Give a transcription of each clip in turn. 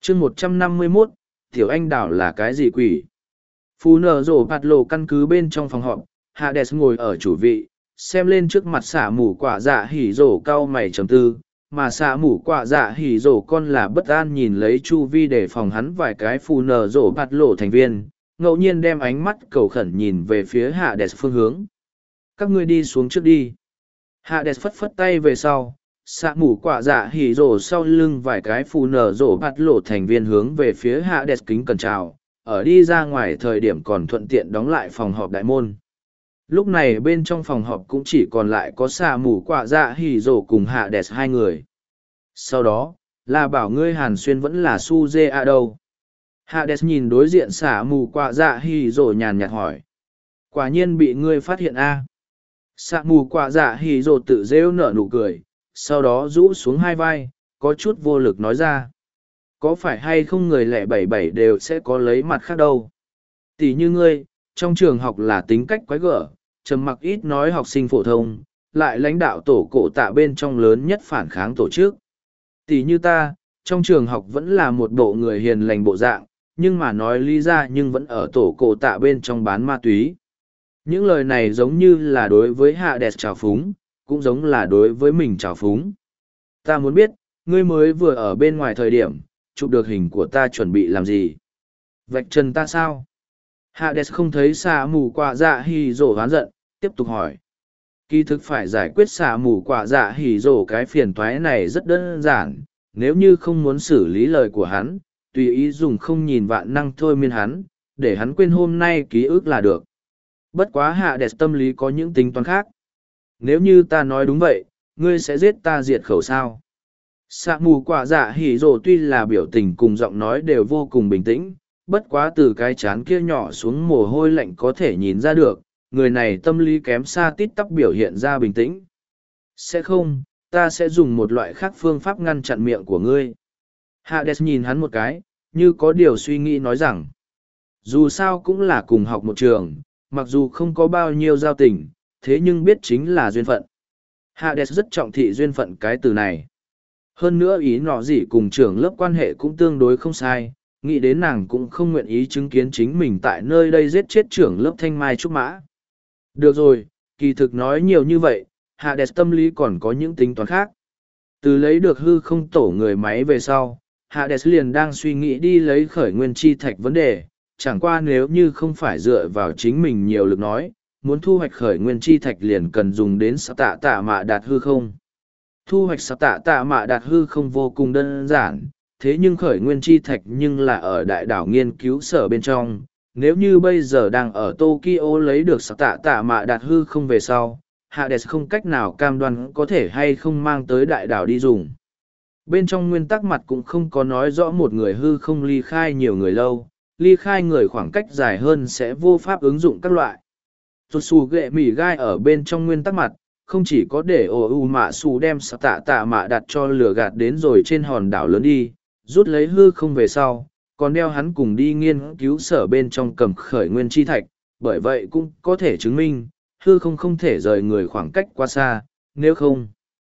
chương 151, tiểu anh đảo là cái gì quỷ? Phù nở rổ bạt lộ căn cứ bên trong phòng họp, Hades ngồi ở chủ vị, xem lên trước mặt xả mủ quả dạ hỉ rổ cau mày trầm tư, mà xả mủ quả dạ hỉ rổ con là bất an nhìn lấy chu vi để phòng hắn vài cái phù nở rổ bạt lộ thành viên, ngẫu nhiên đem ánh mắt cầu khẩn nhìn về phía Hades phương hướng. Các ngươi đi xuống trước đi. Hades phất phất tay về sau, xạ mủ quả dạ hỉ rổ sau lưng vài cái phù nở rổ bạt lộ thành viên hướng về phía Hades kính cẩn chào, ở đi ra ngoài thời điểm còn thuận tiện đóng lại phòng họp đại môn. Lúc này bên trong phòng họp cũng chỉ còn lại có xạ mủ quả dạ hỉ rổ cùng Hades hai người. Sau đó, là bảo ngươi Hàn Xuyên vẫn là su dê à đâu. Hades nhìn đối diện xạ mủ quả dạ hỉ rổ nhàn nhạt hỏi. Quả nhiên bị ngươi phát hiện a. Xạ mù quả dạ hỉ rồ tự rêu nở nụ cười, sau đó rũ xuống hai vai, có chút vô lực nói ra. Có phải hay không người lẻ bảy bảy đều sẽ có lấy mặt khác đâu. Tỷ như ngươi, trong trường học là tính cách quái gở, trầm mặc ít nói học sinh phổ thông, lại lãnh đạo tổ cổ tạ bên trong lớn nhất phản kháng tổ chức. Tỷ như ta, trong trường học vẫn là một bộ người hiền lành bộ dạng, nhưng mà nói lý ra nhưng vẫn ở tổ cổ tạ bên trong bán ma túy. Những lời này giống như là đối với Hades trào phúng, cũng giống là đối với mình trào phúng. Ta muốn biết, ngươi mới vừa ở bên ngoài thời điểm, chụp được hình của ta chuẩn bị làm gì? Vạch trần ta sao? Hades không thấy xạ mù quả dạ hỉ rổ hoán giận, tiếp tục hỏi. Kỳ thực phải giải quyết xạ mù quả dạ hỉ rổ cái phiền toái này rất đơn giản, nếu như không muốn xử lý lời của hắn, tùy ý dùng không nhìn vạn năng thôi miên hắn, để hắn quên hôm nay ký ức là được. Bất quá Hades tâm lý có những tính toán khác. Nếu như ta nói đúng vậy, ngươi sẽ giết ta diệt khẩu sao? Xạ mù quả dạ hỉ rồ tuy là biểu tình cùng giọng nói đều vô cùng bình tĩnh, bất quá từ cái chán kia nhỏ xuống mồ hôi lạnh có thể nhìn ra được, người này tâm lý kém xa tít tắp biểu hiện ra bình tĩnh. Sẽ không, ta sẽ dùng một loại khác phương pháp ngăn chặn miệng của ngươi. Hades nhìn hắn một cái, như có điều suy nghĩ nói rằng, dù sao cũng là cùng học một trường, mặc dù không có bao nhiêu giao tình, thế nhưng biết chính là duyên phận. Hades rất trọng thị duyên phận cái từ này. Hơn nữa ý nọ gì cùng trưởng lớp quan hệ cũng tương đối không sai, nghĩ đến nàng cũng không nguyện ý chứng kiến chính mình tại nơi đây giết chết trưởng lớp Thanh Mai Trúc Mã. Được rồi, kỳ thực nói nhiều như vậy, Hades tâm lý còn có những tính toán khác. Từ lấy được hư không tổ người máy về sau, Hades liền đang suy nghĩ đi lấy khởi nguyên chi thạch vấn đề, chẳng qua nếu như không phải dựa vào chính mình nhiều lực nói, muốn thu hoạch khởi nguyên chi thạch liền cần dùng đến sa tạ tạ mạ đạt hư không. Thu hoạch sa tạ tạ mạ đạt hư không vô cùng đơn giản, thế nhưng khởi nguyên chi thạch nhưng là ở đại đảo nghiên cứu sở bên trong. Nếu như bây giờ đang ở Tokyo lấy được sa tạ tạ mạ đạt hư không về sau, Hades không cách nào cam đoan có thể hay không mang tới đại đảo đi dùng. Bên trong nguyên tắc mặt cũng không có nói rõ một người hư không ly khai nhiều người lâu, ly khai người khoảng cách dài hơn sẽ vô pháp ứng dụng các loại. Tụt xù ghệ mỉ gai ở bên trong nguyên tắc mặt, không chỉ có để ổ ù mạ xù đem sa tạ tạ mạ đặt cho lửa gạt đến rồi trên hòn đảo lớn đi, rút lấy hư không về sau, còn đeo hắn cùng đi nghiên cứu sở bên trong cầm khởi nguyên chi thạch, bởi vậy cũng có thể chứng minh, hư không không thể rời người khoảng cách quá xa, nếu không,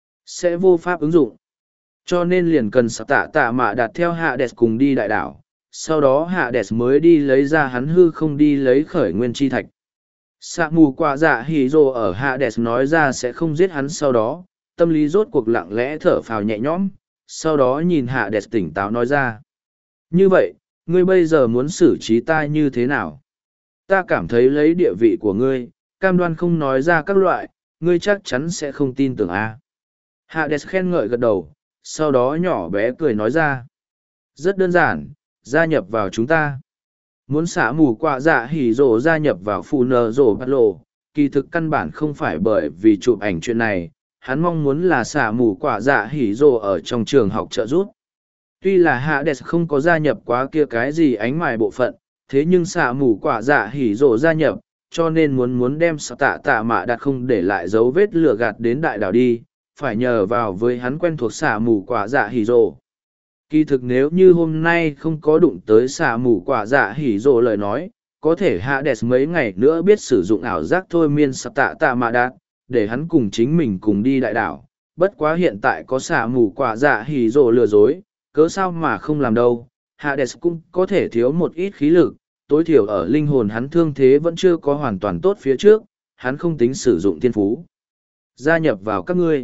sẽ vô pháp ứng dụng. Cho nên liền cần sa tạ tạ mạ đặt theo Hades cùng đi đại đảo, sau đó Hades mới đi lấy ra hắn hư không đi lấy khởi nguyên chi thạch. Sạ mù quả dạ hỉ rồ ở Hades nói ra sẽ không giết hắn sau đó, tâm lý rốt cuộc lặng lẽ thở phào nhẹ nhõm, sau đó nhìn Hades tỉnh táo nói ra. Như vậy, ngươi bây giờ muốn xử trí ta như thế nào? Ta cảm thấy lấy địa vị của ngươi, cam đoan không nói ra các loại, ngươi chắc chắn sẽ không tin tưởng a. Hades khen ngợi gật đầu, sau đó nhỏ bé cười nói ra. Rất đơn giản, gia nhập vào chúng ta. Muốn xả mù quả dạ hỉ rồ gia nhập vào phù nờ rồ bắt lộ, kỳ thực căn bản không phải bởi vì chụp ảnh chuyện này, hắn mong muốn là xả mù quả dạ hỉ rồ ở trong trường học trợ giúp. Tuy là Hades không có gia nhập quá kia cái gì ánh mài bộ phận, thế nhưng xả mù quả dạ hỉ rồ gia nhập, cho nên muốn đem sa tạ tạ mạ đặt không để lại dấu vết lừa gạt đến đại đảo đi, phải nhờ vào với hắn quen thuộc xả mù quả dạ hỉ rồ. Kỳ thực nếu như hôm nay không có đụng tới xả mù quả dạ hỉ rồ lời nói, có thể Hades mấy ngày nữa biết sử dụng ảo giác thôi miên sa tạ tạ mạ đạt, để hắn cùng chính mình cùng đi đại đảo. Bất quá hiện tại có xả mù quả dạ hỉ rồ lừa dối, cớ sao mà không làm đâu, Hades cũng có thể thiếu một ít khí lực, tối thiểu ở linh hồn hắn thương thế vẫn chưa có hoàn toàn tốt phía trước, hắn không tính sử dụng thiên phú. Gia nhập vào các ngươi.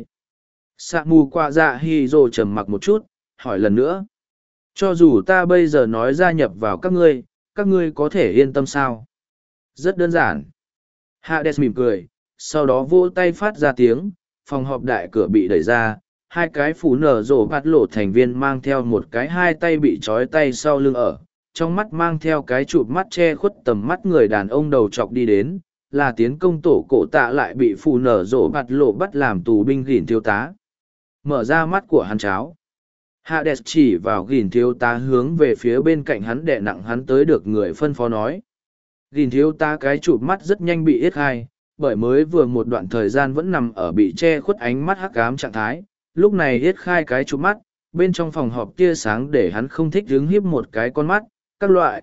Sạ mù qua dạ hy rồ trầm mặc một chút, hỏi lần nữa. Cho dù ta bây giờ nói gia nhập vào các ngươi có thể yên tâm sao? Rất đơn giản. Hades mỉm cười, sau đó vỗ tay phát ra tiếng, phòng họp đại cửa bị đẩy ra, hai cái phủ nở rổ bạt lộ thành viên mang theo một cái hai tay bị trói tay sau lưng ở, trong mắt mang theo cái chụp mắt che khuất tầm mắt người đàn ông đầu chọc đi đến, là tiến công tổ cổ tạ lại bị phủ nở rổ bạt lộ bắt làm tù binh gỉn thiếu tá. Mở ra mắt của hắn cháo. Hades chỉ vào gỉn thiếu tá hướng về phía bên cạnh hắn đè nặng hắn tới được người phân phó nói. Gìn thiếu tá cái chụp mắt rất nhanh bị yết khai, bởi mới vừa một đoạn thời gian vẫn nằm ở bị che khuất ánh mắt hắc ám trạng thái, lúc này yết khai cái chụp mắt, bên trong phòng họp tia sáng để hắn không thích đứng hiếp một cái con mắt, các loại,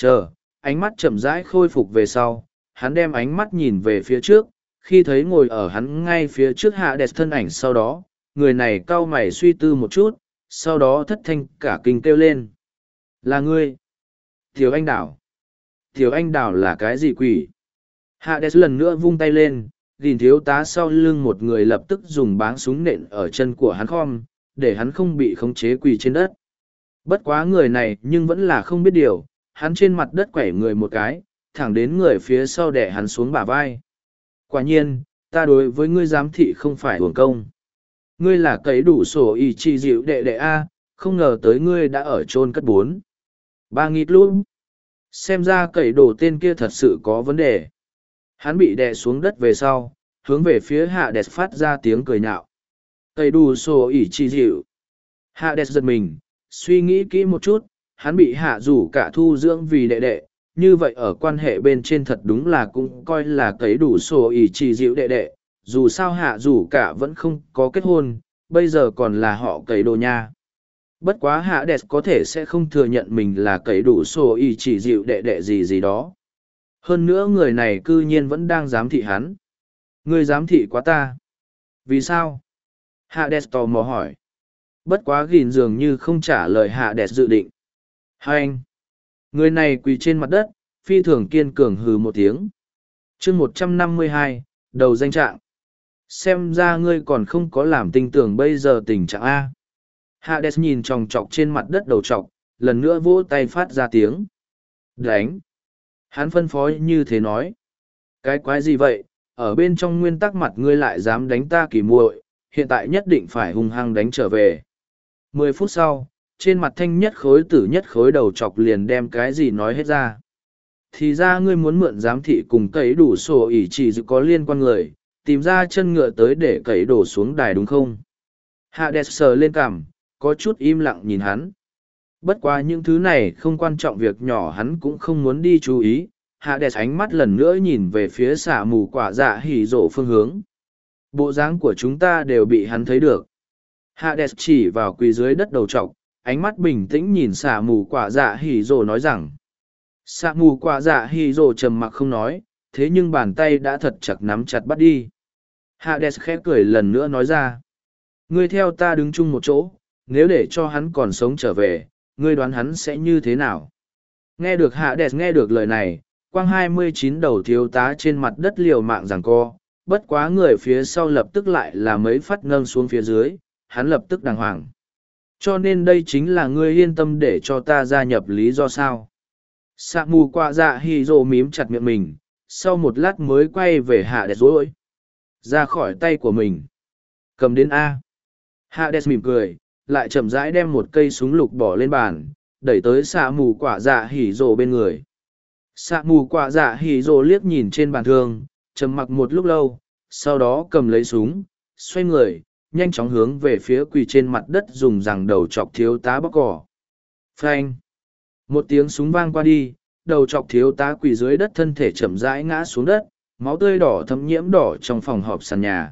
ánh mắt chậm rãi khôi phục về sau, hắn đem ánh mắt nhìn về phía trước, khi thấy ngồi ở hắn ngay phía trước Hades thân ảnh sau đó, người này cau mày suy tư một chút, sau đó thất thanh cả kinh kêu lên. Là ngươi! Tiểu anh đảo! Tiểu anh đảo là cái gì quỷ? Hades lần nữa vung tay lên, gìn thiếu tá sau lưng một người lập tức dùng báng súng nện ở chân của hắn khom, để hắn không bị khống chế quỳ trên đất. Bất quá người này nhưng vẫn là không biết điều, hắn trên mặt đất quẩy người một cái, thẳng đến người phía sau đẻ hắn xuống bả vai. Quả nhiên, ta đối với ngươi giám thị không phải uổng công. Ngươi là cấy đủ sổ ý chi dịu đệ đệ A, không ngờ tới ngươi đã ở chôn cất 4. Ba nghịt luôn. Xem ra cậy đồ tên kia thật sự có vấn đề. Hắn bị đè xuống đất về sau, hướng về phía Hades phát ra tiếng cười nhạo. Cậy đủ sổ ỉ chi dịu. Hades giật mình, suy nghĩ kỹ một chút, hắn bị hạ rủ cả thu dưỡng vì đệ đệ, như vậy ở quan hệ bên trên thật đúng là cũng coi là cấy đủ sổ ỉ chi dịu đệ đệ, dù sao hạ rủ cả vẫn không có kết hôn, bây giờ còn là họ cấy đồ nha. Bất quá Hades có thể sẽ không thừa nhận mình là cấy đủ sổ y chỉ dịu đệ đệ gì đó. Hơn nữa người này cư nhiên vẫn đang giám thị hắn. Ngươi giám thị quá ta. Vì sao? Hades tò mò hỏi. Bất quá gìn dường như không trả lời Hades dự định. Hai anh. Người này quỳ trên mặt đất, phi thường kiên cường hừ một tiếng. chương 152, đầu danh trạng. Xem ra ngươi còn không có làm tinh tưởng bây giờ tình trạng A. Hades nhìn tròng trọc trên mặt đất đầu trọc, lần nữa vỗ tay phát ra tiếng. Đánh! Hắn phân phó như thế nói. Cái quái gì vậy, ở bên trong nguyên tắc mặt ngươi lại dám đánh ta kỳ muội, hiện tại nhất định phải hung hăng đánh trở về. 10 phút sau, trên mặt thanh nhất khối tử nhất khối đầu trọc liền đem cái gì nói hết ra. Thì ra ngươi muốn mượn giám thị cùng cấy đủ sổ ỉ chỉ dự có liên quan người, tìm ra chân ngựa tới để cấy đổ xuống đài đúng không? Hades sờ lên cằm, có chút im lặng nhìn hắn. Bất quá những thứ này không quan trọng việc nhỏ hắn cũng không muốn đi chú ý. Hades ánh mắt lần nữa nhìn về phía xả mù quả dạ hỉ rộ phương hướng. Bộ dáng của chúng ta đều bị hắn thấy được. Hades chỉ vào quỳ dưới đất đầu trọc, ánh mắt bình tĩnh nhìn xả mù quả dạ hỉ rộ nói rằng. Xả mù quả dạ hỉ rộ trầm mặc không nói, thế nhưng bàn tay đã thật chặt nắm chặt bắt đi. Hades khẽ cười lần nữa nói ra. Ngươi theo ta đứng chung một chỗ, nếu để cho hắn còn sống trở về, ngươi đoán hắn sẽ như thế nào? Nghe được Hades nghe được lời này, quang 29 đầu thiếu tá trên mặt đất liều mạng giằng co, bất quá người phía sau lập tức lại là mấy phát nâng xuống phía dưới, hắn lập tức đàng hoàng. Cho nên đây chính là ngươi yên tâm để cho ta gia nhập lý do sao? Sạ mù quạ dạ hì rồ mím chặt miệng mình, sau một lát mới quay về Hades rồi ra khỏi tay của mình. Cầm đến A. Hades mỉm cười, lại chậm rãi đem một cây súng lục bỏ lên bàn, đẩy tới xạ mù quả dạ hỉ rồ bên người. Xạ mù quả dạ hỉ rồ liếc nhìn trên bàn thương, trầm mặc một lúc lâu, sau đó cầm lấy súng, xoay người, nhanh chóng hướng về phía quỳ trên mặt đất dùng rằng đầu chọc thiếu tá bóc cỏ. Phanh! Một tiếng súng vang qua đi, đầu chọc thiếu tá quỳ dưới đất thân thể chậm rãi ngã xuống đất, máu tươi đỏ thấm nhiễm đỏ trong phòng họp sàn nhà.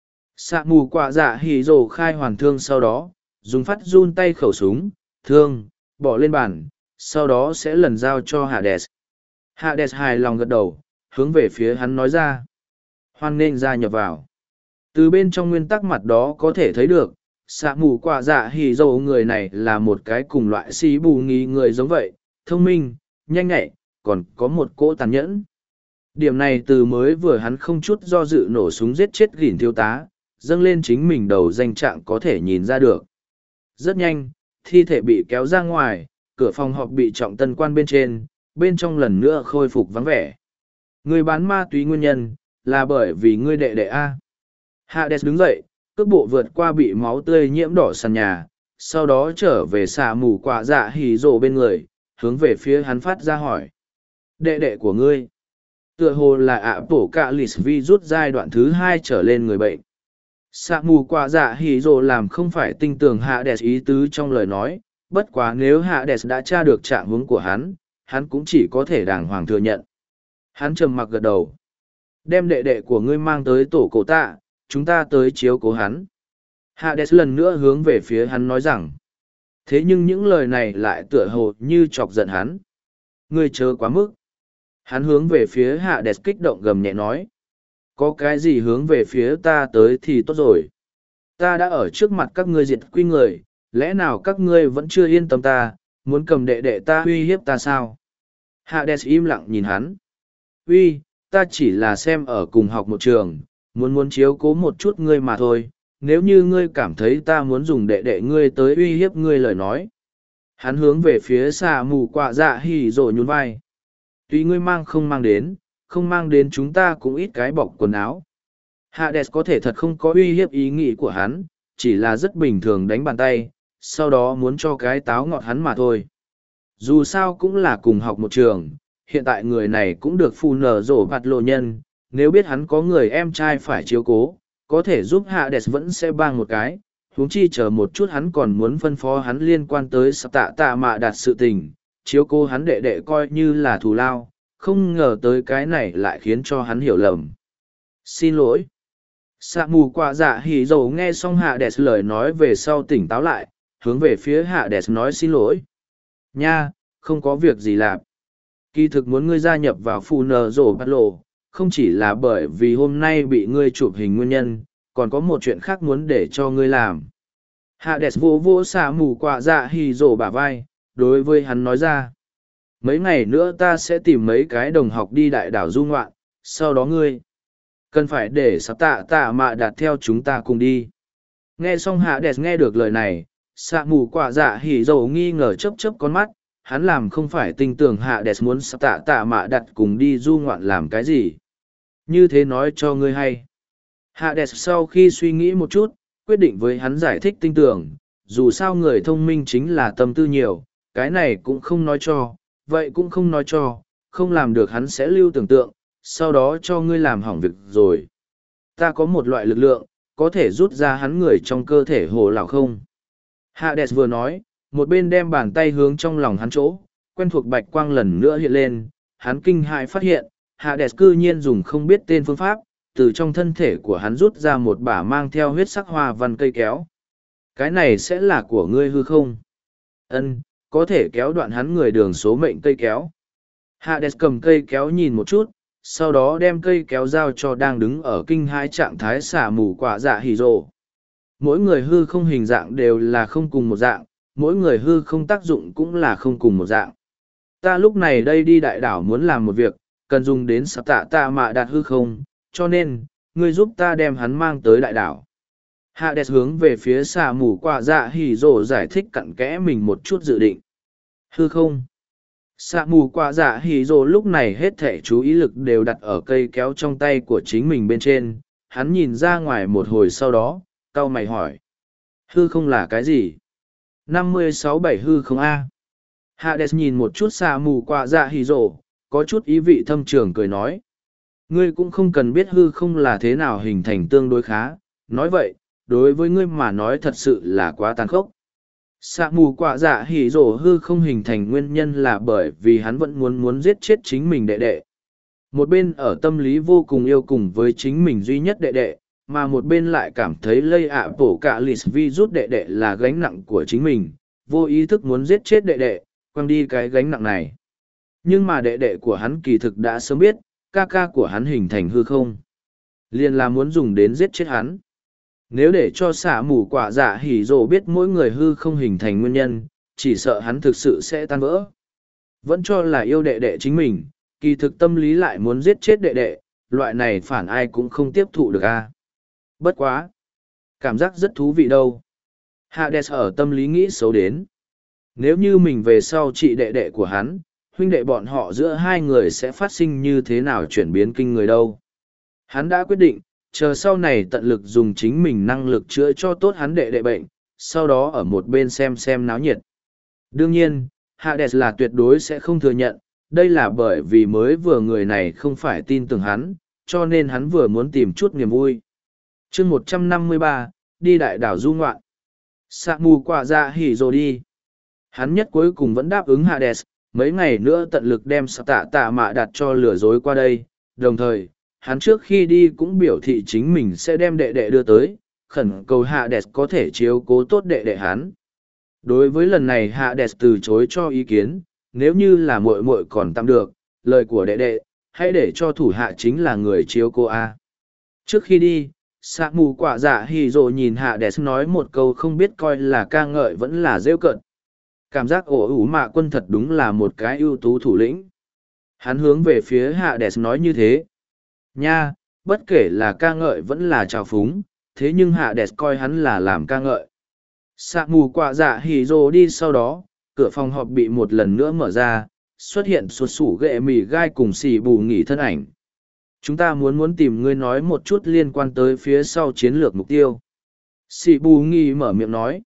Sạ mù quả dạ hỉ rồ khai hoàn thương sau đó, dùng phát run tay khẩu súng, thương, bỏ lên bàn, sau đó sẽ lần giao cho Hades. Hades hài lòng gật đầu, hướng về phía hắn nói ra. Hoan nên gia nhập vào. Từ bên trong nguyên tắc mặt đó có thể thấy được, Xạ mù quả dạ hỉ dầu người này là một cái cùng loại xì bù nghi người giống vậy, thông minh, nhanh nhạy, còn có một cỗ tàn nhẫn. Điểm này từ mới vừa hắn không chút do dự nổ súng giết chết gỉn thiếu tá, dâng lên chính mình đầu danh trạng có thể nhìn ra được. Rất nhanh, thi thể bị kéo ra ngoài, cửa phòng họp bị trọng tân quan bên trong lần nữa khôi phục vắng vẻ. Người bán ma túy nguyên nhân, là bởi vì ngươi đệ đệ A. Hades đứng dậy, cước bộ vượt qua bị máu tươi nhiễm đỏ sàn nhà, sau đó trở về xạ mù quả dạ hỉ rồ bên người, hướng về phía hắn phát ra hỏi. Đệ đệ của ngươi, tựa hồ là ạ bổ cạ lì virus giai đoạn thứ 2 trở lên người bệnh. Xạ mù quả dạ hỉ rồ làm không phải tinh tường Hades ý tứ trong lời nói, bất quá nếu Hades đã tra được trạng huống của hắn cũng chỉ có thể đàng hoàng thừa nhận. Hắn trầm mặc gật đầu. Đem đệ đệ của ngươi mang tới tổ cổ tạ, chúng ta tới chiếu cố hắn. Hades lần nữa hướng về phía hắn nói rằng. Thế nhưng những lời này lại tựa hồ như chọc giận hắn. Ngươi chớ quá mức. Hắn hướng về phía Hades kích động gầm nhẹ nói. Có cái gì hướng về phía ta tới thì tốt rồi. Ta đã ở trước mặt các ngươi diệt quy người, lẽ nào các ngươi vẫn chưa yên tâm ta, muốn cầm đệ đệ ta uy hiếp ta sao? Hades im lặng nhìn hắn. Uy, ta chỉ là xem ở cùng học một trường, muốn chiếu cố một chút ngươi mà thôi, nếu như ngươi cảm thấy ta muốn dùng đệ đệ ngươi tới uy hiếp ngươi lời nói. Hắn hướng về phía xà mù quạ dạ hỉ rồi nhún vai. Tuy ngươi mang không mang đến chúng ta cũng ít cái bọc quần áo. Hades có thể thật không có uy hiếp ý nghĩ của hắn, chỉ là rất bình thường đánh bàn tay, sau đó muốn cho cái táo ngọt hắn mà thôi. Dù sao cũng là cùng học một trường, hiện tại người này cũng được phù nở rổ vặt lộ nhân, nếu biết hắn có người em trai phải chiếu cố, có thể giúp Hades vẫn sẽ bang một cái, huống chi chờ một chút hắn còn muốn phân phó hắn liên quan tới tạ tạ mạ đạt sự tình, chiếu cố hắn đệ đệ coi như là thù lao, không ngờ tới cái này lại khiến cho hắn hiểu lầm. Xin lỗi. Sạ mù quả dạ hỉ dầu nghe xong Hades lời nói về sau tỉnh táo lại, hướng về phía Hades nói xin lỗi. Nha, không có việc gì làm. Kỳ thực muốn ngươi gia nhập vào phù nở rổ bắt lộ, không chỉ là bởi vì hôm nay bị ngươi chụp hình nguyên nhân, còn có một chuyện khác muốn để cho ngươi làm. Hades vô vô xạ mù quả dạ hỉ dầu bả vai, đối với hắn nói ra. Mấy ngày nữa ta sẽ tìm mấy cái đồng học đi đại đảo du ngoạn, sau đó ngươi cần phải để sắp tạ mạ đạt theo chúng ta cùng đi. Nghe xong Hades nghe được lời này, xạ mù quả dạ hỉ dầu nghi ngờ chớp con mắt, hắn làm không phải tin tưởng Hades muốn sắp tạ mạ đạt cùng đi du ngoạn làm cái gì. Như thế nói cho ngươi hay. Hades sau khi suy nghĩ một chút, quyết định với hắn giải thích tin tưởng, dù sao người thông minh chính là tâm tư nhiều, cái này cũng không nói cho, vậy cũng không nói cho, không làm được hắn sẽ lưu tưởng tượng, sau đó cho ngươi làm hỏng việc rồi. Ta có một loại lực lượng, có thể rút ra hắn người trong cơ thể hồ lão không. Hades vừa nói, một bên đem bàn tay hướng trong lòng hắn chỗ, quen thuộc bạch quang lần nữa hiện lên, hắn kinh hãi phát hiện, Hades cư nhiên dùng không biết tên phương pháp, từ trong thân thể của hắn rút ra một bả mang theo huyết sắc hoa văn cây kéo. Cái này sẽ là của ngươi hư không? Ân, có thể kéo đoạn hắn người đường số mệnh cây kéo. Hades cầm cây kéo nhìn một chút, sau đó đem cây kéo giao cho đang đứng ở kinh hai trạng thái xả mù quả dạ hỉ rồ. Mỗi người hư không hình dạng đều là không cùng một dạng, mỗi người hư không tác dụng cũng là không cùng một dạng. Ta lúc này đây đi đại đảo muốn làm một việc, cần dùng đến sắp tạ mạ đạt hư không, cho nên, ngươi giúp ta đem hắn mang tới đại đảo. Hades hướng về phía xà mù quả dạ hỉ rồ giải thích cặn kẽ mình một chút dự định. Hư không? Xà mù quả dạ hỉ rồ lúc này hết thể chú ý lực đều đặt ở cây kéo trong tay của chính mình bên trên, hắn nhìn ra ngoài một hồi sau đó, cau mày hỏi. Hư không là cái gì? 56-7 hư không A. Hades nhìn một chút xà mù quả dạ hỉ rồ, có chút ý vị thâm trường cười nói. Ngươi cũng không cần biết hư không là thế nào hình thành tương đối khá, nói vậy, đối với ngươi mà nói thật sự là quá tàn khốc. Sạ mù quả dạ hỉ rổ hư không hình thành nguyên nhân là bởi vì hắn vẫn muốn giết chết chính mình đệ đệ. Một bên ở tâm lý vô cùng yêu cùng với chính mình duy nhất đệ đệ, mà một bên lại cảm thấy lây ạ bổ cả lì virus đệ đệ là gánh nặng của chính mình, vô ý thức muốn giết chết đệ đệ, quăng đi cái gánh nặng này. Nhưng mà đệ đệ của hắn kỳ thực đã sớm biết, ca ca của hắn hình thành hư không. Liền là muốn dùng đến giết chết hắn. Nếu để cho xả mù quả dạ hỉ rồ biết mỗi người hư không hình thành nguyên nhân, chỉ sợ hắn thực sự sẽ tan vỡ. Vẫn cho là yêu đệ đệ chính mình, kỳ thực tâm lý lại muốn giết chết đệ đệ, loại này phản ai cũng không tiếp thụ được a. Bất quá. Cảm giác rất thú vị đâu. Hades ở tâm lý nghĩ xấu đến. Nếu như mình về sau trị đệ đệ của hắn, huynh đệ bọn họ giữa hai người sẽ phát sinh như thế nào chuyển biến kinh người đâu. Hắn đã quyết định, chờ sau này tận lực dùng chính mình năng lực chữa cho tốt hắn đệ đệ bệnh, sau đó ở một bên xem náo nhiệt. Đương nhiên, Hades là tuyệt đối sẽ không thừa nhận, đây là bởi vì mới vừa người này không phải tin tưởng hắn, cho nên hắn vừa muốn tìm chút niềm vui. Chương 153, đi đại đảo du ngoạn. Sạ mù quả dạ hỉ rồi đi. Hắn nhất cuối cùng vẫn đáp ứng Hades, mấy ngày nữa tận lực đem tạ tạ mạ đặt cho lừa dối qua đây, đồng thời, hắn trước khi đi cũng biểu thị chính mình sẽ đem đệ đệ đưa tới, khẩn cầu Hades có thể chiếu cố tốt đệ đệ hắn. Đối với lần này Hades từ chối cho ý kiến, nếu như là muội muội còn tạm được, lời của đệ đệ, hãy để cho thủ hạ chính là người chiếu cô A. Trước khi đi, Sạ mù quả dạ hỉ rồ nhìn Hades nói một câu không biết coi là ca ngợi vẫn là rêu cợt. Cảm giác ổ ủ mạ quân thật đúng là một cái ưu tú thủ lĩnh. Hắn hướng về phía Hades nói như thế. Nha, bất kể là ca ngợi vẫn là trào phúng, thế nhưng Hades coi hắn là làm ca ngợi. Sạ mù quả dạ hỉ rồ đi sau đó, cửa phòng họp bị một lần nữa mở ra, xuất hiện sụt sủ ghệ mì gai cùng xì bù nghỉ thân ảnh. Chúng ta muốn tìm ngươi nói một chút liên quan tới phía sau chiến lược mục tiêu. Sĩ bù nghi mở miệng nói.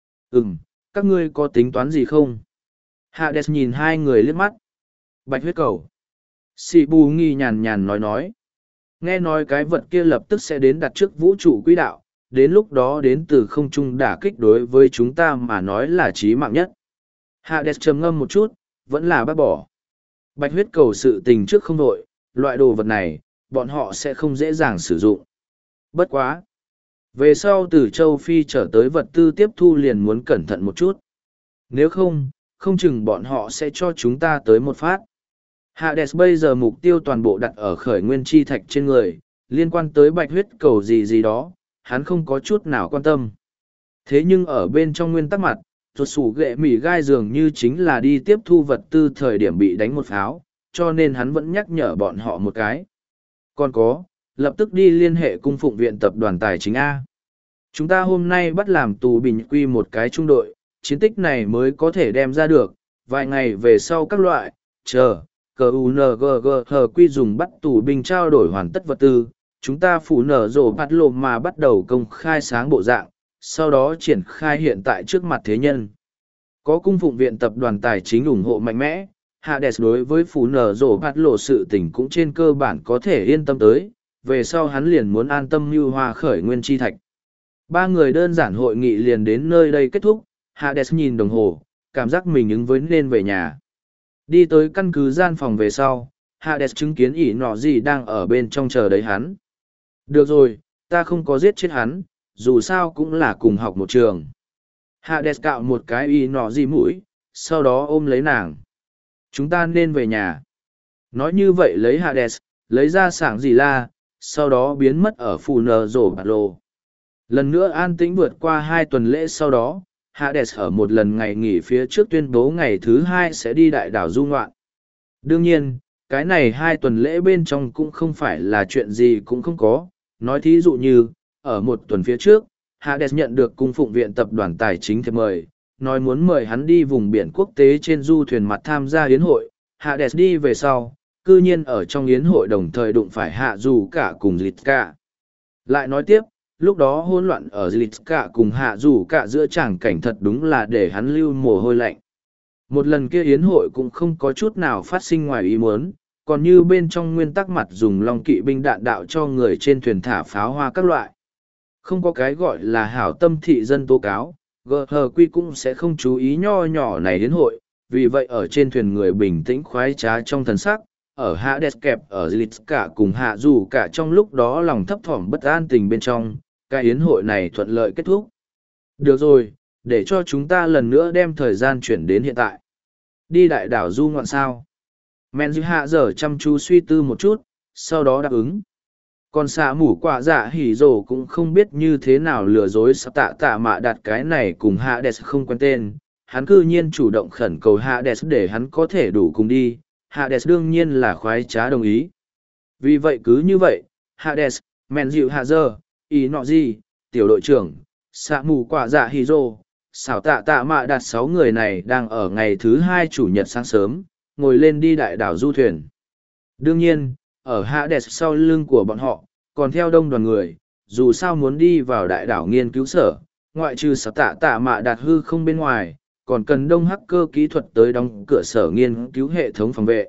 Các ngươi có tính toán gì không? Hades nhìn hai người liếc mắt. Bạch huyết cầu. Sĩ bù nghi nhàn nhàn nói. Nghe nói cái vật kia lập tức sẽ đến đặt trước vũ trụ quỹ đạo, đến lúc đó đến từ không trung đả kích đối với chúng ta mà nói là chí mạng nhất. Hades trầm ngâm một chút, vẫn là bác bỏ. Bạch huyết cầu sự tình trước không đội, loại đồ vật này, bọn họ sẽ không dễ dàng sử dụng. Bất quá. Về sau từ châu Phi trở tới vật tư tiếp thu liền muốn cẩn thận một chút. Nếu không, không chừng bọn họ sẽ cho chúng ta tới một phát. Hades bây giờ mục tiêu toàn bộ đặt ở khởi nguyên chi thạch trên người, liên quan tới bạch huyết cầu gì đó, hắn không có chút nào quan tâm. Thế nhưng ở bên trong nguyên tắc mặt, tuột sủ ghệ mỉ gai dường như chính là đi tiếp thu vật tư thời điểm bị đánh một pháo, cho nên hắn vẫn nhắc nhở bọn họ một cái. Còn có, lập tức đi liên hệ cung phụng viện tập đoàn tài chính A. Chúng ta hôm nay bắt làm tù bình quy một cái trung đội, chiến tích này mới có thể đem ra được, vài ngày về sau các loại, CUNGG quy dùng bắt tù binh trao đổi hoàn tất vật tư, chúng ta phủ nở rổ bắt lộ mà bắt đầu công khai sáng bộ dạng, sau đó triển khai hiện tại trước mặt thế nhân. Có cung phụng viện tập đoàn tài chính ủng hộ mạnh mẽ, Hades đối với phủ nở rổ bắt lộ sự tình cũng trên cơ bản có thể yên tâm tới, về sau hắn liền muốn an tâm như hoa khởi nguyên chi thạch. Ba người đơn giản hội nghị liền đến nơi đây kết thúc, Hades nhìn đồng hồ, cảm giác mình ứng với nên về nhà. Đi tới căn cứ gian phòng về sau, Hades chứng kiến ỷ nọ gì đang ở bên trong chờ đấy hắn. Được rồi, ta không có giết chết hắn, dù sao cũng là cùng học một trường. Hades cạo một cái ỷ nọ gì mũi, sau đó ôm lấy nàng. Chúng ta nên về nhà. Nói như vậy lấy Hades, lấy ra sảng gì la, sau đó biến mất ở phù nờ rổ bạt lô. Lần nữa an tĩnh vượt qua 2 tuần lễ sau đó, Hades ở một lần ngày nghỉ phía trước tuyên bố ngày thứ 2 sẽ đi đại đảo du ngoạn. Đương nhiên, cái này 2 tuần lễ bên trong cũng không phải là chuyện gì cũng không có. Nói thí dụ như, ở một tuần phía trước, Hades nhận được cung phụng viện tập đoàn tài chính thiệp mời, nói muốn mời hắn đi vùng biển quốc tế trên du thuyền mặt tham gia yến hội. Hades đi về sau, cư nhiên ở trong yến hội đồng thời đụng phải hạ dù cả cùng dịch cả. Lại nói tiếp, lúc đó hỗn loạn ở dịch cả cùng hạ dù cả giữa tràng cảnh thật đúng là để hắn lưu mồ hôi lạnh. Một lần kia yến hội cũng không có chút nào phát sinh ngoài ý muốn, còn như bên trong nguyên tắc mặt dùng long kỵ binh đạn đạo cho người trên thuyền thả pháo hoa các loại. Không có cái gọi là hảo tâm thị dân tố cáo, GHQ cũng sẽ không chú ý nho nhỏ này yến hội, vì vậy ở trên thuyền người bình tĩnh khoái trá trong thần sắc, ở Hades kẹp ở dịch cả cùng hạ dù cả trong lúc đó lòng thấp thỏm bất an tình bên trong, cái yến hội này thuận lợi kết thúc. Được rồi, để cho chúng ta lần nữa đem thời gian chuyển đến hiện tại. Đi đại đảo du ngoạn sao? Men dư hạ giờ chăm chú suy tư một chút, sau đó đáp ứng. Còn xạ mủ quả dạ hỉ rồ cũng không biết như thế nào lừa dối sao tạ tạ mạ đặt cái này cùng Hades không quen tên. Hắn cư nhiên chủ động khẩn cầu Hades để hắn có thể đủ cùng đi. Hades đương nhiên là khoái trá đồng ý. Vì vậy cứ như vậy, Hades, men dịu hạ dơ, ý nọ gì, tiểu đội trưởng, xạ mù quả dạ hỉ rồ, xảo tạ tạ mạ đặt 6 người này đang ở ngày thứ 2 chủ nhật sáng sớm, ngồi lên đi đại đảo du thuyền. Đương nhiên, ở Hades sau lưng của bọn họ, còn theo đông đoàn người, dù sao muốn đi vào đại đảo nghiên cứu sở, ngoại trừ xảo tạ tạ mạ đạt hư không bên ngoài, còn cần đông hacker kỹ thuật tới đóng cửa sở nghiên cứu hệ thống phòng vệ.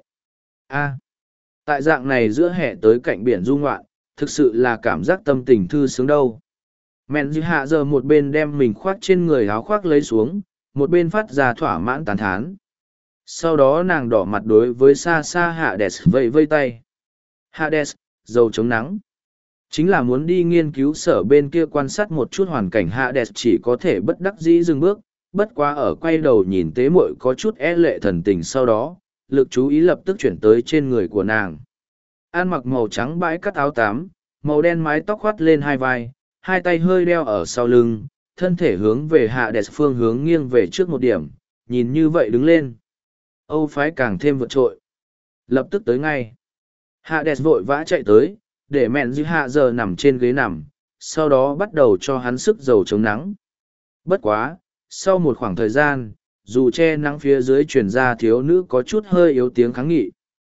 Tại dạng này giữa hè tới cạnh biển du ngoạn, thực sự là cảm giác tâm tình thư sướng đâu. Mẹn dư hạ giờ một bên đem mình khoác trên người áo khoác lấy xuống, một bên phát ra thỏa mãn tán thán. Sau đó nàng đỏ mặt đối với xa xa Hades vẫy vây tay. Hades, dầu chống nắng. Chính là muốn đi nghiên cứu sở bên kia quan sát một chút hoàn cảnh Hades chỉ có thể bất đắc dĩ dừng bước, bất quá ở quay đầu nhìn tế muội có chút e lệ thần tình sau đó, lực chú ý lập tức chuyển tới trên người của nàng. An mặc màu trắng bãi cắt áo tám, màu đen mái tóc khoát lên hai vai, hai tay hơi đeo ở sau lưng, thân thể hướng về Hades phương hướng nghiêng về trước một điểm, nhìn như vậy đứng lên. Âu phái càng thêm vượt trội. Lập tức tới ngay. Hades vội vã chạy tới, để mẹn dư hạ giờ nằm trên ghế nằm, sau đó bắt đầu cho hắn sức dầu chống nắng. Bất quá, sau một khoảng thời gian, dù che nắng phía dưới truyền ra thiếu nữ có chút hơi yếu tiếng kháng nghị.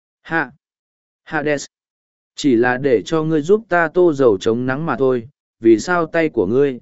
Hades, chỉ là để cho ngươi giúp ta tô dầu chống nắng mà thôi, vì sao tay của ngươi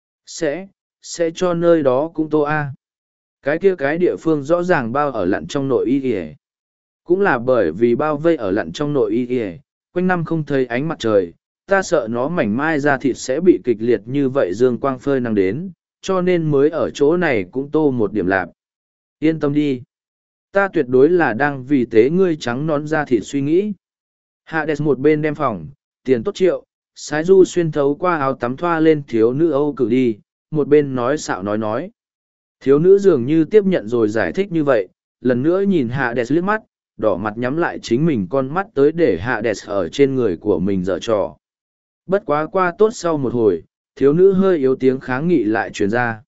sẽ cho nơi đó cũng tô a. Cái kia cái địa phương rõ ràng bao ở lặn trong nội y ỉa. Cũng là bởi vì bao vây ở lặn trong nội y ỉa, quanh năm không thấy ánh mặt trời, ta sợ nó mảnh mai da thịt sẽ bị kịch liệt như vậy dương quang phơi nắng đến, cho nên mới ở chỗ này cũng tô một điểm lạp. Yên tâm đi, ta tuyệt đối là đang vì thế ngươi trắng nón da thịt suy nghĩ. Hades một bên đem phòng, tiền tốt triệu, sái du xuyên thấu qua áo tắm thoa lên thiếu nữ Âu cử đi, một bên nói xạo nói. Thiếu nữ dường như tiếp nhận rồi giải thích như vậy, lần nữa nhìn Hades liếc mắt, đỏ mặt nhắm lại chính mình con mắt tới để Hades ở trên người của mình giở trò. Bất quá qua tốt sau một hồi, thiếu nữ hơi yếu tiếng kháng nghị lại truyền ra.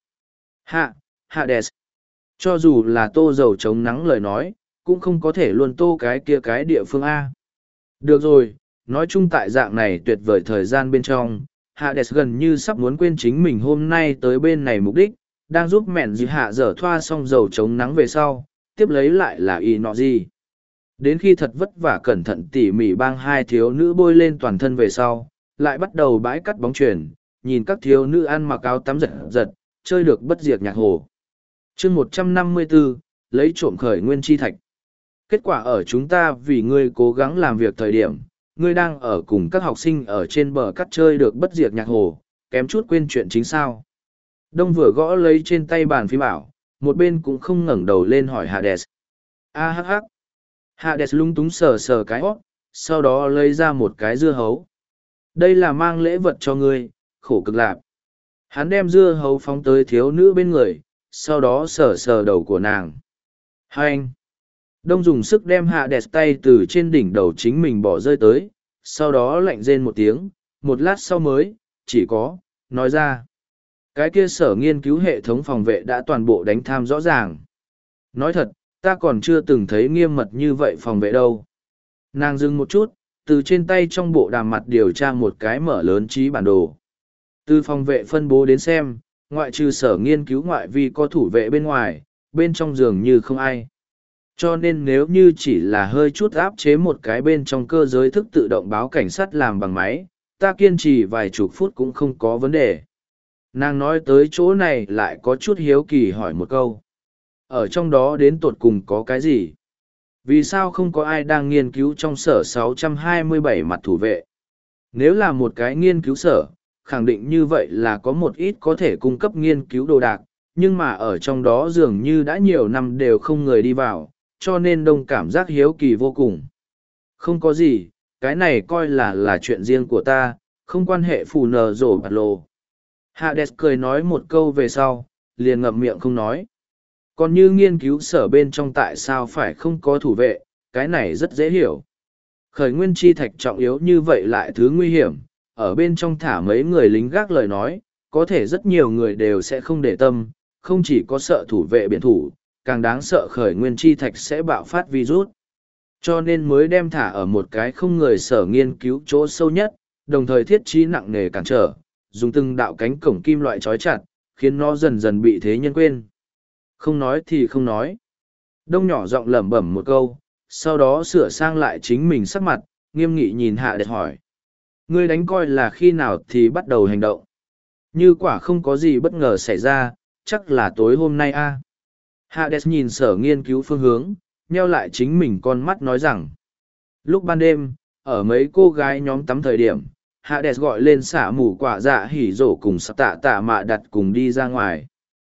Hades. Cho dù là tô dầu chống nắng lời nói, cũng không có thể luôn tô cái kia cái địa phương A. Được rồi, nói chung tại dạng này tuyệt vời thời gian bên trong, Hades gần như sắp muốn quên chính mình hôm nay tới bên này mục đích, đang giúp mẹn dì hạ dở thoa xong dầu chống nắng về sau, tiếp lấy lại là y nọ gì. Đến khi thật vất vả cẩn thận tỉ mỉ bang hai thiếu nữ bôi lên toàn thân về sau, lại bắt đầu bãi cắt bóng chuyền, nhìn các thiếu nữ ăn mặc áo tắm giật giật, chơi được bất diệt nhạc hồ. chương 154, lấy trộm khởi nguyên chi thạch. Kết quả ở chúng ta vì ngươi cố gắng làm việc thời điểm, ngươi đang ở cùng các học sinh ở trên bờ cắt chơi được bất diệt nhạc hồ, kém chút quên chuyện chính sao. Đông vừa gõ lấy trên tay bàn phím bảo, một bên cũng không ngẩng đầu lên hỏi Hades. Hắc. Hades lung túng sờ sờ cái hót, sau đó lấy ra một cái dưa hấu. Đây là mang lễ vật cho ngươi, khổ cực lạc. Hắn đem dưa hấu phóng tới thiếu nữ bên người, sau đó sờ sờ đầu của nàng. Anh. Đông dùng sức đem Hades tay từ trên đỉnh đầu chính mình bỏ rơi tới, sau đó lạnh rên một tiếng, một lát sau mới, chỉ có, nói ra. Cái kia sở nghiên cứu hệ thống phòng vệ đã toàn bộ đánh tham rõ ràng. Nói thật, ta còn chưa từng thấy nghiêm mật như vậy phòng vệ đâu. Nàng dừng một chút, từ trên tay trong bộ đàm mặt điều tra một cái mở lớn trí bản đồ. Từ phòng vệ phân bố đến xem, ngoại trừ sở nghiên cứu ngoại vi có thủ vệ bên ngoài, bên trong giường như không ai. Cho nên nếu như chỉ là hơi chút áp chế một cái bên trong cơ giới thức tự động báo cảnh sát làm bằng máy, ta kiên trì vài chục phút cũng không có vấn đề. Nàng nói tới chỗ này lại có chút hiếu kỳ hỏi một câu. Ở trong đó đến tột cùng có cái gì? Vì sao không có ai đang nghiên cứu trong sở 627 mặt thủ vệ? Nếu là một cái nghiên cứu sở, khẳng định như vậy là có một ít có thể cung cấp nghiên cứu đồ đạc, nhưng mà ở trong đó dường như đã nhiều năm đều không người đi vào, cho nên đông cảm giác hiếu kỳ vô cùng. Không có gì, cái này coi là chuyện riêng của ta, không quan hệ phù nờ rổ bạt lồ. Hades cười nói một câu về sau, liền ngậm miệng không nói. Còn như nghiên cứu sở bên trong tại sao phải không có thủ vệ, cái này rất dễ hiểu. Khởi nguyên chi thạch trọng yếu như vậy lại thứ nguy hiểm, ở bên trong thả mấy người lính gác lời nói, có thể rất nhiều người đều sẽ không để tâm, không chỉ có sợ thủ vệ biển thủ, càng đáng sợ khởi nguyên chi thạch sẽ bạo phát virus. Cho nên mới đem thả ở một cái không người sở nghiên cứu chỗ sâu nhất, đồng thời thiết trí nặng nề cản trở, dùng từng đạo cánh cổng kim loại trói chặt, khiến nó dần dần bị thế nhân quên. Không nói thì không nói. Đông nhỏ giọng lẩm bẩm một câu, sau đó sửa sang lại chính mình sắc mặt, nghiêm nghị nhìn Hạ Đẹp hỏi. Ngươi đánh coi là khi nào thì bắt đầu hành động. Như quả không có gì bất ngờ xảy ra, chắc là tối hôm nay a. Hades nhìn sở nghiên cứu phương hướng, nheo lại chính mình con mắt nói rằng. Lúc ban đêm, ở mấy cô gái nhóm tắm thời điểm, Hades gọi lên xạ mù quả dạ hỉ rổ cùng sắp tạ tạ mạ đặt cùng đi ra ngoài.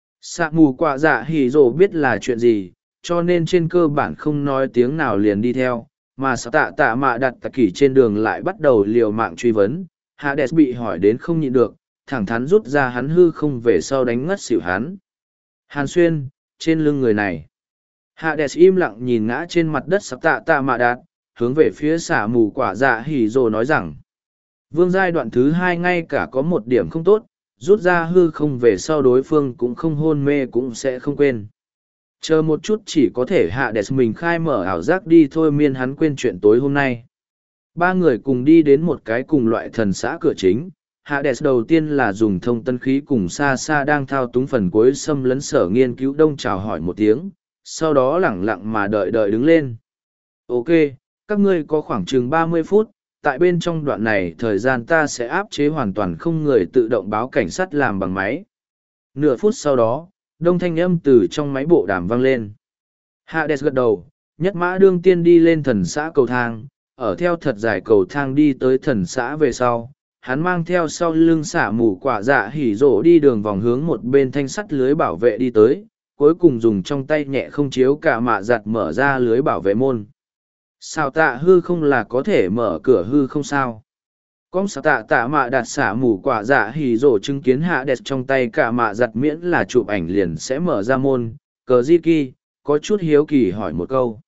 Xạ mù quả dạ hỉ rổ biết là chuyện gì, cho nên trên cơ bản không nói tiếng nào liền đi theo, mà sắp tạ tạ mạ đặt tạ kỷ trên đường lại bắt đầu liều mạng truy vấn. Hades bị hỏi đến không nhịn được, thẳng thắn rút ra hắn hư không về sau đánh ngất xỉu hắn. Hàn xuyên, trên lưng người này. Hades im lặng nhìn ngã trên mặt đất sắp tạ tạ mạ đạt, hướng về phía xả mù quả dạ hỉ rồ nói rằng. Vương giai đoạn thứ hai ngay cả có một điểm không tốt, rút ra hư không về sau đối phương cũng không hôn mê cũng sẽ không quên. Chờ một chút chỉ có thể Hades mình khai mở ảo giác đi thôi miên hắn quên chuyện tối hôm nay. Ba người cùng đi đến một cái cùng loại thần xã cửa chính. Hades đầu tiên là dùng thông tân khí cùng xa xa đang thao túng phần cuối xâm lấn sở nghiên cứu đông chào hỏi một tiếng, sau đó lẳng lặng mà đợi đợi đứng lên. Ok, các ngươi có khoảng chừng 30 phút, tại bên trong đoạn này thời gian ta sẽ áp chế hoàn toàn không người tự động báo cảnh sát làm bằng máy. Nửa phút sau đó, đông thanh âm từ trong máy bộ đàm vang lên. Hades gật đầu, nhất mã đương tiên đi lên thần xã cầu thang, ở theo thật dài cầu thang đi tới thần xã về sau. Hắn mang theo sau lưng xả mù quả dạ hỉ rộ đi đường vòng hướng một bên thanh sắt lưới bảo vệ đi tới, cuối cùng dùng trong tay nhẹ không chiếu cả mạ giặt mở ra lưới bảo vệ môn. Sao tạ hư không là có thể mở cửa hư không sao? Con sao tạ tạ mạ đặt xả mù quả dạ hỉ rộ chứng kiến hạ đẹp trong tay cả mạ giặt miễn là chụp ảnh liền sẽ mở ra môn, cờ di kỳ, có chút hiếu kỳ hỏi một câu.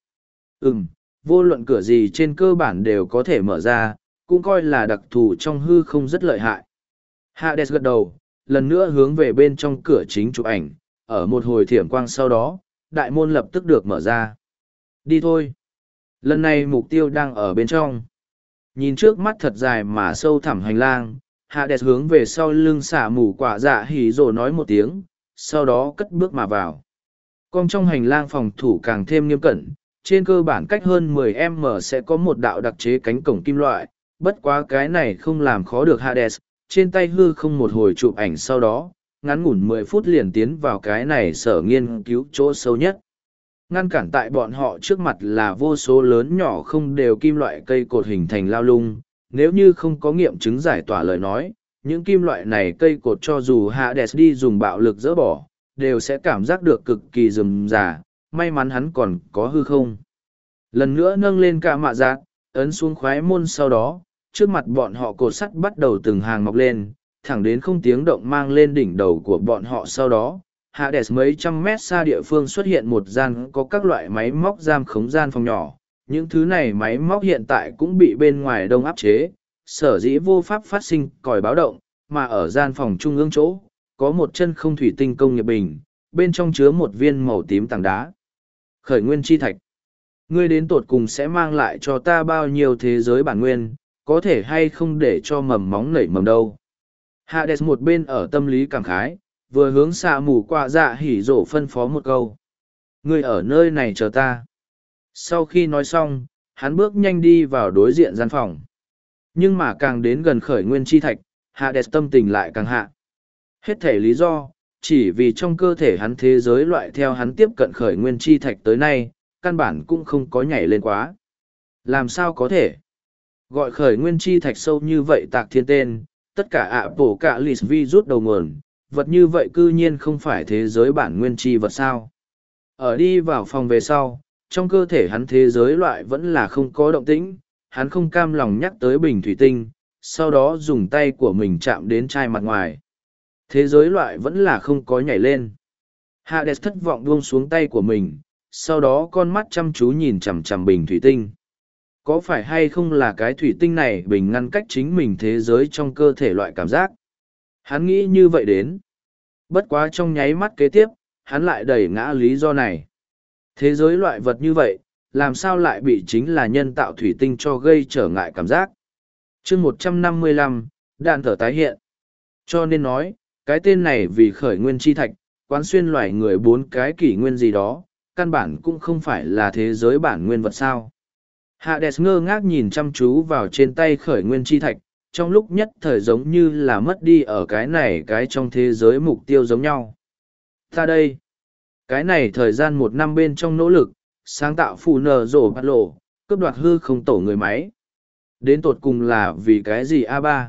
Vô luận cửa gì trên cơ bản đều có thể mở ra, cũng coi là đặc thù trong hư không rất lợi hại. Hades gật đầu, lần nữa hướng về bên trong cửa chính chụp ảnh, ở một hồi thiểm quang sau đó, đại môn lập tức được mở ra. Đi thôi. Lần này mục tiêu đang ở bên trong. Nhìn trước mắt thật dài mà sâu thẳm hành lang, Hades hướng về sau lưng xả mù quả dạ hỉ rồ nói một tiếng, sau đó cất bước mà vào. Còn trong hành lang phòng thủ càng thêm nghiêm cẩn, trên cơ bản cách hơn 10m sẽ có một đạo đặc chế cánh cổng kim loại, bất quá cái này không làm khó được Hades, trên tay hư không một hồi chụp ảnh sau đó, ngắn ngủn 10 phút liền tiến vào cái này sở nghiên cứu chỗ sâu nhất. Ngăn cản tại bọn họ trước mặt là vô số lớn nhỏ không đều kim loại cây cột hình thành lao lung, nếu như không có nghiệm chứng giải tỏa lời nói, những kim loại này cây cột cho dù Hades đi dùng bạo lực dỡ bỏ, đều sẽ cảm giác được cực kỳ rườm rà, may mắn hắn còn có hư không. Lần nữa nâng lên cả mạ giác, ấn xuống khoái môn sau đó, trước mặt bọn họ cột sắt bắt đầu từng hàng mọc lên, thẳng đến không tiếng động mang lên đỉnh đầu của bọn họ sau đó. Hades mấy trăm mét xa địa phương xuất hiện một gian có các loại máy móc giam khống gian phòng nhỏ. Những thứ này máy móc hiện tại cũng bị bên ngoài đông áp chế, sở dĩ vô pháp phát sinh còi báo động, mà ở gian phòng trung ương chỗ, có một chân không thủy tinh công nghiệp bình, bên trong chứa một viên màu tím tảng đá. Khởi nguyên chi thạch. Ngươi đến tột cùng sẽ mang lại cho ta bao nhiêu thế giới bản nguyên, có thể hay không để cho mầm móng nảy mầm đâu. Hades một bên ở tâm lý cảm khái, vừa hướng xạ mù qua dạ hỉ rổ phân phó một câu. Ngươi ở nơi này chờ ta. Sau khi nói xong, hắn bước nhanh đi vào đối diện gian phòng. Nhưng mà càng đến gần khởi nguyên chi thạch, Hades tâm tình lại càng hạ. Hết thể lý do, chỉ vì trong cơ thể hắn thế giới loại theo hắn tiếp cận khởi nguyên chi thạch tới nay, căn bản cũng không có nhảy lên quá. Làm sao có thể? Gọi khởi nguyên chi thạch sâu như vậy tạc thiên tên, tất cả ạ bổ cả lì vi rút đầu nguồn, vật như vậy cư nhiên không phải thế giới bản nguyên chi vật sao. Ở đi vào phòng về sau, trong cơ thể hắn thế giới loại vẫn là không có động tĩnh, hắn không cam lòng nhắc tới bình thủy tinh, sau đó dùng tay của mình chạm đến chai mặt ngoài. Thế giới loại vẫn là không có nhảy lên. Hades thất vọng buông xuống tay của mình, sau đó con mắt chăm chú nhìn chằm chằm bình thủy tinh. Có phải hay không là cái thủy tinh này bình ngăn cách chính mình thế giới trong cơ thể loại cảm giác? Hắn nghĩ như vậy đến. Bất quá trong nháy mắt kế tiếp, hắn lại đẩy ngã lý do này. Thế giới loại vật như vậy, làm sao lại bị chính là nhân tạo thủy tinh cho gây trở ngại cảm giác? chương 155, đạn thở tái hiện. Cho nên nói, cái tên này vì khởi nguyên chi thạch, quán xuyên loài người 4 cái kỷ nguyên gì đó, căn bản cũng không phải là thế giới bản nguyên vật sao. Hades ngơ ngác nhìn chăm chú vào trên tay khởi nguyên chi thạch, trong lúc nhất thời giống như là mất đi ở cái này cái trong thế giới mục tiêu giống nhau. Ta đây, cái này thời gian 1 năm bên trong nỗ lực, sáng tạo phù nở rổ bắt lộ, cướp đoạt hư không tổ người máy. Đến tột cùng là vì cái gì A3?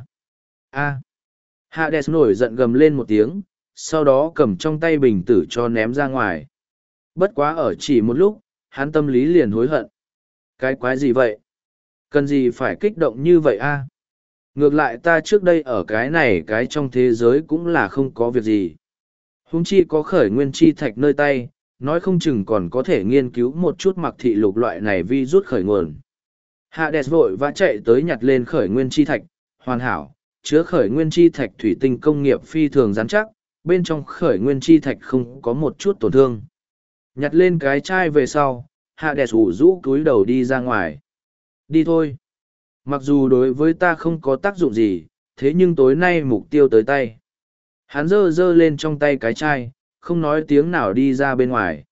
Hades nổi giận gầm lên một tiếng, sau đó cầm trong tay bình tử cho ném ra ngoài. Bất quá ở chỉ một lúc, hắn tâm lý liền hối hận. Cái quái gì vậy? Cần gì phải kích động như vậy a? Ngược lại ta trước đây ở cái này cái trong thế giới cũng là không có việc gì. Huống chi có khởi nguyên chi thạch nơi tay, nói không chừng còn có thể nghiên cứu một chút mặc thị lục loại này vi rút khởi nguồn. Hades vội vã chạy tới nhặt lên khởi nguyên chi thạch, hoàn hảo, chứa khởi nguyên chi thạch thủy tinh công nghiệp phi thường rắn chắc, bên trong khởi nguyên chi thạch không có một chút tổn thương. Nhặt lên cái chai về sau, Hades ủ rũ cúi đầu đi ra ngoài. Đi thôi. Mặc dù đối với ta không có tác dụng gì, thế nhưng tối nay mục tiêu tới tay. Hắn giơ lên trong tay cái chai, không nói tiếng nào đi ra bên ngoài.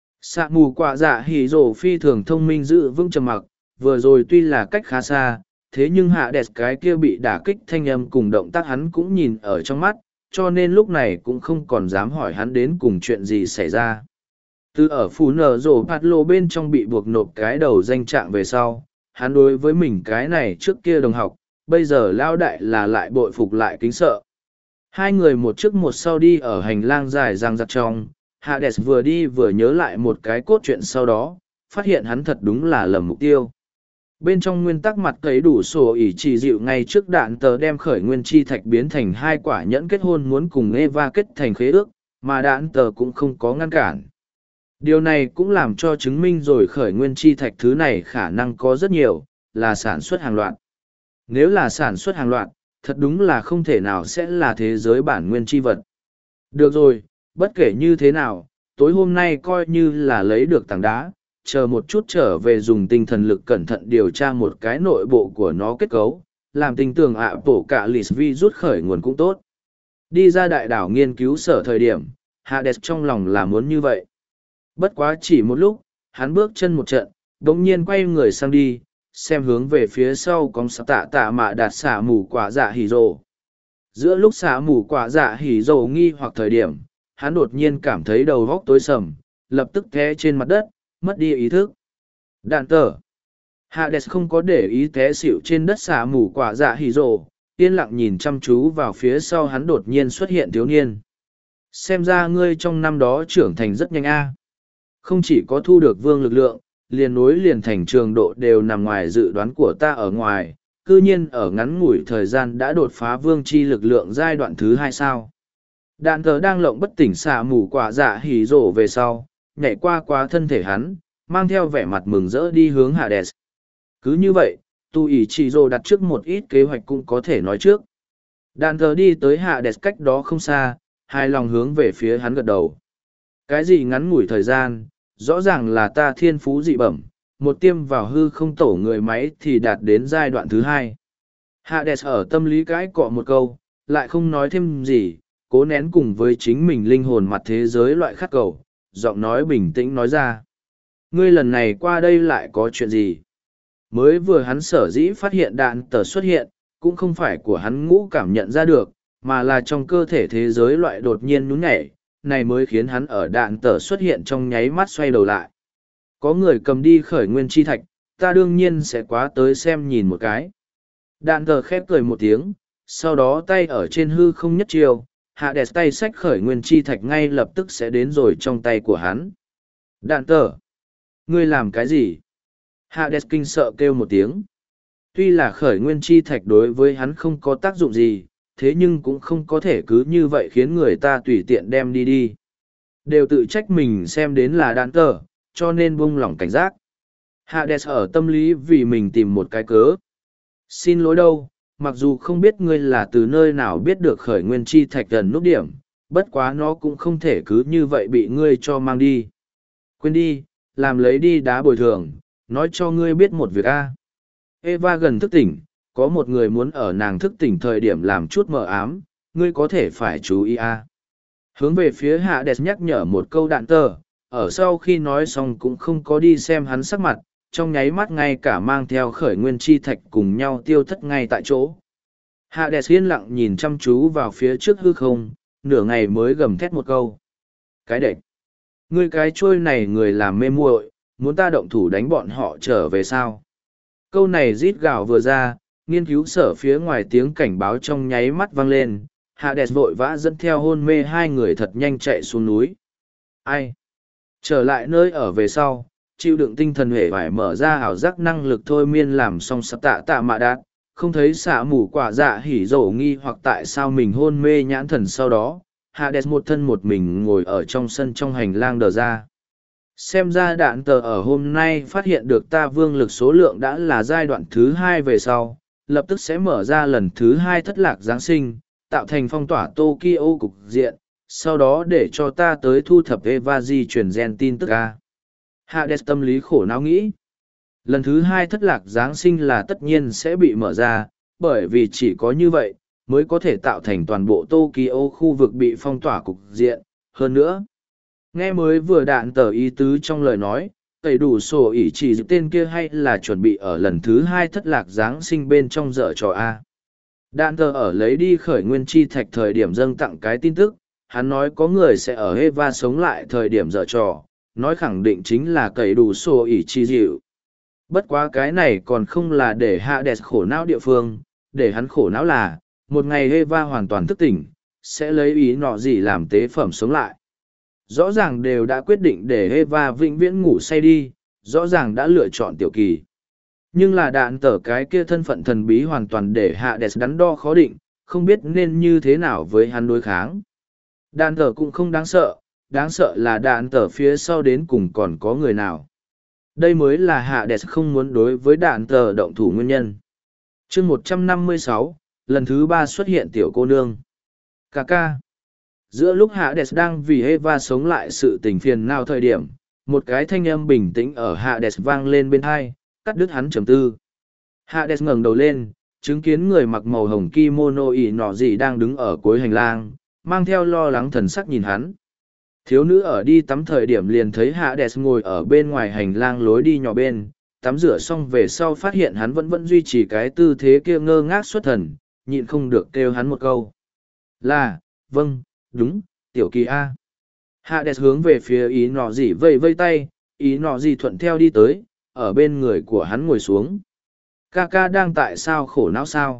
Sạ mù quả dạ hỉ rổ phi thường thông minh giữ vững trầm mặc, vừa rồi tuy là cách khá xa, thế nhưng Hades cái kia bị đả kích thanh âm cùng động tác hắn cũng nhìn ở trong mắt, cho nên lúc này cũng không còn dám hỏi hắn đến cùng chuyện gì xảy ra. Từ ở phú nở rổ phạt lộ bên trong bị buộc nộp cái đầu danh trạng về sau, hắn đối với mình cái này trước kia đồng học, bây giờ lao đại là lại bội phục lại kính sợ. Hai người một trước một sau đi ở hành lang dài răng rặc trong, Hades vừa đi vừa nhớ lại một cái cốt truyện sau đó, phát hiện hắn thật đúng là lầm mục tiêu. Bên trong nguyên tắc mặt cấy đủ sổ ỉ chỉ dịu ngay trước đạn tờ đem khởi nguyên chi thạch biến thành 2 quả nhẫn kết hôn muốn cùng Eva kết thành khế ước, mà đạn tờ cũng không có ngăn cản. Điều này cũng làm cho chứng minh rồi khởi nguyên chi thạch thứ này khả năng có rất nhiều, là sản xuất hàng loạt. Nếu là sản xuất hàng loạt, thật đúng là không thể nào sẽ là thế giới bản nguyên chi vật. Được rồi, bất kể như thế nào, tối hôm nay coi như là lấy được tảng đá, chờ một chút trở về dùng tinh thần lực cẩn thận điều tra một cái nội bộ của nó kết cấu, làm tình tưởng bổ cả lì vi rút khởi nguồn cũng tốt. Đi ra đại đảo nghiên cứu sở thời điểm, Hades trong lòng là muốn như vậy. Bất quá chỉ một lúc, hắn bước chân một trận, đống nhiên quay người sang đi, xem hướng về phía sau có tạ mạ đạt xả mù quả dạ hỉ rồ. Giữa lúc xả mù quả dạ hỉ rồ nghi hoặc thời điểm, hắn đột nhiên cảm thấy đầu góc tối sầm, lập tức té trên mặt đất, mất đi ý thức. Đạn tờ. Hades không có để ý té xỉu trên đất xả mù quả dạ hỉ rồ, yên lặng nhìn chăm chú vào phía sau hắn đột nhiên xuất hiện thiếu niên. Xem ra ngươi trong năm đó trưởng thành rất nhanh a. Không chỉ có thu được vương lực lượng, liền nối liền thành trường độ đều nằm ngoài dự đoán của ta ở ngoài, cư nhiên ở ngắn ngủi thời gian đã đột phá vương chi lực lượng giai đoạn thứ 2 sao. Đạn thờ đang lộng bất tỉnh xả mù quả dạ hỉ rổ về sau, nhảy qua thân thể hắn, mang theo vẻ mặt mừng rỡ đi hướng Hades. Cứ như vậy, tu ỷ chỉ rồ đặt trước một ít kế hoạch cũng có thể nói trước. Đạn thờ đi tới Hades cách đó không xa, hai lòng hướng về phía hắn gật đầu. Cái gì ngắn ngủi thời gian, rõ ràng là ta thiên phú dị bẩm, một tiêm vào hư không tổ người máy thì đạt đến giai đoạn thứ 2. Hades ở tâm lý cãi cọ một câu, lại không nói thêm gì, cố nén cùng với chính mình linh hồn mặt thế giới loại khát cầu, giọng nói bình tĩnh nói ra. Ngươi lần này qua đây lại có chuyện gì? Mới vừa hắn sở dĩ phát hiện đạn tờ xuất hiện, cũng không phải của hắn ngũ cảm nhận ra được, mà là trong cơ thể thế giới loại đột nhiên nhún nhảy, này mới khiến hắn ở đạn tờ xuất hiện trong nháy mắt xoay đầu lại. Có người cầm đi khởi nguyên chi thạch, ta đương nhiên sẽ quá tới xem nhìn một cái. Đạn tờ khép cười một tiếng, sau đó tay ở trên hư không nhất chiều, Hades tay xách khởi nguyên chi thạch ngay lập tức sẽ đến rồi trong tay của hắn. Đạn tờ, ngươi làm cái gì? Hades kinh sợ kêu một tiếng. Tuy là khởi nguyên chi thạch đối với hắn không có tác dụng gì, thế nhưng cũng không có thể cứ như vậy khiến người ta tùy tiện đem đi. Đều tự trách mình xem đến là đạn tờ, cho nên buông lỏng cảnh giác. Hades ở tâm lý vì mình tìm một cái cớ. Xin lỗi đâu, mặc dù không biết ngươi là từ nơi nào biết được khởi nguyên chi thạch gần nút điểm, bất quá nó cũng không thể cứ như vậy bị ngươi cho mang đi. Quên đi, làm lấy đi đá bồi thường, nói cho ngươi biết một việc a. Eva gần thức tỉnh, có một người muốn ở nàng thức tỉnh thời điểm làm chút mờ ám, ngươi có thể phải chú ý a. Hướng về phía Hades nhắc nhở một câu đạn tờ, ở sau khi nói xong cũng không có đi xem hắn sắc mặt, trong nháy mắt ngay cả mang theo khởi nguyên chi thạch cùng nhau tiêu thất ngay tại chỗ. Hades yên lặng nhìn chăm chú vào phía trước hư không, nửa ngày mới gầm thét một câu. Cái đệch! Ngươi cái trôi này người làm mê muội, muốn ta động thủ đánh bọn họ trở về sao? Câu này rít gào vừa ra, nghiên cứu sở phía ngoài tiếng cảnh báo trong nháy mắt vang lên, Hades vội vã dẫn theo hôn mê hai người thật nhanh chạy xuống núi. Ai? Trở lại nơi ở về sau, chịu đựng tinh thần hề phải mở ra ảo giác năng lực thôi miên làm xong sắp tạ tạ mạ đạt, không thấy xạ mù quả dạ hỉ dỗ nghi hoặc tại sao mình hôn mê nhãn thần sau đó. Hades một thân một mình ngồi ở trong sân trong hành lang đờ ra. Xem ra đạn tờ ở hôm nay phát hiện được ta vương lực số lượng đã là giai đoạn thứ 2 về sau, lập tức sẽ mở ra lần thứ 2 thất lạc Giáng sinh, tạo thành phong tỏa Tokyo cục diện, sau đó để cho ta tới thu thập Eva di chuyển gen tin tức a. Hades tâm lý khổ não nghĩ. Lần thứ 2 thất lạc Giáng sinh là tất nhiên sẽ bị mở ra, bởi vì chỉ có như vậy, mới có thể tạo thành toàn bộ Tokyo khu vực bị phong tỏa cục diện. Hơn nữa, nghe mới vừa đạn tờ ý tứ trong lời nói, tẩy đủ sổ ỉ chỉ giữ tên kia hay là chuẩn bị ở lần thứ 2 thất lạc Giáng sinh bên trong dở trò A. Đạn tờ ở lấy đi khởi nguyên chi thạch thời điểm dâng tặng cái tin tức, hắn nói có người sẽ ở Eva sống lại thời điểm dở trò, nói khẳng định chính là tẩy đủ sổ ỉ chỉ dịu. Bất quá cái này còn không là để Hades khổ não địa phương, để hắn khổ não là, một ngày Eva hoàn toàn thức tỉnh, sẽ lấy ý nọ gì làm tế phẩm sống lại. Rõ ràng đều đã quyết định để Eva vĩnh viễn ngủ say đi, rõ ràng đã lựa chọn tiểu kỳ. Nhưng là đạn tờ cái kia thân phận thần bí hoàn toàn để Hades đắn đo khó định, không biết nên như thế nào với hắn đối kháng. Đạn tờ cũng không đáng sợ là đạn tờ phía sau đến cùng còn có người nào. Đây mới là Hades không muốn đối với đạn tờ động thủ nguyên nhân. Chương 156, lần thứ 3 xuất hiện tiểu cô nương. Kaka. Giữa lúc Hades đang vì Eva sống lại sự tình phiền nào thời điểm, một cái thanh âm bình tĩnh ở Hades vang lên bên tai, cắt đứt hắn trầm tư. Hades ngẩng đầu lên, chứng kiến người mặc màu hồng kimono ỉ nọ gì đang đứng ở cuối hành lang, mang theo lo lắng thần sắc nhìn hắn. Thiếu nữ ở đi tắm thời điểm liền thấy Hades ngồi ở bên ngoài hành lang lối đi nhỏ bên, tắm rửa xong về sau phát hiện hắn vẫn duy trì cái tư thế kia ngơ ngác xuất thần, nhịn không được kêu hắn một câu. Là, vâng, đúng, tiểu kỳ A. Hades hướng về phía ý nọ gì vây vây tay, ý nọ gì thuận theo đi tới, ở bên người của hắn ngồi xuống. Kaka đang tại sao khổ não sao?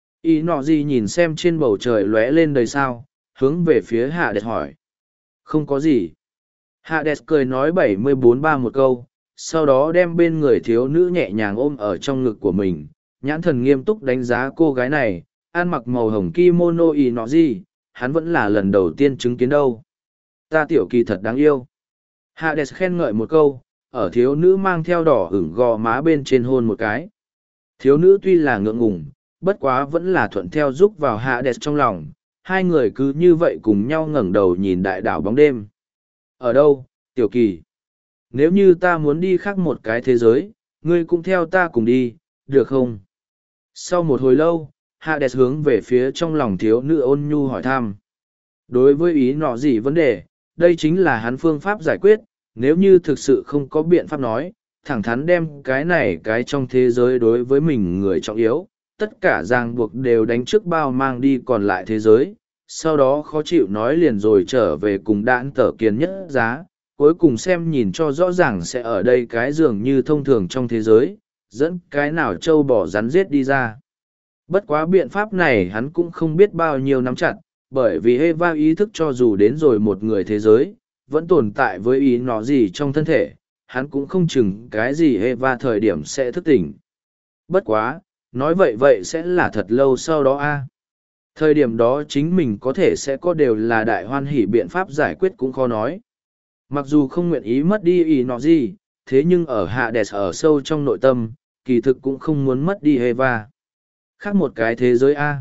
Ý nọ gì nhìn xem trên bầu trời lóe lên đầy sao, hướng về phía Hades hỏi. Không có gì. Hades cười nói 74-3 một câu, sau đó đem bên người thiếu nữ nhẹ nhàng ôm ở trong ngực của mình, nhãn thần nghiêm túc đánh giá cô gái này, ăn mặc màu hồng kimono ý nọ gì, hắn vẫn là lần đầu tiên chứng kiến đâu. Ta tiểu kỳ thật đáng yêu. Hades khen ngợi một câu, ở thiếu nữ mang theo đỏ ửng gò má bên trên hôn một cái. Thiếu nữ tuy là ngượng ngùng, bất quá vẫn là thuận theo giúp vào Hades trong lòng, hai người cứ như vậy cùng nhau ngẩng đầu nhìn đại đảo bóng đêm. Ở đâu, tiểu kỳ? Nếu như ta muốn đi khác một cái thế giới, ngươi cũng theo ta cùng đi, được không? Sau một hồi lâu, Hades hướng về phía trong lòng thiếu nữ ôn nhu hỏi thăm. Đối với ý nọ gì vấn đề, đây chính là hắn phương pháp giải quyết, nếu như thực sự không có biện pháp nói, thẳng thắn đem cái này cái trong thế giới đối với mình người trọng yếu, tất cả ràng buộc đều đánh trước bao mang đi còn lại thế giới, sau đó khó chịu nói liền rồi trở về cùng đạn tở kiến nhất giá, cuối cùng xem nhìn cho rõ ràng sẽ ở đây cái dường như thông thường trong thế giới, dẫn cái nào trâu bỏ rắn giết đi ra. Bất quá biện pháp này hắn cũng không biết bao nhiêu nắm chặt, bởi vì Eva ý thức cho dù đến rồi một người thế giới, vẫn tồn tại với ý nó gì trong thân thể, hắn cũng không chừng cái gì Eva thời điểm sẽ thức tỉnh. Bất quá, nói vậy sẽ là thật lâu sau đó a. Thời điểm đó chính mình có thể sẽ có đều là đại hoan hỷ biện pháp giải quyết cũng khó nói. Mặc dù không nguyện ý mất đi ý nó gì, thế nhưng ở Hades ở sâu trong nội tâm, kỳ thực cũng không muốn mất đi Eva. Khác một cái thế giới A.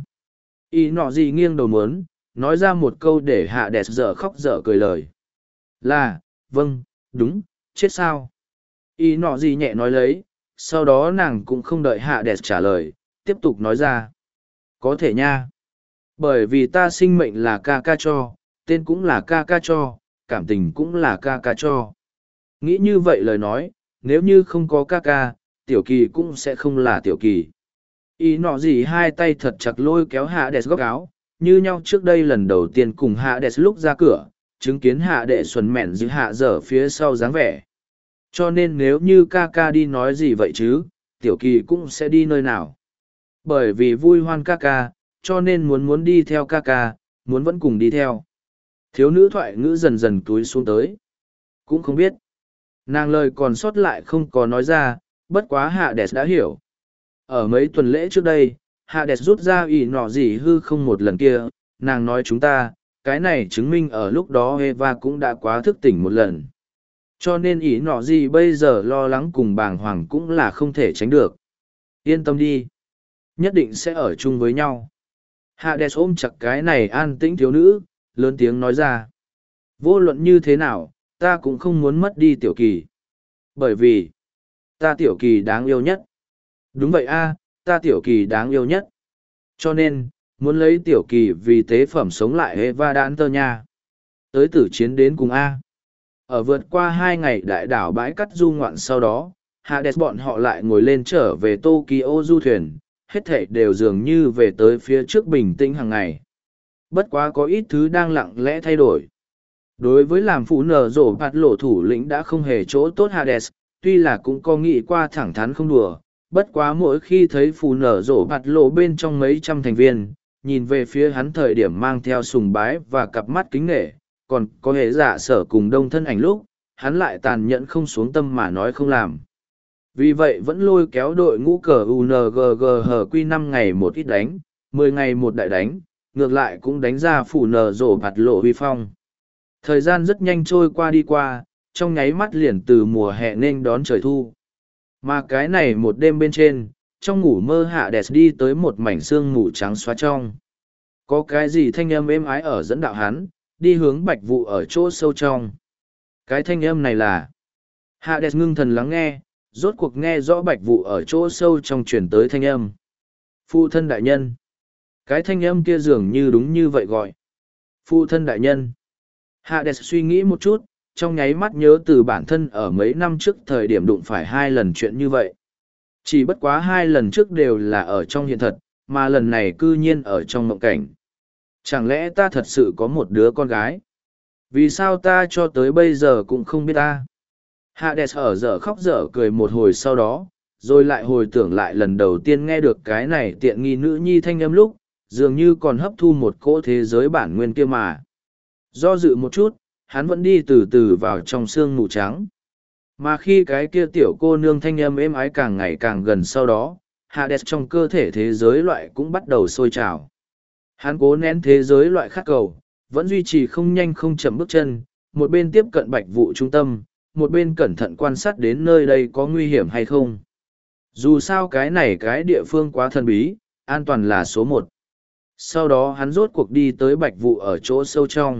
Y nọ gì nghiêng đầu muốn, nói ra một câu để Hades dở khóc dở cười lời. Là, vâng, đúng, chết sao? Y nọ gì nhẹ nói lấy, sau đó nàng cũng không đợi Hades trả lời, tiếp tục nói ra. Có thể nha. Bởi vì ta sinh mệnh là ca ca cho, tên cũng là ca ca cho, cảm tình cũng là ca ca cho. Nghĩ như vậy lời nói, nếu như không có ca ca, tiểu kỳ cũng sẽ không là tiểu kỳ. Y nọ gì hai tay thật chặt lôi kéo Hades góc áo, như nhau trước đây lần đầu tiên cùng Hades lúc ra cửa, chứng kiến hạ đệ xuân mẹn giữ hạ dở phía sau dáng vẻ. Cho nên nếu như ca ca đi nói gì vậy chứ, tiểu kỳ cũng sẽ đi nơi nào. Bởi vì vui hoan ca ca, cho nên muốn đi theo ca ca, muốn vẫn cùng đi theo. Thiếu nữ thoại ngữ dần dần túi xuống tới. Cũng không biết. Nàng lời còn sót lại không có nói ra, bất quá Hades đã hiểu. Ở mấy tuần lễ trước đây, Hades rút ra ỷ nọ gì hư không một lần kia, nàng nói chúng ta, cái này chứng minh ở lúc đó Eva cũng đã quá thức tỉnh một lần. Cho nên ỷ nọ gì bây giờ lo lắng cùng bàng hoàng cũng là không thể tránh được. Yên tâm đi. Nhất định sẽ ở chung với nhau. Hades ôm chặt cái này an tĩnh thiếu nữ, lớn tiếng nói ra. Vô luận như thế nào, ta cũng không muốn mất đi tiểu kỳ. Bởi vì, ta tiểu kỳ đáng yêu nhất. Đúng vậy a, ta tiểu kỳ đáng yêu nhất. Cho nên, muốn lấy tiểu kỳ vì tế phẩm sống lại Eva đan tơ nha. Tới tử chiến đến cùng a. Ở vượt qua 2 ngày đại đảo bãi cắt du ngoạn sau đó, Hades bọn họ lại ngồi lên trở về Tokyo du thuyền, hết thảy đều dường như về tới phía trước bình tĩnh hàng ngày. Bất quá có ít thứ đang lặng lẽ thay đổi. Đối với làm phụ nở rổ bạt lộ thủ lĩnh đã không hề chỗ tốt Hades, tuy là cũng có nghĩ qua thẳng thắn không đùa, bất quá mỗi khi thấy phụ nở rổ bạt lộ bên trong mấy trăm thành viên, nhìn về phía hắn thời điểm mang theo sùng bái và cặp mắt kính nể, còn có hệ giả sở cùng đông thân ảnh lúc, hắn lại tàn nhẫn không xuống tâm mà nói không làm. Vì vậy vẫn lôi kéo đội ngũ cờ UNGGHQ 5 ngày một ít đánh, 10 ngày một đại đánh, ngược lại cũng đánh ra phủ nở rổ bạt lộ huy phong. Thời gian rất nhanh trôi qua đi qua, trong nháy mắt liền từ mùa hè nên đón trời thu. Mà cái này một đêm bên trên, trong ngủ mơ Hades đi tới một mảnh sương mù trắng xóa trong. Có cái gì thanh âm êm ái ở dẫn đạo hắn, đi hướng bạch vụ ở chỗ sâu trong. Cái thanh âm này là Hades ngưng thần lắng nghe, rốt cuộc nghe rõ bạch vụ ở chỗ sâu trong truyền tới thanh âm. Phụ thân đại nhân. Cái thanh âm kia dường như đúng như vậy gọi. Phụ thân đại nhân. Hades suy nghĩ một chút, trong nháy mắt nhớ từ bản thân ở mấy năm trước thời điểm đụng phải 2 lần chuyện như vậy. Chỉ bất quá 2 lần trước đều là ở trong hiện thật, mà lần này cư nhiên ở trong mộng cảnh. Chẳng lẽ ta thật sự có một đứa con gái? Vì sao ta cho tới bây giờ cũng không biết ta? Hades ở dở khóc dở cười một hồi sau đó, rồi lại hồi tưởng lại lần đầu tiên nghe được cái này tiện nghi nữ nhi thanh âm lúc, dường như còn hấp thu một cỗ thế giới bản nguyên kia mà. Do dự một chút, hắn vẫn đi từ từ vào trong sương mù trắng. Mà khi cái kia tiểu cô nương thanh âm êm ái càng ngày càng gần sau đó, Hades trong cơ thể thế giới loại cũng bắt đầu sôi trào. Hắn cố nén thế giới loại khát cầu, vẫn duy trì không nhanh không chậm bước chân, một bên tiếp cận bạch vụ trung tâm, một bên cẩn thận quan sát đến nơi đây có nguy hiểm hay không. Dù sao cái này cái địa phương quá thần bí, an toàn là số 1. Sau đó hắn rốt cuộc đi tới bạch vụ ở chỗ sâu trong.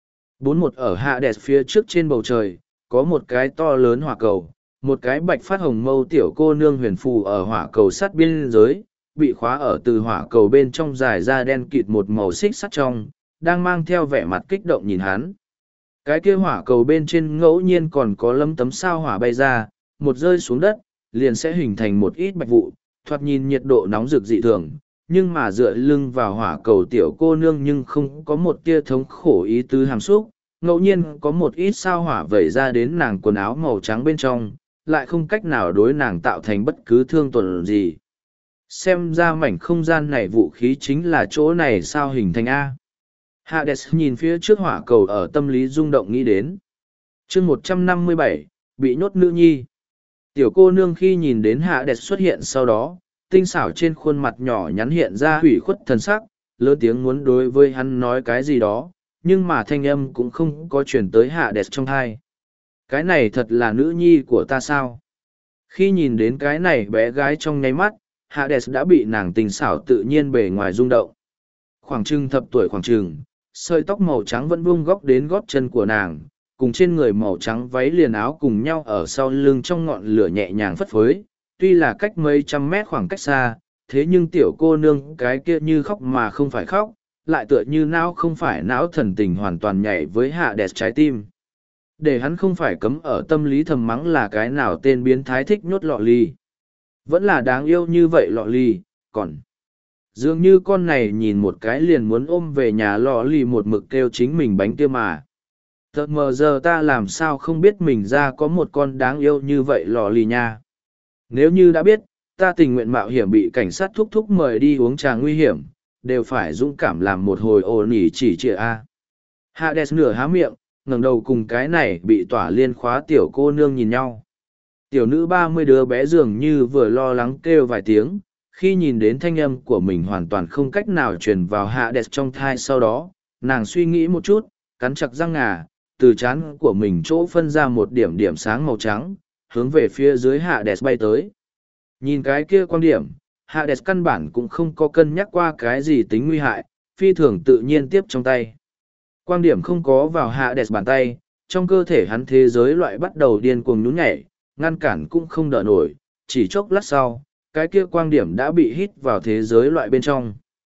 41 ở Hades phía trước trên bầu trời, có một cái to lớn hỏa cầu, một cái bạch phát hồng mâu tiểu cô nương huyền phù ở hỏa cầu sắt biên giới, bị khóa ở từ hỏa cầu bên trong dài ra đen kịt một màu xích sắt trong, đang mang theo vẻ mặt kích động nhìn hắn. Cái kia hỏa cầu bên trên ngẫu nhiên còn có lấm tấm sao hỏa bay ra, một rơi xuống đất, liền sẽ hình thành một ít bạch vụ, thoạt nhìn nhiệt độ nóng rực dị thường, nhưng mà dựa lưng vào hỏa cầu tiểu cô nương nhưng không có một tia thống khổ ý tứ hàm xúc, ngẫu nhiên có một ít sao hỏa vẩy ra đến nàng quần áo màu trắng bên trong, lại không cách nào đối nàng tạo thành bất cứ thương tổn gì. Xem ra mảnh không gian này vũ khí chính là chỗ này sao hình thành A. Hades nhìn phía trước hỏa cầu ở tâm lý rung động nghĩ đến. chương 157, bị nhốt nữ nhi. Tiểu cô nương khi nhìn đến Hades xuất hiện sau đó, tinh xảo trên khuôn mặt nhỏ nhắn hiện ra hủy khuất thần sắc, lớn tiếng muốn đối với hắn nói cái gì đó, nhưng mà thanh âm cũng không có chuyển tới Hades trong thai. Cái này thật là nữ nhi của ta sao? Khi nhìn đến cái này bé gái trong nháy mắt, Hades đã bị nàng tình xảo tự nhiên bề ngoài rung động. Khoảng chừng thập tuổi khoảng chừng, sợi tóc màu trắng vẫn vung góc đến gót chân của nàng, cùng trên người màu trắng váy liền áo cùng nhau ở sau lưng trong ngọn lửa nhẹ nhàng phất phới. Tuy là cách mấy trăm mét khoảng cách xa, thế nhưng tiểu cô nương cái kia như khóc mà không phải khóc, lại tựa như não không phải não, thần tình hoàn toàn nhảy với Hades trái tim. Để hắn không phải cấm ở tâm lý thầm mắng là cái nào tên biến thái thích nhốt lọ ly. Vẫn là đáng yêu như vậy lọ ly, còn dường như con này nhìn một cái liền muốn ôm về nhà lọ ly một mực kêu chính mình bánh kia mà. Tợt mờ giờ ta làm sao không biết mình ra có một con đáng yêu như vậy lọ ly nha. Nếu như đã biết, ta tình nguyện mạo hiểm bị cảnh sát thúc thúc mời đi uống trà nguy hiểm, đều phải dũng cảm làm một hồi ồn ỉ chỉ trịa a. Hades nửa há miệng, ngẩng đầu cùng cái này bị tỏa liên khóa tiểu cô nương nhìn nhau. Tiểu nữ 30 đứa bé dường như vừa lo lắng kêu vài tiếng, khi nhìn đến thanh âm của mình hoàn toàn không cách nào truyền vào Hades trong thai, sau đó, nàng suy nghĩ một chút, cắn chặt răng ngà, từ trán của mình chỗ phân ra một điểm điểm sáng màu trắng, hướng về phía dưới Hades bay tới. Nhìn cái kia quan điểm, Hades căn bản cũng không có cân nhắc qua cái gì tính nguy hại, phi thường tự nhiên tiếp trong tay. Quang điểm không có vào Hades bàn tay, trong cơ thể hắn thế giới loại bắt đầu điên cuồng nhún nhảy, ngăn cản cũng không đỡ nổi, chỉ chốc lát sau, cái kia quang điểm đã bị hít vào thế giới loại bên trong.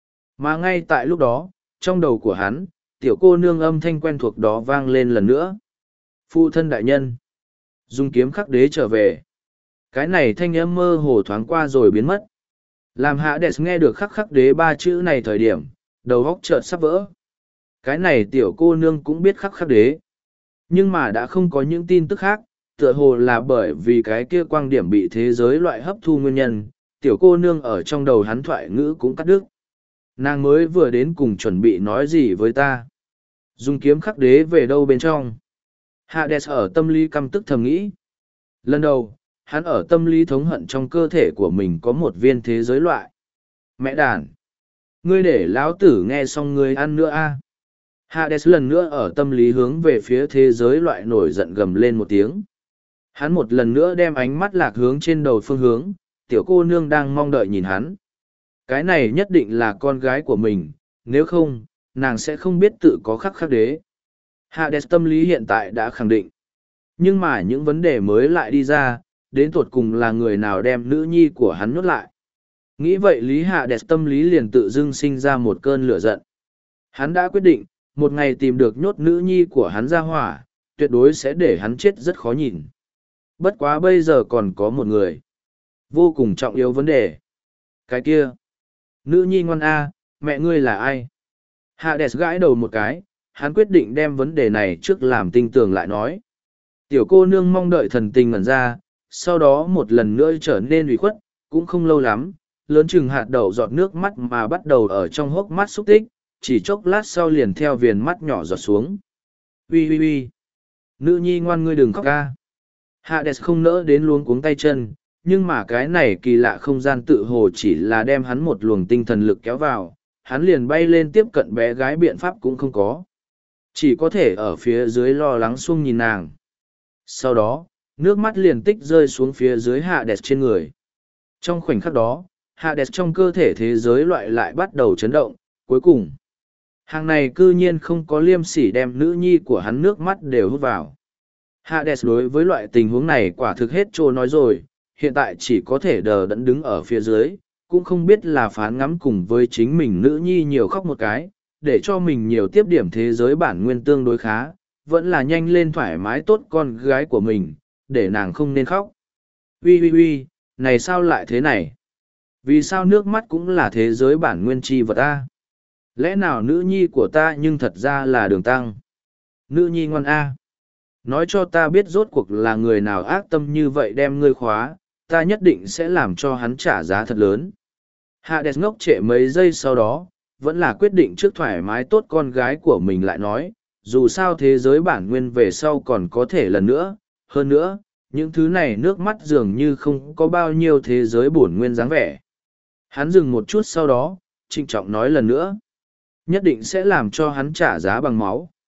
Mà ngay tại lúc đó, trong đầu của hắn, tiểu cô nương âm thanh quen thuộc đó vang lên lần nữa. Phụ thân đại nhân, dùng kiếm khắc đế trở về. Cái này thanh âm mơ hồ thoáng qua rồi biến mất. Làm Hades nghe được khắc khắc đế ba chữ này thời điểm, đầu óc chợt sắp vỡ. Cái này tiểu cô nương cũng biết khắc khắc đế. Nhưng mà đã không có những tin tức khác, tựa hồ là bởi vì cái kia quang điểm bị thế giới loại hấp thu nguyên nhân, tiểu cô nương ở trong đầu hắn thoại ngữ cũng cắt đứt. Nàng mới vừa đến cùng chuẩn bị nói gì với ta. Dùng kiếm khắc đế về đâu bên trong. Hades ở tâm lý căm tức thầm nghĩ. Lần đầu, hắn ở tâm lý thống hận trong cơ thể của mình có một viên thế giới loại. Mẹ đàn! Ngươi để lão tử nghe xong ngươi ăn nữa a. Hades lần nữa ở tâm lý hướng về phía thế giới loại nổi giận gầm lên một tiếng. Hắn một lần nữa đem ánh mắt lạc hướng trên đầu phương hướng, tiểu cô nương đang mong đợi nhìn hắn. Cái này nhất định là con gái của mình, nếu không, nàng sẽ không biết tự có khắc khắc đế. Hades tâm lý hiện tại đã khẳng định. Nhưng mà những vấn đề mới lại đi ra, đến tột cùng là người nào đem nữ nhi của hắn nhốt lại. Nghĩ vậy Lý Hades tâm lý liền tự dưng sinh ra một cơn lửa giận. Hắn đã quyết định, một ngày tìm được nhốt nữ nhi của hắn ra hỏa, tuyệt đối sẽ để hắn chết rất khó nhìn. Bất quá bây giờ còn có một người. Vô cùng trọng yếu vấn đề. Cái kia. Nữ nhi ngoan a, mẹ ngươi là ai? Hades gãi đầu một cái, hắn quyết định đem vấn đề này trước làm tinh tường lại nói. Tiểu cô nương mong đợi thần tình ngẩn ra, sau đó một lần nữa trở nên ủy khuất, cũng không lâu lắm, lớn chừng hạt đậu giọt nước mắt mà bắt đầu ở trong hốc mắt xúc tích, chỉ chốc lát sau liền theo viền mắt nhỏ giọt xuống. Ui ui ui! Nữ nhi ngoan ngươi đừng khóc ca. Hades không nỡ đến luống cuống tay chân, nhưng mà cái này kỳ lạ không gian tự hồ chỉ là đem hắn một luồng tinh thần lực kéo vào, hắn liền bay lên tiếp cận bé gái biện pháp cũng không có. Chỉ có thể ở phía dưới lo lắng xuông nhìn nàng. Sau đó, nước mắt liền tích rơi xuống phía dưới Hades trên người. Trong khoảnh khắc đó, Hades trong cơ thể thế giới loại lại bắt đầu chấn động, cuối cùng. Hàng này cư nhiên không có liêm sỉ đem nữ nhi của hắn nước mắt đều hút vào. Hades đối với loại tình huống này quả thực hết trô nói rồi, hiện tại chỉ có thể đờ đẫn đứng ở phía dưới, cũng không biết là phán ngắm cùng với chính mình nữ nhi nhiều khóc một cái, để cho mình nhiều tiếp điểm thế giới bản nguyên tương đối khá, vẫn là nhanh lên thoải mái tốt con gái của mình, để nàng không nên khóc. Ui ui ui, này sao lại thế này? Vì sao nước mắt cũng là thế giới bản nguyên chi vật a? Lẽ nào nữ nhi của ta nhưng thật ra là Đường Tăng? Nữ nhi ngoan a. Nói cho ta biết rốt cuộc là người nào ác tâm như vậy đem ngươi khóa, ta nhất định sẽ làm cho hắn trả giá thật lớn. Hades ngốc trệ mấy giây sau đó, vẫn là quyết định trước thoải mái tốt con gái của mình lại nói, dù sao thế giới bản nguyên về sau còn có thể lần nữa, hơn nữa, những thứ này nước mắt dường như không có bao nhiêu thế giới bổn nguyên dáng vẻ. Hắn dừng một chút sau đó, trịnh trọng nói lần nữa, nhất định sẽ làm cho hắn trả giá bằng máu.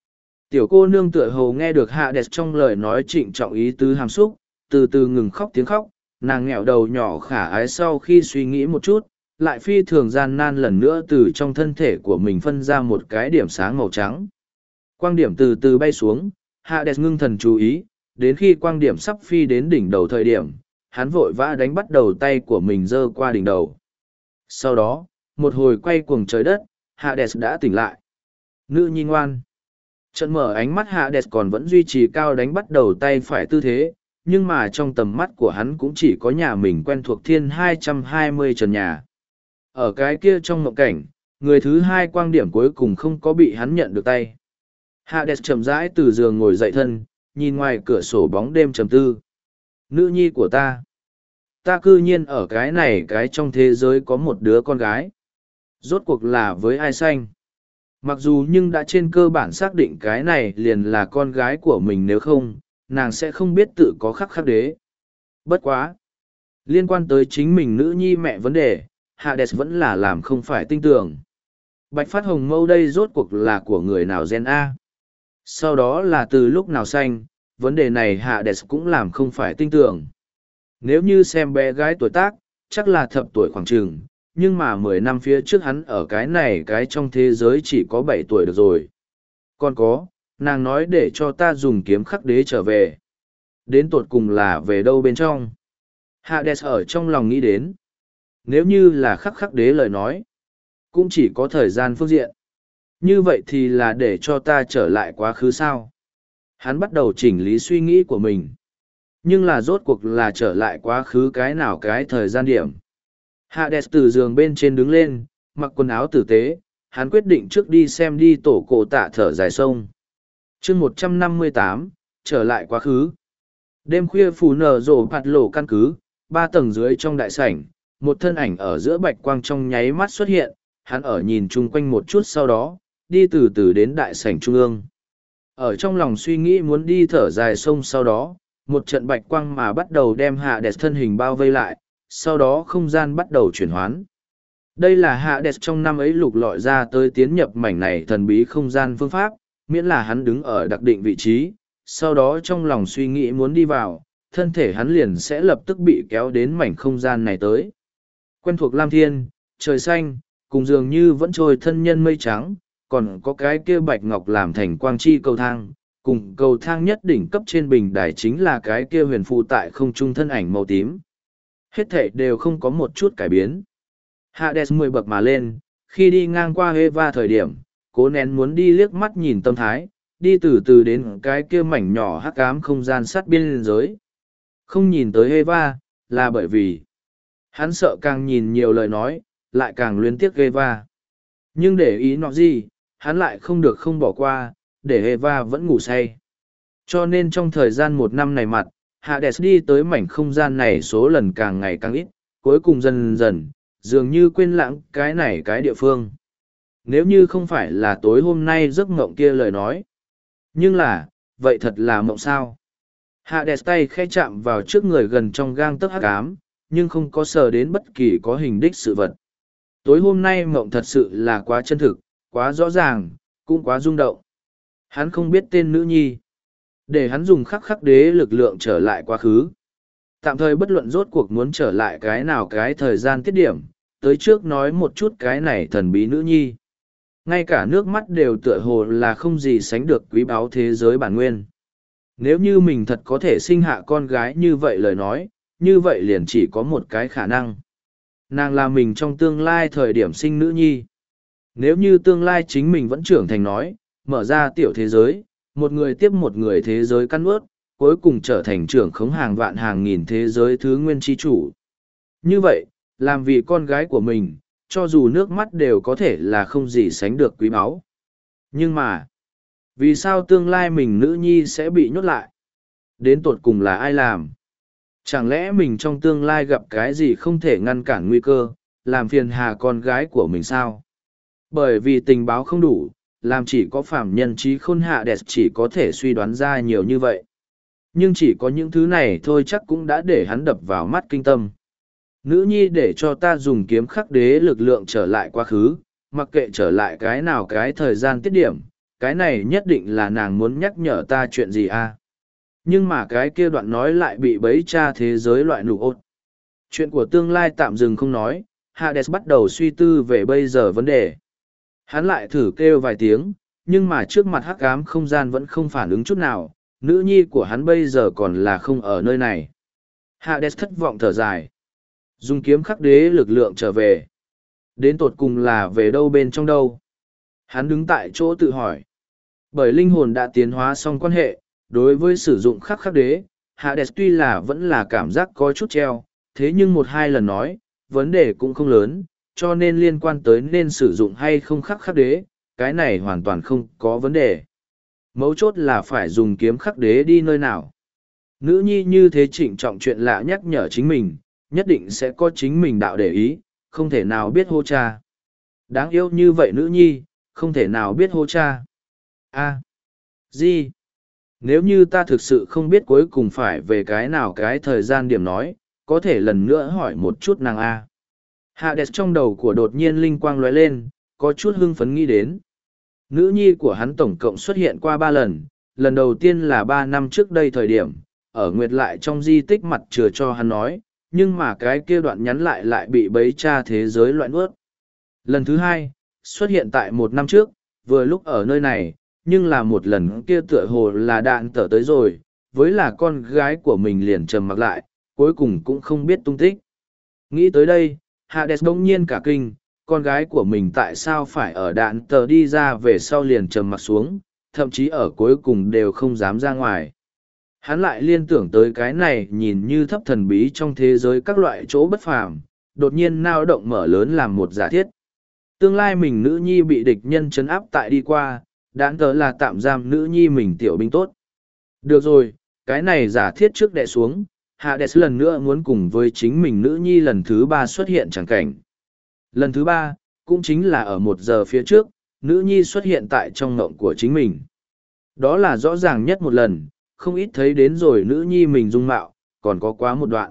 Tiểu cô nương tựa hồ nghe được Hades trong lời nói trịnh trọng ý tứ hàm xúc, từ từ ngừng khóc tiếng khóc, nàng nghẹo đầu nhỏ khả ái sau khi suy nghĩ một chút, lại phi thường gian nan lần nữa từ trong thân thể của mình phân ra một cái điểm sáng màu trắng. Quang điểm từ từ bay xuống, Hades ngưng thần chú ý, đến khi quang điểm sắp phi đến đỉnh đầu thời điểm, hắn vội vã đánh bắt đầu tay của mình giơ qua đỉnh đầu. Sau đó, một hồi quay cuồng trời đất, Hades đã tỉnh lại. Nữ nhi ngoan. Trận mở ánh mắt Hades còn vẫn duy trì cao đánh bắt đầu tay phải tư thế, nhưng mà trong tầm mắt của hắn cũng chỉ có nhà mình quen thuộc thiên 220 trần nhà. Ở cái kia trong mộng cảnh, người thứ hai quang điểm cuối cùng không có bị hắn nhận được tay. Hades chậm rãi từ giường ngồi dậy thân, nhìn ngoài cửa sổ bóng đêm trầm tư. Nữ nhi của ta cư nhiên ở cái này cái trong thế giới có một đứa con gái. Rốt cuộc là với ai sanh? Mặc dù nhưng đã trên cơ bản xác định cái này liền là con gái của mình, nếu không, nàng sẽ không biết tự có khắc khắc đế. Bất quá. Liên quan tới chính mình nữ nhi mẹ vấn đề, Hades vẫn là làm không phải tin tưởng. Bạch phát hồng mâu đây rốt cuộc là của người nào gen A. Sau đó là từ lúc nào sanh, vấn đề này Hades cũng làm không phải tin tưởng. Nếu như xem bé gái tuổi tác, chắc là thập tuổi khoảng chừng, nhưng mà 10 năm phía trước hắn ở cái này cái trong thế giới chỉ có 7 tuổi được rồi. Còn có, nàng nói để cho ta dùng kiếm khắc đế trở về. Đến tột cùng là về đâu bên trong? Hades ở trong lòng nghĩ đến. Nếu như là khắc đế lời nói, cũng chỉ có thời gian phương diện. Như vậy thì là để cho ta trở lại quá khứ sao? Hắn bắt đầu chỉnh lý suy nghĩ của mình. Nhưng là rốt cuộc là trở lại quá khứ cái nào cái thời gian điểm. Hades từ giường bên trên đứng lên, mặc quần áo tử tế, hắn quyết định trước đi xem đi tổ cổ tạ thở dài sông. chương 158, trở lại quá khứ. Đêm khuya phù nở rổ phạt lộ căn cứ, 3 tầng dưới trong đại sảnh, một thân ảnh ở giữa bạch quang trong nháy mắt xuất hiện, hắn ở nhìn chung quanh một chút sau đó, đi từ từ đến đại sảnh trung ương. Ở trong lòng suy nghĩ muốn đi thở dài sông sau đó, một trận bạch quang mà bắt đầu đem Hades thân hình bao vây lại, sau đó không gian bắt đầu chuyển hoán. Đây là Hades trong năm ấy lục lọi ra tới tiến nhập mảnh này thần bí không gian phương pháp, miễn là hắn đứng ở đặc định vị trí, sau đó trong lòng suy nghĩ muốn đi vào, thân thể hắn liền sẽ lập tức bị kéo đến mảnh không gian này tới. Quen thuộc lam thiên, trời xanh, cùng dường như vẫn trôi thân nhân mây trắng, còn có cái kia bạch ngọc làm thành quang chi cầu thang, cùng cầu thang nhất đỉnh cấp trên bình đài chính là cái kia huyền phù tại không trung thân ảnh màu tím. Hết thảy đều không có một chút cải biến. Hades 10 bậc mà lên, khi đi ngang qua Eva thời điểm, cố nén muốn đi liếc mắt nhìn tâm thái, đi từ từ đến cái kia mảnh nhỏ hắc ám không gian sát biên giới. Không nhìn tới Eva, là bởi vì hắn sợ càng nhìn nhiều lời nói, lại càng luyến tiếc Eva. Nhưng để ý nó gì, hắn lại không được không bỏ qua, để Eva vẫn ngủ say. Cho nên trong thời gian 1 năm này mặt, Hades đi tới mảnh không gian này số lần càng ngày càng ít, cuối cùng dần dần, dường như quên lãng cái này cái địa phương. Nếu như không phải là tối hôm nay giấc mộng kia lời nói. Nhưng là, vậy thật là mộng sao? Hades tay khẽ chạm vào trước người gần trong gang tấc hắc ám, nhưng không có sờ đến bất kỳ có hình đích sự vật. Tối hôm nay mộng thật sự là quá chân thực, quá rõ ràng, cũng quá rung động. Hắn không biết tên nữ nhi. Để hắn dùng khắc đế lực lượng trở lại quá khứ. Tạm thời bất luận rốt cuộc muốn trở lại cái nào cái thời gian tiết điểm, tới trước nói một chút cái này thần bí nữ nhi. Ngay cả nước mắt đều tựa hồ là không gì sánh được quý báu thế giới bản nguyên. Nếu như mình thật có thể sinh hạ con gái như vậy lời nói, như vậy liền chỉ có một cái khả năng. Nàng là mình trong tương lai thời điểm sinh nữ nhi. Nếu như tương lai chính mình vẫn trưởng thành nói, mở ra tiểu thế giới, một người tiếp một người thế giới căn ướt, cuối cùng trở thành trưởng khống hàng vạn hàng nghìn thế giới thứ nguyên chi chủ. Như vậy, làm vì con gái của mình, cho dù nước mắt đều có thể là không gì sánh được quý báu. Nhưng mà, vì sao tương lai mình nữ nhi sẽ bị nhốt lại? Đến tột cùng là ai làm? Chẳng lẽ mình trong tương lai gặp cái gì không thể ngăn cản nguy cơ, làm phiền hà con gái của mình sao? Bởi vì tình báo không đủ, làm chỉ có phạm nhân trí khôn Hades chỉ có thể suy đoán ra nhiều như vậy. Nhưng chỉ có những thứ này thôi chắc cũng đã để hắn đập vào mắt kinh tâm. Nữ nhi để cho ta dùng kiếm khắc đế lực lượng trở lại quá khứ, mặc kệ trở lại cái nào cái thời gian tiết điểm, cái này nhất định là nàng muốn nhắc nhở ta chuyện gì à? Nhưng mà cái kia đoạn nói lại bị bấy cha thế giới loại nụ ốt. Chuyện của tương lai tạm dừng không nói, Hades bắt đầu suy tư về bây giờ vấn đề. Hắn lại thử kêu vài tiếng, nhưng mà trước mặt hắc ám không gian vẫn không phản ứng chút nào, nữ nhi của hắn bây giờ còn là không ở nơi này. Hades thất vọng thở dài. Dùng kiếm khắc đế lực lượng trở về. Đến tột cùng là về đâu bên trong đâu? Hắn đứng tại chỗ tự hỏi. Bởi linh hồn đã tiến hóa xong quan hệ, đối với sử dụng khắc khắc đế, Hades tuy là vẫn là cảm giác có chút treo, thế nhưng một hai lần nói, vấn đề cũng không lớn, cho nên liên quan tới nên sử dụng hay không khắc khắc đế, cái này hoàn toàn không có vấn đề. Mấu chốt là phải dùng kiếm khắc đế đi nơi nào. Nữ nhi như thế trịnh trọng chuyện lạ nhắc nhở chính mình, nhất định sẽ có chính mình đạo để ý, không thể nào biết hô cha. Đáng yêu như vậy nữ nhi, không thể nào biết hô cha. Gì? Nếu như ta thực sự không biết cuối cùng phải về cái nào cái thời gian điểm nói, có thể lần nữa hỏi một chút nàng A. Hades trong đầu của đột nhiên linh quang lóe lên, có chút hưng phấn nghĩ đến. Nữ nhi của hắn tổng cộng xuất hiện qua 3 lần, lần đầu tiên là 3 năm trước đây thời điểm, ở nguyệt lại trong di tích mặt chừa cho hắn nói, nhưng mà cái kia đoạn nhắn lại bị bấy cha thế giới loại nuốt. Lần thứ 2, xuất hiện tại 1 năm trước, vừa lúc ở nơi này, nhưng là một lần kia tựa hồ là đạn tở tới rồi, với là con gái của mình liền trầm mặc lại, cuối cùng cũng không biết tung tích. Nghĩ tới đây, Hades đông nhiên cả kinh, con gái của mình tại sao phải ở đạn tờ đi ra về sau liền trầm mặc xuống, thậm chí ở cuối cùng đều không dám ra ngoài. Hắn lại liên tưởng tới cái này nhìn như thấp thần bí trong thế giới các loại chỗ bất phàm, đột nhiên nao động mở lớn làm một giả thiết. Tương lai mình nữ nhi bị địch nhân trấn áp tại đi qua, đạn tờ là tạm giam nữ nhi mình tiểu binh tốt. Được rồi, cái này giả thiết trước đè xuống, Hades lần nữa muốn cùng với chính mình nữ nhi lần thứ 3 xuất hiện chẳng cảnh. Lần thứ 3, cũng chính là ở 1 giờ phía trước, nữ nhi xuất hiện tại trong ngộng của chính mình. Đó là rõ ràng nhất một lần, không ít thấy đến rồi nữ nhi mình dung mạo, còn có quá một đoạn.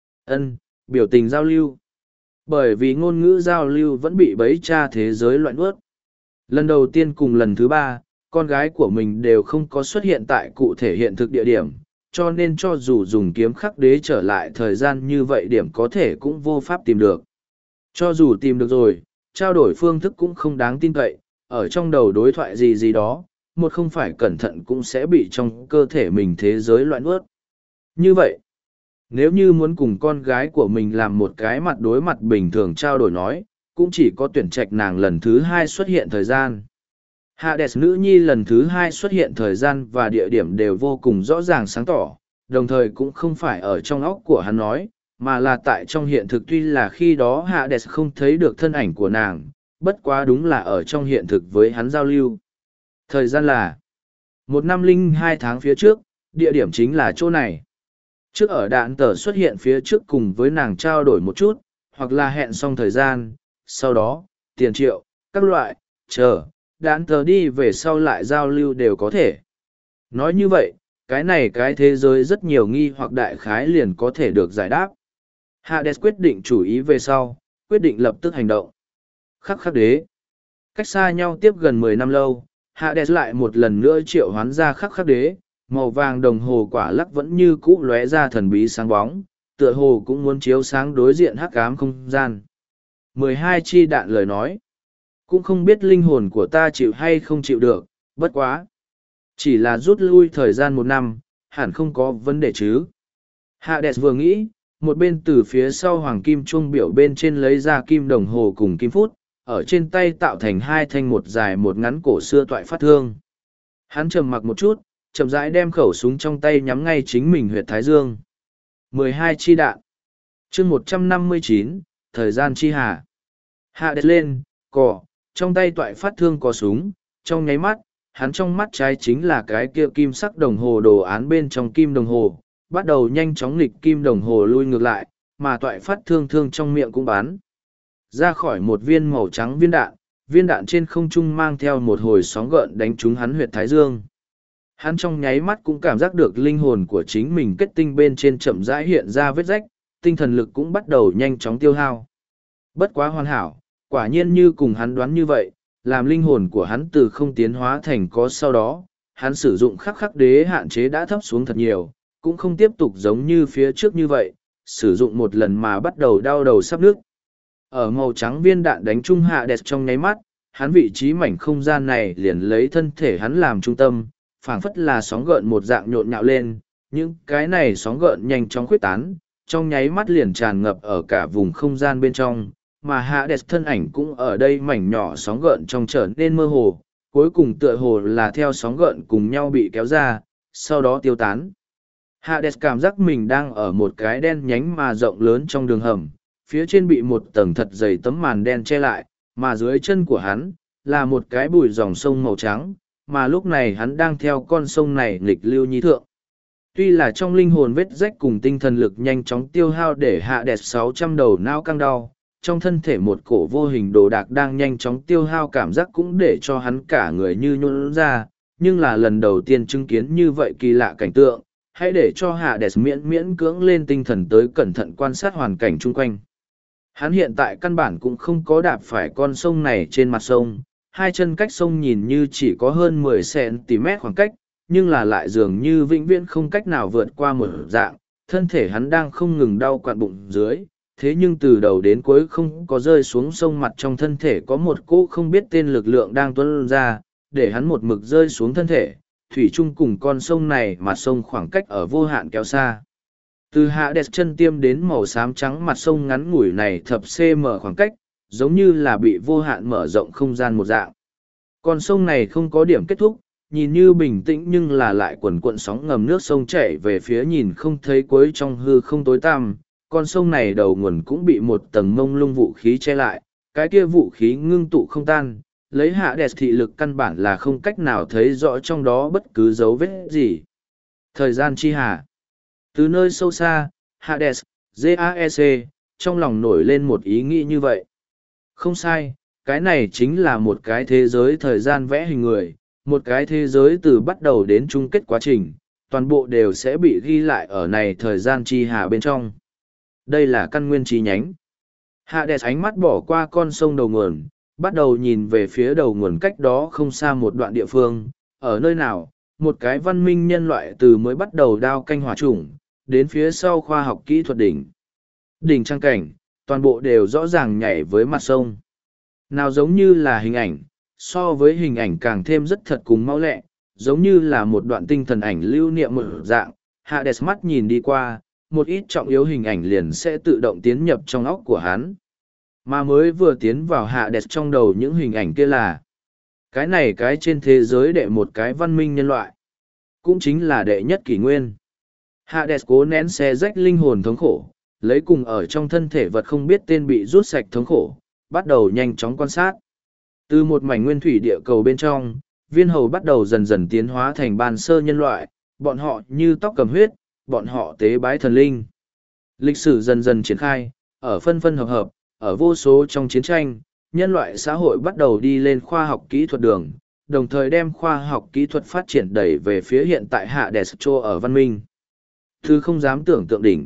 Biểu tình giao lưu. Bởi vì ngôn ngữ giao lưu vẫn bị bấy cha thế giới loạn ướt. Lần đầu tiên cùng lần thứ 3, con gái của mình đều không có xuất hiện tại cụ thể hiện thực địa điểm, cho nên cho dù dùng kiếm khắc đế trở lại thời gian như vậy điểm có thể cũng vô pháp tìm được. Cho dù tìm được rồi, trao đổi phương thức cũng không đáng tin cậy, ở trong đầu đối thoại gì gì đó, một không phải cẩn thận cũng sẽ bị trong cơ thể mình thế giới loạn ướt. Như vậy, nếu như muốn cùng con gái của mình làm một cái mặt đối mặt bình thường trao đổi nói, cũng chỉ có tuyển trạch nàng lần thứ 2 xuất hiện thời gian. Hades nữ nhi lần thứ 2 xuất hiện thời gian và địa điểm đều vô cùng rõ ràng sáng tỏ, đồng thời cũng không phải ở trong óc của hắn nói, mà là tại trong hiện thực tuy là khi đó Hades không thấy được thân ảnh của nàng, bất quá đúng là ở trong hiện thực với hắn giao lưu. Thời gian là 1 năm 02 tháng phía trước, địa điểm chính là chỗ này. Trước ở đạn tờ xuất hiện phía trước cùng với nàng trao đổi một chút, hoặc là hẹn xong thời gian, sau đó, tiền triệu, các loại, chờ, đạn tờ đi về sau lại giao lưu đều có thể. Nói như vậy, cái này cái thế giới rất nhiều nghi hoặc đại khái liền có thể được giải đáp. Hades quyết định chủ ý về sau, quyết định lập tức hành động. Khắc khắc đế. Cách xa nhau tiếp gần 10 năm lâu, Hades lại một lần nữa triệu hoán ra khắc khắc đế, màu vàng đồng hồ quả lắc vẫn như cũ lóe ra thần bí sáng bóng, tựa hồ cũng muốn chiếu sáng đối diện hắc ám không gian. 12 chi đạn lời nói. Cũng không biết linh hồn của ta chịu hay không chịu được, bất quá. Chỉ là rút lui thời gian 1 năm, hẳn không có vấn đề chứ. Hades vừa nghĩ, một bên từ phía sau hoàng kim chuông biểu bên trên lấy ra kim đồng hồ cùng kim phút, ở trên tay tạo thành 2 thanh một dài một ngắn cổ xưa toại phát thương. Hắn trầm mặc một chút, chậm rãi đem khẩu súng trong tay nhắm ngay chính mình huyệt thái dương. 12 chi đạn. Chương 159, thời gian chi hà. Hades lên, cỏ, trong tay toại phát thương có súng, trong nháy mắt, hắn trong mắt trái chính là cái kia kim sắc đồng hồ đồ án bên trong kim đồng hồ, bắt đầu nhanh chóng nghịch kim đồng hồ lui ngược lại, mà toại phát thương thương trong miệng cũng bắn. Ra khỏi một viên màu trắng viên đạn trên không trung mang theo một hồi sóng gợn đánh trúng hắn huyệt thái dương. Hắn trong nháy mắt cũng cảm giác được linh hồn của chính mình kết tinh bên trên chậm rãi hiện ra vết rách, tinh thần lực cũng bắt đầu nhanh chóng tiêu hao. Bất quá hoàn hảo, quả nhiên như cùng hắn đoán như vậy, làm linh hồn của hắn từ không tiến hóa thành có sau đó, hắn sử dụng khắc khắc đế hạn chế đã thấp xuống thật nhiều, cũng không tiếp tục giống như phía trước như vậy, sử dụng một lần mà bắt đầu đau đầu sắp nước. Ở màu trắng viên đạn đánh trung hạ đẹp trong nháy mắt, hắn vị trí mảnh không gian này liền lấy thân thể hắn làm trung tâm, phảng phất là sóng gợn một dạng nhộn nhạo lên, những cái này sóng gợn nhanh chóng khuyết tán, trong nháy mắt liền tràn ngập ở cả vùng không gian bên trong, mà hạ đẹp thân ảnh cũng ở đây mảnh nhỏ sóng gợn trong trở nên mơ hồ, cuối cùng tựa hồ là theo sóng gợn cùng nhau bị kéo ra, sau đó tiêu tán. Hades cảm giác mình đang ở một cái đen nhánh mà rộng lớn trong đường hầm, phía trên bị một tầng thật dày tấm màn đen che lại, mà dưới chân của hắn là một cái bụi dòng sông màu trắng, mà lúc này hắn đang theo con sông này nghịch lưu nhi thượng. Tuy là trong linh hồn vết rách cùng tinh thần lực nhanh chóng tiêu hao để Hades 600 đầu não căng đau, trong thân thể một cổ vô hình đồ đạc đang nhanh chóng tiêu hao cảm giác cũng để cho hắn cả người như nhũn ra, nhưng là lần đầu tiên chứng kiến như vậy kỳ lạ cảnh tượng, hãy để cho Hades miễn cưỡng lên tinh thần tới cẩn thận quan sát hoàn cảnh chung quanh. Hắn hiện tại căn bản cũng không có đạp phải con sông này trên mặt sông, hai chân cách sông nhìn như chỉ có hơn 10 cm khoảng cách, nhưng là lại dường như vĩnh viễn không cách nào vượt qua một dạng, thân thể hắn đang không ngừng đau quặn bụng dưới, thế nhưng từ đầu đến cuối không có rơi xuống sông mặt trong thân thể có một cỗ không biết tên lực lượng đang tuôn ra, để hắn một mực rơi xuống thân thể, thủy chung cùng con sông này mặt sông khoảng cách ở vô hạn kéo xa. Từ hạ đẹp chân tiêm đến màu xám trắng mặt sông ngắn ngủi này thập cm khoảng cách, giống như là bị vô hạn mở rộng không gian một dạng. Con sông này không có điểm kết thúc, nhìn như bình tĩnh nhưng là lại quần cuộn sóng ngầm nước sông chảy về phía nhìn không thấy cuối trong hư không tối tăm. Con sông này đầu nguồn cũng bị một tầng mông lung vũ khí che lại, cái kia vũ khí ngưng tụ không tan, lấy hạ đẹp thị lực căn bản là không cách nào thấy rõ trong đó bất cứ dấu vết gì. Thời gian chi hà. Từ nơi sâu xa, Hades, GAEC, trong lòng nổi lên một ý nghĩ như vậy. Không sai, cái này chính là một cái thế giới thời gian vẽ hình người, một cái thế giới từ bắt đầu đến chung kết quá trình, toàn bộ đều sẽ bị ghi lại ở này thời gian chi hà bên trong. Đây là căn nguyên chi nhánh. Hades ánh mắt bỏ qua con sông đầu nguồn, bắt đầu nhìn về phía đầu nguồn cách đó không xa một đoạn địa phương, ở nơi nào, một cái văn minh nhân loại từ mới bắt đầu đao canh hỏa chủng, đến phía sau khoa học kỹ thuật đỉnh. Đỉnh trang cảnh, toàn bộ đều rõ ràng nhảy với mặt sông. Nào giống như là hình ảnh, so với hình ảnh càng thêm rất thật cùng mau lẹ, giống như là một đoạn tinh thần ảnh lưu niệm một dạng. Hades mắt nhìn đi qua, một ít trọng yếu hình ảnh liền sẽ tự động tiến nhập trong óc của hắn. Mà mới vừa tiến vào Hades trong đầu những hình ảnh kia là cái này cái trên thế giới đệ một cái văn minh nhân loại. Cũng chính là đệ nhất kỷ nguyên. Hades cố nén xé rách linh hồn thống khổ, lấy cùng ở trong thân thể vật không biết tên bị rút sạch thống khổ, bắt đầu nhanh chóng quan sát. Từ một mảnh nguyên thủy địa cầu bên trong, viên hầu bắt đầu dần dần tiến hóa thành ban sơ nhân loại, bọn họ như tóc cầm huyết, bọn họ tế bái thần linh. Lịch sử dần dần triển khai, ở phân phân hợp hợp, ở vô số trong chiến tranh, nhân loại xã hội bắt đầu đi lên khoa học kỹ thuật đường, đồng thời đem khoa học kỹ thuật phát triển đẩy về phía hiện tại Hades Cho ở văn minh. Thứ không dám tưởng tượng đỉnh.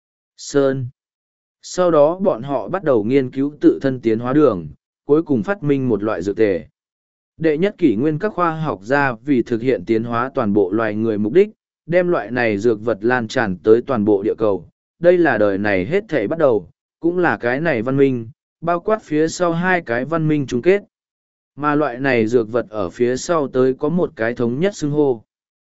Sơn. Sau đó bọn họ bắt đầu nghiên cứu tự thân tiến hóa đường, cuối cùng phát minh một loại dược tề. Đệ nhất kỷ nguyên các khoa học gia vì thực hiện tiến hóa toàn bộ loài người mục đích, đem loại này dược vật lan tràn tới toàn bộ địa cầu. Đây là đời này hết thảy bắt đầu, cũng là cái này văn minh, bao quát phía sau hai cái văn minh chung kết. Mà loại này dược vật ở phía sau tới có một cái thống nhất xưng hô.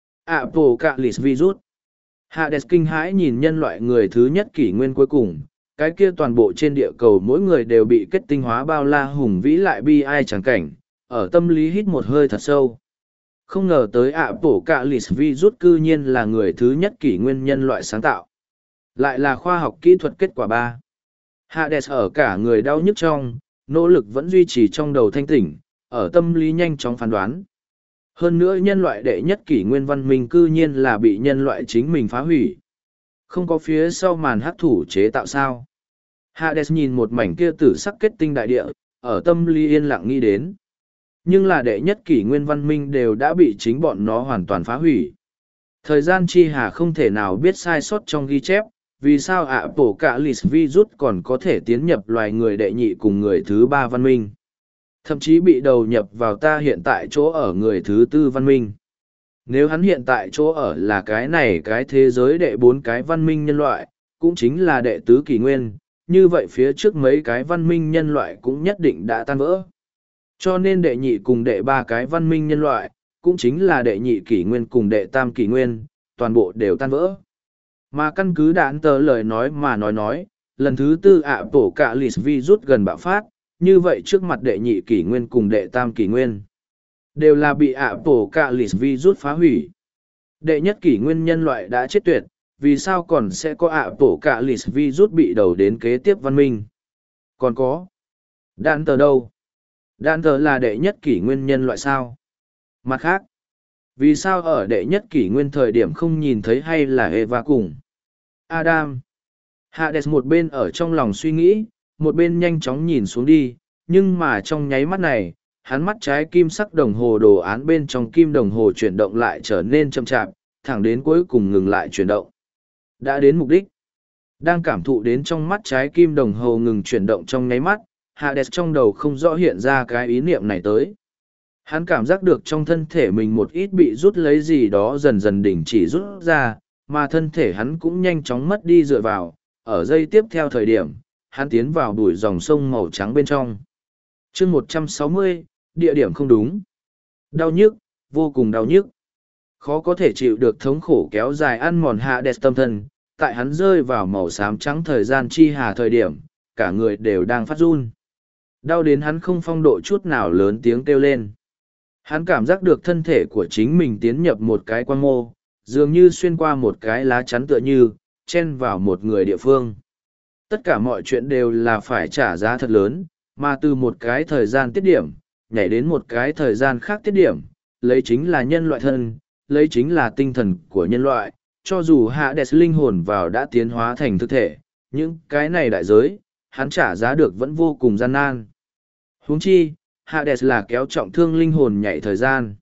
Apocalypse virus. Hades kinh hãi nhìn nhân loại người thứ nhất kỷ nguyên cuối cùng, cái kia toàn bộ trên địa cầu mỗi người đều bị kết tinh hóa bao la hùng vĩ lại bi ai chẳng cảnh, ở tâm lý hít một hơi thật sâu. Không ngờ tới Apocalypse virus cư nhiên là người thứ nhất kỷ nguyên nhân loại sáng tạo. Lại là khoa học kỹ thuật kết quả 3. Hades ở cả người đau nhức trong, nỗ lực vẫn duy trì trong đầu thanh tỉnh, ở tâm lý nhanh chóng phán đoán. Hơn nữa nhân loại đệ nhất kỷ nguyên văn minh cư nhiên là bị nhân loại chính mình phá hủy. Không có phía sau màn hắc thủ chế tạo sao. Hades nhìn một mảnh kia tử sắc kết tinh đại địa, ở tâm lý yên lặng nghĩ đến. Nhưng là đệ nhất kỷ nguyên văn minh đều đã bị chính bọn nó hoàn toàn phá hủy. Thời gian chi hà không thể nào biết sai sót trong ghi chép, vì sao Apocalypse virus còn có thể tiến nhập loài người đệ nhị cùng người thứ 3 văn minh. Thậm chí bị đầu nhập vào ta hiện tại chỗ ở người thứ tư văn minh. Nếu hắn hiện tại chỗ ở là cái này cái thế giới đệ 4 cái văn minh nhân loại, cũng chính là đệ tứ kỷ nguyên, như vậy phía trước mấy cái văn minh nhân loại cũng nhất định đã tan vỡ. Cho nên đệ nhị cùng đệ 3 cái văn minh nhân loại, cũng chính là đệ nhị kỷ nguyên cùng đệ tam kỷ nguyên, toàn bộ đều tan vỡ. Mà căn cứ đạn tờ lời nói mà nói, lần thứ tư ạ tổ cả lì virus gần bạo phát, như vậy trước mặt đệ nhị kỷ nguyên cùng đệ tam kỷ nguyên đều là bị ạ tổ cả lì virus phá hủy. Đệ nhất kỷ nguyên nhân loại đã chết tuyệt, vì sao còn sẽ có ạ tổ cả lì virus bị đầu đến kế tiếp văn minh? Còn có đạn tờ đâu? Đạn tờ là đệ nhất kỷ nguyên nhân loại sao? Mặt khác, vì sao ở đệ nhất kỷ nguyên thời điểm không nhìn thấy hay là Eva cùng Adam? Hades một bên ở trong lòng suy nghĩ, một bên nhanh chóng nhìn xuống đi, nhưng mà trong nháy mắt này, hắn mắt trái kim sắc đồng hồ đồ án bên trong kim đồng hồ chuyển động lại trở nên chậm chạp, thẳng đến cuối cùng ngừng lại chuyển động. Đã đến mục đích. Đang cảm thụ đến trong mắt trái kim đồng hồ ngừng chuyển động trong nháy mắt, Hades trong đầu không rõ hiện ra cái ý niệm này tới. Hắn cảm giác được trong thân thể mình một ít bị rút lấy gì đó dần dần đình chỉ rút ra, mà thân thể hắn cũng nhanh chóng mất đi dựa vào. Ở giây tiếp theo thời điểm, hắn tiến vào bụi dòng sông màu trắng bên trong. Chương 160, địa điểm không đúng. Đau nhức, vô cùng đau nhức. Khó có thể chịu được thống khổ kéo dài ăn mòn Hades tâm thần, tại hắn rơi vào màu xám trắng thời gian chi hà thời điểm, cả người đều đang phát run. Đau đến hắn không phong độ chút nào lớn tiếng kêu lên. Hắn cảm giác được thân thể của chính mình tiến nhập một cái quang mô, dường như xuyên qua một cái lá chắn tựa như, chen vào một người địa phương. Tất cả mọi chuyện đều là phải trả giá thật lớn, mà từ một cái thời gian tiết điểm, nhảy đến một cái thời gian khác tiết điểm, lấy chính là nhân loại thân, lấy chính là tinh thần của nhân loại, cho dù Hades linh hồn vào đã tiến hóa thành thực thể, những cái này đại giới, hắn trả giá được vẫn vô cùng gian nan. Huống chi, Hades là kéo trọng thương linh hồn nhảy thời gian.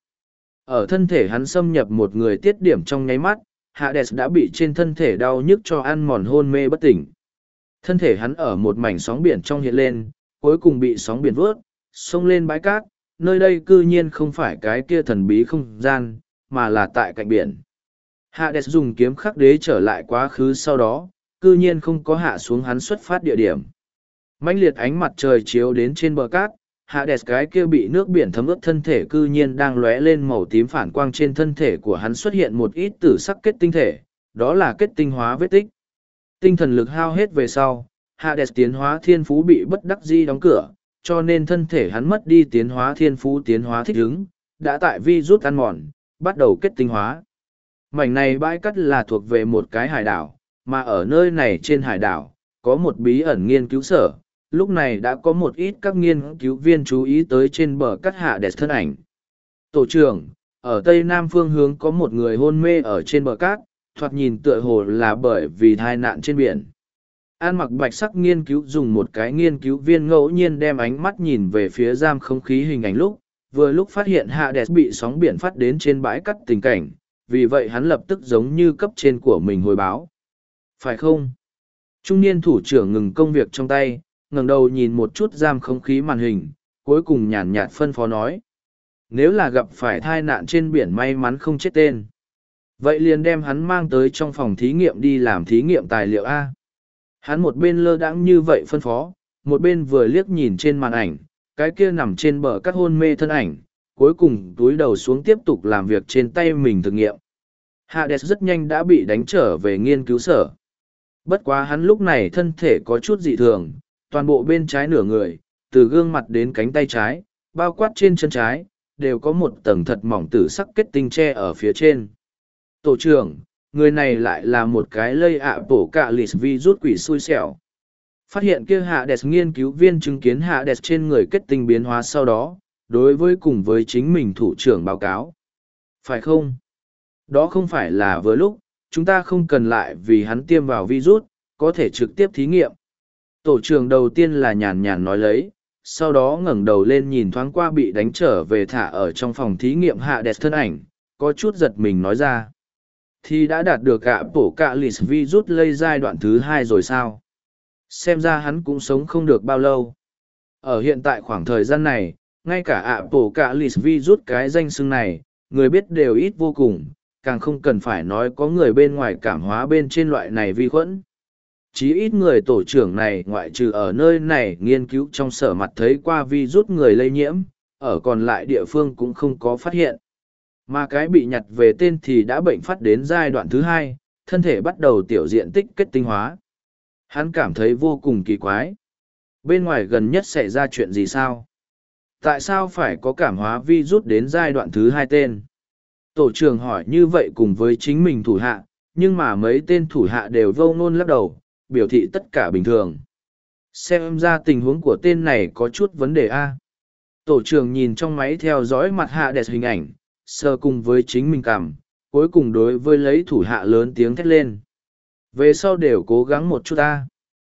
Ở thân thể hắn xâm nhập một người tiết điểm trong nháy mắt, Hades đã bị trên thân thể đau nhức cho ăn mòn hôn mê bất tỉnh. Thân thể hắn ở một mảnh sóng biển trong hiện lên, cuối cùng bị sóng biển vớt, xông lên bãi cát, nơi đây cư nhiên không phải cái kia thần bí không gian, mà là tại cạnh biển. Hades dùng kiếm khắc đế trở lại quá khứ sau đó, cư nhiên không có hạ xuống hắn xuất phát địa điểm. Mãnh liệt ánh mặt trời chiếu đến trên bờ cát, Hades cái kia bị nước biển thấm ướt thân thể cư nhiên đang lóe lên màu tím phản quang, trên thân thể của hắn xuất hiện một ít tử sắc kết tinh thể, đó là kết tinh hóa vết tích. Tinh thần lực hao hết về sau, Hades tiến hóa thiên phú bị bất đắc dĩ đóng cửa, cho nên thân thể hắn mất đi tiến hóa thiên phú tiến hóa thích ứng, đã tại virus ăn mòn, bắt đầu kết tinh hóa. Mảnh này bãi cát là thuộc về một cái hải đảo, mà ở nơi này trên hải đảo, có một bí ẩn nghiên cứu sở. Lúc này đã có một ít các nghiên cứu viên chú ý tới trên bờ cát Hades thân ảnh. Tổ trưởng, ở tây nam phương hướng có một người hôn mê ở trên bờ cát, thoạt nhìn tựa hồ là bởi vì tai nạn trên biển. An mặc bạch sắc nghiên cứu dùng một cái nghiên cứu viên ngẫu nhiên đem ánh mắt nhìn về phía giam không khí hình ảnh vừa lúc phát hiện Hades bị sóng biển phát đến trên bãi cát tình cảnh, vì vậy hắn lập tức giống như cấp trên của mình hồi báo. Phải không? Trung niên thủ trưởng ngừng công việc trong tay, ngẩng đầu nhìn một chút giam không khí màn hình, cuối cùng nhàn nhạt phân phó nói. Nếu là gặp phải tai nạn trên biển may mắn không chết tên, vậy liền đem hắn mang tới trong phòng thí nghiệm đi làm thí nghiệm tài liệu A. Hắn một bên lơ đãng như vậy phân phó, một bên vừa liếc nhìn trên màn ảnh, cái kia nằm trên bờ cát hôn mê thân ảnh, cuối cùng túi đầu xuống tiếp tục làm việc trên tay mình thực nghiệm. Hades rất nhanh đã bị đánh trở về nghiên cứu sở. Bất quá hắn lúc này thân thể có chút dị thường, toàn bộ bên trái nửa người, từ gương mặt đến cánh tay trái, bao quát trên chân trái, đều có một tầng thật mỏng tử sắc kết tinh tre ở phía trên. Tổ trưởng, người này lại là một cái lây ạ bổ cạ lịt virus quỷ xui xẻo. Phát hiện kia Hades nghiên cứu viên chứng kiến Hades trên người kết tinh biến hóa sau đó, đối với cùng với chính mình thủ trưởng báo cáo. Phải không? Đó không phải là vừa lúc, chúng ta không cần lại vì hắn tiêm vào virus, có thể trực tiếp thí nghiệm. Tổ trưởng đầu tiên là nhàn nhàn nói lấy, sau đó ngẩng đầu lên nhìn thoáng qua bị đánh trở về thả ở trong phòng thí nghiệm Hades thân ảnh, có chút giật mình nói ra. Thì đã đạt được cả bổ cạ lịt virus lây giai đoạn thứ 2 rồi sao? Xem ra hắn cũng sống không được bao lâu. Ở hiện tại khoảng thời gian này, ngay cả ạ bổ cả lì virus cái danh xưng này, người biết đều ít vô cùng, càng không cần phải nói có người bên ngoài cảm hóa bên trên loại này vi khuẩn. Chí ít người tổ trưởng này ngoại trừ ở nơi này nghiên cứu trong sở mặt thấy qua virus người lây nhiễm, ở còn lại địa phương cũng không có phát hiện. Mà cái bị nhặt về tên thì đã bệnh phát đến giai đoạn thứ hai, thân thể bắt đầu tiểu diện tích kết tinh hóa. Hắn cảm thấy vô cùng kỳ quái. Bên ngoài gần nhất xảy ra chuyện gì sao? Tại sao phải có cảm hóa virus đến giai đoạn thứ hai tên? Tổ trưởng hỏi như vậy cùng với chính mình thủ hạ, nhưng mà mấy tên thủ hạ đều vô ngôn lắc đầu, biểu thị tất cả bình thường. Xem ra tình huống của tên này có chút vấn đề a. Tổ trưởng nhìn trong máy theo dõi mặt hạ đẹp hình ảnh, sơ cùng với chính mình cảm, cuối cùng đối với lấy thủ hạ lớn tiếng thét lên. Về sau đều cố gắng một chút ta.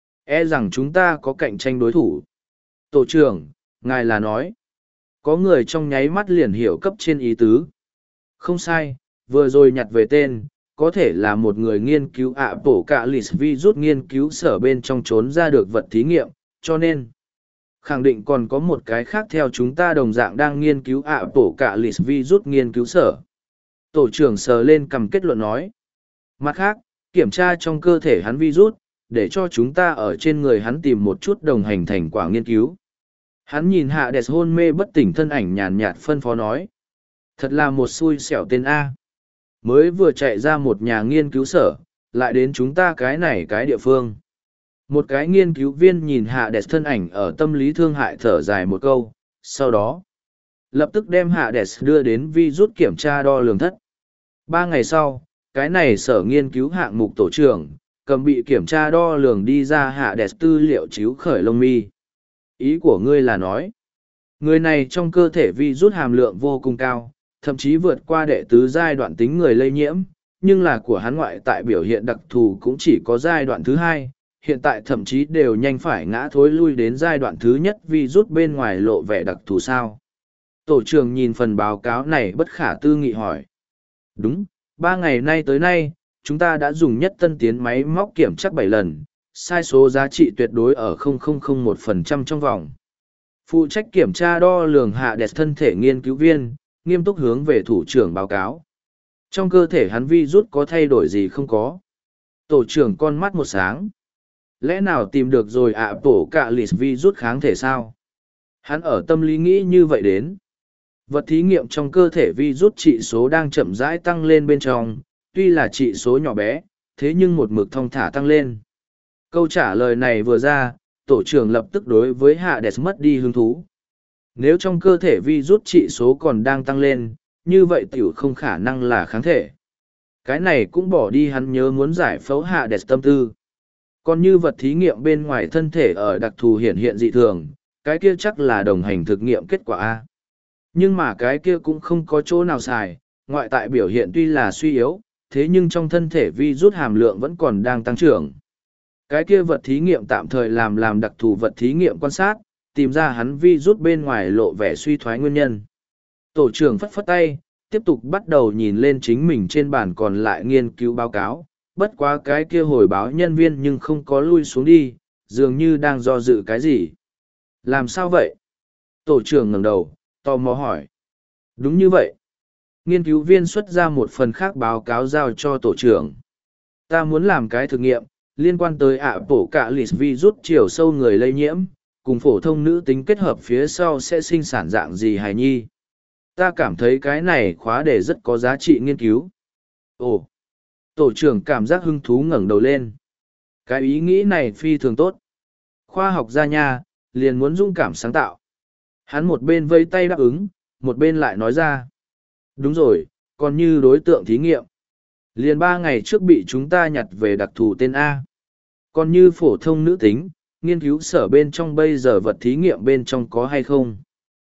E rằng chúng ta có cạnh tranh đối thủ. Tổ trưởng, ngài là nói. Có người trong nháy mắt liền hiểu cấp trên ý tứ. Không sai, vừa rồi nhặt về tên, có thể là một người nghiên cứu ạ bổ cả lì virus nghiên cứu sở bên trong trốn ra được vật thí nghiệm, cho nên khẳng định còn có một cái khác theo chúng ta đồng dạng đang nghiên cứu ạ bổ cả lì virus nghiên cứu sở. Tổ trưởng sờ lên cầm kết luận nói. Mặt khác, kiểm tra trong cơ thể hắn virus, để cho chúng ta ở trên người hắn tìm một chút đồng hành thành quả nghiên cứu. Hắn nhìn hạ đẹp hôn mê bất tỉnh thân ảnh nhàn nhạt phân phó nói. Thật là một xui xẻo tên A. Mới vừa chạy ra một nhà nghiên cứu sở, lại đến chúng ta cái này cái địa phương. Một cái nghiên cứu viên nhìn hạ đẹp thân ảnh ở tâm lý thương hại thở dài một câu, sau đó lập tức đem hạ đẹp đưa đến vi rút kiểm tra đo lường thất. 3 ngày sau, cái này sở nghiên cứu hạng mục tổ trưởng, cầm bị kiểm tra đo lường đi ra hạ đẹp tư liệu chiếu khởi lông mi. Ý của ngươi là nói, người này trong cơ thể vi rút hàm lượng vô cùng cao, thậm chí vượt qua đệ tứ giai đoạn tính người lây nhiễm, nhưng là của hắn ngoại tại biểu hiện đặc thù cũng chỉ có giai đoạn thứ 2, hiện tại thậm chí đều nhanh phải ngã thối lui đến giai đoạn thứ nhất vì rút bên ngoài lộ vẻ đặc thù sao. Tổ trưởng nhìn phần báo cáo này bất khả tư nghị hỏi. Đúng, 3 ngày nay tới nay, chúng ta đã dùng nhất tân tiến máy móc kiểm chắc 7 lần, sai số giá trị tuyệt đối ở 0,001% trong vòng. Phụ trách kiểm tra đo lường hạ đẹp thân thể nghiên cứu viên, nghiêm túc hướng về thủ trưởng báo cáo. Trong cơ thể hắn virus có thay đổi gì không có? Tổ trưởng con mắt một sáng. Lẽ nào tìm được rồi ạ bổ cả lì virus kháng thể sao? Hắn ở tâm lý nghĩ như vậy đến. Vật thí nghiệm trong cơ thể virus trị số đang chậm rãi tăng lên bên trong, tuy là trị số nhỏ bé, thế nhưng một mực thong thả tăng lên. Câu trả lời này vừa ra, tổ trưởng lập tức đối với Hades mất đi hứng thú. Nếu trong cơ thể virus trị số còn đang tăng lên, như vậy tiểu không khả năng là kháng thể. Cái này cũng bỏ đi hắn nhớ muốn giải phẫu Hades tâm tư. Còn như vật thí nghiệm bên ngoài thân thể ở đặc thù hiện hiện dị thường, cái kia chắc là đồng hành thực nghiệm kết quả A. Nhưng mà cái kia cũng không có chỗ nào xài, ngoại tại biểu hiện tuy là suy yếu, thế nhưng trong thân thể virus hàm lượng vẫn còn đang tăng trưởng. Cái kia vật thí nghiệm tạm thời làm đặc thù vật thí nghiệm quan sát, tìm ra hắn virus bên ngoài lộ vẻ suy thoái nguyên nhân. Tổ trưởng phất phất tay, tiếp tục bắt đầu nhìn lên chính mình trên bàn còn lại nghiên cứu báo cáo, bất quá cái kia hồi báo nhân viên nhưng không có lui xuống đi, dường như đang do dự cái gì. Làm sao vậy? Tổ trưởng ngẩng đầu, tò mò hỏi. Đúng như vậy. Nghiên cứu viên xuất ra một phần khác báo cáo giao cho tổ trưởng. Ta muốn làm cái thực nghiệm, liên quan tới ạ bổ cả lì virus chiều sâu người lây nhiễm, cùng phổ thông nữ tính kết hợp phía sau sẽ sinh sản dạng gì hài nhi. Ta cảm thấy cái này khóa đề rất có giá trị nghiên cứu. Ồ! Tổ trưởng cảm giác hứng thú ngẩng đầu lên. Cái ý nghĩ này phi thường tốt. Khoa học gia nha, liền muốn dũng cảm sáng tạo. Hắn một bên vây tay đáp ứng, một bên lại nói ra. Đúng rồi, còn như đối tượng thí nghiệm. Liền 3 ngày trước bị chúng ta nhặt về đặc thù tên A. Còn như phổ thông nữ tính, nghiên cứu sở bên trong bây giờ vật thí nghiệm bên trong có hay không?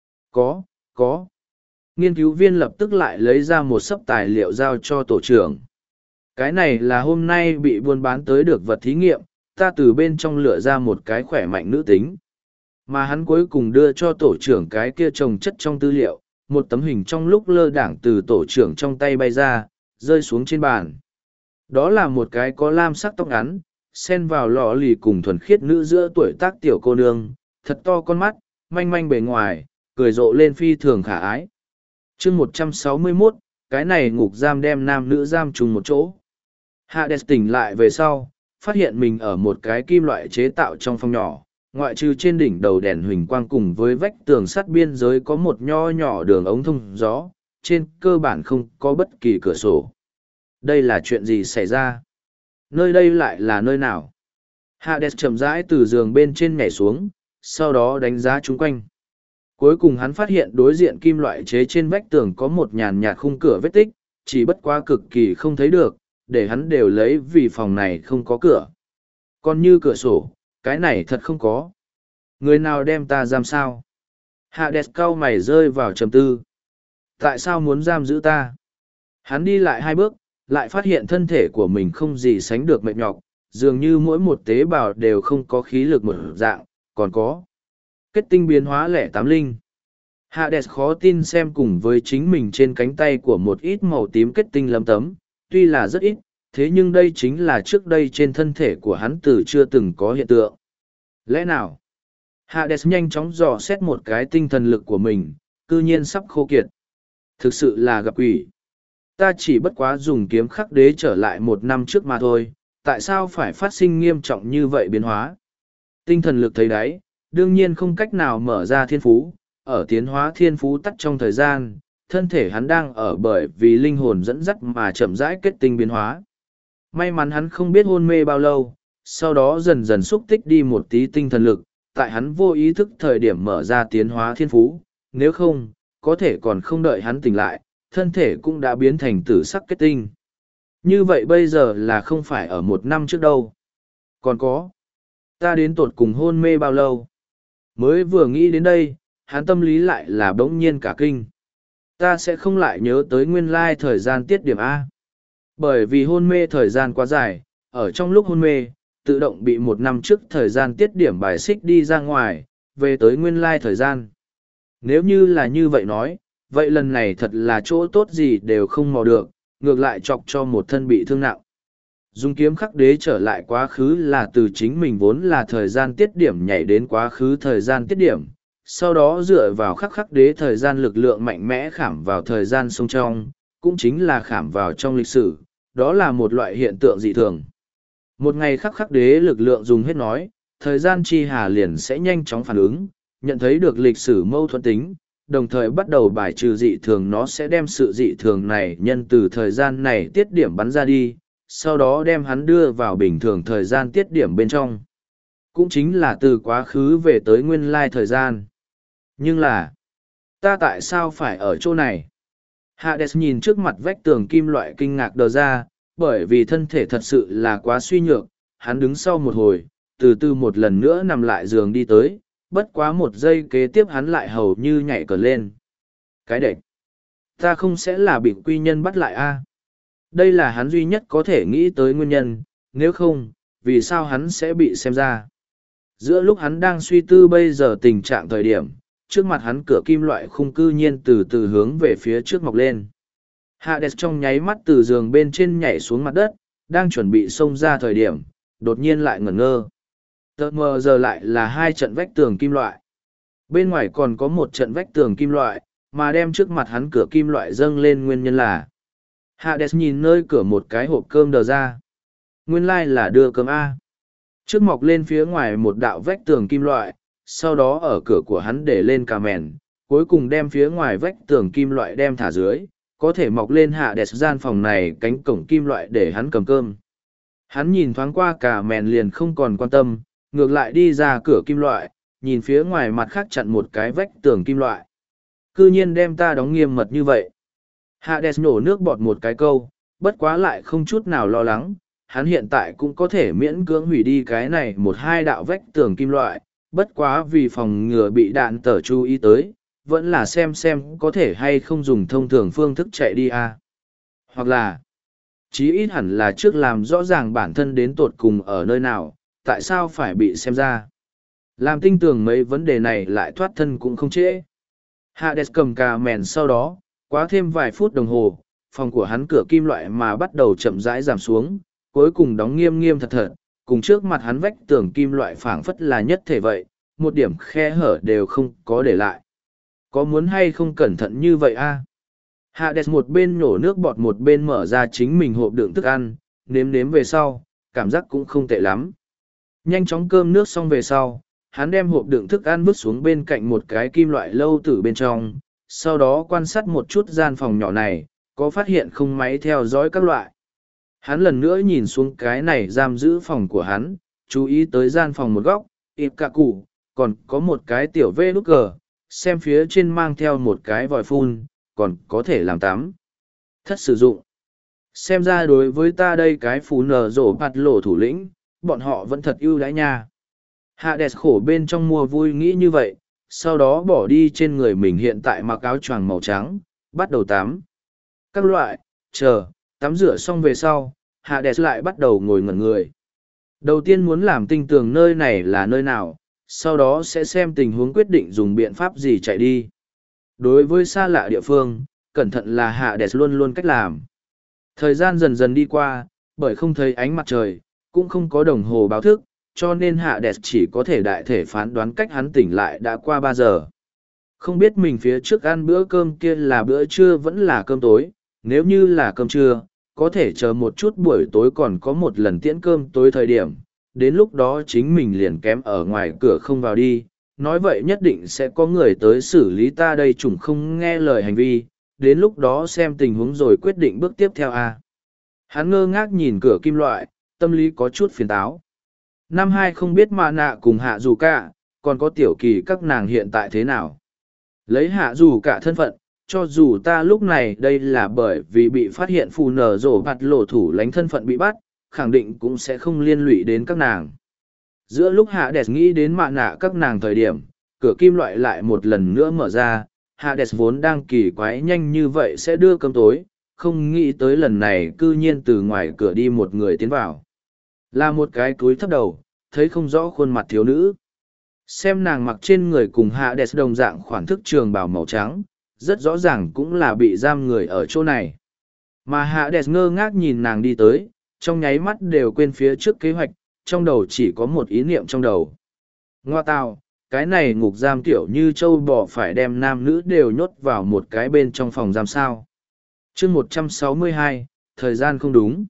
Có. Nghiên cứu viên lập tức lại lấy ra một xấp tài liệu giao cho tổ trưởng. Cái này là hôm nay bị buôn bán tới được vật thí nghiệm, ta từ bên trong lựa ra một cái khỏe mạnh nữ tính. Mà hắn cuối cùng đưa cho tổ trưởng cái kia trồng chất trong tư liệu, một tấm hình trong lúc lơ đảng từ tổ trưởng trong tay bay ra, rơi xuống trên bàn. Đó là một cái có lam sắc tóc ngắn, xen vào lọ lì cùng thuần khiết nữ giữa tuổi tác tiểu cô nương, thật to con mắt, manh manh bề ngoài, cười rộ lên phi thường khả ái. Chương 161, cái này ngục giam đem nam nữ giam chung một chỗ. Hades tỉnh lại về sau, phát hiện mình ở một cái kim loại chế tạo trong phòng nhỏ, ngoại trừ trên đỉnh đầu đèn huỳnh quang cùng với vách tường sắt biên giới có một nho nhỏ đường ống thông gió, trên cơ bản không có bất kỳ cửa sổ. Đây là chuyện gì xảy ra? Nơi đây lại là nơi nào? Hades chậm rãi từ giường bên trên nhảy xuống, sau đó đánh giá chung quanh. Cuối cùng hắn phát hiện đối diện kim loại chế trên vách tường có một nhàn nhạt khung cửa vết tích, chỉ bất quá cực kỳ không thấy được, để hắn đều lấy vì phòng này không có cửa. Còn như cửa sổ, cái này thật không có. Người nào đem ta giam sao? Hades cau mày rơi vào trầm tư. Tại sao muốn giam giữ ta? Hắn đi lại 2 bước, lại phát hiện thân thể của mình không gì sánh được mệt nhọc, dường như mỗi một tế bào đều không có khí lực một dạng, còn có kết tinh biến hóa lẻ tám linh. Hades khó tin xem cùng với chính mình trên cánh tay của một ít màu tím kết tinh lấm tấm, tuy là rất ít, thế nhưng đây chính là trước đây trên thân thể của hắn từ chưa từng có hiện tượng. Lẽ nào? Hades nhanh chóng dò xét một cái tinh thần lực của mình, cư nhiên sắp khô kiệt. Thực sự là gặp quỷ. Ta chỉ bất quá dùng kiếm khắc đế trở lại 1 năm trước mà thôi, tại sao phải phát sinh nghiêm trọng như vậy biến hóa? Tinh thần lực thấy đấy, đương nhiên không cách nào mở ra thiên phú, ở tiến hóa thiên phú tắt trong thời gian, thân thể hắn đang ở bởi vì linh hồn dẫn dắt mà chậm rãi kết tinh biến hóa. May mắn hắn không biết hôn mê bao lâu, sau đó dần dần xúc tích đi một tí tinh thần lực, tại hắn vô ý thức thời điểm mở ra tiến hóa thiên phú, nếu không, có thể còn không đợi hắn tỉnh lại, thân thể cũng đã biến thành tử sắc kết tinh. Như vậy bây giờ là không phải ở 1 năm trước đâu. Còn có, ta đến tột cùng hôn mê bao lâu? Mới vừa nghĩ đến đây, hắn tâm lý lại là bỗng nhiên cả kinh. Ta sẽ không lại nhớ tới nguyên lai thời gian tiết điểm A. Bởi vì hôn mê thời gian quá dài, ở trong lúc hôn mê, tự động bị 1 năm trước thời gian tiết điểm bài xích đi ra ngoài, về tới nguyên lai thời gian. Nếu như là như vậy nói, vậy lần này thật là chỗ tốt gì đều không mò được, ngược lại chọc cho một thân bị thương nặng. Dùng kiếm khắc đế trở lại quá khứ là từ chính mình vốn là thời gian tiết điểm nhảy đến quá khứ thời gian tiết điểm, sau đó dựa vào khắc đế thời gian lực lượng mạnh mẽ khảm vào thời gian sông trong, cũng chính là khảm vào trong lịch sử, đó là một loại hiện tượng dị thường. Một ngày khắc đế lực lượng dùng hết nói, thời gian chi hà liền sẽ nhanh chóng phản ứng, nhận thấy được lịch sử mâu thuẫn tính, đồng thời bắt đầu bài trừ dị thường, nó sẽ đem sự dị thường này nhân từ thời gian này tiết điểm bắn ra đi, sau đó đem hắn đưa vào bình thường thời gian tiết điểm bên trong. Cũng chính là từ quá khứ về tới nguyên lai thời gian. Nhưng là, ta tại sao phải ở chỗ này? Hades nhìn trước mặt vách tường kim loại kinh ngạc đờ ra, bởi vì thân thể thật sự là quá suy nhược, hắn đứng sau một hồi, từ từ một lần nữa nằm lại giường đi tới, bất quá 1 giây kế tiếp hắn lại hầu như nhảy cờ lên. Cái đệch! Ta không sẽ là bị quy nhân bắt lại a? Đây là hắn duy nhất có thể nghĩ tới nguyên nhân, nếu không, vì sao hắn sẽ bị xem ra? Giữa lúc hắn đang suy tư bây giờ tình trạng thời điểm, trước mặt hắn cửa kim loại khung cư nhiên từ từ hướng về phía trước mọc lên. Hades trong nháy mắt từ giường bên trên nhảy xuống mặt đất, đang chuẩn bị xông ra thời điểm, đột nhiên lại ngẩn ngơ. Tờ mờ giờ lại là 2 trận vách tường kim loại. Bên ngoài còn có 1 trận vách tường kim loại, mà đem trước mặt hắn cửa kim loại dâng lên nguyên nhân là. Hades nhìn nơi cửa một cái hộp cơm đờ ra. Nguyên lai là đưa cơm A. Trước mọc lên phía ngoài một đạo vách tường kim loại, sau đó ở cửa của hắn để lên cà mèn, cuối cùng đem phía ngoài vách tường kim loại đem thả dưới, có thể mọc lên Hades gian phòng này cánh cổng kim loại để hắn cầm cơm. Hắn nhìn thoáng qua cà mèn liền không còn quan tâm, ngược lại đi ra cửa kim loại, nhìn phía ngoài mặt khác chặn một cái vách tường kim loại. Cư nhiên đem ta đóng nghiêm mật như vậy. Hades nổ nước bọt một cái câu, bất quá lại không chút nào lo lắng, hắn hiện tại cũng có thể miễn cưỡng hủy đi cái này 1-2 đạo vách tường kim loại, bất quá vì phòng ngừa bị đạn tở chú ý tới, vẫn là xem có thể hay không dùng thông thường phương thức chạy đi à. Hoặc là, chí ít hẳn là trước làm rõ ràng bản thân đến tột cùng ở nơi nào, tại sao phải bị xem ra. Làm tinh tường mấy vấn đề này lại thoát thân cũng không trễ. Hades cầm cà mèn sau đó, quá thêm vài phút đồng hồ, phòng của hắn cửa kim loại mà bắt đầu chậm rãi giảm xuống, cuối cùng đóng nghiêm nghiêm thật thật, cùng trước mặt hắn vách tường kim loại phảng phất là nhất thể vậy, một điểm khe hở đều không có để lại. Có muốn hay không cẩn thận như vậy a? Hades một bên nhổ nước bọt một bên mở ra chính mình hộp đựng thức ăn, nếm nếm về sau, cảm giác cũng không tệ lắm. Nhanh chóng cơm nước xong về sau, hắn đem hộp đựng thức ăn vứt xuống bên cạnh một cái kim loại lâu tử bên trong, sau đó quan sát một chút gian phòng nhỏ này, có phát hiện không máy theo dõi các loại. Hắn lần nữa nhìn xuống cái này giam giữ phòng của hắn, chú ý tới gian phòng một góc, ít cả cụ, còn có một cái tiểu vê nút cờ, xem phía trên mang theo một cái vòi phun, còn có thể làm tắm. Thất sử dụng. Xem ra đối với ta đây cái phú nở rổ bạt lộ thủ lĩnh, bọn họ vẫn thật ưu đãi nha. Hades khổ bên trong mùa vui nghĩ như vậy, sau đó bỏ đi trên người mình hiện tại mặc áo choàng màu trắng, bắt đầu tắm. Các loại, chờ, tắm rửa xong về sau, Hades lại bắt đầu ngồi ngẩn người. Đầu tiên muốn làm tinh tường nơi này là nơi nào, sau đó sẽ xem tình huống quyết định dùng biện pháp gì chạy đi. Đối với xa lạ địa phương, cẩn thận là Hades luôn luôn cách làm. Thời gian dần dần đi qua, bởi không thấy ánh mặt trời, cũng không có đồng hồ báo thức, cho nên Hades chỉ có thể đại thể phán đoán cách hắn tỉnh lại đã qua 3 giờ. Không biết mình phía trước ăn bữa cơm kia là bữa trưa vẫn là cơm tối, nếu như là cơm trưa, có thể chờ một chút buổi tối còn có một lần tiễn cơm tối thời điểm, đến lúc đó chính mình liền kém ở ngoài cửa không vào đi, nói vậy nhất định sẽ có người tới xử lý ta đây chủng không nghe lời hành vi, đến lúc đó xem tình huống rồi quyết định bước tiếp theo a. Hắn ngơ ngác nhìn cửa kim loại, tâm lý có chút phiền táo. Năm hai không biết mà nạ cùng hạ dù cả, còn có tiểu kỳ các nàng hiện tại thế nào. Lấy hạ dù cả thân phận, cho dù ta lúc này đây là bởi vì bị phát hiện phù nở rổ bạt lộ thủ lánh thân phận bị bắt, khẳng định cũng sẽ không liên lụy đến các nàng. Giữa lúc hạ đẹp nghĩ đến mạ nạ các nàng thời điểm, cửa kim loại lại một lần nữa mở ra, Hades vốn đang kỳ quái nhanh như vậy sẽ đưa cơm tối, không nghĩ tới lần này cư nhiên từ ngoài cửa đi một người tiến vào. Là một cái cúi thấp đầu, thấy không rõ khuôn mặt thiếu nữ. Xem nàng mặc trên người cùng Hades đồng dạng khoản thức trường bào màu trắng, rất rõ ràng cũng là bị giam người ở chỗ này. Mà Hades ngơ ngác nhìn nàng đi tới, trong nháy mắt đều quên phía trước kế hoạch, trong đầu chỉ có một ý niệm trong đầu. Ngoa tào, cái này ngục giam tiểu như châu bò phải đem nam nữ đều nhốt vào một cái bên trong phòng giam sao. chương 162, thời gian không đúng.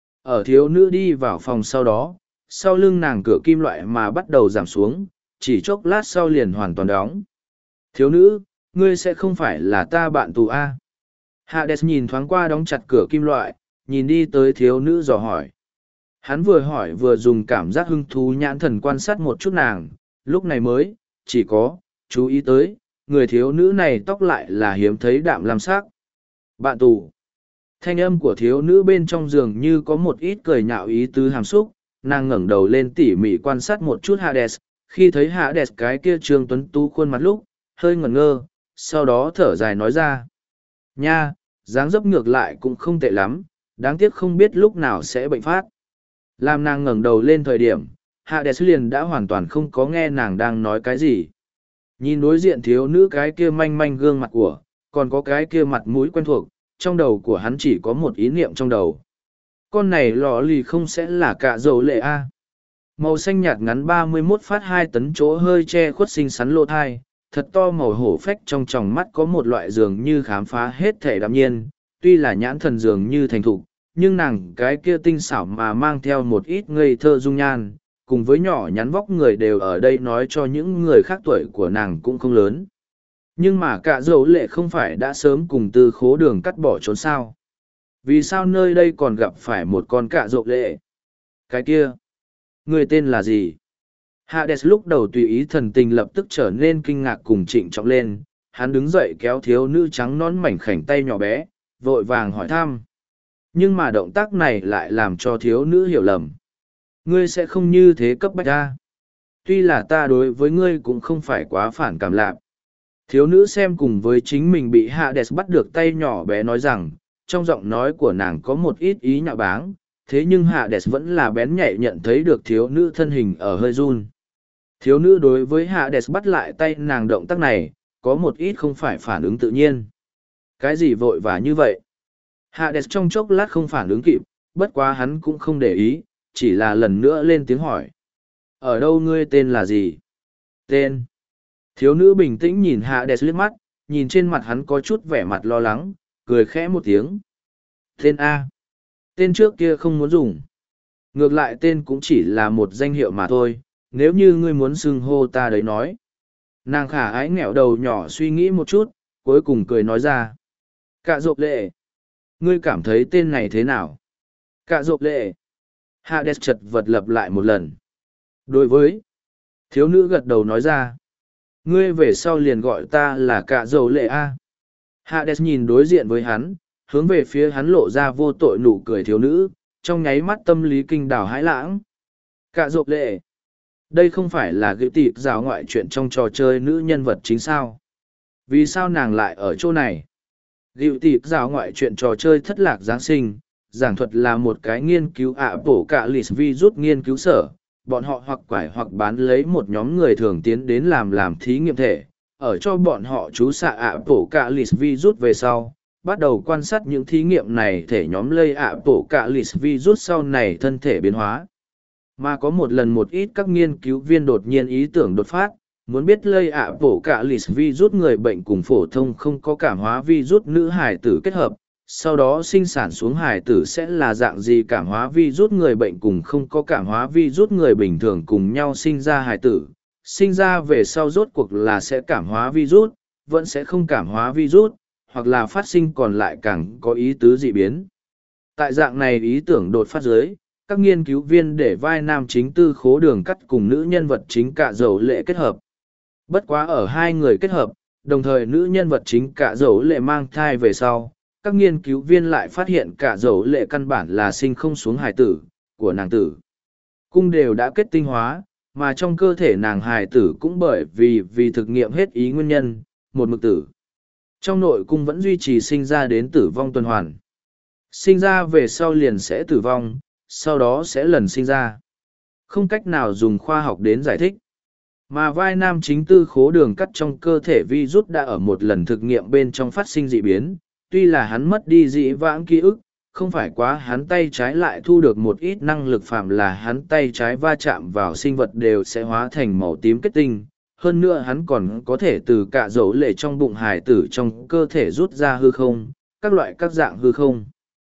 Ở thiếu nữ đi vào phòng sau đó, sau lưng nàng cửa kim loại mà bắt đầu giảm xuống, chỉ chốc lát sau liền hoàn toàn đóng. Thiếu nữ, ngươi sẽ không phải là ta bạn tù A. Hades nhìn thoáng qua đóng chặt cửa kim loại, nhìn đi tới thiếu nữ dò hỏi. Hắn vừa hỏi vừa dùng cảm giác hứng thú nhãn thần quan sát một chút nàng, lúc này mới, chỉ có, chú ý tới, người thiếu nữ này tóc lại là hiếm thấy đạm lam sắc. Bạn tù. Thanh âm của thiếu nữ bên trong giường như có một ít cười nhạo ý tứ hàm xúc, nàng ngẩng đầu lên tỉ mỉ quan sát một chút Hades, khi thấy Hades cái kia trương tuấn tú khuôn mặt lúc, hơi ngẩn ngơ, sau đó thở dài nói ra. Nha, dáng dấp ngược lại cũng không tệ lắm, đáng tiếc không biết lúc nào sẽ bệnh phát. Làm nàng ngẩng đầu lên thời điểm, Hades liền đã hoàn toàn không có nghe nàng đang nói cái gì. Nhìn đối diện thiếu nữ cái kia manh manh gương mặt của, còn có cái kia mặt mũi quen thuộc, trong đầu của hắn chỉ có một ý niệm trong đầu. Con này lò lì không sẽ là cả dầu lệ A. Màu xanh nhạt ngắn 31 phát 2 tấn chỗ hơi che khuất xinh xắn lỗ thai, thật to màu hổ phách trong tròng mắt có một loại dường như khám phá hết thể đạm nhiên, tuy là nhãn thần dường như thành thục, nhưng nàng cái kia tinh xảo mà mang theo một ít ngây thơ dung nhan, cùng với nhỏ nhắn vóc người đều ở đây nói cho những người khác tuổi của nàng cũng không lớn. Nhưng mà cả dấu lệ không phải đã sớm cùng Tư Khố Đường cắt bỏ trốn sao. Vì sao nơi đây còn gặp phải một con cả dấu lệ? Cái kia, người tên là gì? Hades lúc đầu tùy ý thần tình lập tức trở nên kinh ngạc cùng trịnh trọng lên, hắn đứng dậy kéo thiếu nữ trắng nón mảnh khảnh tay nhỏ bé, vội vàng hỏi thăm. Nhưng mà động tác này lại làm cho thiếu nữ hiểu lầm. Ngươi sẽ không như thế cấp bách ta. Tuy là ta đối với ngươi cũng không phải quá phản cảm lạc. Thiếu nữ xem cùng với chính mình bị Hades bắt được tay nhỏ bé nói rằng, trong giọng nói của nàng có một ít ý nhạo báng, thế nhưng Hades vẫn là bén nhạy nhận thấy được thiếu nữ thân hình ở hơi run. Thiếu nữ đối với Hades bắt lại tay nàng động tác này, có một ít không phải phản ứng tự nhiên. Cái gì vội vã như vậy? Hades trong chốc lát không phản ứng kịp, bất quá hắn cũng không để ý, chỉ là lần nữa lên tiếng hỏi. Ở đâu ngươi tên là gì? Tên. Thiếu nữ bình tĩnh nhìn Hades liếc mắt, nhìn trên mặt hắn có chút vẻ mặt lo lắng, cười khẽ một tiếng. Tên A. Tên trước kia không muốn dùng. Ngược lại tên cũng chỉ là một danh hiệu mà thôi, nếu như ngươi muốn xưng hô ta đấy nói. Nàng khả ái nghẹo đầu nhỏ suy nghĩ một chút, cuối cùng cười nói ra. Cạ rộp lệ. Ngươi cảm thấy tên này thế nào? Cạ rộp lệ. Hades chật vật lặp lại một lần. Đối với. Thiếu nữ gật đầu nói ra. Ngươi về sau liền gọi ta là cạ dầu lệ A. Hades nhìn đối diện với hắn, hướng về phía hắn lộ ra vô tội nụ cười thiếu nữ, trong nháy mắt tâm lý kinh đảo hãi lãng. Cạ rộp lệ. Đây không phải là gựu tịp giáo ngoại chuyện trong trò chơi nữ nhân vật chính sao? Vì sao nàng lại ở chỗ này? Gựu tịp giáo ngoại chuyện trò chơi thất lạc Giáng sinh, giảng thuật là một cái nghiên cứu bổ cạ lì virus nghiên cứu sở. Bọn họ hoặc quải hoặc bán lấy một nhóm người thường tiến đến làm thí nghiệm thể, ở cho bọn họ chú xạ bổ cạ lì virus về sau, bắt đầu quan sát những thí nghiệm này thể nhóm lây bổ cạ lì virus sau này thân thể biến hóa. Mà có một lần một ít các nghiên cứu viên đột nhiên ý tưởng đột phát, muốn biết lây bổ cạ lì virus người bệnh cùng phổ thông không có cảm hóa virus nữ hài tử kết hợp, sau đó sinh sản xuống hài tử sẽ là dạng gì cảm hóa virus người bệnh cùng không có cảm hóa virus người bình thường cùng nhau sinh ra hài tử. Sinh ra về sau rốt cuộc là sẽ cảm hóa virus, vẫn sẽ không cảm hóa virus, hoặc là phát sinh còn lại càng có ý tứ dị biến. Tại dạng này ý tưởng đột phát dưới, các nghiên cứu viên để vai nam chính tư khố đường cắt cùng nữ nhân vật chính cạ dầu lệ kết hợp. Bất quá ở hai người kết hợp, đồng thời nữ nhân vật chính cạ dầu lệ mang thai về sau, các nghiên cứu viên lại phát hiện cạ dầu lệ căn bản là sinh không xuống hài tử, của nàng tử. Cung đều đã kết tinh hóa, mà trong cơ thể nàng hài tử cũng bởi vì thực nghiệm hết ý nguyên nhân, một mực tử. Trong nội cung vẫn duy trì sinh ra đến tử vong tuần hoàn. Sinh ra về sau liền sẽ tử vong, sau đó sẽ lần sinh ra. Không cách nào dùng khoa học đến giải thích. Mà vai nam chính tư khố đường cắt trong cơ thể virus đã ở một lần thực nghiệm bên trong phát sinh dị biến, tuy là hắn mất đi dị vãng ký ức, không phải quá hắn tay trái lại thu được một ít năng lực phạm là hắn tay trái va chạm vào sinh vật đều sẽ hóa thành màu tím kết tinh. Hơn nữa hắn còn có thể từ cạ dấu lệ trong bụng hài tử trong cơ thể rút ra hư không, các loại các dạng hư không.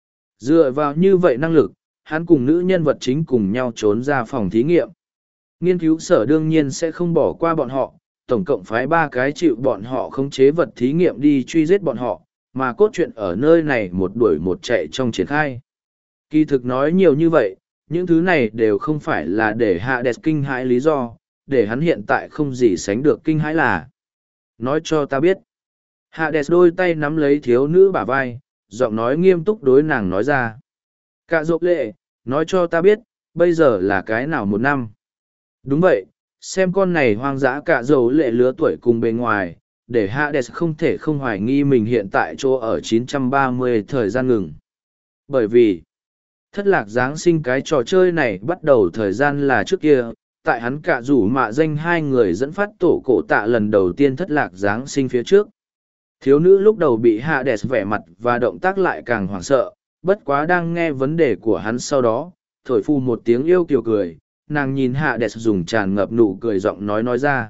Dựa vào như vậy năng lực, hắn cùng nữ nhân vật chính cùng nhau trốn ra phòng thí nghiệm. Nghiên cứu sở đương nhiên sẽ không bỏ qua bọn họ, tổng cộng phái 3 cái chịu bọn họ khống chế vật thí nghiệm đi truy giết bọn họ, mà cốt truyện ở nơi này một đuổi một chạy trong triển khai. Kỳ thực nói nhiều như vậy, những thứ này đều không phải là để Hades kinh hãi lý do, để hắn hiện tại không gì sánh được kinh hãi là. Nói cho ta biết. Hades đôi tay nắm lấy thiếu nữ bả vai, giọng nói nghiêm túc đối nàng nói ra. Cạ rộp lệ, nói cho ta biết, bây giờ là cái nào một năm. Đúng vậy, xem con này hoang dã cạ dầu lệ lứa tuổi cùng bề ngoài, để Hades không thể không hoài nghi mình hiện tại chỗ ở 930 thời gian ngừng. Bởi vì, thất lạc Giáng sinh cái trò chơi này bắt đầu thời gian là trước kia, tại hắn cạ rủ mạ danh 2 người dẫn phát tổ cổ tạ lần đầu tiên thất lạc Giáng sinh phía trước. Thiếu nữ lúc đầu bị Hades vẻ mặt và động tác lại càng hoảng sợ, bất quá đang nghe vấn đề của hắn sau đó, thổi phu một tiếng yêu kiều cười, nàng nhìn Hades dùng tràn ngập nụ cười giọng nói ra.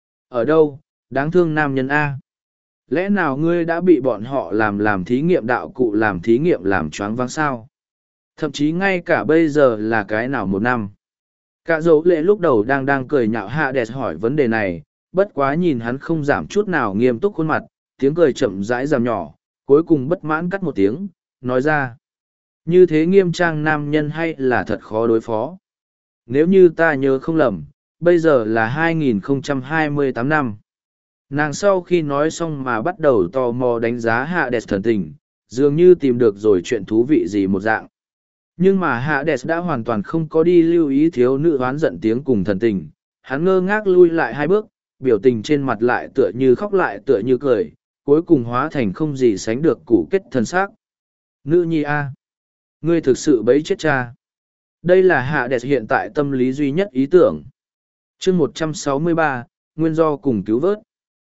Ở đâu, đáng thương nam nhân A. Lẽ nào ngươi đã bị bọn họ làm thí nghiệm đạo cụ làm thí nghiệm làm choáng váng sao? Thậm chí ngay cả bây giờ là cái nào một năm. Cả dấu lệ lúc đầu đang cười nhạo Hades hỏi vấn đề này, bất quá nhìn hắn không giảm chút nào nghiêm túc khuôn mặt, tiếng cười chậm rãi giảm nhỏ, cuối cùng bất mãn cắt một tiếng, nói ra. Như thế nghiêm trang nam nhân hay là thật khó đối phó. Nếu như ta nhớ không lầm, bây giờ là 2028 năm. Nàng sau khi nói xong mà bắt đầu tò mò đánh giá Hades thần tình, dường như tìm được rồi chuyện thú vị gì một dạng. Nhưng mà Hades đã hoàn toàn không có đi lưu ý thiếu nữ oán giận tiếng cùng thần tình, hắn ngơ ngác lui lại 2 bước, biểu tình trên mặt lại tựa như khóc lại tựa như cười, cuối cùng hóa thành không gì sánh được củ kết thân xác. Nữ nhi A. Ngươi thực sự bấy chết cha. Đây là Hades hiện tại tâm lý duy nhất ý tưởng. Chương 163, nguyên do cùng cứu vớt.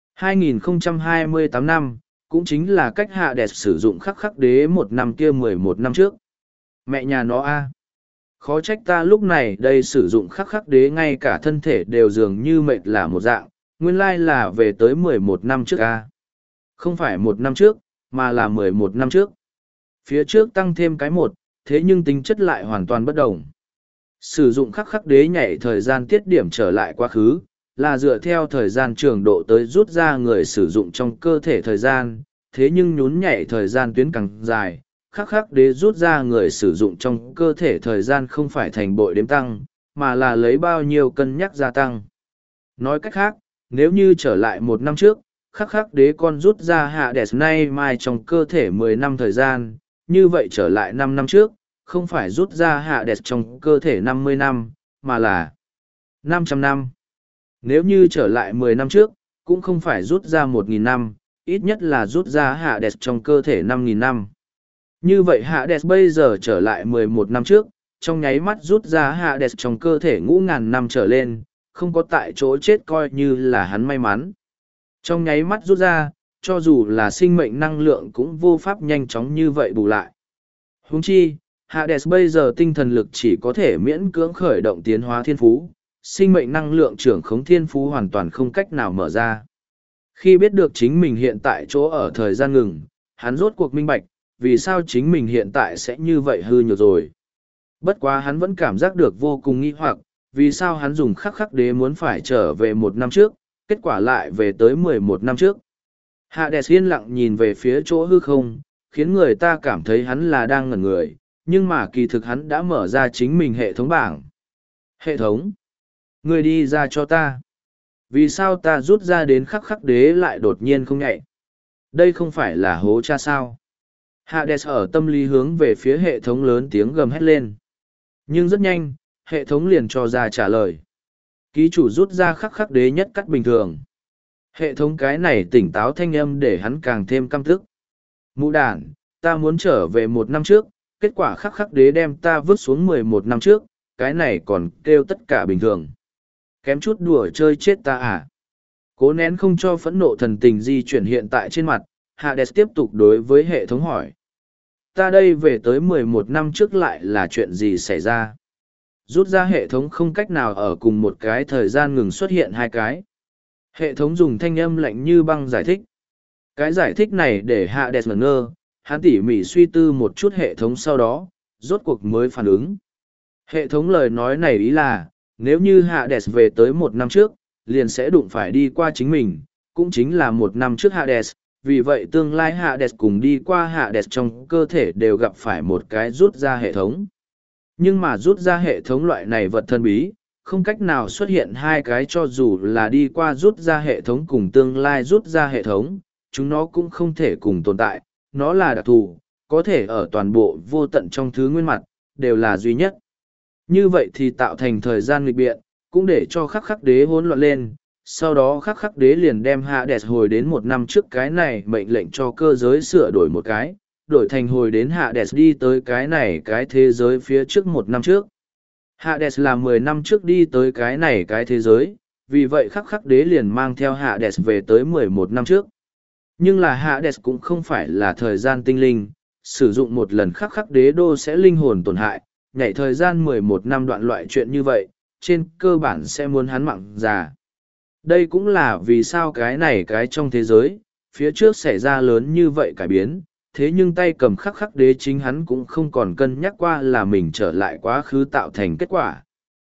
2028 năm, cũng chính là cách Hades sử dụng khắc khắc đế một năm kia 11 năm trước. Mẹ nhà nó A. Khó trách ta lúc này đây sử dụng khắc khắc đế ngay cả thân thể đều dường như mệt là một dạng, nguyên lai là về tới 11 năm trước A. Không phải 1 năm trước, mà là 11 năm trước. Phía trước tăng thêm cái 1, thế nhưng tính chất lại hoàn toàn bất đồng. Sử dụng khắc khắc đế nhảy thời gian tiết điểm trở lại quá khứ, là dựa theo thời gian trường độ tới rút ra người sử dụng trong cơ thể thời gian, thế nhưng nhún nhảy thời gian tuyến càng dài, khắc khắc đế rút ra người sử dụng trong cơ thể thời gian không phải thành bội đếm tăng, mà là lấy bao nhiêu cân nhắc gia tăng. Nói cách khác, nếu như trở lại 1 năm trước, khắc khắc đế con rút ra hạ đẹp nay mai trong cơ thể 10 năm thời gian, như vậy trở lại 5 năm trước, không phải rút ra hạ đẹp trong cơ thể 50 năm, mà là 500 năm. Nếu như trở lại 10 năm trước, cũng không phải rút ra 1.000 năm, ít nhất là rút ra hạ đẹp trong cơ thể 5.000 năm. Như vậy hạ đẹp bây giờ trở lại 11 năm trước, trong nháy mắt rút ra hạ đẹp trong cơ thể ngũ ngàn năm trở lên, không có tại chỗ chết coi như là hắn may mắn. Trong nháy mắt rút ra, cho dù là sinh mệnh năng lượng cũng vô pháp nhanh chóng như vậy bù lại. Huống chi, Hades bây giờ tinh thần lực chỉ có thể miễn cưỡng khởi động tiến hóa thiên phú, sinh mệnh năng lượng trưởng khống thiên phú hoàn toàn không cách nào mở ra. Khi biết được chính mình hiện tại chỗ ở thời gian ngừng, hắn rốt cuộc minh bạch, vì sao chính mình hiện tại sẽ như vậy hư nhược rồi. Bất quá hắn vẫn cảm giác được vô cùng nghi hoặc, vì sao hắn dùng khắc khắc đế muốn phải trở về 1 năm trước, kết quả lại về tới 11 năm trước. Hades yên lặng nhìn về phía chỗ hư không, khiến người ta cảm thấy hắn là đang ngẩn người, nhưng mà kỳ thực hắn đã mở ra chính mình hệ thống bảng. Hệ thống, người đi ra cho ta. Vì sao ta rút ra đến khắc khắc đế lại đột nhiên không nhạy? Đây không phải là hố cha sao? Hades ở tâm lý hướng về phía hệ thống lớn tiếng gầm hét lên. Nhưng rất nhanh, hệ thống liền cho ra trả lời. Ký chủ rút ra khắc khắc đế nhất cắt bình thường. Hệ thống cái này tỉnh táo thanh âm để hắn càng thêm căm tức. Mụ đàn, ta muốn trở về 1 năm trước, kết quả khắc khắc đế đem ta vứt xuống 11 năm trước, cái này còn kêu tất cả bình thường. Kém chút đùa chơi chết ta à? Cố nén không cho phẫn nộ thần tình di chuyển hiện tại trên mặt, Hades tiếp tục đối với hệ thống hỏi. Ta đây về tới 11 năm trước lại là chuyện gì xảy ra? Rút ra hệ thống không cách nào ở cùng một cái thời gian ngừng xuất hiện hai cái. Hệ thống dùng thanh âm lạnh như băng giải thích. Cái giải thích này để Hades ngẩn ngơ, hắn tỉ mỉ suy tư một chút hệ thống sau đó, rốt cuộc mới phản ứng. Hệ thống lời nói này ý là, nếu như Hades về tới 1 năm trước, liền sẽ đụng phải đi qua chính mình, cũng chính là 1 năm trước Hades, vì vậy tương lai Hades cùng đi qua Hades trong cơ thể đều gặp phải một cái rút ra hệ thống. Nhưng mà rút ra hệ thống loại này vật thân bí, không cách nào xuất hiện hai cái cho dù là đi qua rút ra hệ thống cùng tương lai rút ra hệ thống, chúng nó cũng không thể cùng tồn tại, nó là đặc thù, có thể ở toàn bộ vô tận trong thứ nguyên mặt, đều là duy nhất. Như vậy thì tạo thành thời gian nghịch biện, cũng để cho khắc khắc đế hỗn loạn lên, sau đó khắc khắc đế liền đem Hades hồi đến 1 năm trước cái này mệnh lệnh cho cơ giới sửa đổi một cái, đổi thành hồi đến Hades đi tới cái này cái thế giới phía trước 1 năm trước. Hades là 10 năm trước đi tới cái này cái thế giới, vì vậy khắc khắc đế liền mang theo Hades về tới 11 năm trước. Nhưng là Hades cũng không phải là thời gian tinh linh, sử dụng một lần khắc khắc đế đô sẽ linh hồn tổn hại, nhảy thời gian 11 năm đoạn loại chuyện như vậy, trên cơ bản sẽ muốn hắn mặn già. Đây cũng là vì sao cái này cái trong thế giới, phía trước xảy ra lớn như vậy cải biến, thế nhưng tay cầm khắc khắc đế chính hắn cũng không còn cân nhắc qua là mình trở lại quá khứ tạo thành kết quả.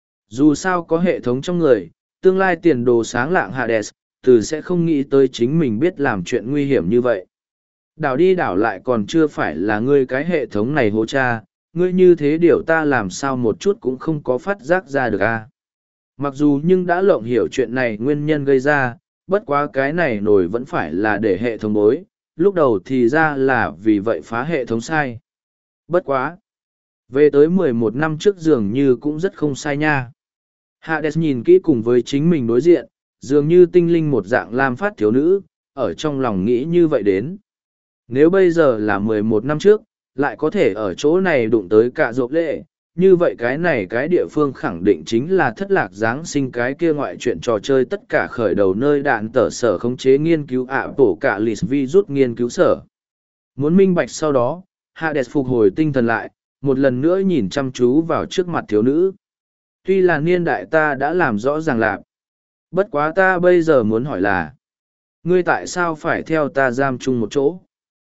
Dù sao có hệ thống trong người, tương lai tiền đồ sáng lạng Hades, từ sẽ không nghĩ tới chính mình biết làm chuyện nguy hiểm như vậy. Đảo đi đảo lại còn chưa phải là ngươi cái hệ thống này hô cha, ngươi như thế điều ta làm sao một chút cũng không có phát giác ra được a. Mặc dù nhưng đã lộng hiểu chuyện này nguyên nhân gây ra, bất quá cái này nổi vẫn phải là để hệ thống bối, lúc đầu thì ra là vì vậy phá hệ thống sai. Bất quá. Về tới 11 năm trước dường như cũng rất không sai nha. Hades nhìn kỹ cùng với chính mình đối diện, dường như tinh linh một dạng lam phát thiếu nữ, ở trong lòng nghĩ như vậy đến. Nếu bây giờ là 11 năm trước, lại có thể ở chỗ này đụng tới cả rộp lệ, như vậy cái này cái địa phương khẳng định chính là thất lạc Giáng sinh cái kia ngoại chuyện trò chơi tất cả khởi đầu nơi đạn tờ sở khống chế nghiên cứu bổ cả list virus nghiên cứu sở. Muốn minh bạch sau đó, Hades phục hồi tinh thần lại, một lần nữa nhìn chăm chú vào trước mặt thiếu nữ. Tuy là niên đại ta đã làm rõ ràng lạc. Bất quá ta bây giờ muốn hỏi là, Ngươi tại sao phải theo ta giam chung một chỗ?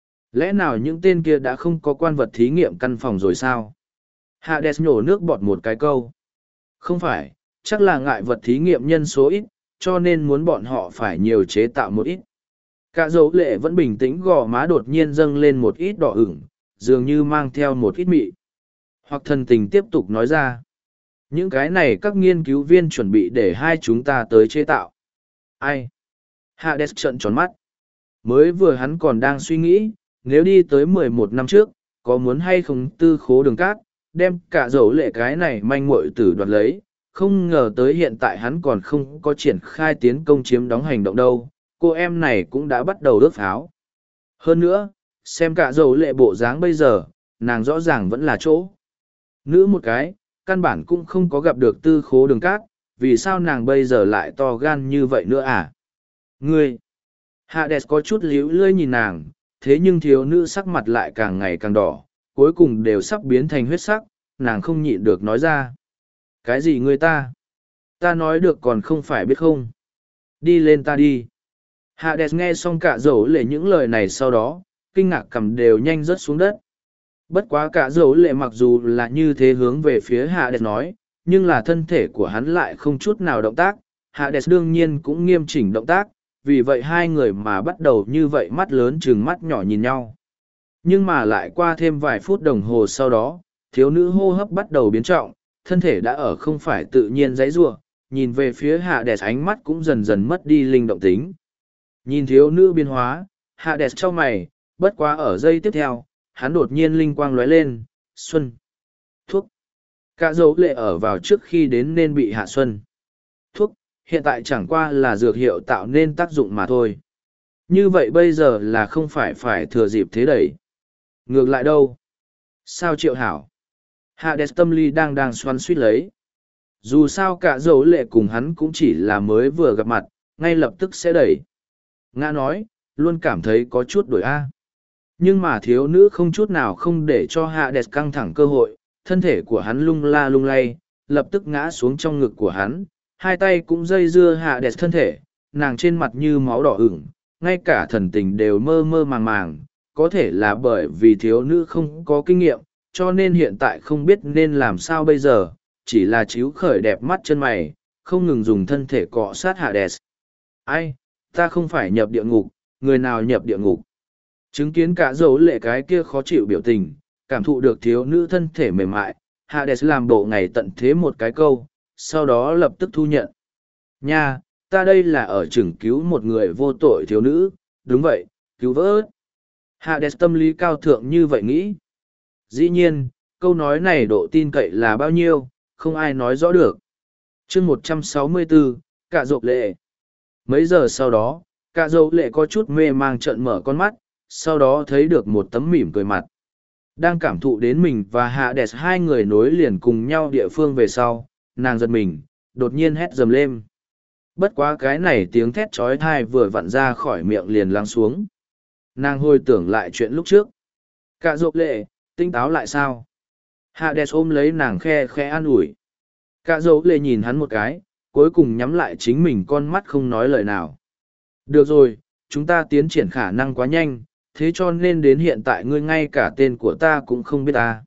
Lẽ nào những tên kia đã không có quan vật thí nghiệm căn phòng rồi sao? Hades nhổ nước bọt một cái câu. Không phải, chắc là ngại vật thí nghiệm nhân số ít, cho nên muốn bọn họ phải nhiều chế tạo một ít. Cả dấu lệ vẫn bình tĩnh, gò má đột nhiên dâng lên một ít đỏ ửng, dường như mang theo một ít mị. Hoặc thần tình tiếp tục nói ra. Những cái này các nghiên cứu viên chuẩn bị để hai chúng ta tới chế tạo. Ai? Hades trợn tròn mắt. Mới vừa hắn còn đang suy nghĩ, nếu đi tới 11 năm trước, có muốn hay không tư khố đường cát, đem cả dấu lệ cái này manh muội tử đoạt lấy. Không ngờ tới hiện tại hắn còn không có triển khai tiến công chiếm đóng hành động đâu, cô em này cũng đã bắt đầu đốt pháo. Hơn nữa, xem cả dấu lệ bộ dáng bây giờ, nàng rõ ràng vẫn là chỗ. Nữ một cái, căn bản cũng không có gặp được tư khố đường cát, vì sao nàng bây giờ lại to gan như vậy nữa à? Ngươi! Hades có chút líu lươi nhìn nàng, thế nhưng thiếu nữ sắc mặt lại càng ngày càng đỏ, cuối cùng đều sắp biến thành huyết sắc, nàng không nhịn được nói ra. Cái gì ngươi ta? Ta nói được còn không phải biết không? Đi lên ta đi. Hades nghe xong cả dấu lệ những lời này sau đó, kinh ngạc cầm đều nhanh rớt xuống đất. Bất quá cả dấu lệ mặc dù là như thế hướng về phía Hades nói, nhưng là thân thể của hắn lại không chút nào động tác. Hades đương nhiên cũng nghiêm chỉnh động tác, vì vậy hai người mà bắt đầu như vậy mắt lớn chừng mắt nhỏ nhìn nhau. Nhưng mà lại qua thêm vài phút đồng hồ sau đó, thiếu nữ hô hấp bắt đầu biến trọng, thân thể đã ở không phải tự nhiên giãy giụa, nhìn về phía Hades ánh mắt cũng dần dần mất đi linh động tính. Nhìn thiếu nữ biến hóa, Hades chau mày, bất quá ở giây tiếp theo, hắn đột nhiên linh quang lóe lên, xuân. Thuốc. Cả dấu lệ ở vào trước khi đến nên bị hạ xuân. Thuốc, hiện tại chẳng qua là dược hiệu tạo nên tác dụng mà thôi. Như vậy bây giờ là không phải thừa dịp thế đẩy. Ngược lại đâu? Sao Triệu hảo? Hades tâm lý đang xoắn suýt lấy. Dù sao cả dấu lệ cùng hắn cũng chỉ là mới vừa gặp mặt, ngay lập tức sẽ đẩy. Ngã nói, luôn cảm thấy có chút đổi A. Nhưng mà thiếu nữ không chút nào không để cho Hades căng thẳng cơ hội, thân thể của hắn lung la lung lay, lập tức ngã xuống trong ngực của hắn, hai tay cũng dây dưa Hades thân thể, nàng trên mặt như máu đỏ ửng, ngay cả thần tình đều mơ mơ màng màng, có thể là bởi vì thiếu nữ không có kinh nghiệm, cho nên hiện tại không biết nên làm sao bây giờ, chỉ là chíu khởi đẹp mắt chân mày, không ngừng dùng thân thể cọ sát Hades. Ai, ta không phải nhập địa ngục, người nào nhập địa ngục? Chứng kiến cả dấu lệ cái kia khó chịu biểu tình, cảm thụ được thiếu nữ thân thể mềm mại, Hades làm bộ ngày tận thế một cái câu, sau đó lập tức thu nhận. Nha, ta đây là ở chừng cứu một người vô tội thiếu nữ, đúng vậy, cứu vớt. Hades tâm lý cao thượng như vậy nghĩ. Dĩ nhiên, câu nói này độ tin cậy là bao nhiêu, không ai nói rõ được. chương 164, cả dỗ lệ. Mấy giờ sau đó, cả dỗ lệ có chút mê mang trợn mở con mắt, sau đó thấy được một tấm mỉm cười mặt. Đang cảm thụ đến mình và Hades hai người nối liền cùng nhau địa phương về sau, nàng giật mình, đột nhiên hét dầm lên. Bất quá cái này tiếng thét trói thai vừa vặn ra khỏi miệng liền lắng xuống. Nàng hồi tưởng lại chuyện lúc trước. Cả dỗ lệ, tinh táo lại sao? Hades ôm lấy nàng khe khẽ an ủi. Cả dỗ lệ nhìn hắn một cái, cuối cùng nhắm lại chính mình con mắt không nói lời nào. Được rồi, chúng ta tiến triển khả năng quá nhanh, thế cho nên đến hiện tại ngươi ngay cả tên của ta cũng không biết ta.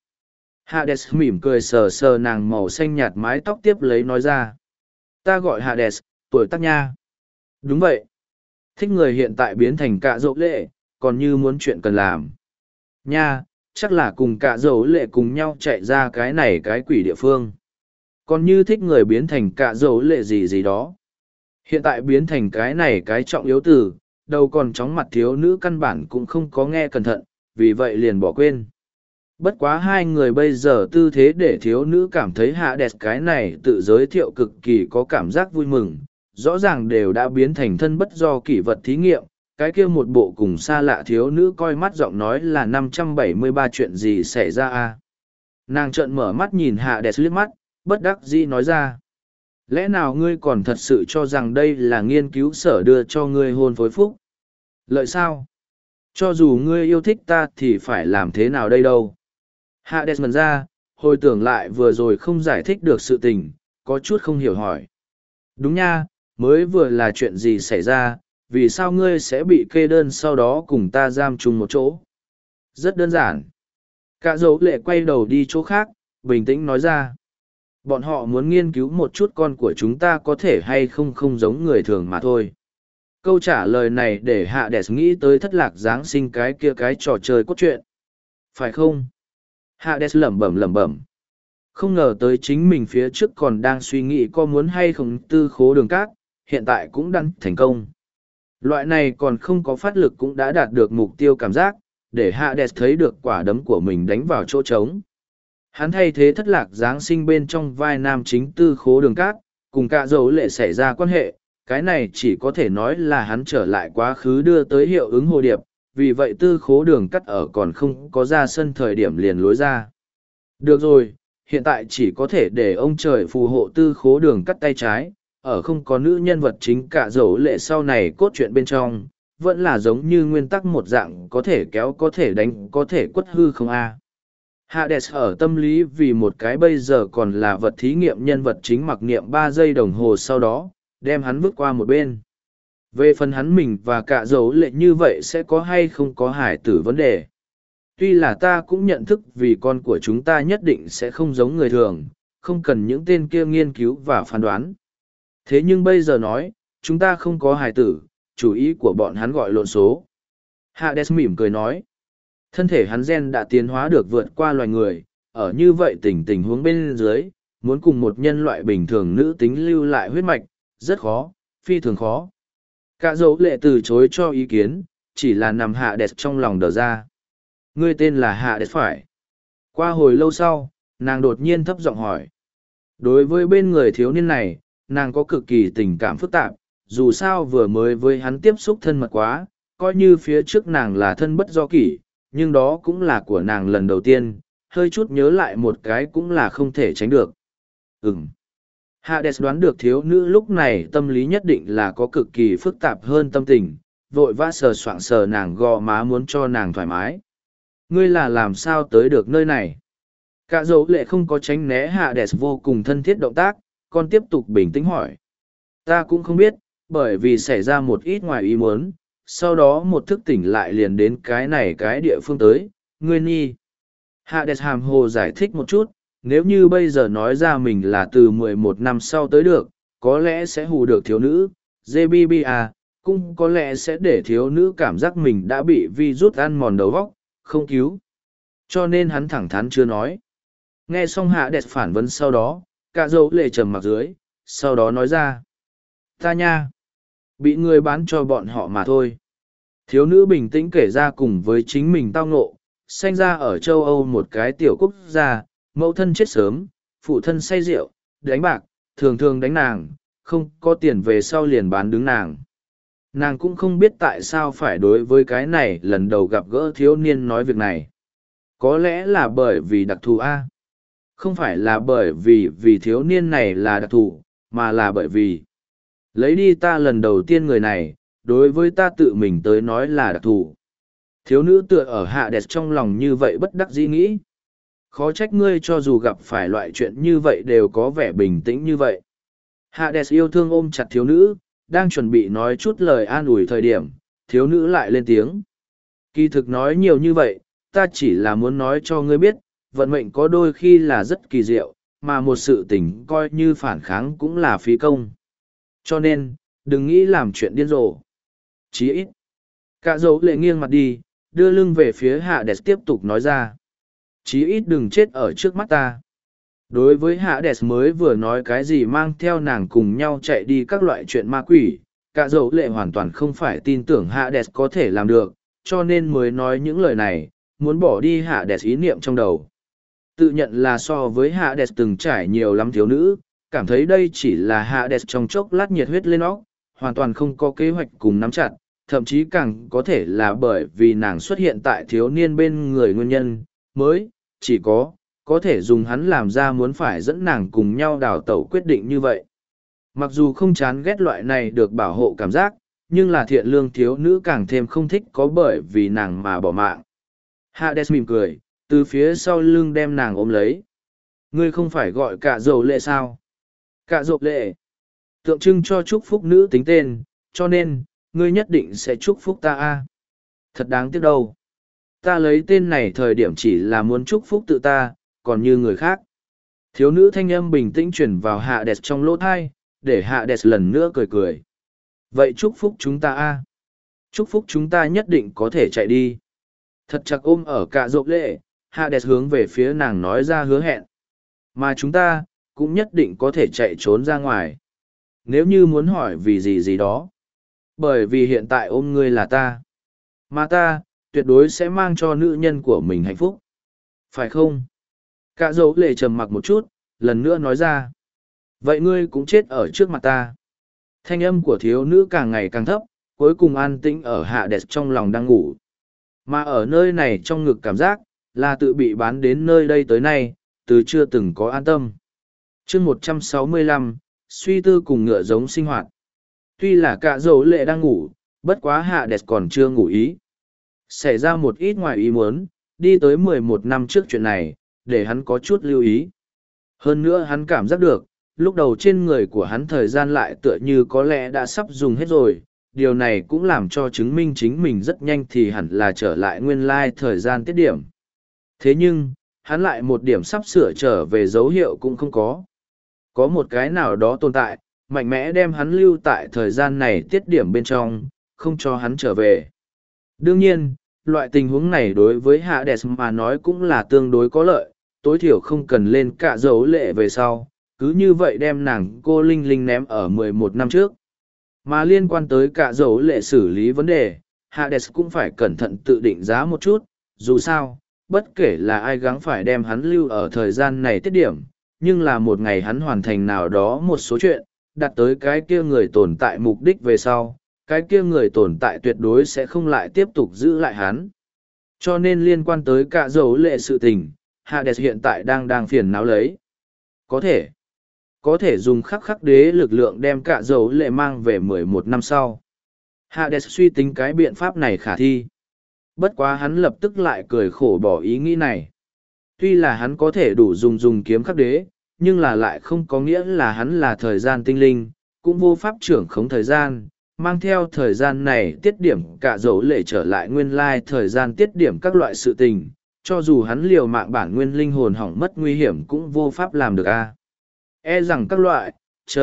Hades mỉm cười sờ sờ nàng màu xanh nhạt mái tóc tiếp lấy nói ra. Ta gọi Hades, tuổi tác nha. Đúng vậy. Thích người hiện tại biến thành cả dỗ lệ, còn như muốn chuyện cần làm. Nha, chắc là cùng cả dỗ lệ cùng nhau chạy ra cái này cái quỷ địa phương. Còn như thích người biến thành cả dỗ lệ gì gì đó. Hiện tại biến thành cái này cái trọng yếu từ, đâu còn chóng mặt thiếu nữ căn bản cũng không có nghe cẩn thận, vì vậy liền bỏ quên. Bất quá hai người bây giờ tư thế để thiếu nữ cảm thấy Hades cái này tự giới thiệu cực kỳ có cảm giác vui mừng, rõ ràng đều đã biến thành thân bất do kỷ vật thí nghiệm, cái kia một bộ cùng xa lạ thiếu nữ coi mắt giọng nói là 573 chuyện gì xảy ra a. Nàng trợn mở mắt nhìn Hades liếc mắt, bất đắc dĩ nói ra. Lẽ nào ngươi còn thật sự cho rằng đây là nghiên cứu sở đưa cho ngươi hôn phối phúc? Lợi sao? Cho dù ngươi yêu thích ta thì phải làm thế nào đây đâu? Hades ngẩn ra, hồi tưởng lại vừa rồi không giải thích được sự tình, có chút không hiểu hỏi. Đúng nha, mới vừa là chuyện gì xảy ra, vì sao ngươi sẽ bị kê đơn sau đó cùng ta giam chung một chỗ? Rất đơn giản. Cả dấu lệ quay đầu đi chỗ khác, bình tĩnh nói ra. Bọn họ muốn nghiên cứu một chút con của chúng ta có thể hay không không giống người thường mà thôi. Câu trả lời này để Hạ Đès nghĩ tới thất lạc Giáng sinh cái kia cái trò chơi cốt truyện. Phải không? Hạ Đès lẩm bẩm lẩm bẩm. Không ngờ tới chính mình phía trước còn đang suy nghĩ có muốn hay không tư khố đường cát, hiện tại cũng đang thành công. Loại này còn không có phát lực cũng đã đạt được mục tiêu cảm giác, để Hades thấy được quả đấm của mình đánh vào chỗ trống. Hắn thay thế thất lạc Giáng sinh bên trong vai nam chính tư khố đường cát, cùng cả dấu lệ xảy ra quan hệ, cái này chỉ có thể nói là hắn trở lại quá khứ đưa tới hiệu ứng hồ điệp, vì vậy tư khố đường cắt ở còn không có ra sân thời điểm liền lối ra. Được rồi, hiện tại chỉ có thể để ông trời phù hộ tư khố đường cắt tay trái, ở không có nữ nhân vật chính cả dấu lệ sau này cốt truyện bên trong, vẫn là giống như nguyên tắc một dạng có thể kéo có thể đánh có thể quất hư không a. Hades ở tâm lý vì một cái bây giờ còn là vật thí nghiệm nhân vật chính mặc niệm 3 giây đồng hồ sau đó, đem hắn vứt qua một bên. Về phần hắn mình và cả dấu lệ như vậy sẽ có hay không có hải tử vấn đề. Tuy là ta cũng nhận thức vì con của chúng ta nhất định sẽ không giống người thường, không cần những tên kia nghiên cứu và phán đoán. Thế nhưng bây giờ nói, chúng ta không có hài tử, chủ ý của bọn hắn gọi lộn số. Hades mỉm cười nói, thân thể hắn gen đã tiến hóa được vượt qua loài người, ở như vậy tình huống bên dưới, muốn cùng một nhân loại bình thường nữ tính lưu lại huyết mạch, rất khó, phi thường khó. Cả dấu lệ từ chối cho ý kiến, chỉ là nằm Hades trong lòng đờ ra. Ngươi tên là Hades phải. Qua hồi lâu sau, nàng đột nhiên thấp giọng hỏi. Đối với bên người thiếu niên này, nàng có cực kỳ tình cảm phức tạp, dù sao vừa mới với hắn tiếp xúc thân mật quá, coi như phía trước nàng là thân bất do kỷ, nhưng đó cũng là của nàng lần đầu tiên, hơi chút nhớ lại một cái cũng là không thể tránh được. Hades đoán được thiếu nữ lúc này tâm lý nhất định là có cực kỳ phức tạp hơn tâm tình, vội vã sờ soạng sờ nàng gò má muốn cho nàng thoải mái. Ngươi là làm sao tới được nơi này? Cả dấu lệ không có tránh né Hades vô cùng thân thiết động tác, con tiếp tục bình tĩnh hỏi. Ta cũng không biết, bởi vì xảy ra một ít ngoài ý muốn, sau đó một thức tỉnh lại liền đến cái này cái địa phương tới, ngươi nhi. Hades hàm hồ giải thích một chút, nếu như bây giờ nói ra mình là từ 11 năm sau tới được, có lẽ sẽ hù được thiếu nữ, JBBA, cũng có lẽ sẽ để thiếu nữ cảm giác mình đã bị virus ăn mòn đầu óc, không cứu. Cho nên hắn thẳng thắn chưa nói. Nghe xong Hades phản vấn sau đó, cả dấu lệ trầm mặc dưới, sau đó nói ra. Ta nha, bị người bán cho bọn họ mà thôi. Thiếu nữ bình tĩnh kể ra cùng với chính mình tao ngộ, sanh ra ở châu Âu một cái tiểu quốc gia, mẫu thân chết sớm, phụ thân say rượu, đánh bạc, thường thường đánh nàng, không có tiền về sau liền bán đứng nàng. Nàng cũng không biết tại sao phải đối với cái này lần đầu gặp gỡ thiếu niên nói việc này. Có lẽ là bởi vì đặc thù A. Không phải là bởi vì thiếu niên này là đặc thù, mà là bởi vì lấy đi ta lần đầu tiên người này, đối với ta tự mình tới nói là đặc thù. Thiếu nữ tựa ở Hades trong lòng như vậy bất đắc dĩ nghĩ. Khó trách ngươi cho dù gặp phải loại chuyện như vậy đều có vẻ bình tĩnh như vậy. Hades yêu thương ôm chặt thiếu nữ, đang chuẩn bị nói chút lời an ủi thời điểm, thiếu nữ lại lên tiếng. Kỳ thực nói nhiều như vậy, ta chỉ là muốn nói cho ngươi biết, vận mệnh có đôi khi là rất kỳ diệu, mà một sự tình coi như phản kháng cũng là phí công. Cho nên, đừng nghĩ làm chuyện điên rồ. Chí ít. Cả dấu lệ nghiêng mặt đi, đưa lưng về phía Hades tiếp tục nói ra. Chí ít đừng chết ở trước mắt ta. Đối với Hades mới vừa nói cái gì mang theo nàng cùng nhau chạy đi các loại chuyện ma quỷ, cả dấu lệ hoàn toàn không phải tin tưởng Hades có thể làm được, cho nên mới nói những lời này, muốn bỏ đi Hades ý niệm trong đầu. Tự nhận là so với Hades từng trải nhiều lắm thiếu nữ, cảm thấy đây chỉ là Hades trong chốc lát nhiệt huyết lên óc, hoàn toàn không có kế hoạch cùng nắm chặt, thậm chí càng có thể là bởi vì nàng xuất hiện tại thiếu niên bên người nguyên nhân, mới, chỉ có thể dùng hắn làm ra muốn phải dẫn nàng cùng nhau đào tẩu quyết định như vậy. Mặc dù không chán ghét loại này được bảo hộ cảm giác, nhưng là thiện lương thiếu nữ càng thêm không thích có bởi vì nàng mà bỏ mạng. Hades mỉm cười, từ phía sau lưng đem nàng ôm lấy. Ngươi không phải gọi cả dầu lệ sao? Cả dầu lệ. Tượng trưng cho chúc phúc nữ tính tên, cho nên, ngươi nhất định sẽ chúc phúc ta a. Thật đáng tiếc đâu. Ta lấy tên này thời điểm chỉ là muốn chúc phúc tự ta, còn như người khác. Thiếu nữ thanh âm bình tĩnh chuyển vào Hạ Đẹp trong lỗ thai, để Hạ Đẹp lần nữa cười cười. Vậy chúc phúc chúng ta a. Chúc phúc chúng ta nhất định có thể chạy đi. Thật chặt ôm ở cả rộp lệ, Hạ Đẹp hướng về phía nàng nói ra hứa hẹn. Mà chúng ta, cũng nhất định có thể chạy trốn ra ngoài. Nếu như muốn hỏi vì gì gì đó. Bởi vì hiện tại ôm ngươi là ta. Mà ta, tuyệt đối sẽ mang cho nữ nhân của mình hạnh phúc. Phải không? Cả dấu lệ trầm mặc một chút, lần nữa nói ra. Vậy ngươi cũng chết ở trước mặt ta. Thanh âm của thiếu nữ càng ngày càng thấp, cuối cùng an tĩnh ở Hạ Đẹp trong lòng đang ngủ. Mà ở nơi này trong ngực cảm giác, là tự bị bán đến nơi đây tới nay, từ chưa từng có an tâm. chương 165, suy tư cùng ngựa giống sinh hoạt. Tuy là cả dấu lệ đang ngủ, bất quá Hạ Đẹp còn chưa ngủ ý. Xảy ra một ít ngoài ý muốn, đi tới 11 năm trước chuyện này, để hắn có chút lưu ý. Hơn nữa hắn cảm giác được, lúc đầu trên người của hắn thời gian lại tựa như có lẽ đã sắp dùng hết rồi. Điều này cũng làm cho chứng minh chính mình rất nhanh thì hẳn là trở lại nguyên lai thời gian tiết điểm. Thế nhưng, hắn lại một điểm sắp sửa trở về dấu hiệu cũng không có. Có một cái nào đó tồn tại, mạnh mẽ đem hắn lưu tại thời gian này tiết điểm bên trong, không cho hắn trở về. Đương nhiên, loại tình huống này đối với Hades mà nói cũng là tương đối có lợi, tối thiểu không cần lên cả dấu lệ về sau, cứ như vậy đem nàng cô Linh Linh ném ở 11 năm trước. Mà liên quan tới cả dấu lệ xử lý vấn đề, Hades cũng phải cẩn thận tự định giá một chút, dù sao, bất kể là ai gắng phải đem hắn lưu ở thời gian này tiết điểm, nhưng là một ngày hắn hoàn thành nào đó một số chuyện, đặt tới cái kia người tồn tại mục đích về sau, cái kia người tồn tại tuyệt đối sẽ không lại tiếp tục giữ lại hắn. Cho nên liên quan tới cả dấu lệ sự tình, Hades hiện tại đang phiền não lấy. Có thể dùng khắc đế lực lượng đem cả dấu lệ mang về 11 năm sau. Hades suy tính cái biện pháp này khả thi. Bất quá hắn lập tức lại cười khổ bỏ ý nghĩ này. Tuy là hắn có thể đủ dùng kiếm khắc đế, nhưng là lại không có nghĩa là hắn là thời gian tinh linh, cũng vô pháp trưởng khống thời gian, mang theo thời gian này tiết điểm cả dấu lệ trở lại nguyên lai thời gian tiết điểm các loại sự tình, cho dù hắn liều mạng bản nguyên linh hồn hỏng mất nguy hiểm cũng vô pháp làm được a. E rằng các loại,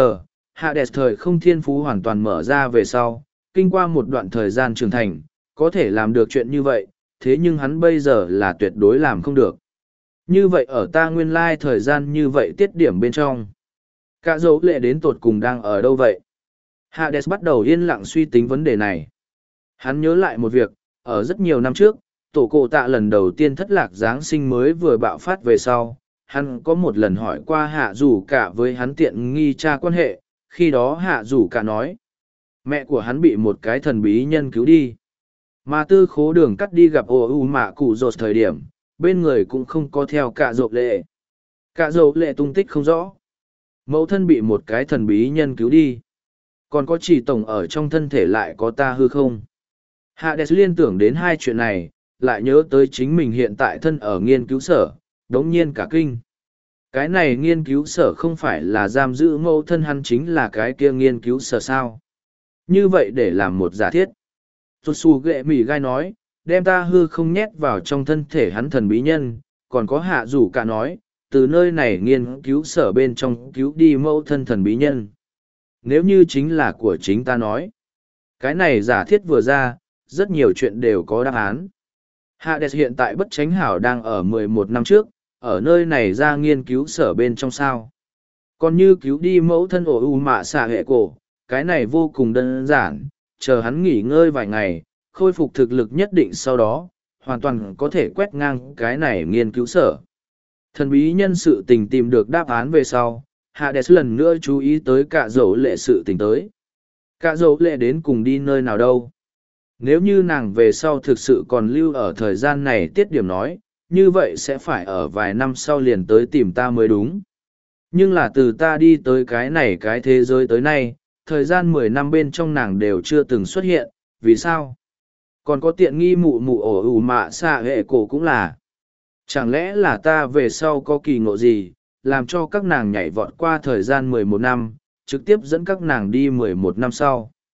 Hades thời không thiên phú hoàn toàn mở ra về sau, kinh qua một đoạn thời gian trưởng thành, có thể làm được chuyện như vậy, thế nhưng hắn bây giờ là tuyệt đối làm không được. Như vậy ở ta nguyên lai thời gian như vậy tiết điểm bên trong. Cả dấu lệ đến tột cùng đang ở đâu vậy? Hades bắt đầu yên lặng suy tính vấn đề này. Hắn nhớ lại một việc, ở rất nhiều năm trước, tổ cổ tạ lần đầu tiên thất lạc Giáng sinh mới vừa bạo phát về sau. Hắn có một lần hỏi qua Hạ Dù Cả với hắn tiện nghi cha quan hệ, khi đó Hạ Dù Cả nói. Mẹ của hắn bị một cái thần bí nhân cứu đi. Mà tư khố đường cắt đi gặp ô u mạ cụ rột thời điểm, bên người cũng không có theo cả dộp lệ. Cả dộp lệ tung tích không rõ. Mẫu thân bị một cái thần bí nhân cứu đi. Còn có chỉ tổng ở trong thân thể lại có ta hư không? Hades liên tưởng đến hai chuyện này, lại nhớ tới chính mình hiện tại thân ở nghiên cứu sở, đống nhiên cả kinh. Cái này nghiên cứu sở không phải là giam giữ mẫu thân hắn chính là cái kia nghiên cứu sở sao. Như vậy để làm một giả thiết. Rốt xù ghệ mỉ gai nói, đem ta hư không nhét vào trong thân thể hắn thần bí nhân, còn có hạ rủ cả nói, từ nơi này nghiên cứu sở bên trong cứu đi mẫu thân thần bí nhân. Nếu như chính là của chính ta nói. Cái này giả thiết vừa ra, rất nhiều chuyện đều có đáp án. Hades hiện tại bất chánh hảo đang ở 11 năm trước, ở nơi này ra nghiên cứu sở bên trong sao. Còn như cứu đi mẫu thân ổ u mạ xạ hệ cổ, cái này vô cùng đơn giản, chờ hắn nghỉ ngơi vài ngày, khôi phục thực lực nhất định sau đó, hoàn toàn có thể quét ngang cái này nghiên cứu sở. Thần bí nhân sự tình tìm được đáp án về sau, Hades lần nữa chú ý tới cả dấu lệ sự tình tới. Cả dấu lệ đến cùng đi nơi nào đâu. Nếu như nàng về sau thực sự còn lưu ở thời gian này tiết điểm nói, như vậy sẽ phải ở vài năm sau liền tới tìm ta mới đúng. Nhưng là từ ta đi tới cái này cái thế giới tới nay, thời gian 10 năm bên trong nàng đều chưa từng xuất hiện, vì sao? Còn có tiện nghi mụ mụ ổ ủ mạ xạ hệ cổ cũng là. Chẳng lẽ là ta về sau có kỳ ngộ gì, làm cho các nàng nhảy vọt qua thời gian 11 năm, trực tiếp dẫn các nàng đi 11 năm sau.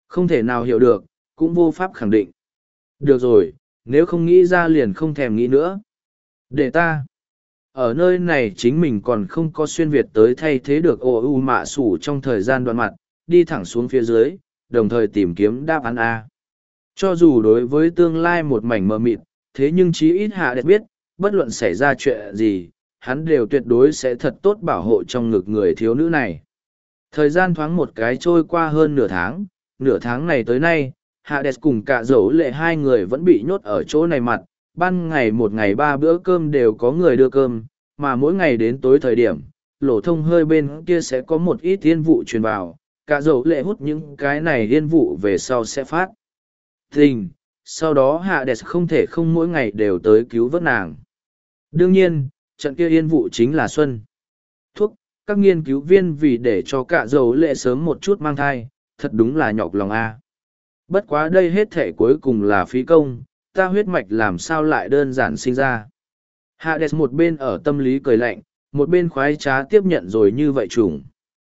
Không thể nào hiểu được, cũng vô pháp khẳng định. Được rồi, nếu không nghĩ ra liền không thèm nghĩ nữa. Để ta. Ở nơi này chính mình còn không có xuyên Việt tới thay thế được ô u mạ sủ trong thời gian đoạn mặt, đi thẳng xuống phía dưới, đồng thời tìm kiếm đáp án A. Cho dù đối với tương lai một mảnh mờ mịt, thế nhưng chí ít hạ đẹp biết, bất luận xảy ra chuyện gì, hắn đều tuyệt đối sẽ thật tốt bảo hộ trong ngực người thiếu nữ này. Thời gian thoáng một cái trôi qua hơn nửa tháng này tới nay, Hades cùng cả dấu lệ hai người vẫn bị nhốt ở chỗ này mặt, ban ngày một ngày 3 bữa cơm đều có người đưa cơm, mà mỗi ngày đến tối thời điểm, lỗ thông hơi bên kia sẽ có một ít yên vụ truyền vào, cả dấu lệ hút những cái này yên vụ về sau sẽ phát tình, sau đó Hades không thể không mỗi ngày đều tới cứu vớt nàng. Đương nhiên, trận kia yên vụ chính là Xuân. Thuốc, các nghiên cứu viên vì để cho cả dấu lệ sớm một chút mang thai, thật đúng là nhọc lòng a. Bất quá đây hết thể cuối cùng là phí công, ta huyết mạch làm sao lại đơn giản sinh ra. Hades một bên ở tâm lý cười lạnh, một bên khoái trá tiếp nhận rồi như vậy chủng.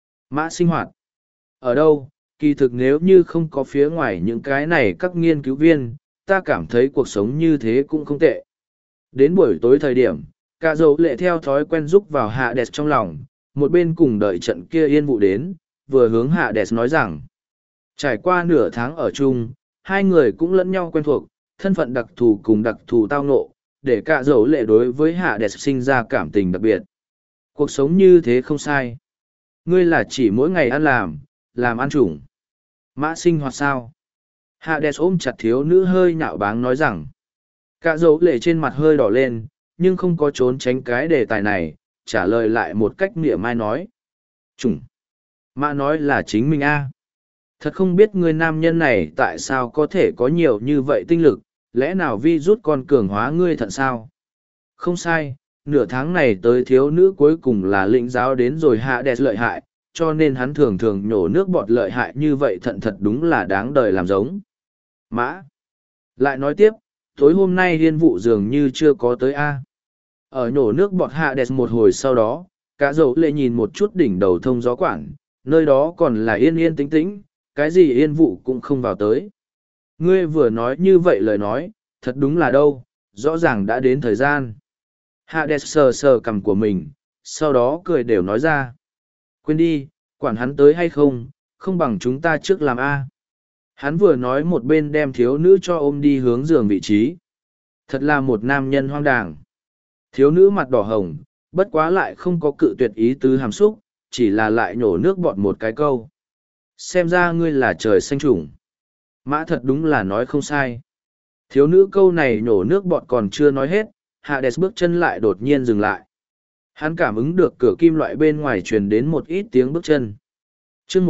Mã sinh hoạt. Ở đâu, kỳ thực nếu như không có phía ngoài những cái này các nghiên cứu viên, ta cảm thấy cuộc sống như thế cũng không tệ. Đến buổi tối thời điểm, cả dấu lệ theo thói quen rúc vào Hades trong lòng, một bên cùng đợi trận kia yên vụ đến, vừa hướng Hades nói rằng, trải qua nửa tháng ở chung, hai người cũng lẫn nhau quen thuộc, thân phận đặc thù cùng đặc thù tao ngộ, để cả dấu lệ đối với Hades sinh ra cảm tình đặc biệt. Cuộc sống như thế không sai. Ngươi là chỉ mỗi ngày ăn làm ăn chủng. Mã sinh hoạt sao? Hades ôm chặt thiếu nữ hơi nhạo báng nói rằng, cả dấu lệ trên mặt hơi đỏ lên, nhưng không có trốn tránh cái đề tài này, trả lời lại một cách mỉa mai nói. Chủng. Mã nói là chính mình a. Thật không biết người nam nhân này tại sao có thể có nhiều như vậy tinh lực, lẽ nào vi rút con cường hóa ngươi thận sao? Không sai, nửa tháng này tới thiếu nữ cuối cùng là lĩnh giáo đến rồi Hades lợi hại, cho nên hắn thường thường nhổ nước bọt lợi hại như vậy thận thật đúng là đáng đời làm giống. Mã. Lại nói tiếp, tối hôm nay liên vụ dường như chưa có tới A. Ở nhổ nước bọt Hades một hồi sau đó, cả dấu lệ nhìn một chút đỉnh đầu thông gió quản, nơi đó còn là yên yên tĩnh tĩnh, cái gì yên vụ cũng không vào tới. Ngươi vừa nói như vậy lời nói, thật đúng là đâu, rõ ràng đã đến thời gian. Hades sờ sờ cằm của mình, sau đó cười đều nói ra. Quên đi, quản hắn tới hay không, không bằng chúng ta trước làm A. Hắn vừa nói một bên đem thiếu nữ cho ôm đi hướng giường vị trí. Thật là một nam nhân hoang đàng. Thiếu nữ mặt đỏ hồng, bất quá lại không có cự tuyệt ý tứ hàm xúc, chỉ là lại nhổ nước bọt một cái câu. Xem ra ngươi là trời xanh chủng. Mã thật đúng là nói không sai. Thiếu nữ câu này nhổ nước bọt còn chưa nói hết, Hades bước chân lại đột nhiên dừng lại. Hắn cảm ứng được cửa kim loại bên ngoài truyền đến một ít tiếng bước chân. chương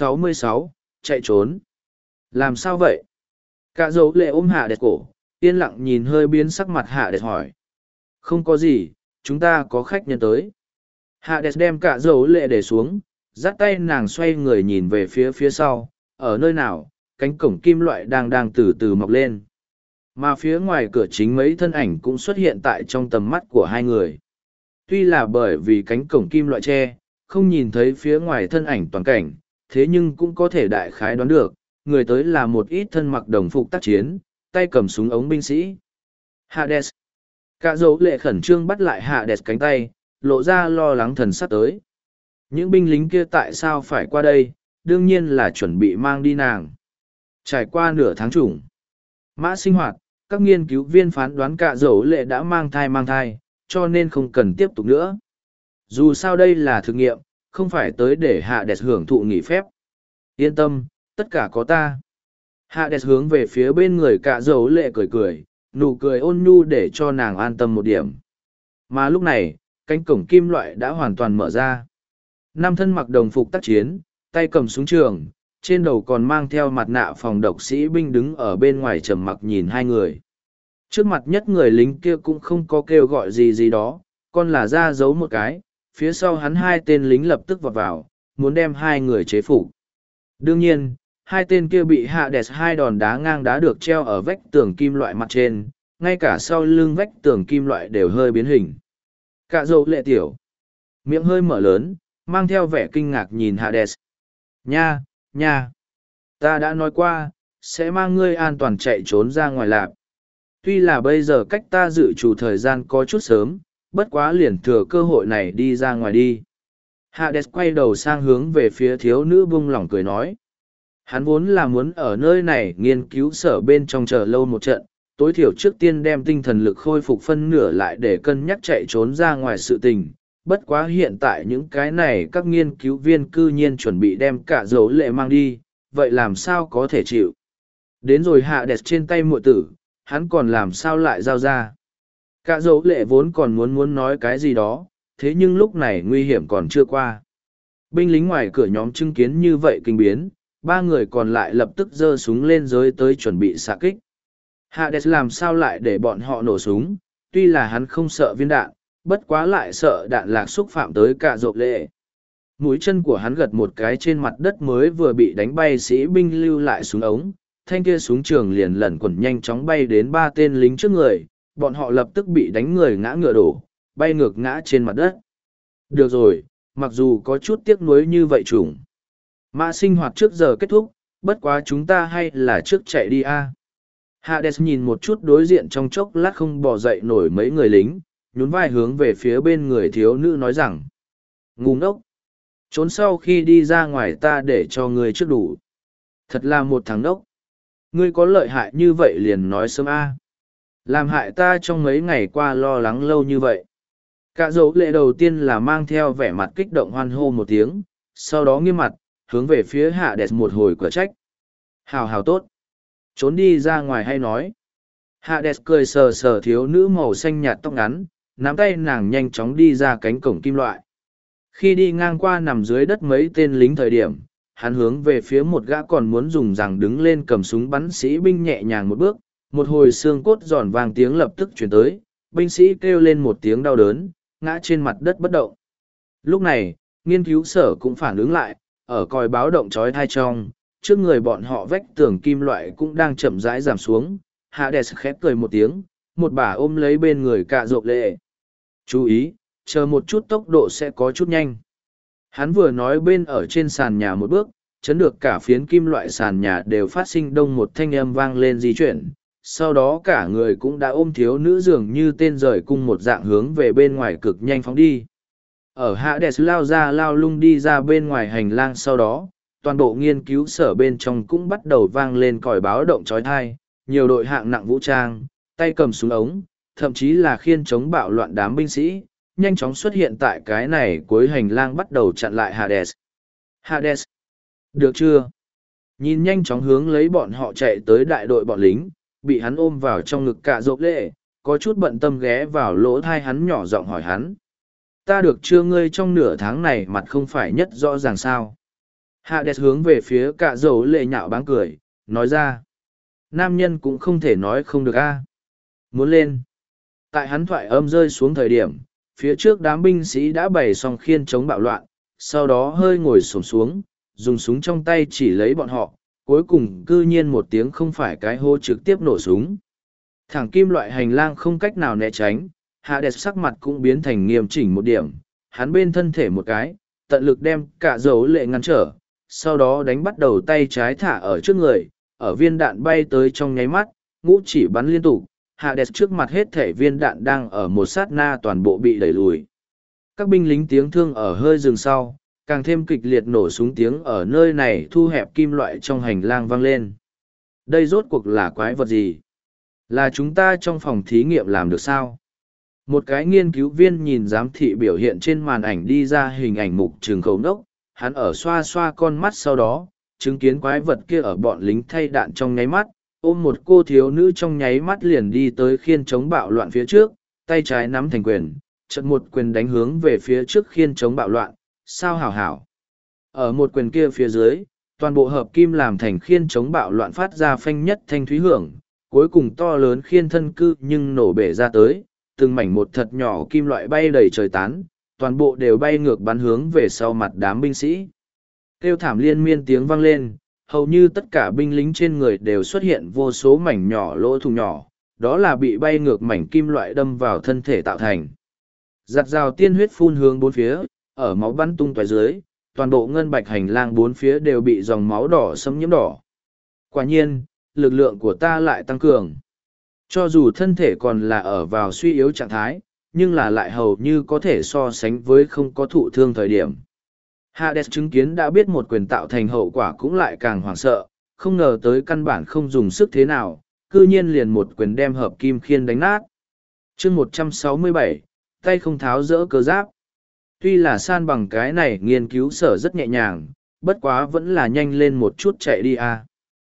166, chạy trốn. Làm sao vậy? Cả dấu lệ ôm Hades cổ, yên lặng nhìn hơi biến sắc mặt Hades hỏi. Không có gì, chúng ta có khách nhân tới. Hades đem cả dấu lệ để xuống, dắt tay nàng xoay người nhìn về phía sau, ở nơi nào, cánh cổng kim loại đang từ từ mọc lên. Mà phía ngoài cửa chính mấy thân ảnh cũng xuất hiện tại trong tầm mắt của hai người. Tuy là bởi vì cánh cổng kim loại che, không nhìn thấy phía ngoài thân ảnh toàn cảnh, thế nhưng cũng có thể đại khái đoán được, người tới là một ít thân mặc đồng phục tác chiến, tay cầm súng ống binh sĩ. Hades. Cả dấu lệ khẩn trương bắt lại Hades cánh tay, lộ ra lo lắng thần sắp tới. Những binh lính kia tại sao phải qua đây, đương nhiên là chuẩn bị mang đi nàng. Trải qua nửa tháng chủng. Mã sinh hoạt, các nghiên cứu viên phán đoán cả dấu lệ đã mang thai, cho nên không cần tiếp tục nữa. Dù sao đây là thực nghiệm, không phải tới để Hades hưởng thụ nghỉ phép. Yên tâm, tất cả có ta. Hades hướng về phía bên người cả dấu lệ cười, nụ cười ôn nhu để cho nàng an tâm một điểm. Mà lúc này, cánh cổng kim loại đã hoàn toàn mở ra. Nam thân mặc đồng phục tác chiến, tay cầm súng trường, trên đầu còn mang theo mặt nạ phòng độc sĩ binh đứng ở bên ngoài trầm mặc nhìn hai người. Trước mặt nhất người lính kia cũng không có kêu gọi gì đó, còn là ra giấu một cái, phía sau hắn hai tên lính lập tức vọt vào, muốn đem hai người chế phục. Đương nhiên, hai tên kia bị Hades hai đòn đá ngang đá được treo ở vách tường kim loại mặt trên, ngay cả sau lưng vách tường kim loại đều hơi biến hình. Cả dấu lệ tiểu, miệng hơi mở lớn, mang theo vẻ kinh ngạc nhìn Hades. Nha, Ta đã nói qua, sẽ mang ngươi an toàn chạy trốn ra ngoài lạp. Tuy là bây giờ cách ta dự trù thời gian có chút sớm, bất quá liền thừa cơ hội này đi ra ngoài đi. Hades quay đầu sang hướng về phía thiếu nữ vung lỏng cười nói. Hắn vốn là muốn ở nơi này nghiên cứu sở bên trong chờ lâu một trận, tối thiểu trước tiên đem tinh thần lực khôi phục phân nửa lại để cân nhắc chạy trốn ra ngoài sự tình. Bất quá hiện tại những cái này các nghiên cứu viên cư nhiên chuẩn bị đem cả dấu lệ mang đi, vậy làm sao có thể chịu. Đến rồi Hades trên tay muội tử, hắn còn làm sao lại giao ra. Cả dấu lệ vốn còn muốn nói cái gì đó, thế nhưng lúc này nguy hiểm còn chưa qua. Binh lính ngoài cửa nhóm chứng kiến như vậy kinh biến, ba người còn lại lập tức giơ súng lên giới tới chuẩn bị xạ kích. Hades làm sao lại để bọn họ nổ súng, tuy là hắn không sợ viên đạn, bất quá lại sợ đạn lạc xúc phạm tới cả dấu lệ. Mũi chân của hắn gật một cái trên mặt đất mới vừa bị đánh bay sĩ binh lưu lại súng ống, thanh kia súng trường liền lẩn quẩn nhanh chóng bay đến ba tên lính trước người, bọn họ lập tức bị đánh người ngã ngựa đổ, bay ngược ngã trên mặt đất. Được rồi, mặc dù có chút tiếc nuối như vậy chủng. Mã sinh hoạt trước giờ kết thúc, bất quá chúng ta hay là trước chạy đi a. Hades nhìn một chút đối diện trong chốc lát không bỏ dậy nổi mấy người lính, nhún vai hướng về phía bên người thiếu nữ nói rằng. Ngu ngốc! Trốn sau khi đi ra ngoài ta để cho ngươi trước đủ. Thật là một thằng đốc. Ngươi có lợi hại như vậy liền nói sớm a. Làm hại ta trong mấy ngày qua lo lắng lâu như vậy. Cả dấu lệ đầu tiên là mang theo vẻ mặt kích động hoan hô một tiếng, sau đó nghiêm mặt, hướng về phía Hades một hồi quả trách. Hào hào tốt. Trốn đi ra ngoài hay nói. Hades cười sờ sờ thiếu nữ màu xanh nhạt tóc ngắn, nắm tay nàng nhanh chóng đi ra cánh cổng kim loại. Khi đi ngang qua nằm dưới đất mấy tên lính thời điểm, hắn hướng về phía một gã còn muốn dùng rằng đứng lên cầm súng bắn sĩ binh nhẹ nhàng một bước, một hồi xương cốt giòn vang tiếng lập tức chuyển tới, binh sĩ kêu lên một tiếng đau đớn, ngã trên mặt đất bất động. Lúc này, nghiên cứu sở cũng phản ứng lại, ở còi báo động chói tai trong, trước người bọn họ vách tường kim loại cũng đang chậm rãi giảm xuống. Hades khép cười một tiếng, một bà ôm lấy bên người cả rộp lệ. Chú ý, chờ một chút tốc độ sẽ có chút nhanh. Hắn vừa nói bên ở trên sàn nhà một bước, chấn được cả phiến kim loại sàn nhà đều phát sinh đông một thanh âm vang lên di chuyển. Sau đó cả người cũng đã ôm thiếu nữ dường như tên rời cung một dạng hướng về bên ngoài cực nhanh phóng đi. Ở Hades lao ra lao lung đi ra bên ngoài hành lang sau đó, toàn bộ nghiên cứu sở bên trong cũng bắt đầu vang lên còi báo động chói tai, nhiều đội hạng nặng vũ trang, tay cầm súng ống, thậm chí là khiên chống bạo loạn đám binh sĩ, nhanh chóng xuất hiện tại cái này cuối hành lang bắt đầu chặn lại Hades. Hades! Được chưa? Nhìn nhanh chóng hướng lấy bọn họ chạy tới đại đội bọn lính, bị hắn ôm vào trong ngực cả rộp lệ, có chút bận tâm ghé vào lỗ thai hắn nhỏ giọng hỏi hắn. Ta được chưa ngươi trong nửa tháng này mặt không phải nhất rõ ràng sao? Hades hướng về phía cả dầu lệ nhạo báng cười, nói ra. Nam nhân cũng không thể nói không được a. Muốn lên. Tại hắn thoại âm rơi xuống thời điểm, phía trước đám binh sĩ đã bày xong khiên chống bạo loạn, sau đó hơi ngồi xổm xuống, dùng súng trong tay chỉ lấy bọn họ, cuối cùng cư nhiên một tiếng không phải cái hô trực tiếp nổ súng. Thẳng kim loại hành lang không cách nào né tránh, Hades sắc mặt cũng biến thành nghiêm chỉnh một điểm, hắn bên thân thể một cái, tận lực đem cả dấu lệ ngăn trở, sau đó đánh bắt đầu tay trái thả ở trước người, ở viên đạn bay tới trong nháy mắt, ngũ chỉ bắn liên tục, Hades trước mặt hết thể viên đạn đang ở một sát na toàn bộ bị đẩy lùi. Các binh lính tiếng thương ở hơi rừng sau, càng thêm kịch liệt nổ súng tiếng ở nơi này thu hẹp kim loại trong hành lang vang lên. Đây rốt cuộc là quái vật gì? Là chúng ta trong phòng thí nghiệm làm được sao? Một cái nghiên cứu viên nhìn giám thị biểu hiện trên màn ảnh đi ra hình ảnh mục trường khẩu nốc, hắn ở xoa xoa con mắt sau đó, chứng kiến quái vật kia ở bọn lính thay đạn trong nháy mắt, ôm một cô thiếu nữ trong nháy mắt liền đi tới khiên chống bạo loạn phía trước, tay trái nắm thành quyền, chợt một quyền đánh hướng về phía trước khiên chống bạo loạn, sao hảo hảo. Ở một quyền kia phía dưới, toàn bộ hợp kim làm thành khiên chống bạo loạn phát ra phanh nhất thanh thúy hưởng, cuối cùng to lớn khiên thân cư nhưng nổ bể ra tới, từng mảnh một thật nhỏ kim loại bay đầy trời tán, toàn bộ đều bay ngược bắn hướng về sau mặt đám binh sĩ. Kêu thảm liên miên tiếng vang lên, hầu như tất cả binh lính trên người đều xuất hiện vô số mảnh nhỏ lỗ thủng nhỏ, đó là bị bay ngược mảnh kim loại đâm vào thân thể tạo thành. Giặt rào tiên huyết phun hướng bốn phía, ở máu bắn tung tóe dưới, toàn bộ ngân bạch hành lang bốn phía đều bị dòng máu đỏ xâm nhiễm đỏ, Quả nhiên, lực lượng của ta lại tăng cường. Cho dù thân thể còn là ở vào suy yếu trạng thái, nhưng là lại hầu như có thể so sánh với không có thụ thương thời điểm. Hades chứng kiến đã biết một quyền tạo thành hậu quả cũng lại càng hoảng sợ, không ngờ tới căn bản không dùng sức thế nào, cư nhiên liền một quyền đem hợp kim khiên đánh nát. chương 167, tay không tháo rỡ cơ giáp. Tuy là san bằng cái này nghiên cứu sở rất nhẹ nhàng, bất quá vẫn là nhanh lên một chút chạy đi à.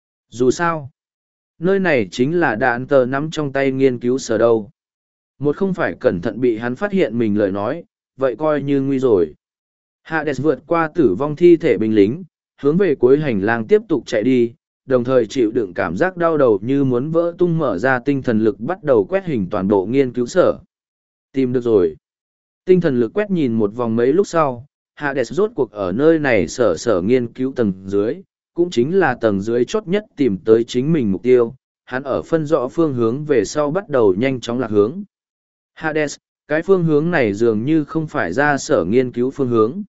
Dù sao, nơi này chính là đạn tờ nắm trong tay nghiên cứu sở đâu. Một không phải cẩn thận bị hắn phát hiện mình lời nói, vậy coi như nguy rồi. Hades vượt qua tử vong thi thể binh lính, hướng về cuối hành lang tiếp tục chạy đi, đồng thời chịu đựng cảm giác đau đầu như muốn vỡ tung, mở ra tinh thần lực bắt đầu quét hình toàn bộ nghiên cứu sở. Tìm được rồi. Tinh thần lực quét nhìn một vòng mấy lúc sau, Hades rốt cuộc ở nơi này sở nghiên cứu tầng dưới, cũng chính là tầng dưới chót nhất tìm tới chính mình mục tiêu. Hắn ở phân rõ phương hướng về sau bắt đầu nhanh chóng lạc hướng. Hades, cái phương hướng này dường như không phải ra sở nghiên cứu phương hướng.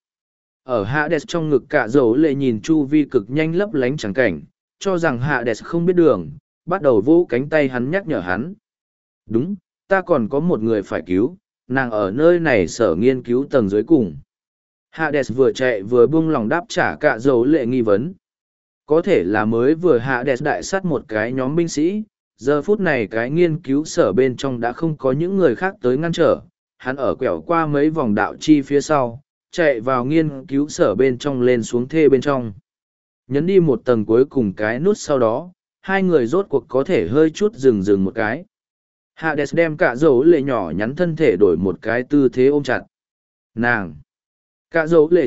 Ở Hades trong ngực cả dấu lệ nhìn chu vi cực nhanh lấp lánh trắng cảnh, cho rằng Hades không biết đường, bắt đầu vỗ cánh tay hắn nhắc nhở hắn. Đúng, ta còn có một người phải cứu, nàng ở nơi này sở nghiên cứu tầng dưới cùng. Hades vừa chạy vừa buông lòng đáp trả cả dấu lệ nghi vấn. Có thể là mới vừa Hades đại sát một cái nhóm binh sĩ, giờ phút này cái nghiên cứu sở bên trong đã không có những người khác tới ngăn trở, hắn ở quẹo qua mấy vòng đạo chi phía sau, chạy vào nghiên cứu sở bên trong lên xuống thê bên trong. Nhấn đi một tầng cuối cùng cái nút sau đó, hai người rốt cuộc có thể hơi chút dừng một cái. Hades đem cả dấu lệ nhỏ nhắn thân thể đổi một cái tư thế ôm chặt. Nàng! Cả dấu lệ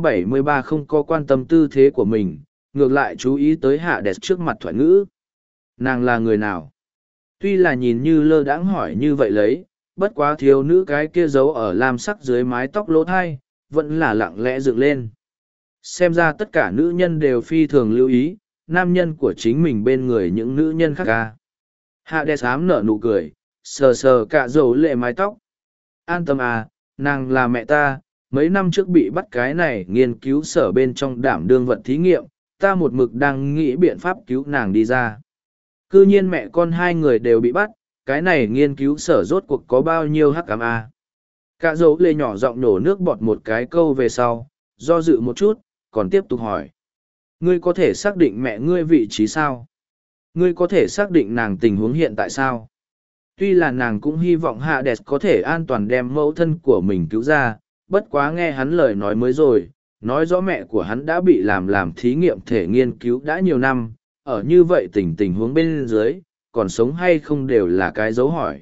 973 không có quan tâm tư thế của mình, ngược lại chú ý tới Hades trước mặt thoại ngữ. Nàng là người nào? Tuy là nhìn như lơ đãng hỏi như vậy lấy, bất quá thiếu nữ cái kia giấu ở lam sắc dưới mái tóc lỗ thai, vẫn là lặng lẽ dựng lên. Xem ra tất cả nữ nhân đều phi thường lưu ý, nam nhân của chính mình bên người những nữ nhân khác ca. Hades ám nở nụ cười, sờ sờ cả dầu lệ mái tóc. An tâm à, nàng là mẹ ta, mấy năm trước bị bắt cái này nghiên cứu sở bên trong đảm đương vật thí nghiệm, ta một mực đang nghĩ biện pháp cứu nàng đi ra. Cư nhiên mẹ con hai người đều bị bắt, cái này nghiên cứu sở rốt cuộc có bao nhiêu hắc ám à. Cả dấu lệ nhỏ giọng nổ nước bọt một cái câu về sau, do dự một chút, còn tiếp tục hỏi. Ngươi có thể xác định mẹ ngươi vị trí sao? Ngươi có thể xác định nàng tình huống hiện tại sao? Tuy là nàng cũng hy vọng Hades có thể an toàn đem mẫu thân của mình cứu ra, bất quá nghe hắn lời nói mới rồi, nói rõ mẹ của hắn đã bị làm thí nghiệm thể nghiên cứu đã nhiều năm, ở như vậy tình huống bên dưới, còn sống hay không đều là cái dấu hỏi.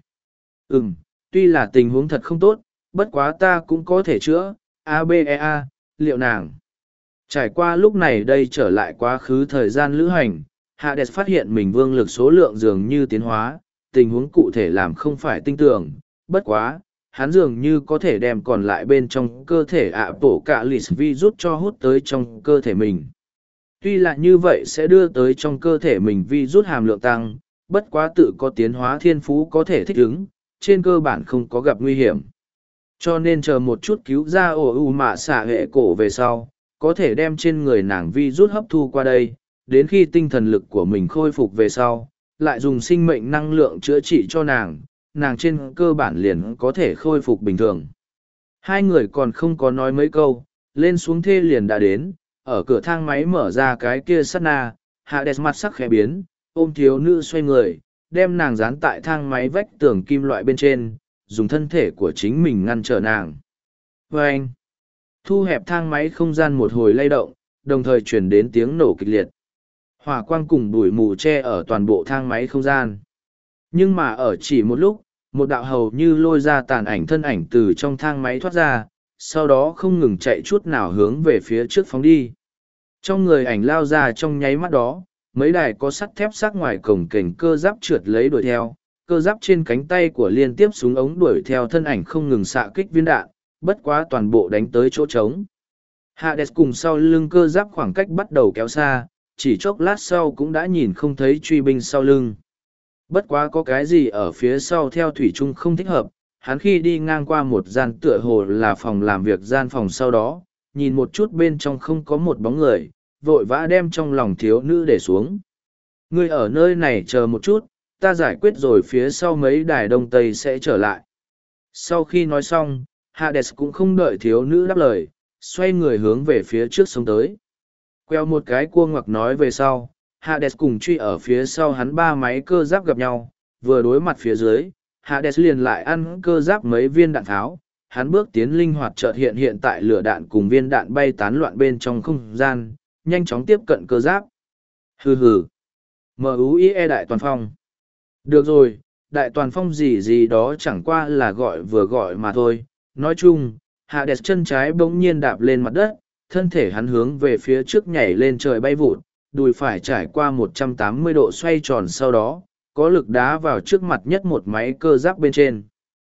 Tuy là tình huống thật không tốt, bất quá ta cũng có thể chữa, ABEA, liệu nàng. Trải qua lúc này đây trở lại quá khứ thời gian lữ hành, Hades phát hiện mình vương lực số lượng dường như tiến hóa, tình huống cụ thể làm không phải tinh tường, bất quá, hắn dường như có thể đem còn lại bên trong cơ thể bổ cả lịt virus cho hút tới trong cơ thể mình. Tuy là như vậy sẽ đưa tới trong cơ thể mình virus hàm lượng tăng, bất quá tự có tiến hóa thiên phú có thể thích ứng, trên cơ bản không có gặp nguy hiểm. Cho nên chờ một chút cứu ra mạ xả hệ cổ về sau, có thể đem trên người nàng virus hấp thu qua đây, đến khi tinh thần lực của mình khôi phục về sau, lại dùng sinh mệnh năng lượng chữa trị cho nàng, nàng trên cơ bản liền có thể khôi phục bình thường. Hai người còn không có nói mấy câu, lên xuống thê liền đã đến, ở cửa thang máy mở ra cái kia sát na, Hades mặt sắc khẽ biến, ôm thiếu nữ xoay người, đem nàng dán tại thang máy vách tường kim loại bên trên, dùng thân thể của chính mình ngăn trở nàng. Và anh, thu hẹp thang máy không gian một hồi lay động, đồng thời chuyển đến tiếng nổ kịch liệt. Hỏa quang cùng bụi mù che ở toàn bộ thang máy không gian. Nhưng mà ở chỉ một lúc, một đạo hầu như lôi ra tàn ảnh thân ảnh từ trong thang máy thoát ra, sau đó không ngừng chạy chút nào hướng về phía trước phóng đi. Trong người ảnh lao ra trong nháy mắt đó, mấy đài có sắt thép sắc ngoài cổng kềnh cơ giáp trượt lấy đuổi theo, cơ giáp trên cánh tay của liên tiếp súng ống đuổi theo thân ảnh không ngừng xạ kích viên đạn, bất quá toàn bộ đánh tới chỗ trống. Hades cùng sau lưng cơ giáp khoảng cách bắt đầu kéo xa, chỉ chốc lát sau cũng đã nhìn không thấy truy binh sau lưng. Bất quá có cái gì ở phía sau theo thủy chung không thích hợp, hắn khi đi ngang qua một gian tựa hồ là phòng làm việc gian phòng sau đó, nhìn một chút bên trong không có một bóng người, vội vã đem trong lòng thiếu nữ để xuống. Ngươi ở nơi này chờ một chút, ta giải quyết rồi phía sau mấy đài đông tây sẽ trở lại. Sau khi nói xong, Hades cũng không đợi thiếu nữ đáp lời, xoay người hướng về phía trước sống tới. Queo một cái cua ngoặc nói về sau, Hades cùng truy ở phía sau hắn ba máy cơ giáp gặp nhau, vừa đối mặt phía dưới, Hades liền lại ăn cơ giáp mấy viên đạn tháo, hắn bước tiến linh hoạt chợt hiện tại lửa đạn cùng viên đạn bay tán loạn bên trong không gian, nhanh chóng tiếp cận cơ giáp. Hừ hừ. MUIE đại toàn phong. Được rồi, đại toàn phong gì gì đó chẳng qua là gọi vừa gọi mà thôi. Nói chung, Hades chân trái bỗng nhiên đạp lên mặt đất, thân thể hắn hướng về phía trước nhảy lên trời bay vụt, đùi phải trải qua 180 độ xoay tròn sau đó, có lực đá vào trước mặt nhất một máy cơ giáp bên trên.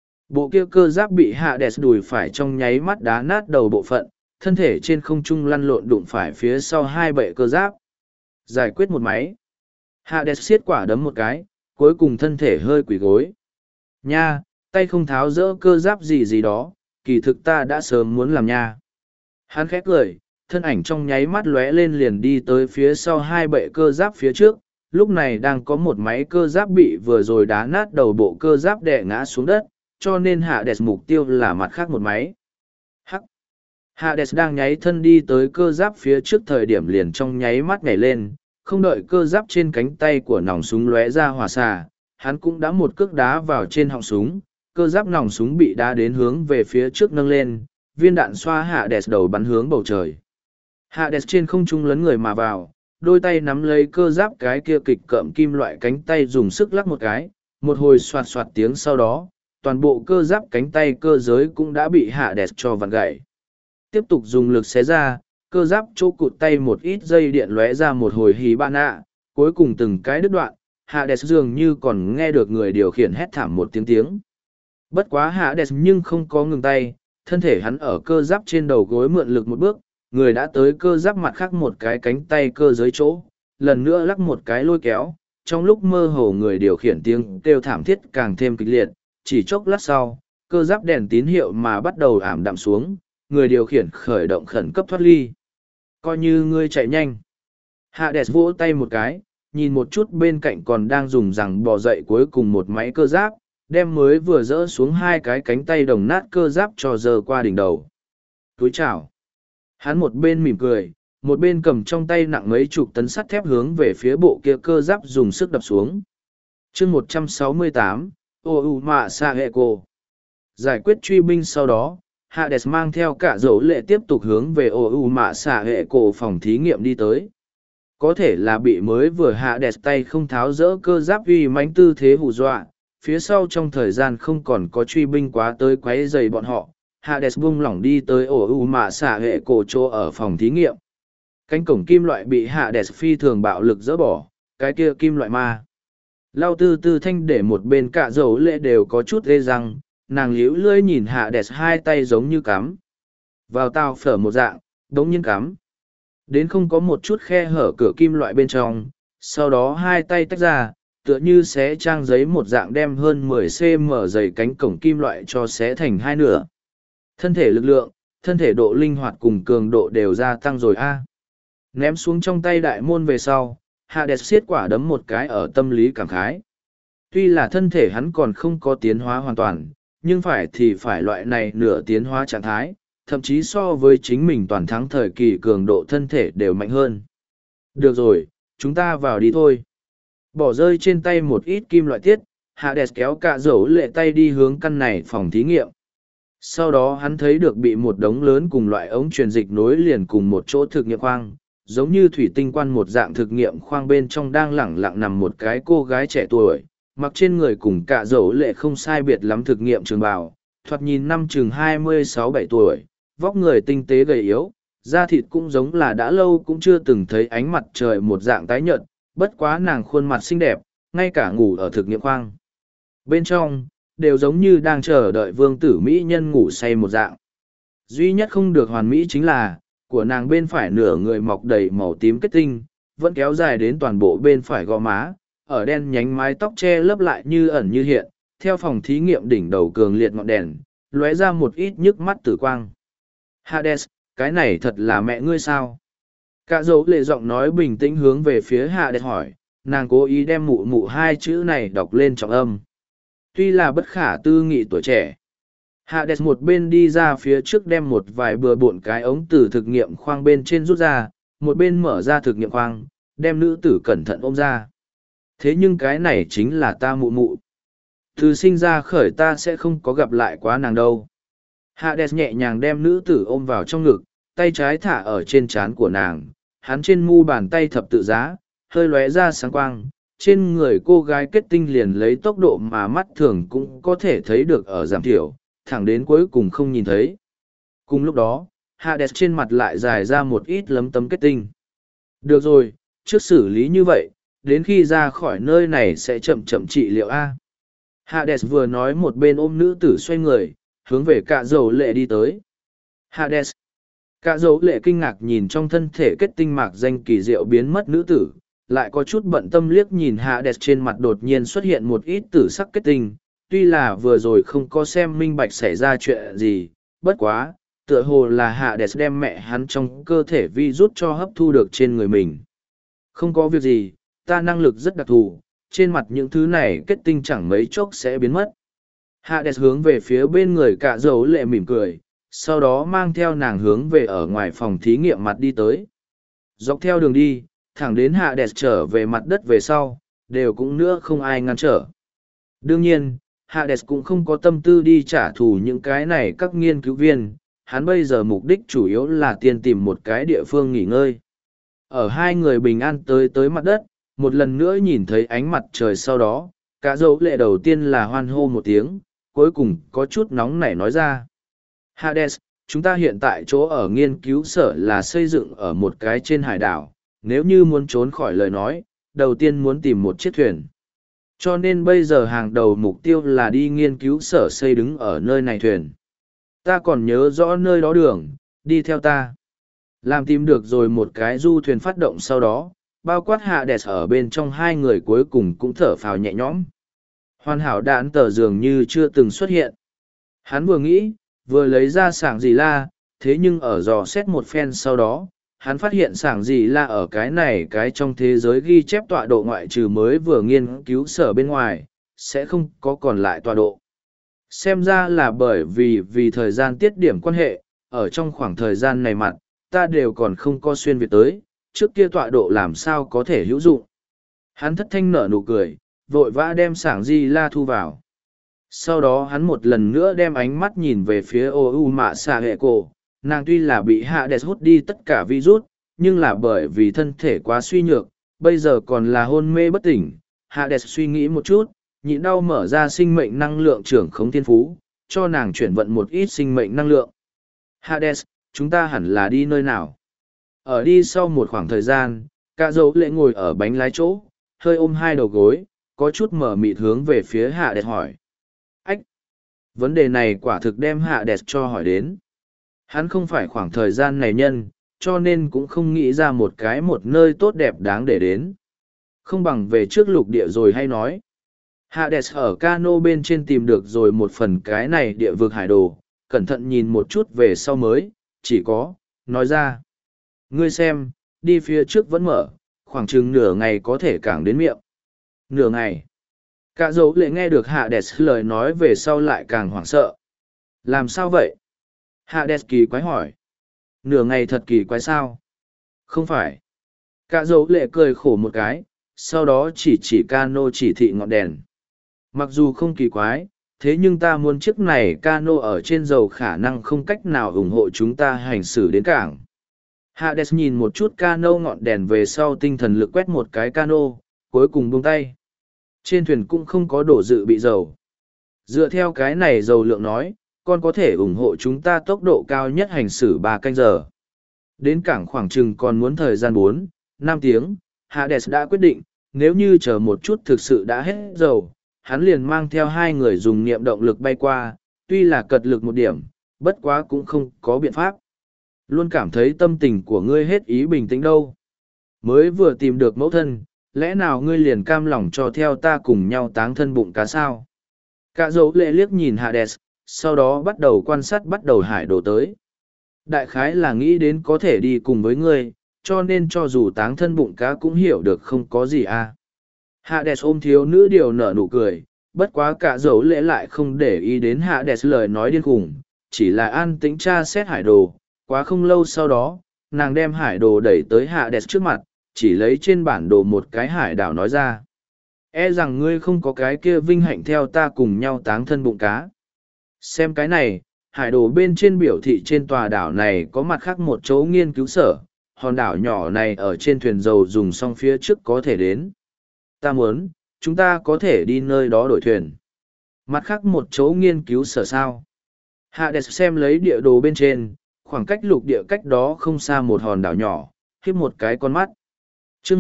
Bộ kia cơ giáp bị Hades đùi phải trong nháy mắt đá nát đầu bộ phận, thân thể trên không trung lăn lộn đụng phải phía sau hai bệ cơ giáp. Giải quyết một máy. Hades xiết quả đấm một cái, cuối cùng thân thể hơi quỳ gối. Nha, tay không tháo rỡ cơ giáp gì gì đó, kỳ thực ta đã sớm muốn làm nha. Hắn khét cười, thân ảnh trong nháy mắt lóe lên liền đi tới phía sau hai bệ cơ giáp phía trước, lúc này đang có một máy cơ giáp bị vừa rồi đá nát đầu bộ cơ giáp đè ngã xuống đất, cho nên Hades mục tiêu là mặt khác một máy. Hắc. Hades đang nháy thân đi tới cơ giáp phía trước thời điểm liền trong nháy mắt nhảy lên, không đợi cơ giáp trên cánh tay của nòng súng lóe ra hỏa xạ, hắn cũng đã một cước đá vào trên họng súng, cơ giáp nòng súng bị đá đến hướng về phía trước nâng lên, viên đạn xoa Hades đầu bắn hướng bầu trời. Hades trên không trung lấn người mà vào, đôi tay nắm lấy cơ giáp cái kia kịch cợm kim loại cánh tay dùng sức lắc một cái, một hồi soạt soạt tiếng sau đó, toàn bộ cơ giáp cánh tay cơ giới cũng đã bị Hades cho vặn gãy. Tiếp tục dùng lực xé ra, cơ giáp chỗ cụt tay một ít dây điện lóe ra một hồi hí ban ạ, cuối cùng từng cái đứt đoạn, Hades dường như còn nghe được người điều khiển hét thảm một tiếng. Bất quá Hades nhưng không có ngừng tay, thân thể hắn ở cơ giáp trên đầu gối mượn lực một bước, người đã tới cơ giáp mặt khác một cái cánh tay cơ giới chỗ, lần nữa lắc một cái lôi kéo, trong lúc mơ hồ người điều khiển tiếng kêu thảm thiết càng thêm kịch liệt, chỉ chốc lát sau, cơ giáp đèn tín hiệu mà bắt đầu ảm đạm xuống, người điều khiển khởi động khẩn cấp thoát ly. Coi như ngươi chạy nhanh. Hades vỗ tay một cái, nhìn một chút bên cạnh còn đang dùng rằng bò dậy cuối cùng một máy cơ giáp, đem mới vừa dỡ xuống hai cái cánh tay đồng nát cơ giáp cho giơ qua đỉnh đầu. Túi chào. Hắn một bên mỉm cười, một bên cầm trong tay nặng mấy chục tấn sắt thép hướng về phía bộ kia cơ giáp dùng sức đập xuống. chương 168, ô mạ sa hệ cô. Giải quyết truy binh sau đó, Hades mang theo cả dấu lệ tiếp tục hướng về ô mạ sa hệ cổ phòng thí nghiệm đi tới. Có thể là bị mới vừa Hades tay không tháo rỡ cơ giáp uy mãnh tư thế hù dọa, phía sau trong thời gian không còn có truy binh quá tới quấy rầy bọn họ. Hades buông lỏng đi tới ổ mạ xạ hệ cổ chỗ ở phòng thí nghiệm. Cánh cổng kim loại bị Hades phi thường bạo lực dỡ bỏ, cái kia kim loại ma. Lao tư tư thanh để một bên cả dấu lệ đều có chút ghê răng, nàng liễu lưỡi nhìn Hades hai tay giống như cắm. Vào tao phở một dạng, đống nhiên cắm. Đến không có một chút khe hở cửa kim loại bên trong, sau đó hai tay tách ra, tựa như xé trang giấy một dạng đem hơn 10 cm dày cánh cổng kim loại cho xé thành hai nửa. Thân thể lực lượng, thân thể độ linh hoạt cùng cường độ đều gia tăng rồi a. Ném xuống trong tay đại môn về sau, Hades xiết quả đấm một cái ở tâm lý cảm khái. Tuy là thân thể hắn còn không có tiến hóa hoàn toàn, nhưng phải thì phải loại này nửa tiến hóa trạng thái, thậm chí so với chính mình toàn thắng thời kỳ cường độ thân thể đều mạnh hơn. Được rồi, chúng ta vào đi thôi. Bỏ rơi trên tay một ít kim loại tiết, Hades kéo cả dấu lệ tay đi hướng căn này phòng thí nghiệm. Sau đó hắn thấy được bị một đống lớn cùng loại ống truyền dịch nối liền cùng một chỗ thực nghiệm khoang, giống như thủy tinh quan một dạng thực nghiệm khoang bên trong đang lẳng lặng nằm một cái cô gái trẻ tuổi, mặc trên người cùng cả dấu lệ không sai biệt lắm thực nghiệm trường bào, thoạt nhìn năm chừng 26-7 tuổi, vóc người tinh tế gầy yếu, da thịt cũng giống là đã lâu cũng chưa từng thấy ánh mặt trời một dạng tái nhợt, bất quá nàng khuôn mặt xinh đẹp, ngay cả ngủ ở thực nghiệm khoang. Bên trong, đều giống như đang chờ đợi vương tử mỹ nhân ngủ say một dạng. Duy nhất không được hoàn mỹ chính là, của nàng bên phải nửa người mọc đầy màu tím kết tinh, vẫn kéo dài đến toàn bộ bên phải gò má, ở đen nhánh mái tóc che lấp lại như ẩn như hiện, theo phòng thí nghiệm đỉnh đầu cường liệt ngọn đèn, lóe ra một ít nhức mắt tử quang. Hades, cái này thật là mẹ ngươi sao? Cả dấu lệ giọng nói bình tĩnh hướng về phía Hades hỏi, nàng cố ý đem mụ mụ hai chữ này đọc lên trọng âm. Tuy là bất khả tư nghị tuổi trẻ, Hades một bên đi ra phía trước đem một vài bừa bộn cái ống từ thực nghiệm khoang bên trên rút ra, một bên mở ra thực nghiệm khoang, đem nữ tử cẩn thận ôm ra. Thế nhưng cái này chính là ta mụ mụ. Từ sinh ra khởi ta sẽ không có gặp lại quá nàng đâu. Hades nhẹ nhàng đem nữ tử ôm vào trong ngực, tay trái thả ở trên trán của nàng, hắn trên mu bàn tay thập tự giá, hơi lóe ra sáng quang, trên người cô gái kết tinh liền lấy tốc độ mà mắt thường cũng có thể thấy được ở giảm thiểu, thẳng đến cuối cùng không nhìn thấy. Cùng lúc đó, Hades trên mặt lại dài ra một ít lấm tấm kết tinh. Được rồi, trước xử lý như vậy, đến khi ra khỏi nơi này sẽ chậm chậm trị liệu A. Hades vừa nói một bên ôm nữ tử xoay người, hướng về Cạ Dầu Lệ đi tới. Hades. Cạ Dầu Lệ kinh ngạc nhìn trong thân thể kết tinh mạc danh kỳ diệu biến mất nữ tử, lại có chút bận tâm liếc nhìn Hades trên mặt đột nhiên xuất hiện một ít tử sắc kết tinh. Tuy là vừa rồi không có xem minh bạch xảy ra chuyện gì, bất quá, tựa hồ là Hades đem mẹ hắn trong cơ thể vi rút cho hấp thu được trên người mình. Không có việc gì, ta năng lực rất đặc thù, trên mặt những thứ này kết tinh chẳng mấy chốc sẽ biến mất. Hades hướng về phía bên người Cạ Dầu Lệ mỉm cười, sau đó mang theo nàng hướng về ở ngoài phòng thí nghiệm mặt đi tới. Dọc theo đường đi, thẳng đến Hades trở về mặt đất về sau, đều cũng nữa không ai ngăn trở. Đương nhiên, Hades cũng không có tâm tư đi trả thù những cái này các nghiên cứu viên, hắn bây giờ mục đích chủ yếu là tiên tìm một cái địa phương nghỉ ngơi. Ở hai người bình an tới mặt đất, một lần nữa nhìn thấy ánh mặt trời sau đó, Cạ Dầu Lệ đầu tiên là hoan hô một tiếng, cuối cùng có chút nóng nảy nói ra. Hades, chúng ta hiện tại chỗ ở nghiên cứu sở là xây dựng ở một cái trên hải đảo, nếu như muốn trốn khỏi lời nói, đầu tiên muốn tìm một chiếc thuyền. Cho nên bây giờ hàng đầu mục tiêu là đi nghiên cứu sở xây đứng ở nơi này thuyền. Ta còn nhớ rõ nơi đó đường, đi theo ta. Làm tìm được rồi một cái du thuyền phát động sau đó, bao quát Hades ở bên trong hai người cuối cùng cũng thở phào nhẹ nhõm. Hoàn hảo đạn tờ dường như chưa từng xuất hiện. Hắn vừa nghĩ, vừa lấy ra sảng gì la, thế nhưng ở dò xét một phen sau đó, hắn phát hiện sảng gì la ở cái này cái trong thế giới ghi chép tọa độ ngoại trừ mới vừa nghiên cứu sở bên ngoài, sẽ không có còn lại tọa độ. Xem ra là bởi vì thời gian tiết điểm quan hệ, ở trong khoảng thời gian này mặt, ta đều còn không có xuyên việt tới, trước kia tọa độ làm sao có thể hữu dụng. Hắn thất thanh nở nụ cười, vội vã đem sảng di la thu vào. Sau đó hắn một lần nữa đem ánh mắt nhìn về phía ô u mạ xạ hệ cổ, nàng tuy là bị Hades hút đi tất cả virus, nhưng là bởi vì thân thể quá suy nhược, bây giờ còn là hôn mê bất tỉnh. Hades suy nghĩ một chút, nhịn đau mở ra sinh mệnh năng lượng trưởng khống thiên phú, cho nàng chuyển vận một ít sinh mệnh năng lượng. Hades, chúng ta hẳn là đi nơi nào? Ở đi sau một khoảng thời gian, Cạ Dầu Lệ ngồi ở bánh lái chỗ, hơi ôm hai đầu gối, có chút mở mịt hướng về phía Hades hỏi. Ách! Vấn đề này quả thực đem Hades cho hỏi đến. Hắn không phải khoảng thời gian này nhân, cho nên cũng không nghĩ ra một nơi tốt đẹp đáng để đến. Không bằng về trước lục địa rồi hay nói. Hades ở cano bên trên tìm được rồi một phần cái này địa vực hải đồ, cẩn thận nhìn một chút về sau mới, chỉ có, nói ra. Ngươi xem, đi phía trước vẫn mở, khoảng chừng nửa ngày có thể cảng đến miệng. Nửa ngày. Cạ Dầu Lệ nghe được Hades lời nói về sau lại càng hoảng sợ. Làm sao vậy? Hades kỳ quái hỏi. Nửa ngày thật kỳ quái sao? Không phải. Cạ Dầu Lệ cười khổ một cái, sau đó chỉ cano chỉ thị ngọn đèn. Mặc dù không kỳ quái, thế nhưng ta muốn chiếc này cano ở trên dầu khả năng không cách nào ủng hộ chúng ta hành xử đến cảng. Hades nhìn một chút cano ngọn đèn về sau tinh thần lực quét một cái cano, cuối cùng buông tay. Trên thuyền cũng không có đổ dự bị dầu. Dựa theo cái này dầu lượng nói, con có thể ủng hộ chúng ta tốc độ cao nhất hành xử 3 canh giờ. Đến cảng khoảng chừng còn muốn thời gian 4-5 tiếng, Hades đã quyết định, nếu như chờ một chút thực sự đã hết dầu, hắn liền mang theo hai người dùng niệm động lực bay qua, tuy là cật lực một điểm, bất quá cũng không có biện pháp. Luôn cảm thấy tâm tình của ngươi hết ý bình tĩnh đâu. Mới vừa tìm được mẫu thân, lẽ nào ngươi liền cam lòng cho theo ta cùng nhau táng thân bụng cá sao? Cạ Dầu Lệ liếc nhìn Hades, sau đó bắt đầu quan sát bắt đầu hải đồ tới. Đại khái là nghĩ đến có thể đi cùng với ngươi, cho nên cho dù táng thân bụng cá cũng hiểu được không có gì à. Hades ôm thiếu nữ điều nở nụ cười, bất quá cả dấu lệ lại không để ý đến Hades lời nói điên khùng, chỉ là an tĩnh tra xét hải đồ. Quá không lâu sau đó, nàng đem hải đồ đẩy tới Hades trước mặt, chỉ lấy trên bản đồ một cái hải đảo nói ra. E rằng ngươi không có cái kia vinh hạnh theo ta cùng nhau táng thân bụng cá. Xem cái này, hải đồ bên trên biểu thị trên tòa đảo này có mặt khác một chỗ nghiên cứu sở, hòn đảo nhỏ này ở trên thuyền dầu dùng xong phía trước có thể đến. Ta muốn, chúng ta có thể đi nơi đó đổi thuyền. Mặt khác một chỗ nghiên cứu sở sao. Hades xem lấy địa đồ bên trên, khoảng cách lục địa cách đó không xa một hòn đảo nhỏ, khiếp một cái con mắt. chương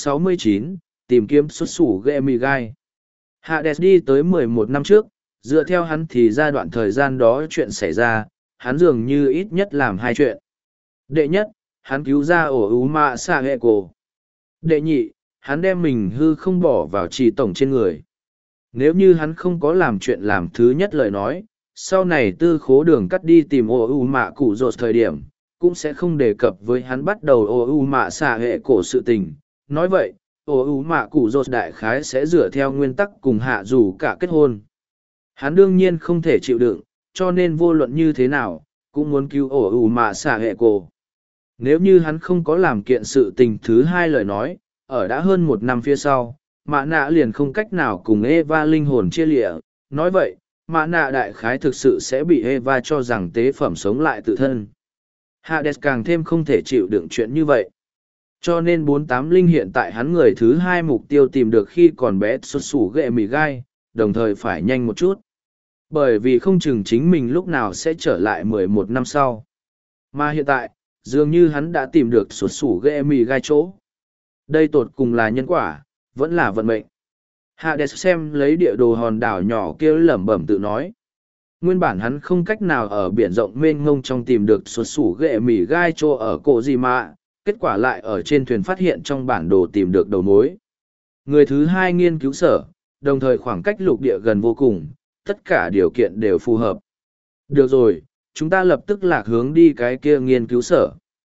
169, tìm kiếm xuất xù ghê mì gai. Hades đi tới 11 năm trước, dựa theo hắn thì giai đoạn thời gian đó chuyện xảy ra, hắn dường như ít nhất làm hai chuyện. Đệ nhất, hắn cứu ra ổ ú mạ xạ hệ cổ. Đệ nhị, hắn đem mình hư không bỏ vào trì tổng trên người. Nếu như hắn không có làm chuyện làm thứ nhất lời nói, sau này tư khố đường cắt đi tìm ổ ú mạ cụ rột thời điểm, cũng sẽ không đề cập với hắn bắt đầu ổ ú mạ xạ hệ cổ sự tình. Nói vậy, ổ ú mạ cụ rột đại khái sẽ dựa theo nguyên tắc cùng hạ dù cả kết hôn. Hắn đương nhiên không thể chịu đựng, cho nên vô luận như thế nào, cũng muốn cứu ổ ú mạ xạ hệ cổ. Nếu như hắn không có làm kiện sự tình thứ hai lời nói, ở đã hơn một năm phía sau, mạ nạ liền không cách nào cùng Eva linh hồn chia lịa. Nói vậy, mạ nạ đại khái thực sự sẽ bị Eva cho rằng tế phẩm sống lại tự thân. Hades càng thêm không thể chịu đựng chuyện như vậy. Cho nên 48 linh hiện tại hắn người thứ hai mục tiêu tìm được khi còn bé xuất xù ghệ mì gai, đồng thời phải nhanh một chút. Bởi vì không chừng chính mình lúc nào sẽ trở lại 11 năm sau. Mà hiện tại, dường như hắn đã tìm được xuất xù ghệ mì gai chỗ. Đây tột cùng là nhân quả, vẫn là vận mệnh. Hades xem lấy địa đồ hòn đảo nhỏ kia lẩm bẩm tự nói. Nguyên bản hắn không cách nào ở biển rộng mênh ngông trong tìm được xuất xù ghệ mì gai chỗ ở cổ gì mà, kết quả lại ở trên thuyền phát hiện trong bản đồ tìm được đầu mối. Người thứ hai nghiên cứu sở, đồng thời khoảng cách lục địa gần vô cùng, tất cả điều kiện đều phù hợp. Được rồi, chúng ta lập tức lạc hướng đi cái kia nghiên cứu sở.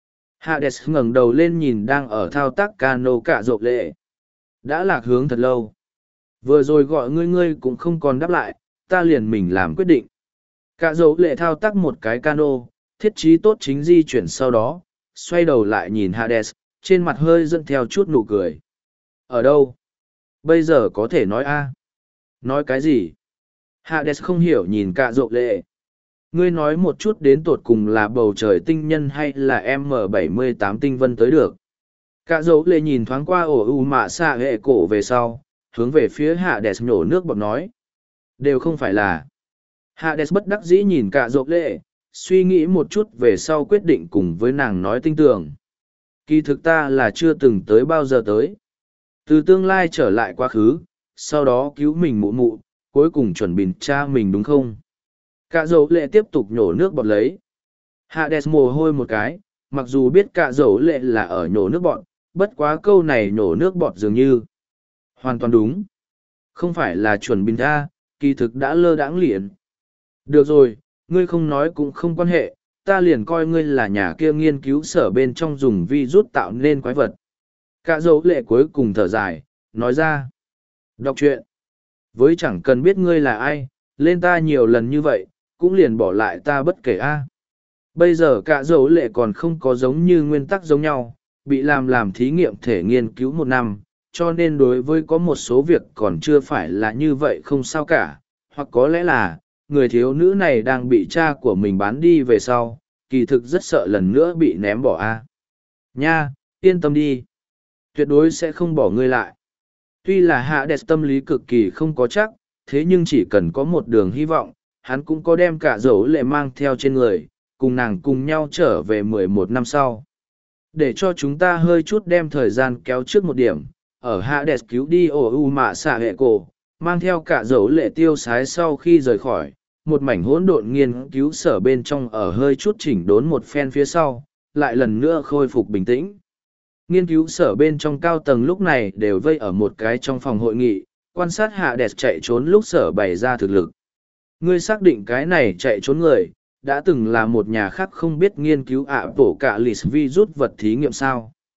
Hades ngẩng đầu lên nhìn đang ở thao tác cano cả rộp lệ. Đã lạc hướng thật lâu. Vừa rồi gọi ngươi cũng không còn đáp lại, ta liền mình làm quyết định. Cả rộp lệ thao tác một cái cano, thiết trí tốt chính di chuyển sau đó, xoay đầu lại nhìn Hades, trên mặt hơi dẫn theo chút nụ cười. Ở đâu? Bây giờ có thể nói a? Nói cái gì? Hades không hiểu nhìn cả rộp lệ. Ngươi nói một chút đến tột cùng là bầu trời tinh nhân hay là M78 tinh vân tới được. Cả dấu lệ nhìn thoáng qua ổ u mạ xạ hệ cổ về sau, hướng về phía Hades nhổ nước bọt nói. Đều không phải là. Hades bất đắc dĩ nhìn cả dấu lệ, suy nghĩ một chút về sau quyết định cùng với nàng nói tinh tường. Kỳ thực ta là chưa từng tới bao giờ tới. Từ tương lai trở lại quá khứ, sau đó cứu mình mụ mụ, cuối cùng chuẩn bị cha mình đúng không? Cả dấu lệ tiếp tục nhổ nước bọt lấy. Hades mồ hôi một cái, mặc dù biết cả dấu lệ là ở nhổ nước bọt, bất quá câu này nhổ nước bọt dường như. Hoàn toàn đúng. Không phải là chuẩn bình tha, kỳ thực đã lơ đãng liền. Được rồi, ngươi không nói cũng không quan hệ, ta liền coi ngươi là nhà kia nghiên cứu sở bên trong dùng virus tạo nên quái vật. Cả dấu lệ cuối cùng thở dài, nói ra. Đọc truyện. Với chẳng cần biết ngươi là ai, lên ta nhiều lần như vậy, cũng liền bỏ lại ta bất kể a. Bây giờ cả dấu lệ còn không có giống như nguyên tắc giống nhau, bị làm thí nghiệm thể nghiên cứu một năm, cho nên đối với có một số việc còn chưa phải là như vậy không sao cả, hoặc có lẽ là, người thiếu nữ này đang bị cha của mình bán đi về sau, kỳ thực rất sợ lần nữa bị ném bỏ a. Nha, yên tâm đi. Tuyệt đối sẽ không bỏ ngươi lại. Tuy là Hades tâm lý cực kỳ không có chắc, thế nhưng chỉ cần có một đường hy vọng, hắn cũng có đem cả dấu lệ mang theo trên người, cùng nàng cùng nhau trở về 11 năm sau. Để cho chúng ta hơi chút đem thời gian kéo trước một điểm, ở Hades cứu đi ổ u mạ xạ hệ cổ, mang theo cả dấu lệ tiêu sái sau khi rời khỏi, một mảnh hỗn độn nghiên cứu sở bên trong ở hơi chút chỉnh đốn một phen phía sau, lại lần nữa khôi phục bình tĩnh. Nghiên cứu sở bên trong cao tầng lúc này đều vây ở một cái trong phòng hội nghị, quan sát Hades chạy trốn lúc sở bày ra thực lực. Ngươi xác định cái này chạy trốn người, đã từng là một nhà khác không biết nghiên cứu ạ bổ cả lì virus vật thí nghiệm sao.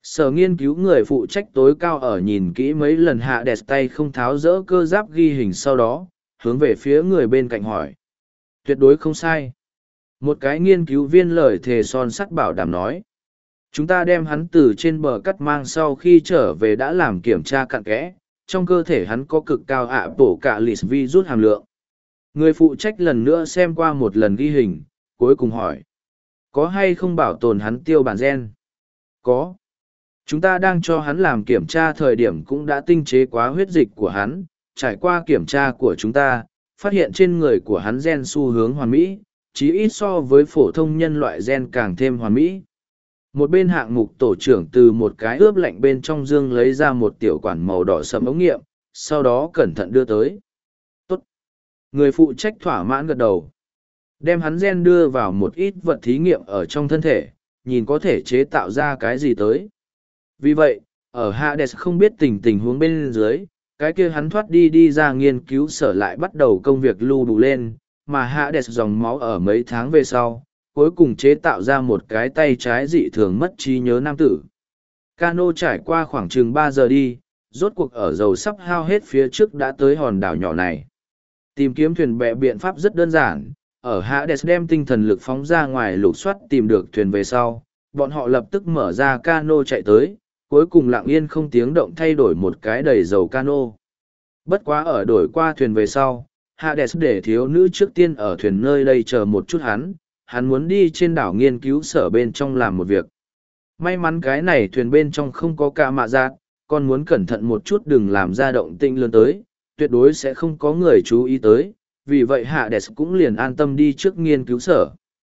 Sở nghiên cứu người phụ trách tối cao ở nhìn kỹ mấy lần Hades tay không tháo rỡ cơ giáp ghi hình sau đó, hướng về phía người bên cạnh hỏi. Tuyệt đối không sai. Một cái nghiên cứu viên lời thề son sắt bảo đảm nói. Chúng ta đem hắn từ trên bờ cắt mang sau khi trở về đã làm kiểm tra cặn kẽ, trong cơ thể hắn có cực cao ạ bổ cả lịt virus hàm lượng. Người phụ trách lần nữa xem qua một lần ghi hình, cuối cùng hỏi. Có hay không bảo tồn hắn tiêu bản gen? Có. Chúng ta đang cho hắn làm kiểm tra thời điểm cũng đã tinh chế quá huyết dịch của hắn, trải qua kiểm tra của chúng ta, phát hiện trên người của hắn gen xu hướng hoàn mỹ, chí ít so với phổ thông nhân loại gen càng thêm hoàn mỹ. Một bên hạng mục tổ trưởng từ một cái ướp lạnh bên trong dương lấy ra một tiểu quản màu đỏ sẫm ống nghiệm, sau đó cẩn thận đưa tới. Tốt. Người phụ trách thỏa mãn gật đầu. Đem hắn gen đưa vào một ít vật thí nghiệm ở trong thân thể, nhìn có thể chế tạo ra cái gì tới. Vì vậy, ở Hades không biết tình huống bên dưới, cái kia hắn thoát đi ra nghiên cứu sở lại bắt đầu công việc lưu đủ lên, mà Hades dòng máu ở mấy tháng về sau, cuối cùng chế tạo ra một cái tay trái dị thường mất trí nhớ nam tử. Cano trải qua khoảng chừng 3 giờ đi, rốt cuộc ở dầu sắp hao hết phía trước đã tới hòn đảo nhỏ này. Tìm kiếm thuyền bè biện pháp rất đơn giản, ở Hades đem tinh thần lực phóng ra ngoài lục soát tìm được thuyền về sau, bọn họ lập tức mở ra cano chạy tới, cuối cùng lặng yên không tiếng động thay đổi một cái đầy dầu cano. Bất quá ở đổi qua thuyền về sau, Hades để thiếu nữ trước tiên ở thuyền nơi đây chờ một chút hắn muốn đi trên đảo nghiên cứu sở bên trong làm một việc. May mắn cái này thuyền bên trong không có ca mạ giác, còn muốn cẩn thận một chút đừng làm ra động tĩnh lớn tới, tuyệt đối sẽ không có người chú ý tới, vì vậy Hades cũng liền an tâm đi trước nghiên cứu sở.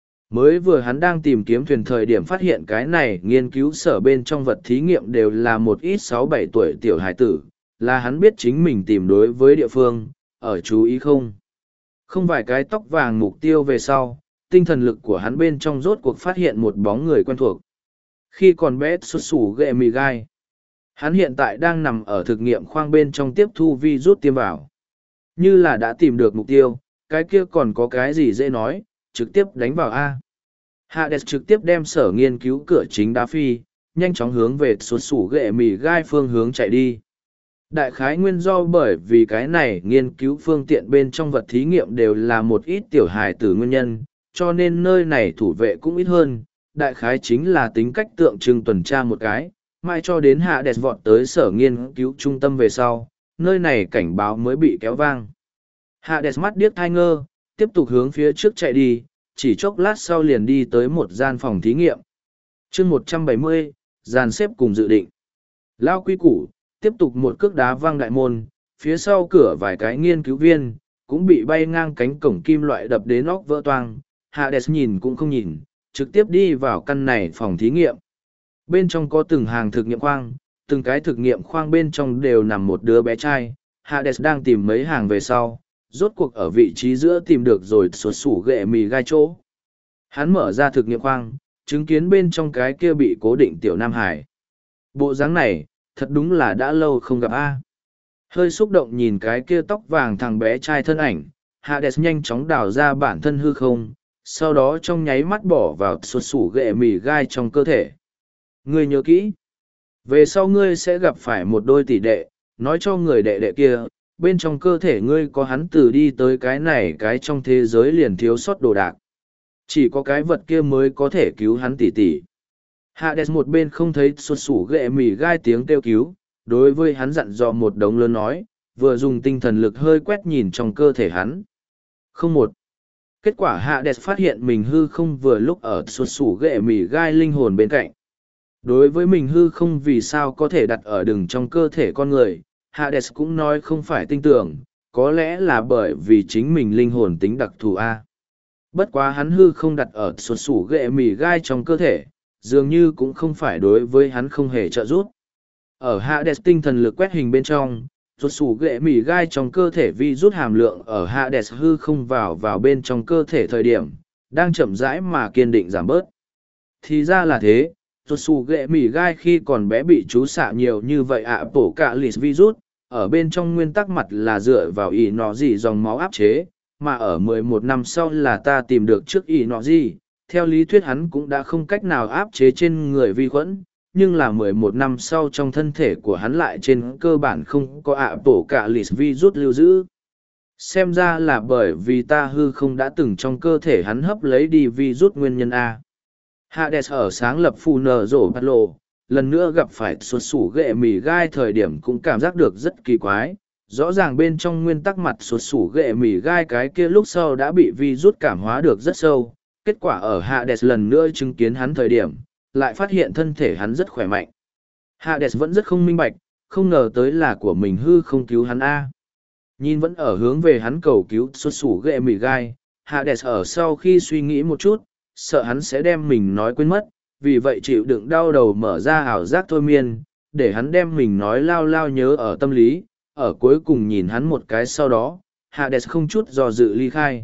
Mới vừa hắn đang tìm kiếm thuyền thời điểm phát hiện cái này nghiên cứu sở bên trong vật thí nghiệm đều là một ít 6-7 tuổi tiểu hải tử, là hắn biết chính mình tìm đối với địa phương, ở chú ý không. Không vài cái tóc vàng mục tiêu về sau, tinh thần lực của hắn bên trong rốt cuộc phát hiện một bóng người quen thuộc. Khi còn bé xuất xù ghệ mì gai, hắn hiện tại đang nằm ở thực nghiệm khoang bên trong tiếp thu virus tiêm vào. Như là đã tìm được mục tiêu, cái kia còn có cái gì dễ nói, trực tiếp đánh vào A. Hades trực tiếp đem sở nghiên cứu cửa chính đá phi, nhanh chóng hướng về xuất xù ghệ mì gai phương hướng chạy đi. Đại khái nguyên do bởi vì cái này nghiên cứu phương tiện bên trong vật thí nghiệm đều là một ít tiểu hài tử nguyên nhân, cho nên nơi này thủ vệ cũng ít hơn, đại khái chính là tính cách tượng trưng tuần tra một cái, mãi cho đến Hades vọt tới sở nghiên cứu trung tâm về sau, nơi này cảnh báo mới bị kéo vang. Hades mắt điếc thai ngơ, tiếp tục hướng phía trước chạy đi, chỉ chốc lát sau liền đi tới một gian phòng thí nghiệm. chương 170, dàn xếp cùng dự định. Lao quy củ, tiếp tục một cước đá văng đại môn, phía sau cửa vài cái nghiên cứu viên, cũng bị bay ngang cánh cổng kim loại đập đến óc vỡ toang. Hades nhìn cũng không nhìn, trực tiếp đi vào căn này phòng thí nghiệm. Bên trong có từng hàng thực nghiệm khoang, từng cái thực nghiệm khoang bên trong đều nằm một đứa bé trai. Hades đang tìm mấy hàng về sau, rốt cuộc ở vị trí giữa tìm được rồi xuất xù ghệ mì gai chỗ. Hắn mở ra thực nghiệm khoang, chứng kiến bên trong cái kia bị cố định tiểu Nam Hải. Bộ dáng này, thật đúng là đã lâu không gặp a. Hơi xúc động nhìn cái kia tóc vàng thằng bé trai thân ảnh, Hades nhanh chóng đào ra bản thân hư không, sau đó trong nháy mắt bỏ vào xuất xù ghệ mì gai trong cơ thể. Ngươi nhớ kỹ, về sau ngươi sẽ gặp phải một đôi tỷ đệ, nói cho người đệ đệ kia, bên trong cơ thể ngươi có hắn từ đi tới cái này cái trong thế giới liền thiếu sót đồ đạc. Chỉ có cái vật kia mới có thể cứu hắn tỷ tỷ. Hades một bên không thấy xuất xù ghệ mì gai tiếng kêu cứu, đối với hắn dặn dò một đống lớn nói, vừa dùng tinh thần lực hơi quét nhìn trong cơ thể hắn. Không một. Kết quả Hades phát hiện mình hư không vừa lúc ở xuất xù ghệ mì gai linh hồn bên cạnh. Đối với mình hư không vì sao có thể đặt ở đường trong cơ thể con người, Hades cũng nói không phải tin tưởng, có lẽ là bởi vì chính mình linh hồn tính đặc thù A. Bất quá hắn hư không đặt ở xuất xù ghệ mì gai trong cơ thể, dường như cũng không phải đối với hắn không hề trợ giúp. Ở Hades tinh thần lực quét hình bên trong, xuất xù ghệ mì gai trong cơ thể virus hàm lượng ở Hades hư không vào bên trong cơ thể thời điểm, đang chậm rãi mà kiên định giảm bớt. Thì ra là thế, xuất xù ghệ mì gai khi còn bé bị chú xạ nhiều như vậy bổ cả lịt virus, ở bên trong nguyên tắc mặt là dựa vào ý nó gì dòng máu áp chế, mà ở 11 năm sau là ta tìm được trước ý nó gì, theo lý thuyết hắn cũng đã không cách nào áp chế trên người vi khuẩn, nhưng là 11 năm sau trong thân thể của hắn lại trên cơ bản không có ạ bổ cả lì virus lưu giữ. Xem ra là bởi vì ta hư không đã từng trong cơ thể hắn hấp lấy đi virus nguyên nhân A. Hades ở sáng lập phù nở rổ bắt lộ, lần nữa gặp phải xuất sủ ghệ mì gai thời điểm cũng cảm giác được rất kỳ quái. Rõ ràng bên trong nguyên tắc mặt xuất sủ ghệ mì gai cái kia lúc sau đã bị virus cảm hóa được rất sâu. Kết quả ở Hades lần nữa chứng kiến hắn thời điểm, lại phát hiện thân thể hắn rất khỏe mạnh. Hades vẫn rất không minh bạch, không ngờ tới là của mình hư không cứu hắn A. Nhìn vẫn ở hướng về hắn cầu cứu xuất sủ ghệ mì gai, Hades ở sau khi suy nghĩ một chút, sợ hắn sẽ đem mình nói quên mất, vì vậy chịu đựng đau đầu mở ra ảo giác thôi miên, để hắn đem mình nói lao lao nhớ ở tâm lý, ở cuối cùng nhìn hắn một cái sau đó, Hades không chút do dự ly khai.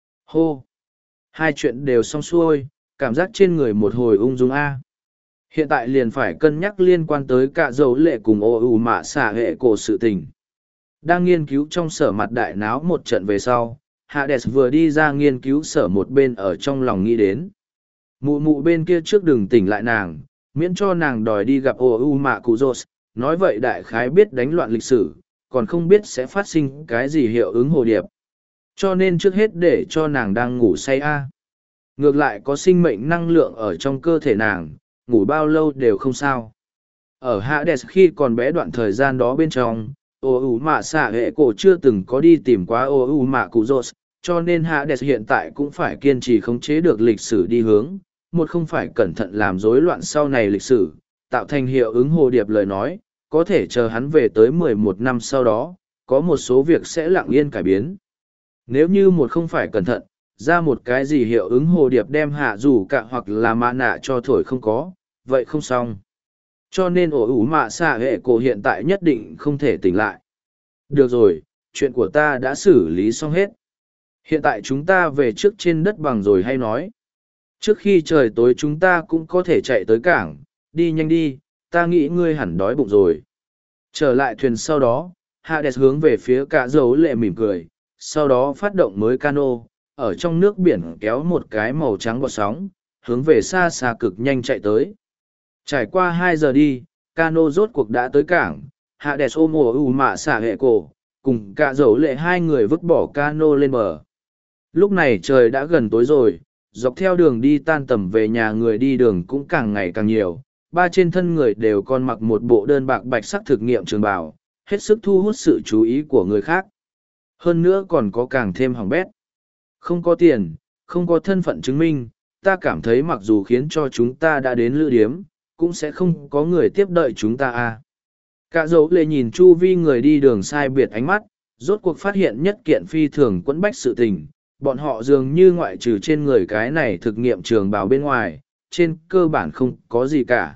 Hô! Hai chuyện đều xong xuôi, cảm giác trên người một hồi ung dung A. Hiện tại liền phải cân nhắc liên quan tới cả dấu lệ cùng ô ủ mạ xả hệ cổ sự tình. Đang nghiên cứu trong sở mặt đại náo một trận về sau, Hades vừa đi ra nghiên cứu sở một bên ở trong lòng nghĩ đến. Mụ mụ bên kia trước đừng tỉnh lại nàng, miễn cho nàng đòi đi gặp ô ủ mạ cụ rột, nói vậy đại khái biết đánh loạn lịch sử, còn không biết sẽ phát sinh cái gì hiệu ứng hồ điệp. Cho nên trước hết để cho nàng đang ngủ say A. Ngược lại có sinh mệnh năng lượng ở trong cơ thể nàng, ngủ bao lâu đều không sao. Ở Hades khi còn bé đoạn thời gian đó bên trong, ô ủ mạ xạ hệ cổ chưa từng có đi tìm quá ô ủ mạ cụ rột, cho nên Hades hiện tại cũng phải kiên trì khống chế được lịch sử đi hướng, một không phải cẩn thận làm rối loạn sau này lịch sử, tạo thành hiệu ứng hồ điệp lời nói, có thể chờ hắn về tới 11 năm sau đó, có một số việc sẽ lặng yên cải biến. Nếu như một không phải cẩn thận, ra một cái gì hiệu ứng hồ điệp đem hạ rủ cả hoặc là mạ nạ cho thổi không có, vậy không xong. Cho nên ổ ủ mạ xạ hệ cổ hiện tại nhất định không thể tỉnh lại. Được rồi, chuyện của ta đã xử lý xong hết. Hiện tại chúng ta về trước trên đất bằng rồi hay nói. Trước khi trời tối chúng ta cũng có thể chạy tới cảng, đi nhanh đi, ta nghĩ ngươi hẳn đói bụng rồi. Trở lại thuyền sau đó, Hades hướng về phía cả dấu lệ mỉm cười, sau đó phát động mới cano, ở trong nước biển kéo một cái màu trắng bọt sóng, hướng về xa xa cực nhanh chạy tới. Trải qua 2 giờ đi, cano rốt cuộc đã tới cảng, Hades ôm ổ ủ mạ xả hệ cổ, cùng cả dấu lệ hai người vứt bỏ cano lên bờ. Lúc này trời đã gần tối rồi, dọc theo đường đi tan tầm về nhà người đi đường cũng càng ngày càng nhiều, ba trên thân người đều còn mặc một bộ đơn bạc bạch sắc thực nghiệm trường bào, hết sức thu hút sự chú ý của người khác. Hơn nữa còn có càng thêm hỏng bét. Không có tiền, không có thân phận chứng minh, ta cảm thấy mặc dù khiến cho chúng ta đã đến lữ điếm, cũng sẽ không có người tiếp đợi chúng ta à. Cả dấu lệ nhìn chu vi người đi đường sai biệt ánh mắt, rốt cuộc phát hiện nhất kiện phi thường quẫn bách sự tình, bọn họ dường như ngoại trừ trên người cái này thực nghiệm trường bào bên ngoài, trên cơ bản không có gì cả.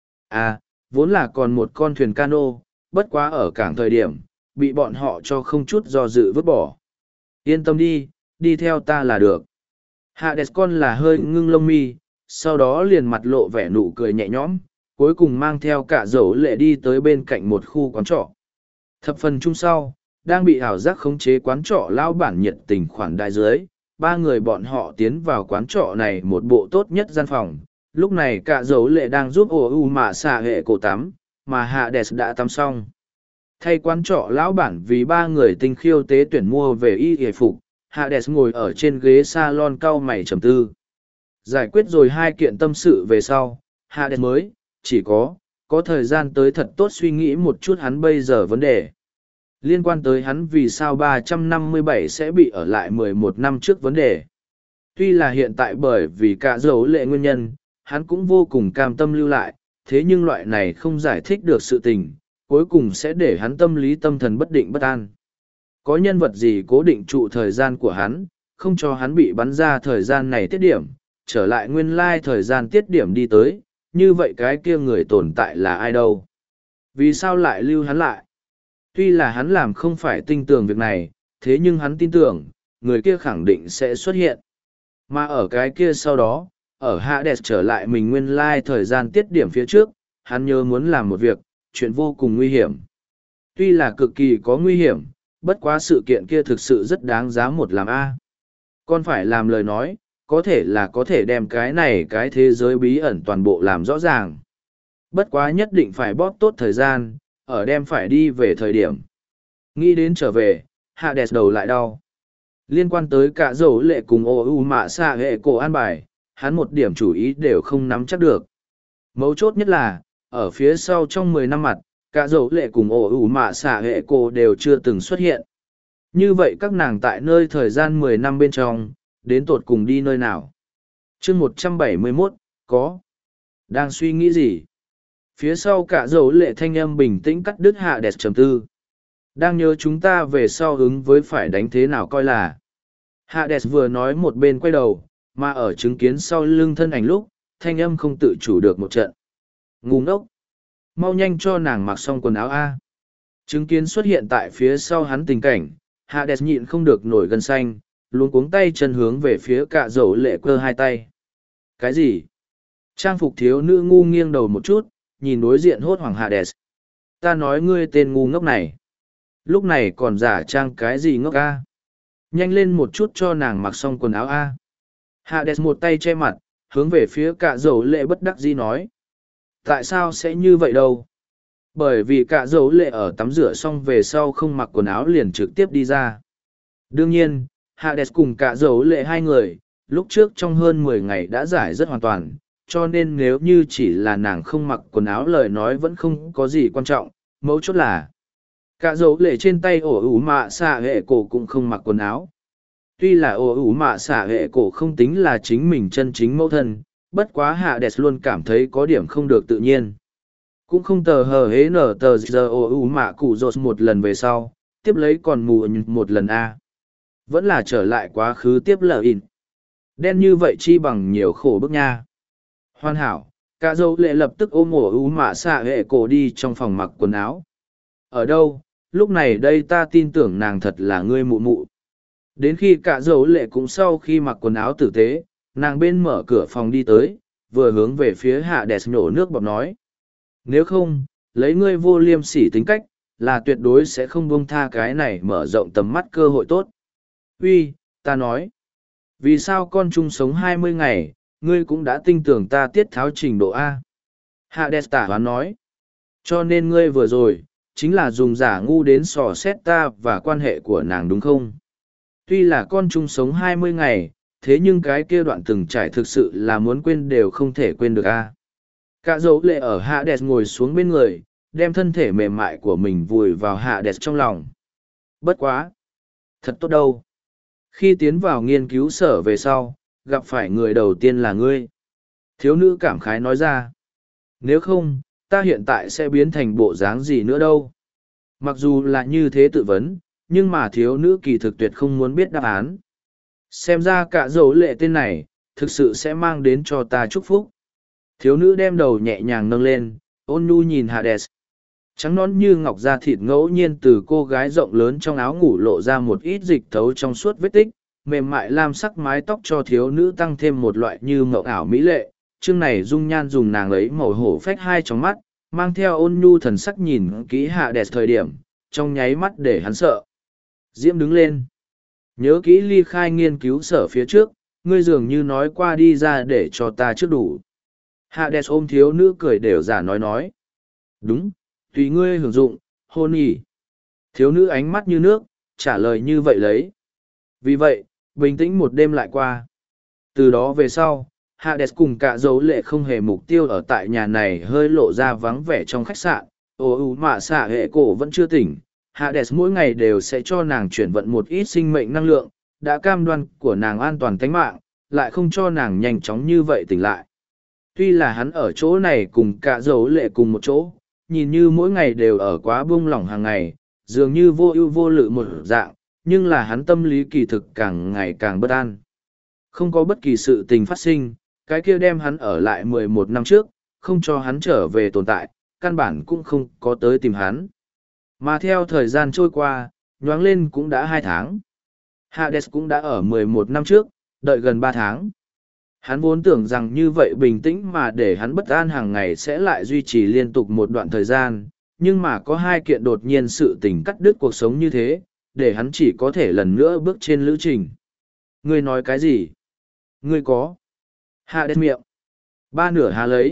À, vốn là còn một con thuyền cano, bất quá ở cảng thời điểm, bị bọn họ cho không chút do dự vứt bỏ. Yên tâm đi, đi theo ta là được. Hades con là hơi ngưng lông mi, sau đó liền mặt lộ vẻ nụ cười nhẹ nhõm, cuối cùng mang theo cả dấu lệ đi tới bên cạnh một khu quán trọ. Thập phần chung sau, đang bị ảo giác khống chế quán trọ lao bản nhiệt tình khoản đại dưới, ba người bọn họ tiến vào quán trọ này một bộ tốt nhất gian phòng. Lúc này cả dấu lệ đang giúp ổ u mạ xạ hệ cổ tắm, mà Hades đã tắm xong. Thay quán trọ lão bản vì ba người tinh khiêu tế tuyển mua về y hề phục, Hades ngồi ở trên ghế salon cau mày trầm tư. Giải quyết rồi 2 kiện tâm sự về sau, Hades mới, chỉ có thời gian tới thật tốt suy nghĩ một chút hắn bây giờ vấn đề. Liên quan tới hắn vì sao 357 sẽ bị ở lại 11 năm trước vấn đề. Tuy là hiện tại bởi vì cả dấu lệ nguyên nhân, hắn cũng vô cùng cam tâm lưu lại, thế nhưng loại này không giải thích được sự tình, cuối cùng sẽ để hắn tâm lý tâm thần bất định bất an. Có nhân vật gì cố định trụ thời gian của hắn, không cho hắn bị bắn ra thời gian này tiết điểm, trở lại nguyên lai thời gian tiết điểm đi tới, như vậy cái kia người tồn tại là ai đâu? Vì sao lại lưu hắn lại? Tuy là hắn làm không phải tin tưởng việc này, thế nhưng hắn tin tưởng, người kia khẳng định sẽ xuất hiện. Mà ở cái kia sau đó, ở Hades trở lại mình nguyên lai thời gian tiết điểm phía trước, hắn nhớ muốn làm một việc, chuyện vô cùng nguy hiểm. Tuy là cực kỳ có nguy hiểm, bất quá sự kiện kia thực sự rất đáng giá một làm A. Còn phải làm lời nói, có thể là có thể đem cái này cái thế giới bí ẩn toàn bộ làm rõ ràng. Bất quá nhất định phải bóp tốt thời gian, ở đem phải đi về thời điểm. Nghĩ đến trở về, Hades đầu lại đau. Liên quan tới cả dấu lệ cùng ô u mạ xạ hệ cổ an bài, hắn một điểm chủ ý đều không nắm chắc được. Mấu chốt nhất là, ở phía sau trong 10 năm mặt, cả dấu lệ cùng ô u mạ xạ hệ cổ đều chưa từng xuất hiện. Như vậy các nàng tại nơi thời gian 10 năm bên trong, đến tột cùng đi nơi nào? chương 171, có. Đang suy nghĩ gì? Phía sau cả dấu lệ thanh âm bình tĩnh cắt đứt hạ đẹp trầm tư. Đang nhớ chúng ta về sau ứng với phải đánh thế nào coi là. Hades vừa nói một bên quay đầu, mà ở chứng kiến sau lưng thân ảnh lúc, thanh âm không tự chủ được một trận. Ngu ngốc! Mau nhanh cho nàng mặc xong quần áo A. Chứng kiến xuất hiện tại phía sau hắn tình cảnh, Hades nhịn không được nổi gân xanh, luống cuống tay chân hướng về phía cả dầu lệ cơ hai tay. Cái gì? Trang phục thiếu nữ ngu nghiêng đầu một chút, nhìn đối diện hốt hoảng Hades. Ta nói ngươi tên ngu ngốc này. Lúc này còn giả trang cái gì ngốc A? Nhanh lên một chút cho nàng mặc xong quần áo A. Hades một tay che mặt, hướng về phía cả dầu lệ bất đắc dĩ nói. Tại sao sẽ như vậy đâu? Bởi vì cả dầu lệ ở tắm rửa xong về sau không mặc quần áo liền trực tiếp đi ra. Đương nhiên, Hades cùng cả dầu lệ hai người, lúc trước trong hơn 10 ngày đã giải rất hoàn toàn, cho nên nếu như chỉ là nàng không mặc quần áo lời nói vẫn không có gì quan trọng, mấu chốt là cả dấu lệ trên tay ổ ủ mạ xạ hệ cổ cũng không mặc quần áo. Tuy là ổ ủ mạ xạ hệ cổ không tính là chính mình chân chính mẫu thân, bất quá Hades luôn cảm thấy có điểm không được tự nhiên. Cũng không tờ hờ hế nở tờ giờ ổ ủ mạ cụ rột một lần về sau, tiếp lấy còn mù một lần A. Vẫn là trở lại quá khứ tiếp lờ in. Đen như vậy chi bằng nhiều khổ bức nha. Hoàn hảo, cả dấu lệ lập tức ôm ổ ủ mạ xạ hệ cổ đi trong phòng mặc quần áo. Ở đâu? Lúc này đây ta tin tưởng nàng thật là ngươi mụ mụ. Đến khi cả dấu lệ cũng sau khi mặc quần áo tử tế, nàng bên mở cửa phòng đi tới, vừa hướng về phía Hades nhổ nước bọt nói. Nếu không, lấy ngươi vô liêm sỉ tính cách, là tuyệt đối sẽ không buông tha cái này mở rộng tầm mắt cơ hội tốt. Uy, ta nói. Vì sao con chung sống 20 ngày, ngươi cũng đã tin tưởng ta tiết tháo trình độ A. Hades tả hoán nói. Cho nên ngươi vừa rồi, chính là dùng giả ngu đến sò xét ta và quan hệ của nàng đúng không? Tuy là con chung sống 20 ngày, thế nhưng cái kia đoạn từng trải thực sự là muốn quên đều không thể quên được a. Cả dấu lệ ở Hades ngồi xuống bên người, đem thân thể mềm mại của mình vùi vào Hades trong lòng. Bất quá! Thật tốt đâu! Khi tiến vào nghiên cứu sở về sau, gặp phải người đầu tiên là ngươi. Thiếu nữ cảm khái nói ra. Nếu không, ta hiện tại sẽ biến thành bộ dáng gì nữa đâu. Mặc dù là như thế tự vấn, nhưng mà thiếu nữ kỳ thực tuyệt không muốn biết đáp án. Xem ra cả dấu lệ tên này, thực sự sẽ mang đến cho ta chúc phúc. Thiếu nữ đem đầu nhẹ nhàng nâng lên, ôn nhu nhìn Hades. Trắng nón như ngọc da thịt ngẫu nhiên từ cô gái rộng lớn trong áo ngủ lộ ra một ít dịch thấu trong suốt vết tích, mềm mại lam sắc mái tóc cho thiếu nữ tăng thêm một loại như mộng ảo mỹ lệ. Chương này dung nhan dùng nàng ấy màu hổ phách hai trong mắt, mang theo ôn nhu thần sắc nhìn kỹ Hades thời điểm, trong nháy mắt để hắn sợ. Diễm đứng lên. Nhớ kỹ ly khai nghiên cứu sở phía trước, ngươi dường như nói qua đi ra để cho ta trước đủ. Hades ôm thiếu nữ cười đều giả nói. Đúng, tùy ngươi hưởng dụng, hôn nhỉ. Thiếu nữ ánh mắt như nước, trả lời như vậy lấy. Vì vậy, bình tĩnh một đêm lại qua. Từ đó về sau, Hades cùng cả dấu lệ không hề mục tiêu ở tại nhà này hơi lộ ra vắng vẻ trong khách sạn. Mạ xạ hệ cổ vẫn chưa tỉnh. Hades mỗi ngày đều sẽ cho nàng chuyển vận một ít sinh mệnh năng lượng, đã cam đoan của nàng an toàn tính mạng, lại không cho nàng nhanh chóng như vậy tỉnh lại. Tuy là hắn ở chỗ này cùng cả dấu lệ cùng một chỗ, nhìn như mỗi ngày đều ở quá buông lỏng hàng ngày, dường như vô ưu vô lự một dạng, nhưng là hắn tâm lý kỳ thực càng ngày càng bất an. Không có bất kỳ sự tình phát sinh, cái kia đem hắn ở lại 11 năm trước, không cho hắn trở về tồn tại, căn bản cũng không có tới tìm hắn. Mà theo thời gian trôi qua, nhoáng lên cũng đã 2 tháng. Hades cũng đã ở 11 năm trước, đợi gần 3 tháng. Hắn vốn tưởng rằng như vậy bình tĩnh mà để hắn bất an hàng ngày sẽ lại duy trì liên tục một đoạn thời gian, nhưng mà có 2 kiện đột nhiên sự tình cắt đứt cuộc sống như thế, để hắn chỉ có thể lần nữa bước trên lữ trình. Ngươi nói cái gì? Ngươi có. Hades miệng. Ba nửa há lấy,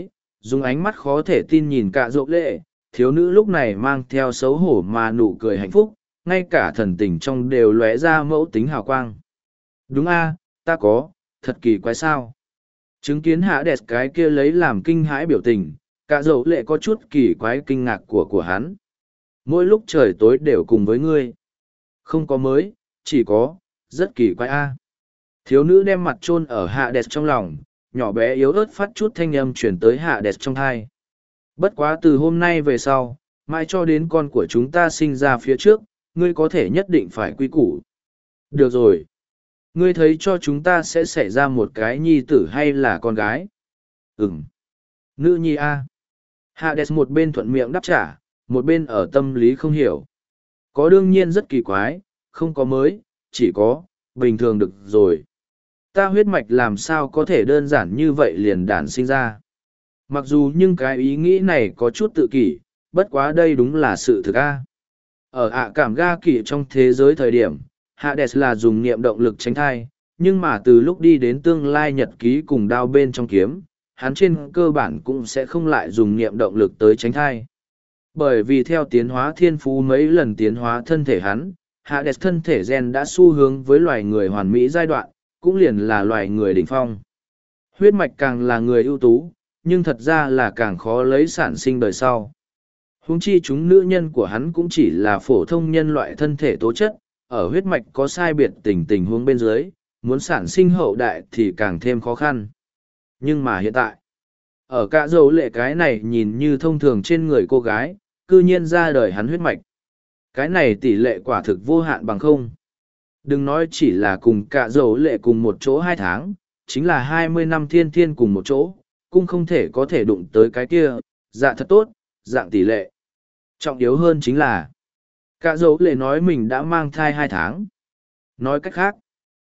Dùng ánh mắt khó thể tin nhìn cả dỗ lệ, thiếu nữ lúc này mang theo xấu hổ mà nụ cười hạnh phúc, ngay cả thần tình trong đều lóe ra mẫu tính hào quang. Đúng a, ta có, thật kỳ quái sao. Chứng kiến hạ đẹp cái kia lấy làm kinh hãi biểu tình, cả dỗ lệ có chút kỳ quái kinh ngạc của hắn. Mỗi lúc trời tối đều cùng với ngươi. Không có mới, chỉ có, rất kỳ quái a. Thiếu nữ đem mặt chôn ở hạ đẹp trong lòng, nhỏ bé yếu ớt phát chút thanh âm chuyển tới hạ đẹp trong thai. Bất quá từ hôm nay về sau, mãi cho đến con của chúng ta sinh ra phía trước, ngươi có thể nhất định phải quy củ. Được rồi. Ngươi thấy cho chúng ta sẽ xảy ra một cái nhi tử hay là con gái? Ừm. Nữ nhi a. Hades một bên thuận miệng đáp trả, một bên ở tâm lý không hiểu. Có đương nhiên rất kỳ quái, không có mới, chỉ có, bình thường được rồi. Ta huyết mạch làm sao có thể đơn giản như vậy liền đản sinh ra. Mặc dù nhưng cái ý nghĩ này có chút tự kỷ, bất quá đây đúng là sự thực a. Ở cảm ga kỷ trong thế giới thời điểm, Hades là dùng niệm động lực tránh thai, nhưng mà từ lúc đi đến tương lai nhật ký cùng đao bên trong kiếm, hắn trên cơ bản cũng sẽ không lại dùng niệm động lực tới tránh thai. Bởi vì theo tiến hóa thiên phú mấy lần tiến hóa thân thể hắn, Hades thân thể gen đã xu hướng với loài người hoàn mỹ giai đoạn, cũng liền là loài người đỉnh phong. Huyết mạch càng là người ưu tú, nhưng thật ra là càng khó lấy sản sinh đời sau. Huống chi chúng nữ nhân của hắn cũng chỉ là phổ thông nhân loại thân thể tố chất, ở huyết mạch có sai biệt tình huống bên dưới, muốn sản sinh hậu đại thì càng thêm khó khăn. Nhưng mà hiện tại, ở cả dấu lệ cái này nhìn như thông thường trên người cô gái, cư nhiên ra đời hắn huyết mạch. Cái này tỷ lệ quả thực vô hạn bằng không. Đừng nói chỉ là cùng cả dấu lệ cùng một chỗ 2 tháng, chính là 20 năm thiên thiên cùng một chỗ, cũng không thể có thể đụng tới cái kia, dạ thật tốt, dạng tỷ lệ. Trọng yếu hơn chính là, cả dấu lệ nói mình đã mang thai 2 tháng. Nói cách khác,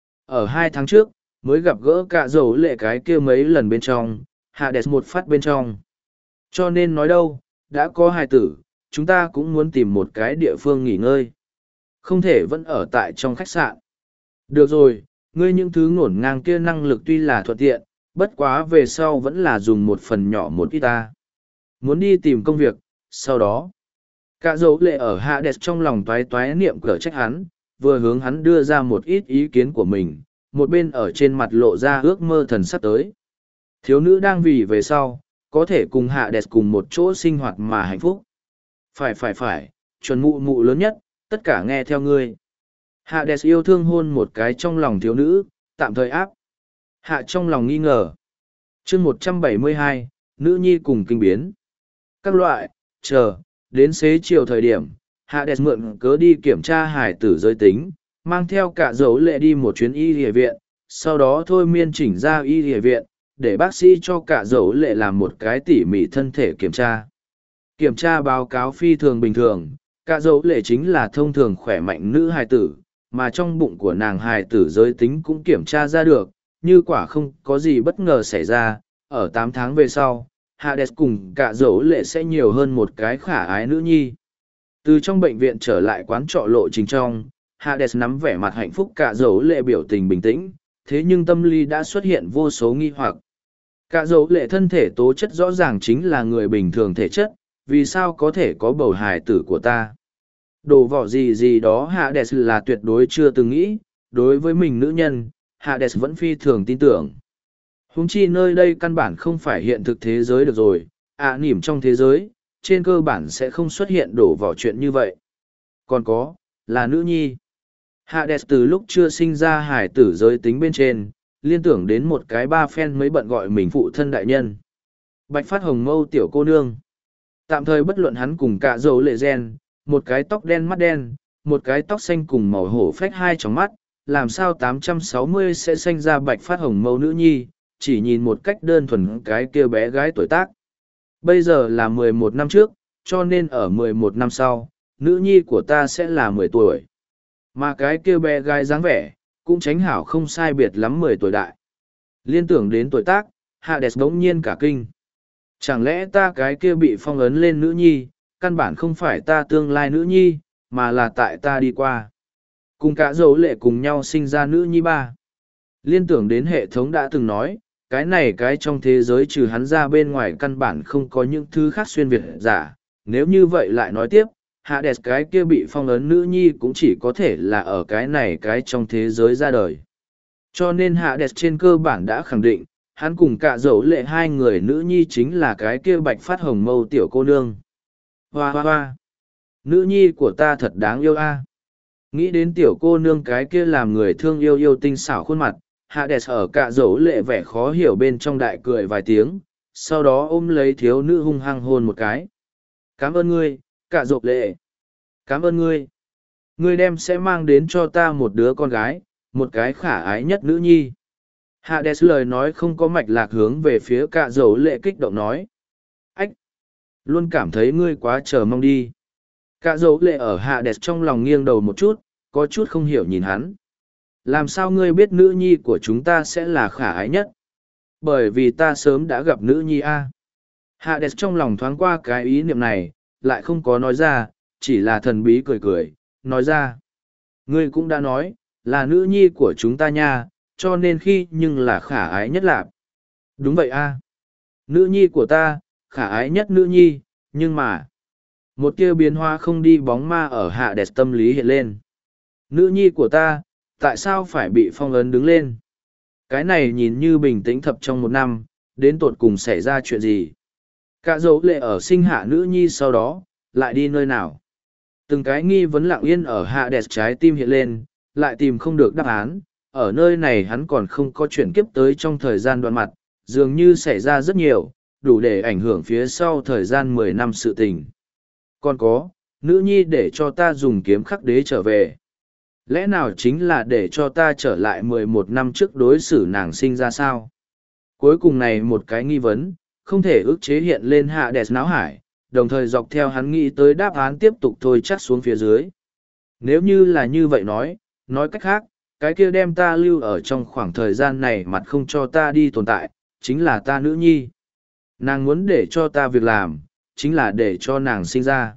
ở 2 tháng trước, mới gặp gỡ cả dấu lệ cái kia mấy lần bên trong, Hades một phát bên trong. Cho nên nói đâu, đã có hài tử, chúng ta cũng muốn tìm một cái địa phương nghỉ ngơi. Không thể vẫn ở tại trong khách sạn. Được rồi, ngươi những thứ ngổn ngang kia năng lực tuy là thuận tiện, bất quá về sau vẫn là dùng một phần nhỏ một ít ta. Muốn đi tìm công việc, sau đó. Cả dấu lệ ở Hades trong lòng toái toái niệm cở trách hắn, vừa hướng hắn đưa ra một ít ý kiến của mình, một bên ở trên mặt lộ ra ước mơ thần sắp tới. Thiếu nữ đang vì về sau, có thể cùng Hades cùng một chỗ sinh hoạt mà hạnh phúc. Phải, chuẩn mụ mụ lớn nhất, tất cả nghe theo ngươi. Hades yêu thương hôn một cái trong lòng thiếu nữ, tạm thời áp. Hạ trong lòng nghi ngờ. chương 172, nữ nhi cùng kinh biến. Các loại, chờ, đến xế chiều thời điểm, Hades mượn cớ đi kiểm tra hải tử giới tính, mang theo cả dấu lệ đi một chuyến y y viện, sau đó thôi miên chỉnh ra y y viện, để bác sĩ cho cả dấu lệ làm một cái tỉ mỉ thân thể kiểm tra. Kiểm tra báo cáo phi thường bình thường, cả dấu lệ chính là thông thường khỏe mạnh nữ hài tử, mà trong bụng của nàng hài tử giới tính cũng kiểm tra ra được, như quả không có gì bất ngờ xảy ra, ở 8 tháng về sau, Hades cùng cả dấu lệ sẽ nhiều hơn một cái khả ái nữ nhi. Từ trong bệnh viện trở lại quán trọ lộ trình trong, Hades nắm vẻ mặt hạnh phúc cả dấu lệ biểu tình bình tĩnh, thế nhưng tâm lý đã xuất hiện vô số nghi hoặc. Cả dấu lệ thân thể tố chất rõ ràng chính là người bình thường thể chất, vì sao có thể có bầu hài tử của ta? Đồ vỏ gì đó Hades là tuyệt đối chưa từng nghĩ, đối với mình nữ nhân, Hades vẫn phi thường tin tưởng. Huống chi nơi đây căn bản không phải hiện thực thế giới được rồi, nỉm trong thế giới, trên cơ bản sẽ không xuất hiện đổ vỏ chuyện như vậy. Còn có, là nữ nhi. Hades từ lúc chưa sinh ra hải tử giới tính bên trên, liên tưởng đến một cái ba phen mới bận gọi mình phụ thân đại nhân. Bạch phát hồng mâu tiểu cô nương. Tạm thời bất luận hắn cùng cả dấu lệ gen, một cái tóc đen mắt đen, một cái tóc xanh cùng màu hổ phách 2 tròng mắt, làm sao 860 sẽ sinh ra bạch phát hồng mâu nữ nhi, chỉ nhìn một cách đơn thuần cái kia bé gái tuổi tác. Bây giờ là 11 năm trước, cho nên ở 11 năm sau, nữ nhi của ta sẽ là 10 tuổi. Mà cái kia bé gái dáng vẻ, cũng tránh hảo không sai biệt lắm 10 tuổi đại. Liên tưởng đến tuổi tác, Hades đống nhiên cả kinh. Chẳng lẽ ta cái kia bị phong ấn lên nữ nhi, căn bản không phải ta tương lai nữ nhi, mà là tại ta đi qua. Cùng cả dấu lệ cùng nhau sinh ra nữ nhi ba. Liên tưởng đến hệ thống đã từng nói, cái trong thế giới trừ hắn ra bên ngoài căn bản không có những thứ khác xuyên việt giả. Nếu như vậy lại nói tiếp, Hades cái kia bị phong ấn nữ nhi cũng chỉ có thể là ở cái trong thế giới ra đời. Cho nên Hades trên cơ bản đã khẳng định, hắn cùng cả dẫu lệ hai người nữ nhi chính là cái kia bạch phát hồng mâu tiểu cô nương. Hoa hoa hoa! Nữ nhi của ta thật đáng yêu a. Nghĩ đến tiểu cô nương cái kia làm người thương yêu yêu tinh xảo khuôn mặt, Hades ở cả dẫu lệ vẻ khó hiểu bên trong đại cười vài tiếng, sau đó ôm lấy thiếu nữ hung hăng hôn một cái. Cảm ơn ngươi, cả dẫu lệ. Cảm ơn ngươi. Ngươi đem sẽ mang đến cho ta một đứa con gái, một cái khả ái nhất nữ nhi. Hades lời nói không có mạch lạc hướng về phía cả dẫu lệ kích động nói. Ách! Luôn cảm thấy ngươi quá chờ mong đi. Cả dẫu lệ ở Hades trong lòng nghiêng đầu một chút, có chút không hiểu nhìn hắn. Làm sao ngươi biết nữ nhi của chúng ta sẽ là khả ái nhất? Bởi vì ta sớm đã gặp nữ nhi a. Hades trong lòng thoáng qua cái ý niệm này, lại không có nói ra, chỉ là thần bí cười cười, nói ra. Ngươi cũng đã nói, là nữ nhi của chúng ta nha, cho nên khi nhưng là khả ái nhất lạc. Đúng vậy a. Nữ nhi của ta, khả ái nhất nữ nhi, nhưng mà... Một tia biến hóa không đi bóng ma ở Hades tâm lý hiện lên. Nữ nhi của ta, tại sao phải bị phong ấn đứng lên? Cái này nhìn như bình tĩnh thập trong một năm, đến tột cùng xảy ra chuyện gì? Cả dấu lệ ở sinh hạ nữ nhi sau đó, lại đi nơi nào? Từng cái nghi vấn lặng yên ở Hades trái tim hiện lên, lại tìm không được đáp án. Ở nơi này hắn còn không có chuyển kiếp tới trong thời gian đoạn mặt, dường như xảy ra rất nhiều, đủ để ảnh hưởng phía sau thời gian 10 năm sự tình. Còn có, nữ nhi để cho ta dùng kiếm khắc đế trở về. Lẽ nào chính là để cho ta trở lại 11 năm trước đối xử nàng sinh ra sao? Cuối cùng này một cái nghi vấn, không thể ức chế hiện lên Hades náo hải, đồng thời dọc theo hắn nghĩ tới đáp án tiếp tục thôi chắc xuống phía dưới. Nếu như là như vậy nói cách khác, cái kia đem ta lưu ở trong khoảng thời gian này mặt không cho ta đi tồn tại, chính là ta nữ nhi. Nàng muốn để cho ta việc làm, chính là để cho nàng sinh ra.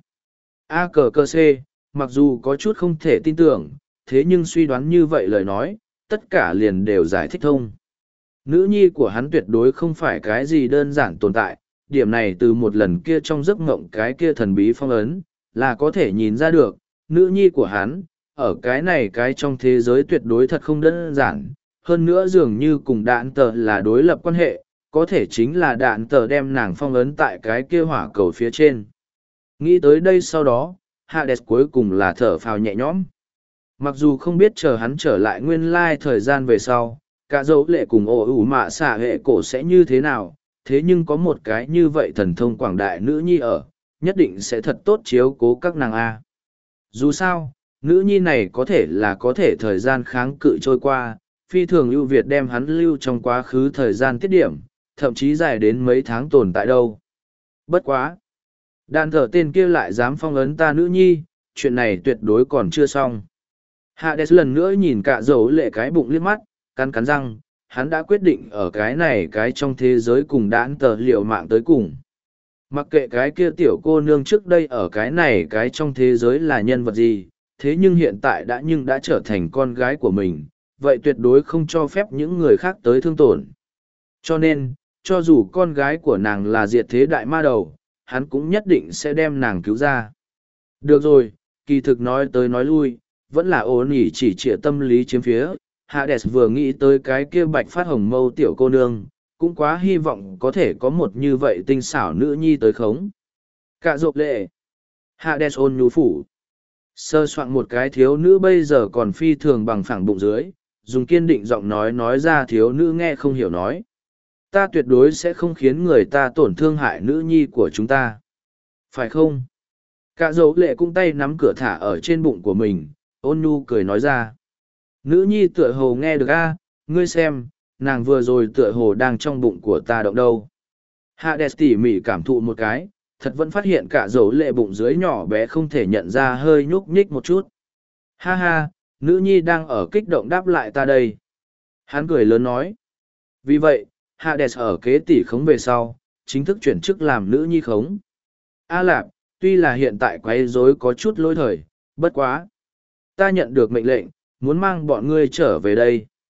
A cờ cơ C, mặc dù có chút không thể tin tưởng, thế nhưng suy đoán như vậy lời nói, tất cả liền đều giải thích thông. Nữ nhi của hắn tuyệt đối không phải cái gì đơn giản tồn tại, điểm này từ một lần kia trong giấc mộng cái kia thần bí phong ấn, là có thể nhìn ra được, nữ nhi của hắn, ở cái trong thế giới tuyệt đối thật không đơn giản, hơn nữa dường như cùng đạn tờ là đối lập quan hệ, có thể chính là đạn tờ đem nàng phong ấn tại cái kia hỏa cầu phía trên. Nghĩ tới đây sau đó, Hades cuối cùng là thở phào nhẹ nhõm. Mặc dù không biết chờ hắn trở lại nguyên lai thời gian về sau, cả dấu lệ cùng ổ ủ mạ xả hệ cổ sẽ như thế nào, thế nhưng có một cái như vậy thần thông quảng đại nữ nhi ở, nhất định sẽ thật tốt chiếu cố các nàng A. Dù sao, nữ nhi này có thể thời gian kháng cự trôi qua, phi thường ưu việt đem hắn lưu trong quá khứ thời gian tiết điểm, thậm chí dài đến mấy tháng tồn tại đâu. Bất quá! Đàn thở tên kia lại dám phong ấn ta nữ nhi, chuyện này tuyệt đối còn chưa xong. Hades lần nữa nhìn cả dấu lệ cái bụng liếc mắt, cắn răng, hắn đã quyết định ở cái trong thế giới cùng đãn tờ liệu mạng tới cùng. Mặc kệ cái kia tiểu cô nương trước đây ở cái trong thế giới là nhân vật gì, thế nhưng hiện tại đã trở thành con gái của mình, vậy tuyệt đối không cho phép những người khác tới thương tổn. Cho nên, cho dù con gái của nàng là diệt thế đại ma đầu, hắn cũng nhất định sẽ đem nàng cứu ra. Được rồi, kỳ thực nói tới nói lui, vẫn là ổn ỉ chỉ trịa tâm lý chiếm phía. Hades vừa nghĩ tới cái kia bạch phát hồng mâu tiểu cô nương, cũng quá hy vọng có thể có một như vậy tinh xảo nữ nhi tới khống. Cả rộp lệ. Hades ôn nhu phủ. Sơ soạn một cái thiếu nữ bây giờ còn phi thường bằng phẳng bụng dưới, dùng kiên định giọng nói ra thiếu nữ nghe không hiểu nói. Ta tuyệt đối sẽ không khiến người ta tổn thương hại nữ nhi của chúng ta. Phải không? Cả dấu lệ cũng tay nắm cửa thả ở trên bụng của mình, ôn nhu cười nói ra. Nữ nhi tựa hồ nghe được a, ngươi xem, nàng vừa rồi tựa hồ đang trong bụng của ta động đâu. Hades tỉ mỉ cảm thụ một cái, thật vẫn phát hiện cả dấu lệ bụng dưới nhỏ bé không thể nhận ra hơi nhúc nhích một chút. Ha ha, nữ nhi đang ở kích động đáp lại ta đây. Hắn cười lớn nói. Vì vậy, Hades ở kế tỷ khống về sau, chính thức chuyển chức làm nữ nhi khống. A Lạp, tuy là hiện tại quấy rối có chút lỗi thời, bất quá. Ta nhận được mệnh lệnh, muốn mang bọn ngươi trở về đây.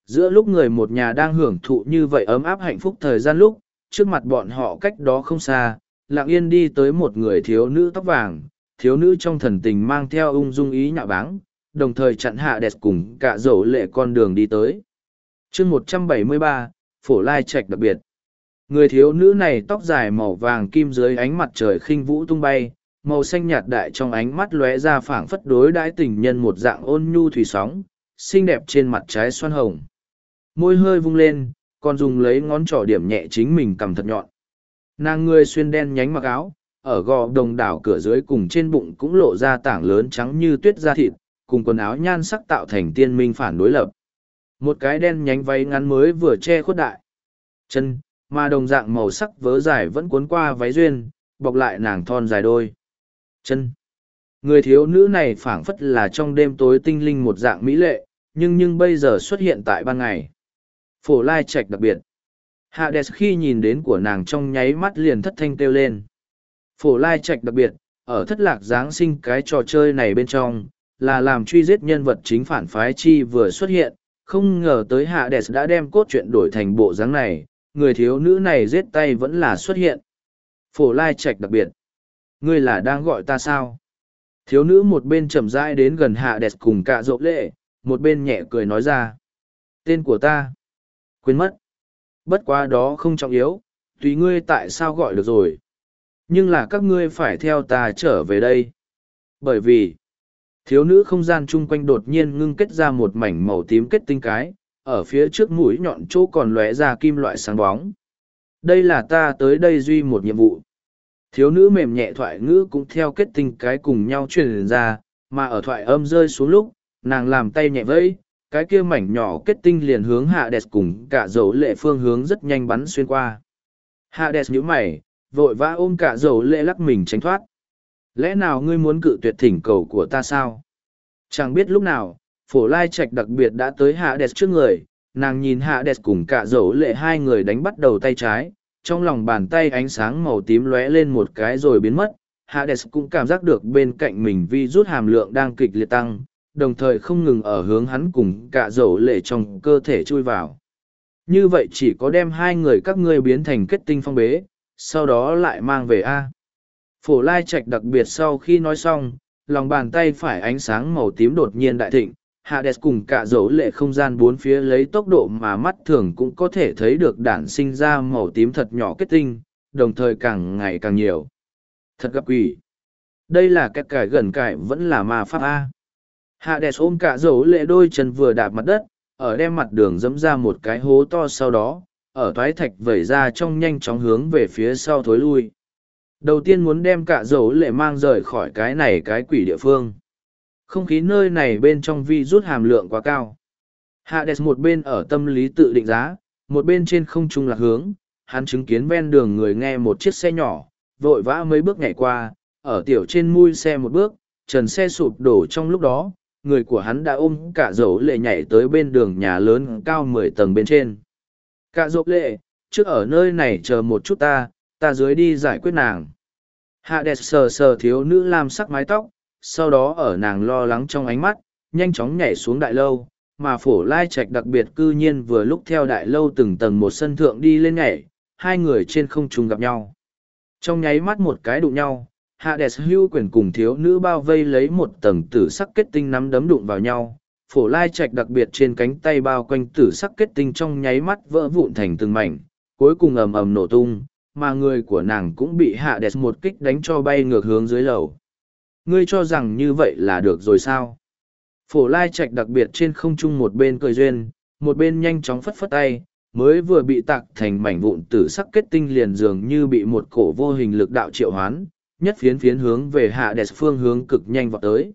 Giữa lúc người một nhà đang hưởng thụ như vậy ấm áp hạnh phúc thời gian lúc, trước mặt bọn họ cách đó không xa, lặng yên đi tới một người thiếu nữ tóc vàng, thiếu nữ trong thần tình mang theo ung dung ý nhạo báng, đồng thời chặn hạ đẹp cùng cả dầu lệ con đường đi tới. chương 173, Phổ Lai Trạch đặc biệt. Người thiếu nữ này tóc dài màu vàng kim dưới ánh mặt trời khinh vũ tung bay, màu xanh nhạt đại trong ánh mắt lóe ra phảng phất đối đãi tình nhân một dạng ôn nhu thủy sóng, xinh đẹp trên mặt trái xoan hồng. Môi hơi vung lên, còn dùng lấy ngón trỏ điểm nhẹ chính mình cầm thật nhọn. Nàng người xuyên đen nhánh mặc áo, ở gò đồng đảo cửa dưới cùng trên bụng cũng lộ ra tảng lớn trắng như tuyết da thịt, cùng quần áo nhan sắc tạo thành tiên minh phản đối lập. Một cái đen nhánh váy ngắn mới vừa che khuất đại chân, mà đồng dạng màu sắc vớ dài vẫn cuốn qua váy duyên, bọc lại nàng thon dài đôi chân. Người thiếu nữ này phảng phất là trong đêm tối tinh linh một dạng mỹ lệ, nhưng bây giờ xuất hiện tại ban ngày. Phổ Lai Trạch đặc biệt. Hades khi nhìn đến của nàng trong nháy mắt liền thất thanh kêu lên. Phổ Lai Trạch đặc biệt, ở thất lạc Giáng sinh cái trò chơi này bên trong, là làm truy giết nhân vật chính phản phái chi vừa xuất hiện, không ngờ tới Hades đã đem cốt truyện đổi thành bộ dáng này, người thiếu nữ này giết tay vẫn là xuất hiện. Phổ Lai Trạch đặc biệt. Ngươi là đang gọi ta sao? Thiếu nữ một bên chậm rãi đến gần Hades cùng cả dỗ lệ, một bên nhẹ cười nói ra. Tên của ta. Quên mất. Bất quá đó không trọng yếu, tùy ngươi tại sao gọi được rồi. Nhưng là các ngươi phải theo ta trở về đây. Bởi vì, thiếu nữ không gian chung quanh đột nhiên ngưng kết ra một mảnh màu tím kết tinh cái, ở phía trước mũi nhọn chỗ còn lóe ra kim loại sáng bóng. Đây là ta tới đây duy một nhiệm vụ. Thiếu nữ mềm nhẹ thoại ngữ cũng theo kết tinh cái cùng nhau truyền ra, mà ở thoại âm rơi xuống lúc, nàng làm tay nhẹ vẫy, cái kia mảnh nhỏ kết tinh liền hướng Hades cùng cả dầu lệ phương hướng rất nhanh bắn xuyên qua. Hades nhíu mày, vội vã ôm cả dầu lệ lắc mình tránh thoát. Lẽ nào ngươi muốn cự tuyệt thỉnh cầu của ta sao? Chẳng biết lúc nào, Phổ Lai Trạch đặc biệt đã tới Hades trước người, nàng nhìn Hades cùng cả dầu lệ hai người đánh bắt đầu tay trái, trong lòng bàn tay ánh sáng màu tím lóe lên một cái rồi biến mất. Hades cũng cảm giác được bên cạnh mình vi rút hàm lượng đang kịch liệt tăng, đồng thời không ngừng ở hướng hắn cùng cả dầu lệ trong cơ thể chui vào. Như vậy chỉ có đem hai người các ngươi biến thành kết tinh phong bế, sau đó lại mang về A. Phổ Lai Trạch đặc biệt sau khi nói xong, lòng bàn tay phải ánh sáng màu tím đột nhiên đại thịnh, Hades cùng cả dấu lệ không gian bốn phía lấy tốc độ mà mắt thường cũng có thể thấy được đản sinh ra màu tím thật nhỏ kết tinh, đồng thời càng ngày càng nhiều. Thật gặp quỷ. Đây là cái cải gần cải vẫn là ma pháp A. Hades ôm cả dấu lệ đôi chân vừa đạp mặt đất, ở đem mặt đường dẫm ra một cái hố to sau đó, ở toái thạch vẩy ra trong nhanh chóng hướng về phía sau thối lui. Đầu tiên muốn đem cả dấu lệ mang rời khỏi cái này cái quỷ địa phương. Không khí nơi này bên trong vi rút hàm lượng quá cao. Hades một bên ở tâm lý tự định giá, một bên trên không trung lạc hướng, hắn chứng kiến ven đường người nghe một chiếc xe nhỏ, vội vã mấy bước nhảy qua, ở tiểu trên mui xe một bước, trần xe sụp đổ trong lúc đó, người của hắn đã ôm cả dấu lệ nhảy tới bên đường nhà lớn cao 10 tầng bên trên. Cả dấu lệ, trước ở nơi này chờ một chút ta dưới đi giải quyết nàng. Hades sờ sờ thiếu nữ lam sắc mái tóc, sau đó ở nàng lo lắng trong ánh mắt, nhanh chóng nhảy xuống đại lâu, mà Phổ Lai Trạch đặc biệt cư nhiên vừa lúc theo đại lâu từng tầng một sân thượng đi lên nhảy, hai người trên không trung gặp nhau. Trong nháy mắt một cái đụng nhau, Hades hưu quyền cùng thiếu nữ bao vây lấy một tầng tử sắc kết tinh nắm đấm đụng vào nhau. Phổ Lai Trạch đặc biệt trên cánh tay bao quanh tử sắc kết tinh trong nháy mắt vỡ vụn thành từng mảnh, cuối cùng ầm ầm nổ tung, mà người của nàng cũng bị Hades một kích đánh cho bay ngược hướng dưới lầu. Ngươi cho rằng như vậy là được rồi sao? Phổ Lai Trạch đặc biệt trên không trung một bên cười duyên, một bên nhanh chóng phất phất tay, mới vừa bị tạc thành mảnh vụn tử sắc kết tinh liền dường như bị một cổ vô hình lực đạo triệu hoán, nhất phiến phiến hướng về Hades phương hướng cực nhanh vọt tới.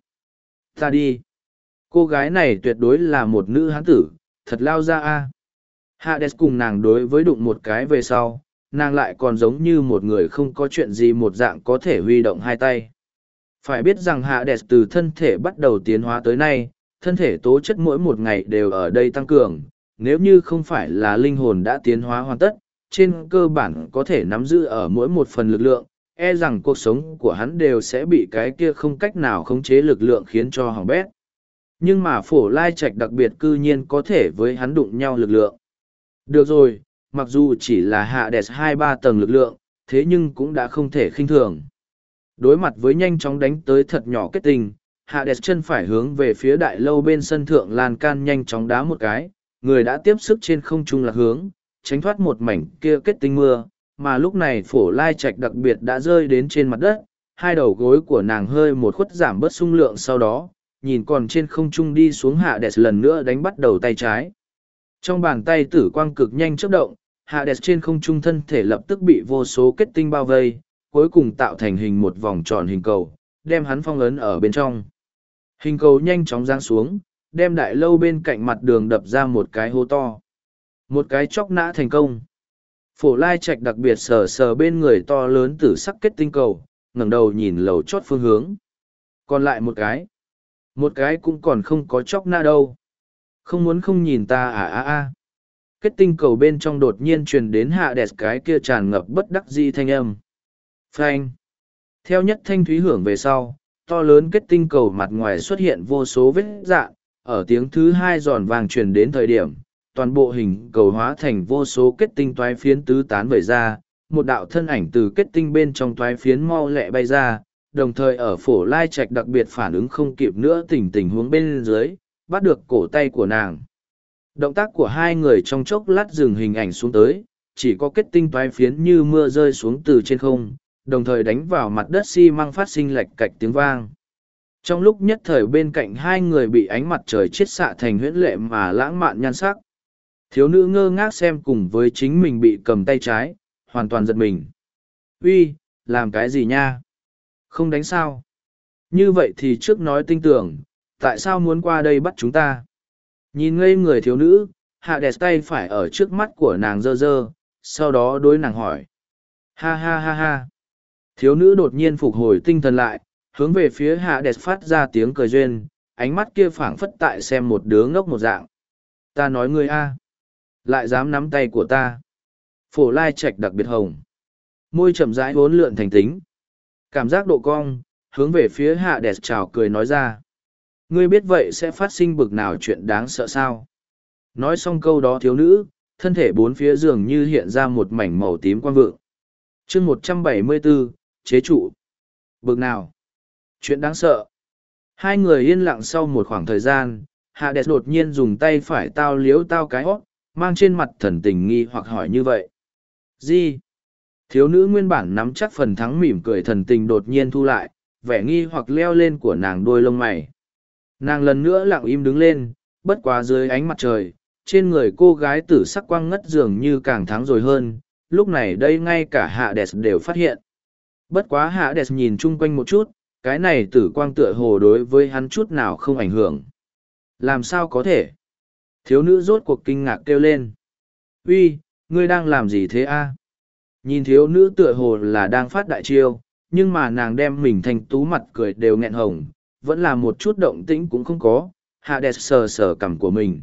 Ta đi! Cô gái này tuyệt đối là một nữ hán tử, thật lao ra a. Hades cùng nàng đối với đụng một cái về sau, nàng lại còn giống như một người không có chuyện gì một dạng có thể huy động hai tay. Phải biết rằng Hades từ thân thể bắt đầu tiến hóa tới nay, thân thể tố chất mỗi một ngày đều ở đây tăng cường, nếu như không phải là linh hồn đã tiến hóa hoàn tất, trên cơ bản có thể nắm giữ ở mỗi một phần lực lượng, e rằng cuộc sống của hắn đều sẽ bị cái kia không cách nào khống chế lực lượng khiến cho hỏng bét. Nhưng mà phổ lai trạch đặc biệt cư nhiên có thể với hắn đụng nhau lực lượng. Được rồi, mặc dù chỉ là Hades 2-3 tầng lực lượng, thế nhưng cũng đã không thể khinh thường. Đối mặt với nhanh chóng đánh tới thật nhỏ kết tinh, Hades chân phải hướng về phía đại lâu bên sân thượng lan can nhanh chóng đá một cái, người đã tiếp sức trên không trung lạc hướng, tránh thoát một mảnh kia kết tinh mưa, mà lúc này phổ lai trạch đặc biệt đã rơi đến trên mặt đất, hai đầu gối của nàng hơi một khuất giảm bớt xung lượng sau đó, nhìn còn trên không trung đi xuống Hades lần nữa đánh bắt đầu tay trái. Trong bàn tay tử quang cực nhanh chớp động, Hades trên không trung thân thể lập tức bị vô số kết tinh bao vây, cuối cùng tạo thành hình một vòng tròn hình cầu, đem hắn phong ấn ở bên trong. Hình cầu nhanh chóng giáng xuống, đem đại lâu bên cạnh mặt đường đập ra một cái hố to. Một cái chóc nã thành công. Phổ lai trạch đặc biệt sờ sờ bên người to lớn tử sắc kết tinh cầu, ngẩng đầu nhìn lầu chót phương hướng. Còn lại một cái. Một cái cũng còn không có chóc nã đâu. Không muốn không nhìn ta à. Kết tinh cầu bên trong đột nhiên truyền đến Hades cái kia tràn ngập bất đắc dĩ thanh âm. Phanh. Theo nhất thanh thúy hưởng về sau, to lớn kết tinh cầu mặt ngoài xuất hiện vô số vết dạn, ở tiếng thứ hai giòn vàng truyền đến thời điểm, toàn bộ hình cầu hóa thành vô số kết tinh toái phiến tứ tán vẩy ra, một đạo thân ảnh từ kết tinh bên trong toái phiến mau lẹ bay ra, đồng thời ở phổ lai trạch đặc biệt phản ứng không kịp nữa tình huống bên dưới, bắt được cổ tay của nàng. Động tác của hai người trong chốc lát dừng hình ảnh xuống tới, chỉ có kết tinh toái phiến như mưa rơi xuống từ trên không, đồng thời đánh vào mặt đất xi măng phát sinh lạch cạch tiếng vang. Trong lúc nhất thời bên cạnh hai người bị ánh mặt trời chiết xạ thành huyễn lệ mà lãng mạn nhan sắc. Thiếu nữ ngơ ngác xem cùng với chính mình bị cầm tay trái, hoàn toàn giật mình. Uy, làm cái gì nha? Không đánh sao? Như vậy thì trước nói tinh tưởng, tại sao muốn qua đây bắt chúng ta? Nhìn ngây người thiếu nữ, Hades tay phải ở trước mắt của nàng giơ giơ, sau đó đối nàng hỏi. Ha ha ha ha. Thiếu nữ đột nhiên phục hồi tinh thần lại, hướng về phía Hades phát ra tiếng cười duyên, ánh mắt kia phảng phất tại xem một đứa ngốc một dạng. Ta nói ngươi a, lại dám nắm tay của ta. Phổ lai trạch đặc biệt hồng. Môi chậm rãi vốn lượn thành tính. Cảm giác độ cong, hướng về phía Hades chào cười nói ra. Ngươi biết vậy sẽ phát sinh bực nào chuyện đáng sợ sao? Nói xong câu đó thiếu nữ, thân thể bốn phía giường như hiện ra một mảnh màu tím quang vượng. chương 174, chế trụ. Bực nào? Chuyện đáng sợ. Hai người yên lặng sau một khoảng thời gian, Hades đột nhiên dùng tay phải tao liếu tao cái hót, mang trên mặt thần tình nghi hoặc hỏi như vậy. Gì? Thiếu nữ nguyên bản nắm chắc phần thắng mỉm cười thần tình đột nhiên thu lại, vẻ nghi hoặc leo lên của nàng đôi lông mày. Nàng lần nữa lặng im đứng lên, bất quá dưới ánh mặt trời, trên người cô gái tử sắc quang ngất dường như càng thắng rồi hơn, lúc này đây ngay cả Hades đều phát hiện. Bất quá Hades nhìn chung quanh một chút, cái này tử quang tựa hồ đối với hắn chút nào không ảnh hưởng. Làm sao có thể? Thiếu nữ rốt cuộc kinh ngạc kêu lên. Uy, ngươi đang làm gì thế a? Nhìn thiếu nữ tựa hồ là đang phát đại chiêu, nhưng mà nàng đem mình thành tú mặt cười đều nghẹn hồng, vẫn là một chút động tĩnh cũng không có. Hades sờ sờ cằm của mình.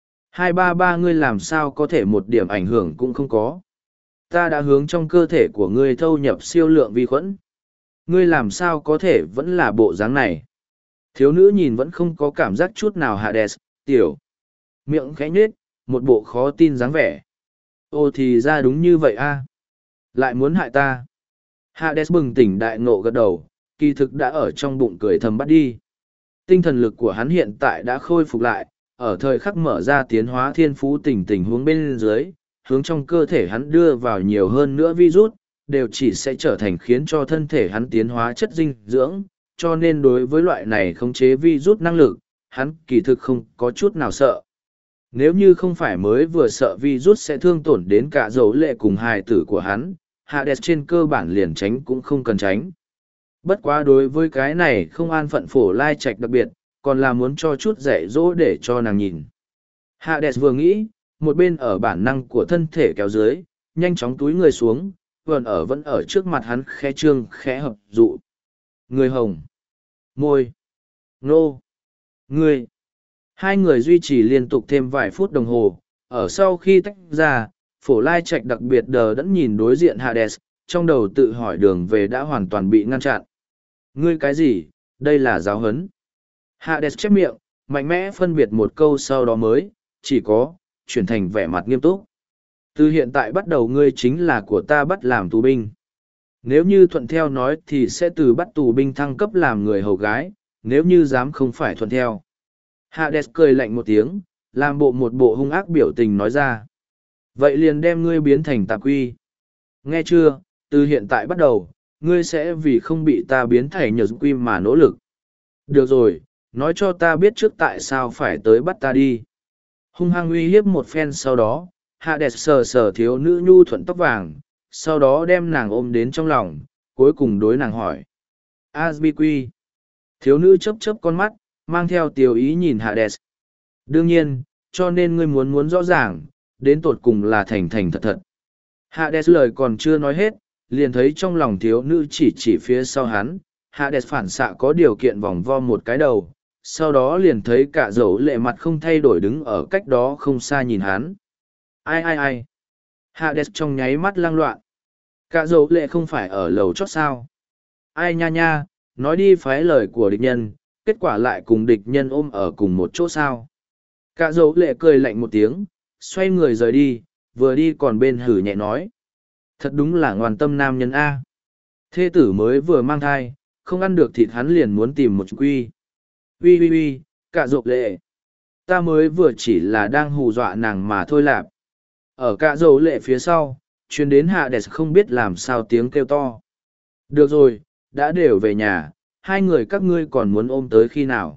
233 ngươi làm sao có thể một điểm ảnh hưởng cũng không có. Ta đã hướng trong cơ thể của ngươi thâu nhập siêu lượng vi khuẩn. Ngươi làm sao có thể vẫn là bộ dáng này. Thiếu nữ nhìn vẫn không có cảm giác chút nào Hades, tiểu. Miệng khẽ nhếch, một bộ khó tin dáng vẻ. Ô thì ra đúng như vậy a. Lại muốn hại ta. Hades bừng tỉnh đại ngộ gật đầu, kỳ thực đã ở trong bụng cười thầm bắt đi. Tinh thần lực của hắn hiện tại đã khôi phục lại, ở thời khắc mở ra tiến hóa thiên phú tình huống bên dưới, hướng trong cơ thể hắn đưa vào nhiều hơn nữa virus, đều chỉ sẽ trở thành khiến cho thân thể hắn tiến hóa chất dinh dưỡng, cho nên đối với loại này khống chế virus năng lực, hắn kỳ thực không có chút nào sợ. Nếu như không phải mới vừa sợ virus sẽ thương tổn đến cả dấu lệ cùng hài tử của hắn, Hades trên cơ bản liền tránh cũng không cần tránh. Bất quá đối với cái này không an phận phổ lai trạch đặc biệt, còn là muốn cho chút dạy dỗ để cho nàng nhìn. Hades vừa nghĩ, một bên ở bản năng của thân thể kéo dưới, nhanh chóng túi người xuống, vẫn ở trước mặt hắn khẽ trương khẽ hợp dụ. Người hồng. Môi. Nô. Người. Hai người duy trì liên tục thêm vài phút đồng hồ, ở sau khi tách ra, phổ lai trạch đặc biệt đờ đẫn nhìn đối diện Hades, trong đầu tự hỏi đường về đã hoàn toàn bị ngăn chặn. Ngươi cái gì, đây là giáo huấn. Hades chép miệng, mạnh mẽ phân biệt một câu sau đó mới, chỉ có, chuyển thành vẻ mặt nghiêm túc. Từ hiện tại bắt đầu ngươi chính là của ta bắt làm tù binh. Nếu như thuận theo nói thì sẽ từ bắt tù binh thăng cấp làm người hầu gái, nếu như dám không phải thuận theo. Hades cười lạnh một tiếng, làm một bộ hung ác biểu tình nói ra. Vậy liền đem ngươi biến thành tạp quy. Nghe chưa, từ hiện tại bắt đầu, ngươi sẽ vì không bị ta biến thành nhờ quy mà nỗ lực. Được rồi, nói cho ta biết trước tại sao phải tới bắt ta đi. Hung hăng uy hiếp một phen sau đó, Hades sờ sờ thiếu nữ nhu thuận tóc vàng, sau đó đem nàng ôm đến trong lòng, cuối cùng đối nàng hỏi. Asbiqui. Thiếu nữ chớp chớp con mắt, mang theo tiểu ý nhìn Hades. Đương nhiên, cho nên ngươi muốn rõ ràng, đến tột cùng là thành thật thật. Hades lời còn chưa nói hết, liền thấy trong lòng thiếu nữ chỉ phía sau hắn, Hades phản xạ có điều kiện vòng vo một cái đầu, sau đó liền thấy cả dấu lệ mặt không thay đổi đứng ở cách đó không xa nhìn hắn. Ai? Hades trong nháy mắt lang loạn. Cả dấu lệ không phải ở lầu chót sao? Ai nha, nói đi phái lời của địch nhân, kết quả lại cùng địch nhân ôm ở cùng một chỗ sao? Cả dấu lệ cười lạnh một tiếng, xoay người rời đi, vừa đi còn bên hử nhẹ nói. Thật đúng là ngoan tâm nam nhân A. Thê tử mới vừa mang thai, không ăn được thịt hắn liền muốn tìm một quy. Uy, cả dấu lệ. Ta mới vừa chỉ là đang hù dọa nàng mà thôi lạp. Ở cả dấu lệ phía sau, chuyến đến Hades không biết làm sao tiếng kêu to. Được rồi, đã đều về nhà, hai người các ngươi còn muốn ôm tới khi nào?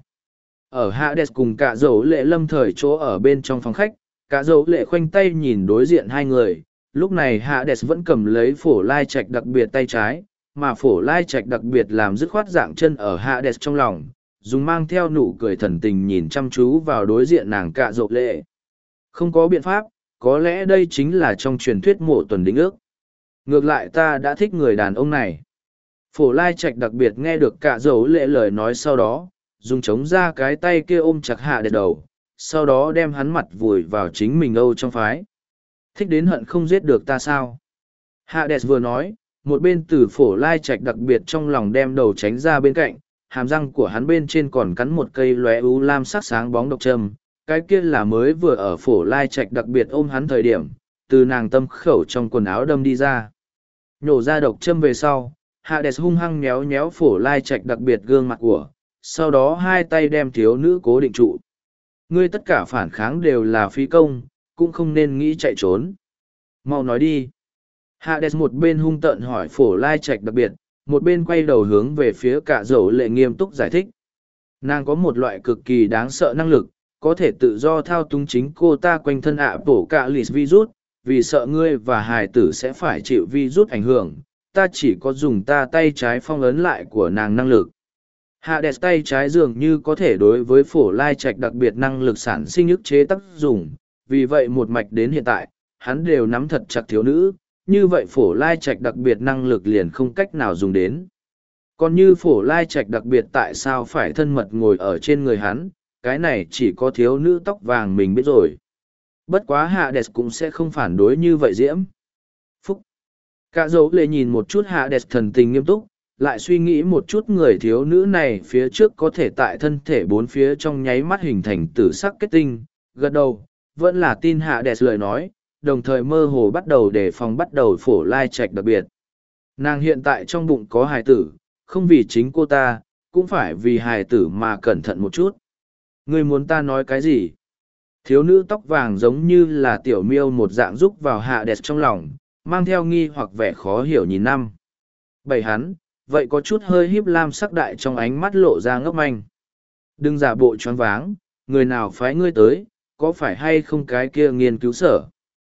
Ở Hades cùng cả dấu lệ lâm thời chỗ ở bên trong phòng khách, cả dấu lệ khoanh tay nhìn đối diện hai người, lúc này Hades vẫn cầm lấy phổ lai trạch đặc biệt tay trái, mà phổ lai trạch đặc biệt làm dứt khoát dạng chân ở Hades trong lòng, dùng mang theo nụ cười thần tình nhìn chăm chú vào đối diện nàng cả dấu lệ. Không có biện pháp, có lẽ đây chính là trong truyền thuyết mộ tuần đính ước. Ngược lại ta đã thích người đàn ông này. Phổ lai trạch đặc biệt nghe được cả dấu lệ lời nói sau đó, dùng chống ra cái tay kia ôm chặt Hades đầu, sau đó đem hắn mặt vùi vào chính mình âu trong phái. Thích đến hận không giết được ta sao? Hades vừa nói, một bên từ phổ lai trạch đặc biệt trong lòng đem đầu tránh ra bên cạnh, hàm răng của hắn bên trên còn cắn một cây lóe u lam sắc sáng bóng độc châm. Cái kia là mới vừa ở phổ lai trạch đặc biệt ôm hắn thời điểm, từ nàng tâm khẩu trong quần áo đâm đi ra. Nhổ ra độc châm về sau, Hades hung hăng nhéo phổ lai trạch đặc biệt gương mặt của, sau đó hai tay đem thiếu nữ cố định trụ. Ngươi tất cả phản kháng đều là phí công, cũng không nên nghĩ chạy trốn. Mau nói đi. Hades một bên hung tợn hỏi phổ lai trạch đặc biệt, một bên quay đầu hướng về phía cả dấu lệ nghiêm túc giải thích. Nàng có một loại cực kỳ đáng sợ năng lực, có thể tự do thao túng chính cô ta quanh thân ạ bổ cả lì virus, vì sợ ngươi và hài tử sẽ phải chịu virus ảnh hưởng, ta chỉ có dùng tay trái phong ấn lại của nàng năng lực. Hades tay trái dường như có thể đối với phổ lai trạch đặc biệt năng lực sản sinh ức chế tác dụng, vì vậy một mạch đến hiện tại, hắn đều nắm thật chặt thiếu nữ, như vậy phổ lai trạch đặc biệt năng lực liền không cách nào dùng đến. Còn như phổ lai trạch đặc biệt tại sao phải thân mật ngồi ở trên người hắn, cái này chỉ có thiếu nữ tóc vàng mình biết rồi. Bất quá Hades cũng sẽ không phản đối như vậy diễm. Phúc! Cả dấu lệ nhìn một chút Hades thần tình nghiêm túc, lại suy nghĩ một chút người thiếu nữ này phía trước có thể tại thân thể bốn phía trong nháy mắt hình thành tử sắc kết tinh, gật đầu, vẫn là tin Hades lời nói, đồng thời mơ hồ bắt đầu đề phòng bắt đầu phổ lai trạch đặc biệt. Nàng hiện tại trong bụng có hài tử, không vì chính cô ta, cũng phải vì hài tử mà cẩn thận một chút. Ngươi muốn ta nói cái gì? Thiếu nữ tóc vàng giống như là tiểu miêu một dạng rúc vào Hades trong lòng, mang theo nghi hoặc vẻ khó hiểu nhìn năm. Bày hắn, vậy có chút hơi híp lam sắc đại trong ánh mắt lộ ra ngốc manh. Đừng giả bộ choáng váng, người nào phái ngươi tới, có phải hay không cái kia nghiên cứu sở.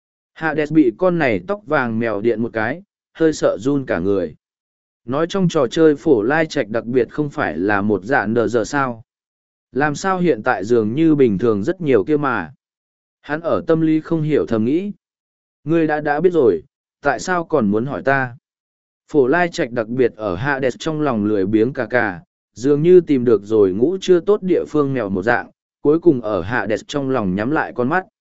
Hades bị con này tóc vàng mèo điện một cái, hơi sợ run cả người. Nói trong trò chơi phổ lai trạch đặc biệt không phải là một dạng đờ giờ sao. Làm sao hiện tại dường như bình thường rất nhiều kia mà. Hắn ở tâm lý không hiểu thầm nghĩ. Ngươi đã biết rồi, tại sao còn muốn hỏi ta? Phổ lai trạch đặc biệt ở Hades trong lòng lười biếng cả, dường như tìm được rồi ngũ chưa tốt địa phương mèo một dạng, cuối cùng ở Hades trong lòng nhắm lại con mắt.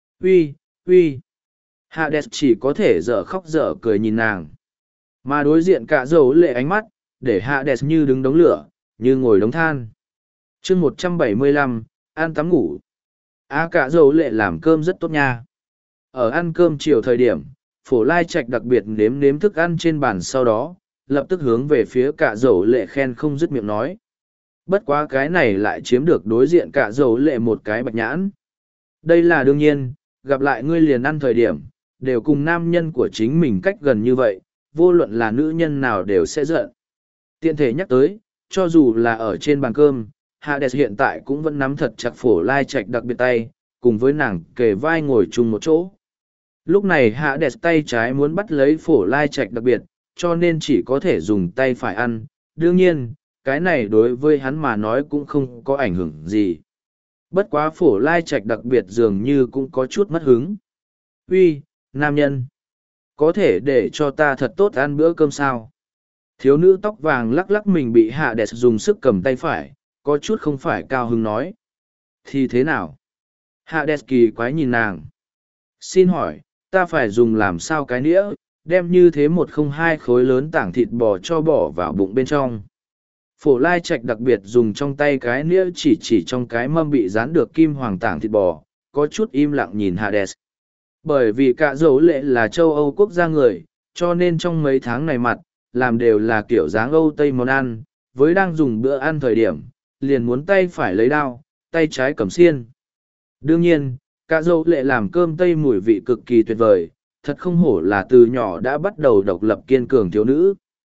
Uy! Hades chỉ có thể dở khóc dở cười nhìn nàng. Mà đối diện cả dấu lệ ánh mắt, để Hades như đứng đống lửa, như ngồi đống than. chương 175, ăn tắm ngủ. Cả dầu lệ làm cơm rất tốt nha. Ở ăn cơm chiều thời điểm, Phổ Lai Trạch đặc biệt nếm nếm thức ăn trên bàn sau đó, lập tức hướng về phía cả dầu lệ khen không dứt miệng nói. Bất quá cái này lại chiếm được đối diện cả dầu lệ một cái bạch nhãn. Đây là đương nhiên, gặp lại ngươi liền ăn thời điểm, đều cùng nam nhân của chính mình cách gần như vậy, vô luận là nữ nhân nào đều sẽ giận. Tiện thể nhắc tới, cho dù là ở trên bàn cơm, Hades hiện tại cũng vẫn nắm thật chặt Phổ Lai Trạch đặc biệt tay, cùng với nàng kề vai ngồi chung một chỗ. Lúc này Hades tay trái muốn bắt lấy Phổ Lai Trạch đặc biệt, cho nên chỉ có thể dùng tay phải ăn. Đương nhiên, cái này đối với hắn mà nói cũng không có ảnh hưởng gì. Bất quá Phổ Lai Trạch đặc biệt dường như cũng có chút mất hứng. Uy, nam nhân! Có thể để cho ta thật tốt ăn bữa cơm sao? Thiếu nữ tóc vàng lắc lắc mình bị Hades dùng sức cầm tay phải, có chút không phải cao hứng nói. Thì thế nào? Hades kỳ quái nhìn nàng. Xin hỏi, ta phải dùng làm sao cái nĩa, đem như thế 102 khối lớn tảng thịt bò cho bỏ vào bụng bên trong. Phổ Lai Trạch đặc biệt dùng trong tay cái nĩa chỉ trong cái mâm bị dán được kim hoàng tảng thịt bò, có chút im lặng nhìn Hades. Bởi vì cả dấu lệ là châu Âu quốc gia người, cho nên trong mấy tháng này mặt, làm đều là kiểu dáng Âu Tây món ăn, với đang dùng bữa ăn thời điểm, liền muốn tay phải lấy đao, tay trái cầm xiên. Đương nhiên, cả dấu lệ làm cơm Tây mùi vị cực kỳ tuyệt vời, thật không hổ là từ nhỏ đã bắt đầu độc lập kiên cường thiếu nữ.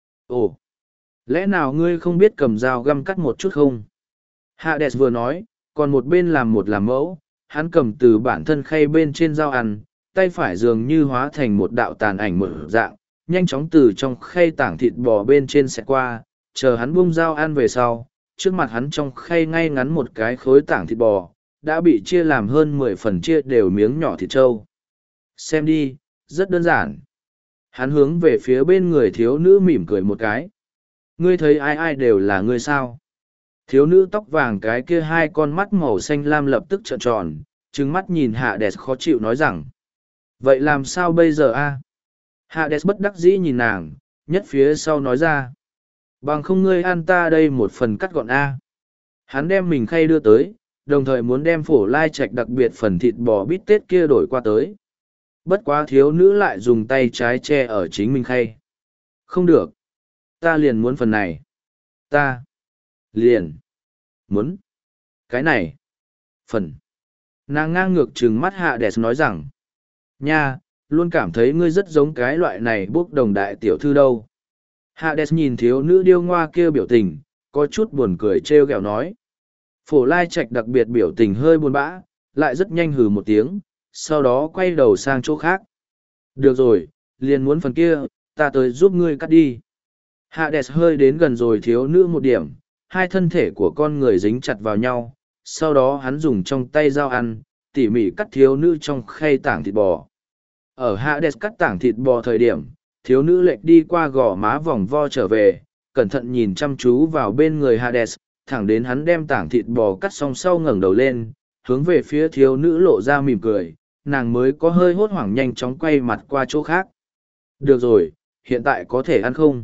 Ồ, lẽ nào ngươi không biết cầm dao găm cắt một chút không? Hades vừa nói, còn một bên làm mẫu, hắn cầm từ bản thân khay bên trên dao ăn, tay phải dường như hóa thành một đạo tàn ảnh mở dạng, nhanh chóng từ trong khay tảng thịt bò bên trên xẹt qua, chờ hắn buông dao ăn về sau, trước mặt hắn trong khay ngay ngắn một cái khối tảng thịt bò, đã bị chia làm hơn 10 phần chia đều miếng nhỏ thịt trâu. Xem đi, rất đơn giản. Hắn hướng về phía bên người thiếu nữ mỉm cười một cái. Ngươi thấy ai ai đều là ngươi sao? Thiếu nữ tóc vàng cái kia hai con mắt màu xanh lam lập tức trợn tròn, trừng mắt nhìn Hades khó chịu nói rằng. Vậy làm sao bây giờ a? Hades bất đắc dĩ nhìn nàng, nhất phía sau nói ra. Bằng không ngươi ăn ta đây một phần cắt gọn a. Hắn đem mình khay đưa tới, đồng thời muốn đem Phổ Lai Trạch đặc biệt phần thịt bò bít tết kia đổi qua tới. Bất quá thiếu nữ lại dùng tay trái che ở chính mình khay. Không được. Ta liền muốn phần này. Ta. Liền. Muốn. Cái này. Phần. Nàng ngang ngược trừng mắt Hades nói rằng. Nha, luôn cảm thấy ngươi rất giống cái loại này bốc đồng đại tiểu thư đâu. Hades nhìn thiếu nữ điêu ngoa kia biểu tình, có chút buồn cười trêu ghẹo nói. Phổ Lai Trạch đặc biệt biểu tình hơi buồn bã, lại rất nhanh hừ một tiếng, sau đó quay đầu sang chỗ khác. Được rồi, liền muốn phần kia, ta tới giúp ngươi cắt đi. Hades hơi đến gần rồi thiếu nữ một điểm, hai thân thể của con người dính chặt vào nhau, sau đó hắn dùng trong tay dao ăn, tỉ mỉ cắt thiếu nữ trong khay tảng thịt bò. Ở Hades cắt tảng thịt bò thời điểm, thiếu nữ lệch đi qua gò má vòng vo trở về, cẩn thận nhìn chăm chú vào bên người Hades, thẳng đến hắn đem tảng thịt bò cắt xong sau ngẩng đầu lên, hướng về phía thiếu nữ lộ ra mỉm cười, nàng mới có hơi hốt hoảng nhanh chóng quay mặt qua chỗ khác. Được rồi, hiện tại có thể ăn không?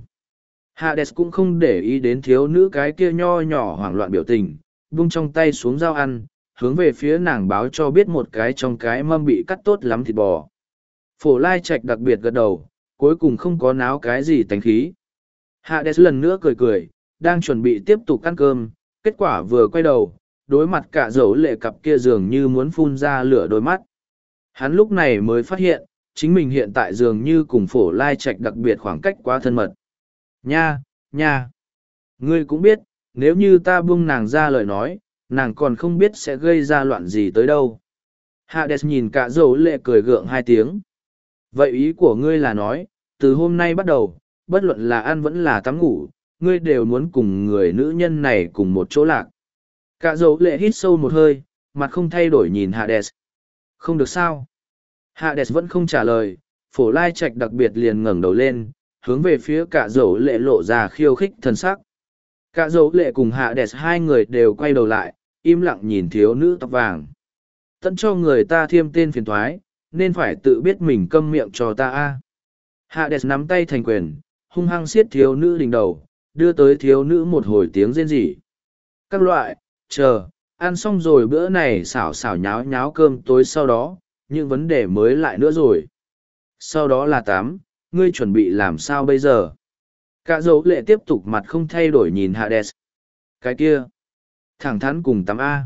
Hades cũng không để ý đến thiếu nữ cái kia nho nhỏ hoảng loạn biểu tình, vung trong tay xuống dao ăn, hướng về phía nàng báo cho biết một cái trong cái mâm bị cắt tốt lắm thịt bò. Phổ Lai Trạch đặc biệt gật đầu, cuối cùng không có náo cái gì tánh khí. Hades lần nữa cười cười, đang chuẩn bị tiếp tục ăn cơm, kết quả vừa quay đầu, đối mặt cả dấu lệ cặp kia dường như muốn phun ra lửa đôi mắt. Hắn lúc này mới phát hiện, chính mình hiện tại dường như cùng Phổ Lai Trạch đặc biệt khoảng cách quá thân mật. Nha, nha! Ngươi cũng biết, nếu như ta buông nàng ra lời nói, nàng còn không biết sẽ gây ra loạn gì tới đâu. Hades nhìn cả dấu lệ cười gượng hai tiếng. Vậy ý của ngươi là nói, từ hôm nay bắt đầu, bất luận là ăn vẫn là tắm ngủ, ngươi đều muốn cùng người nữ nhân này cùng một chỗ lạc. Cả dấu lệ hít sâu một hơi, mặt không thay đổi nhìn Hades. Không được sao? Hades vẫn không trả lời, Phổ Lai Trạch đặc biệt liền ngẩng đầu lên, hướng về phía cả dấu lệ lộ ra khiêu khích thần sắc. Cả dấu lệ cùng Hades hai người đều quay đầu lại, im lặng nhìn thiếu nữ tóc vàng. Tận cho người ta thêm tên phiền thoái, nên phải tự biết mình câm miệng cho ta a. Hades nắm tay thành quyền, hung hăng siết thiếu nữ đỉnh đầu, đưa tới thiếu nữ một hồi tiếng rên rỉ. Các loại, chờ, Ăn xong rồi bữa này xảo xảo nháo nháo cơm tối sau đó, những vấn đề mới lại nữa rồi. Sau đó là tắm, ngươi chuẩn bị làm sao bây giờ? Cả dấu lệ tiếp tục mặt không thay đổi nhìn Hades. Cái kia, thẳng thắn cùng tắm A.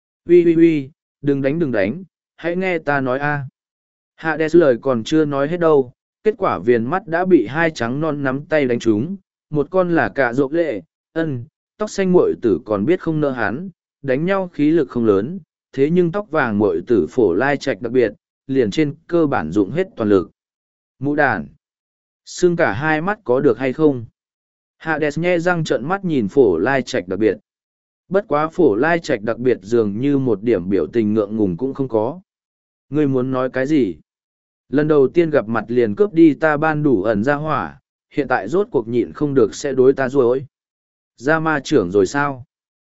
Ui, đừng đánh, hãy nghe ta nói A. Hades lời còn chưa nói hết đâu, kết quả viền mắt đã bị hai trắng non nắm tay đánh trúng, một con là cả dấu lệ, tóc xanh muội tử còn biết không nỡ hắn, đánh nhau khí lực không lớn, thế nhưng tóc vàng muội tử phổ lai trạch đặc biệt, liền trên cơ bản dụng hết toàn lực. Mũ đàn. Xương cả hai mắt có được hay không? Hades nhe răng trợn mắt nhìn phổ lai trạch đặc biệt. Bất quá phổ lai trạch đặc biệt dường như một điểm biểu tình ngượng ngùng cũng không có. Ngươi muốn nói cái gì? Lần đầu tiên gặp mặt liền cướp đi ta ban đủ ẩn ra hỏa, hiện tại rốt cuộc nhịn không được sẽ đối ta rồi. Ra ma trưởng rồi sao?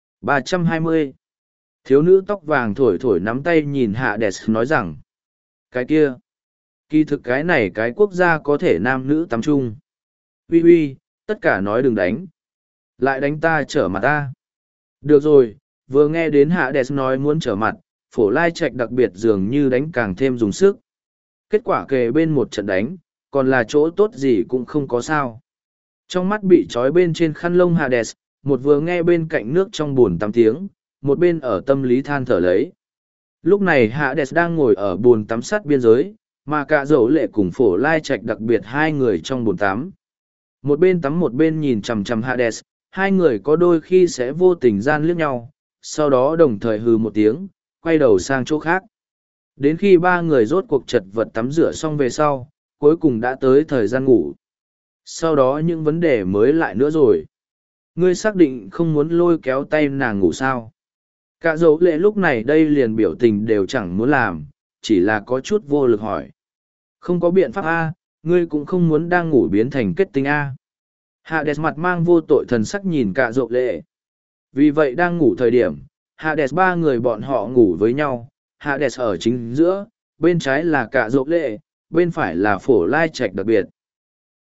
320. Thiếu nữ tóc vàng thổi thổi nắm tay nhìn Hades nói rằng. Cái kia. Kỳ thực cái này cái quốc gia có thể nam nữ tắm chung. Ui, tất cả nói đừng đánh. Lại đánh ta trở mặt ta. Được rồi, vừa nghe đến Hades nói muốn trở mặt, phổ lai trạch đặc biệt dường như đánh càng thêm dùng sức. Kết quả kề bên một trận đánh, còn là chỗ tốt gì cũng không có sao. Trong mắt bị trói bên trên khăn lông Hades, một vừa nghe bên cạnh nước trong bồn tắm tiếng, một bên ở tâm lý than thở lấy. Lúc này Hades đang ngồi ở bồn tắm sát biên giới, mà cả dấu lệ cùng phổ lai trạch đặc biệt hai người trong bồn tắm. Một bên tắm một bên nhìn chằm chằm Hades, hai người có đôi khi sẽ vô tình gian liếc nhau, sau đó đồng thời hừ một tiếng, quay đầu sang chỗ khác. Đến khi ba người rốt cuộc chật vật tắm rửa xong về sau, cuối cùng đã tới thời gian ngủ. Sau đó những vấn đề mới lại nữa rồi. Ngươi xác định không muốn lôi kéo tay nàng ngủ sao? Cả dấu lệ lúc này đây liền biểu tình đều chẳng muốn làm, chỉ là có chút vô lực hỏi. Không có biện pháp A, ngươi cũng không muốn đang ngủ biến thành kết tinh A. Hades mặt mang vô tội thần sắc nhìn cả dấu lệ. Vì vậy đang ngủ thời điểm, Hades ba người bọn họ ngủ với nhau, Hades ở chính giữa, bên trái là cả dấu lệ, bên phải là phổ lai trạch đặc biệt.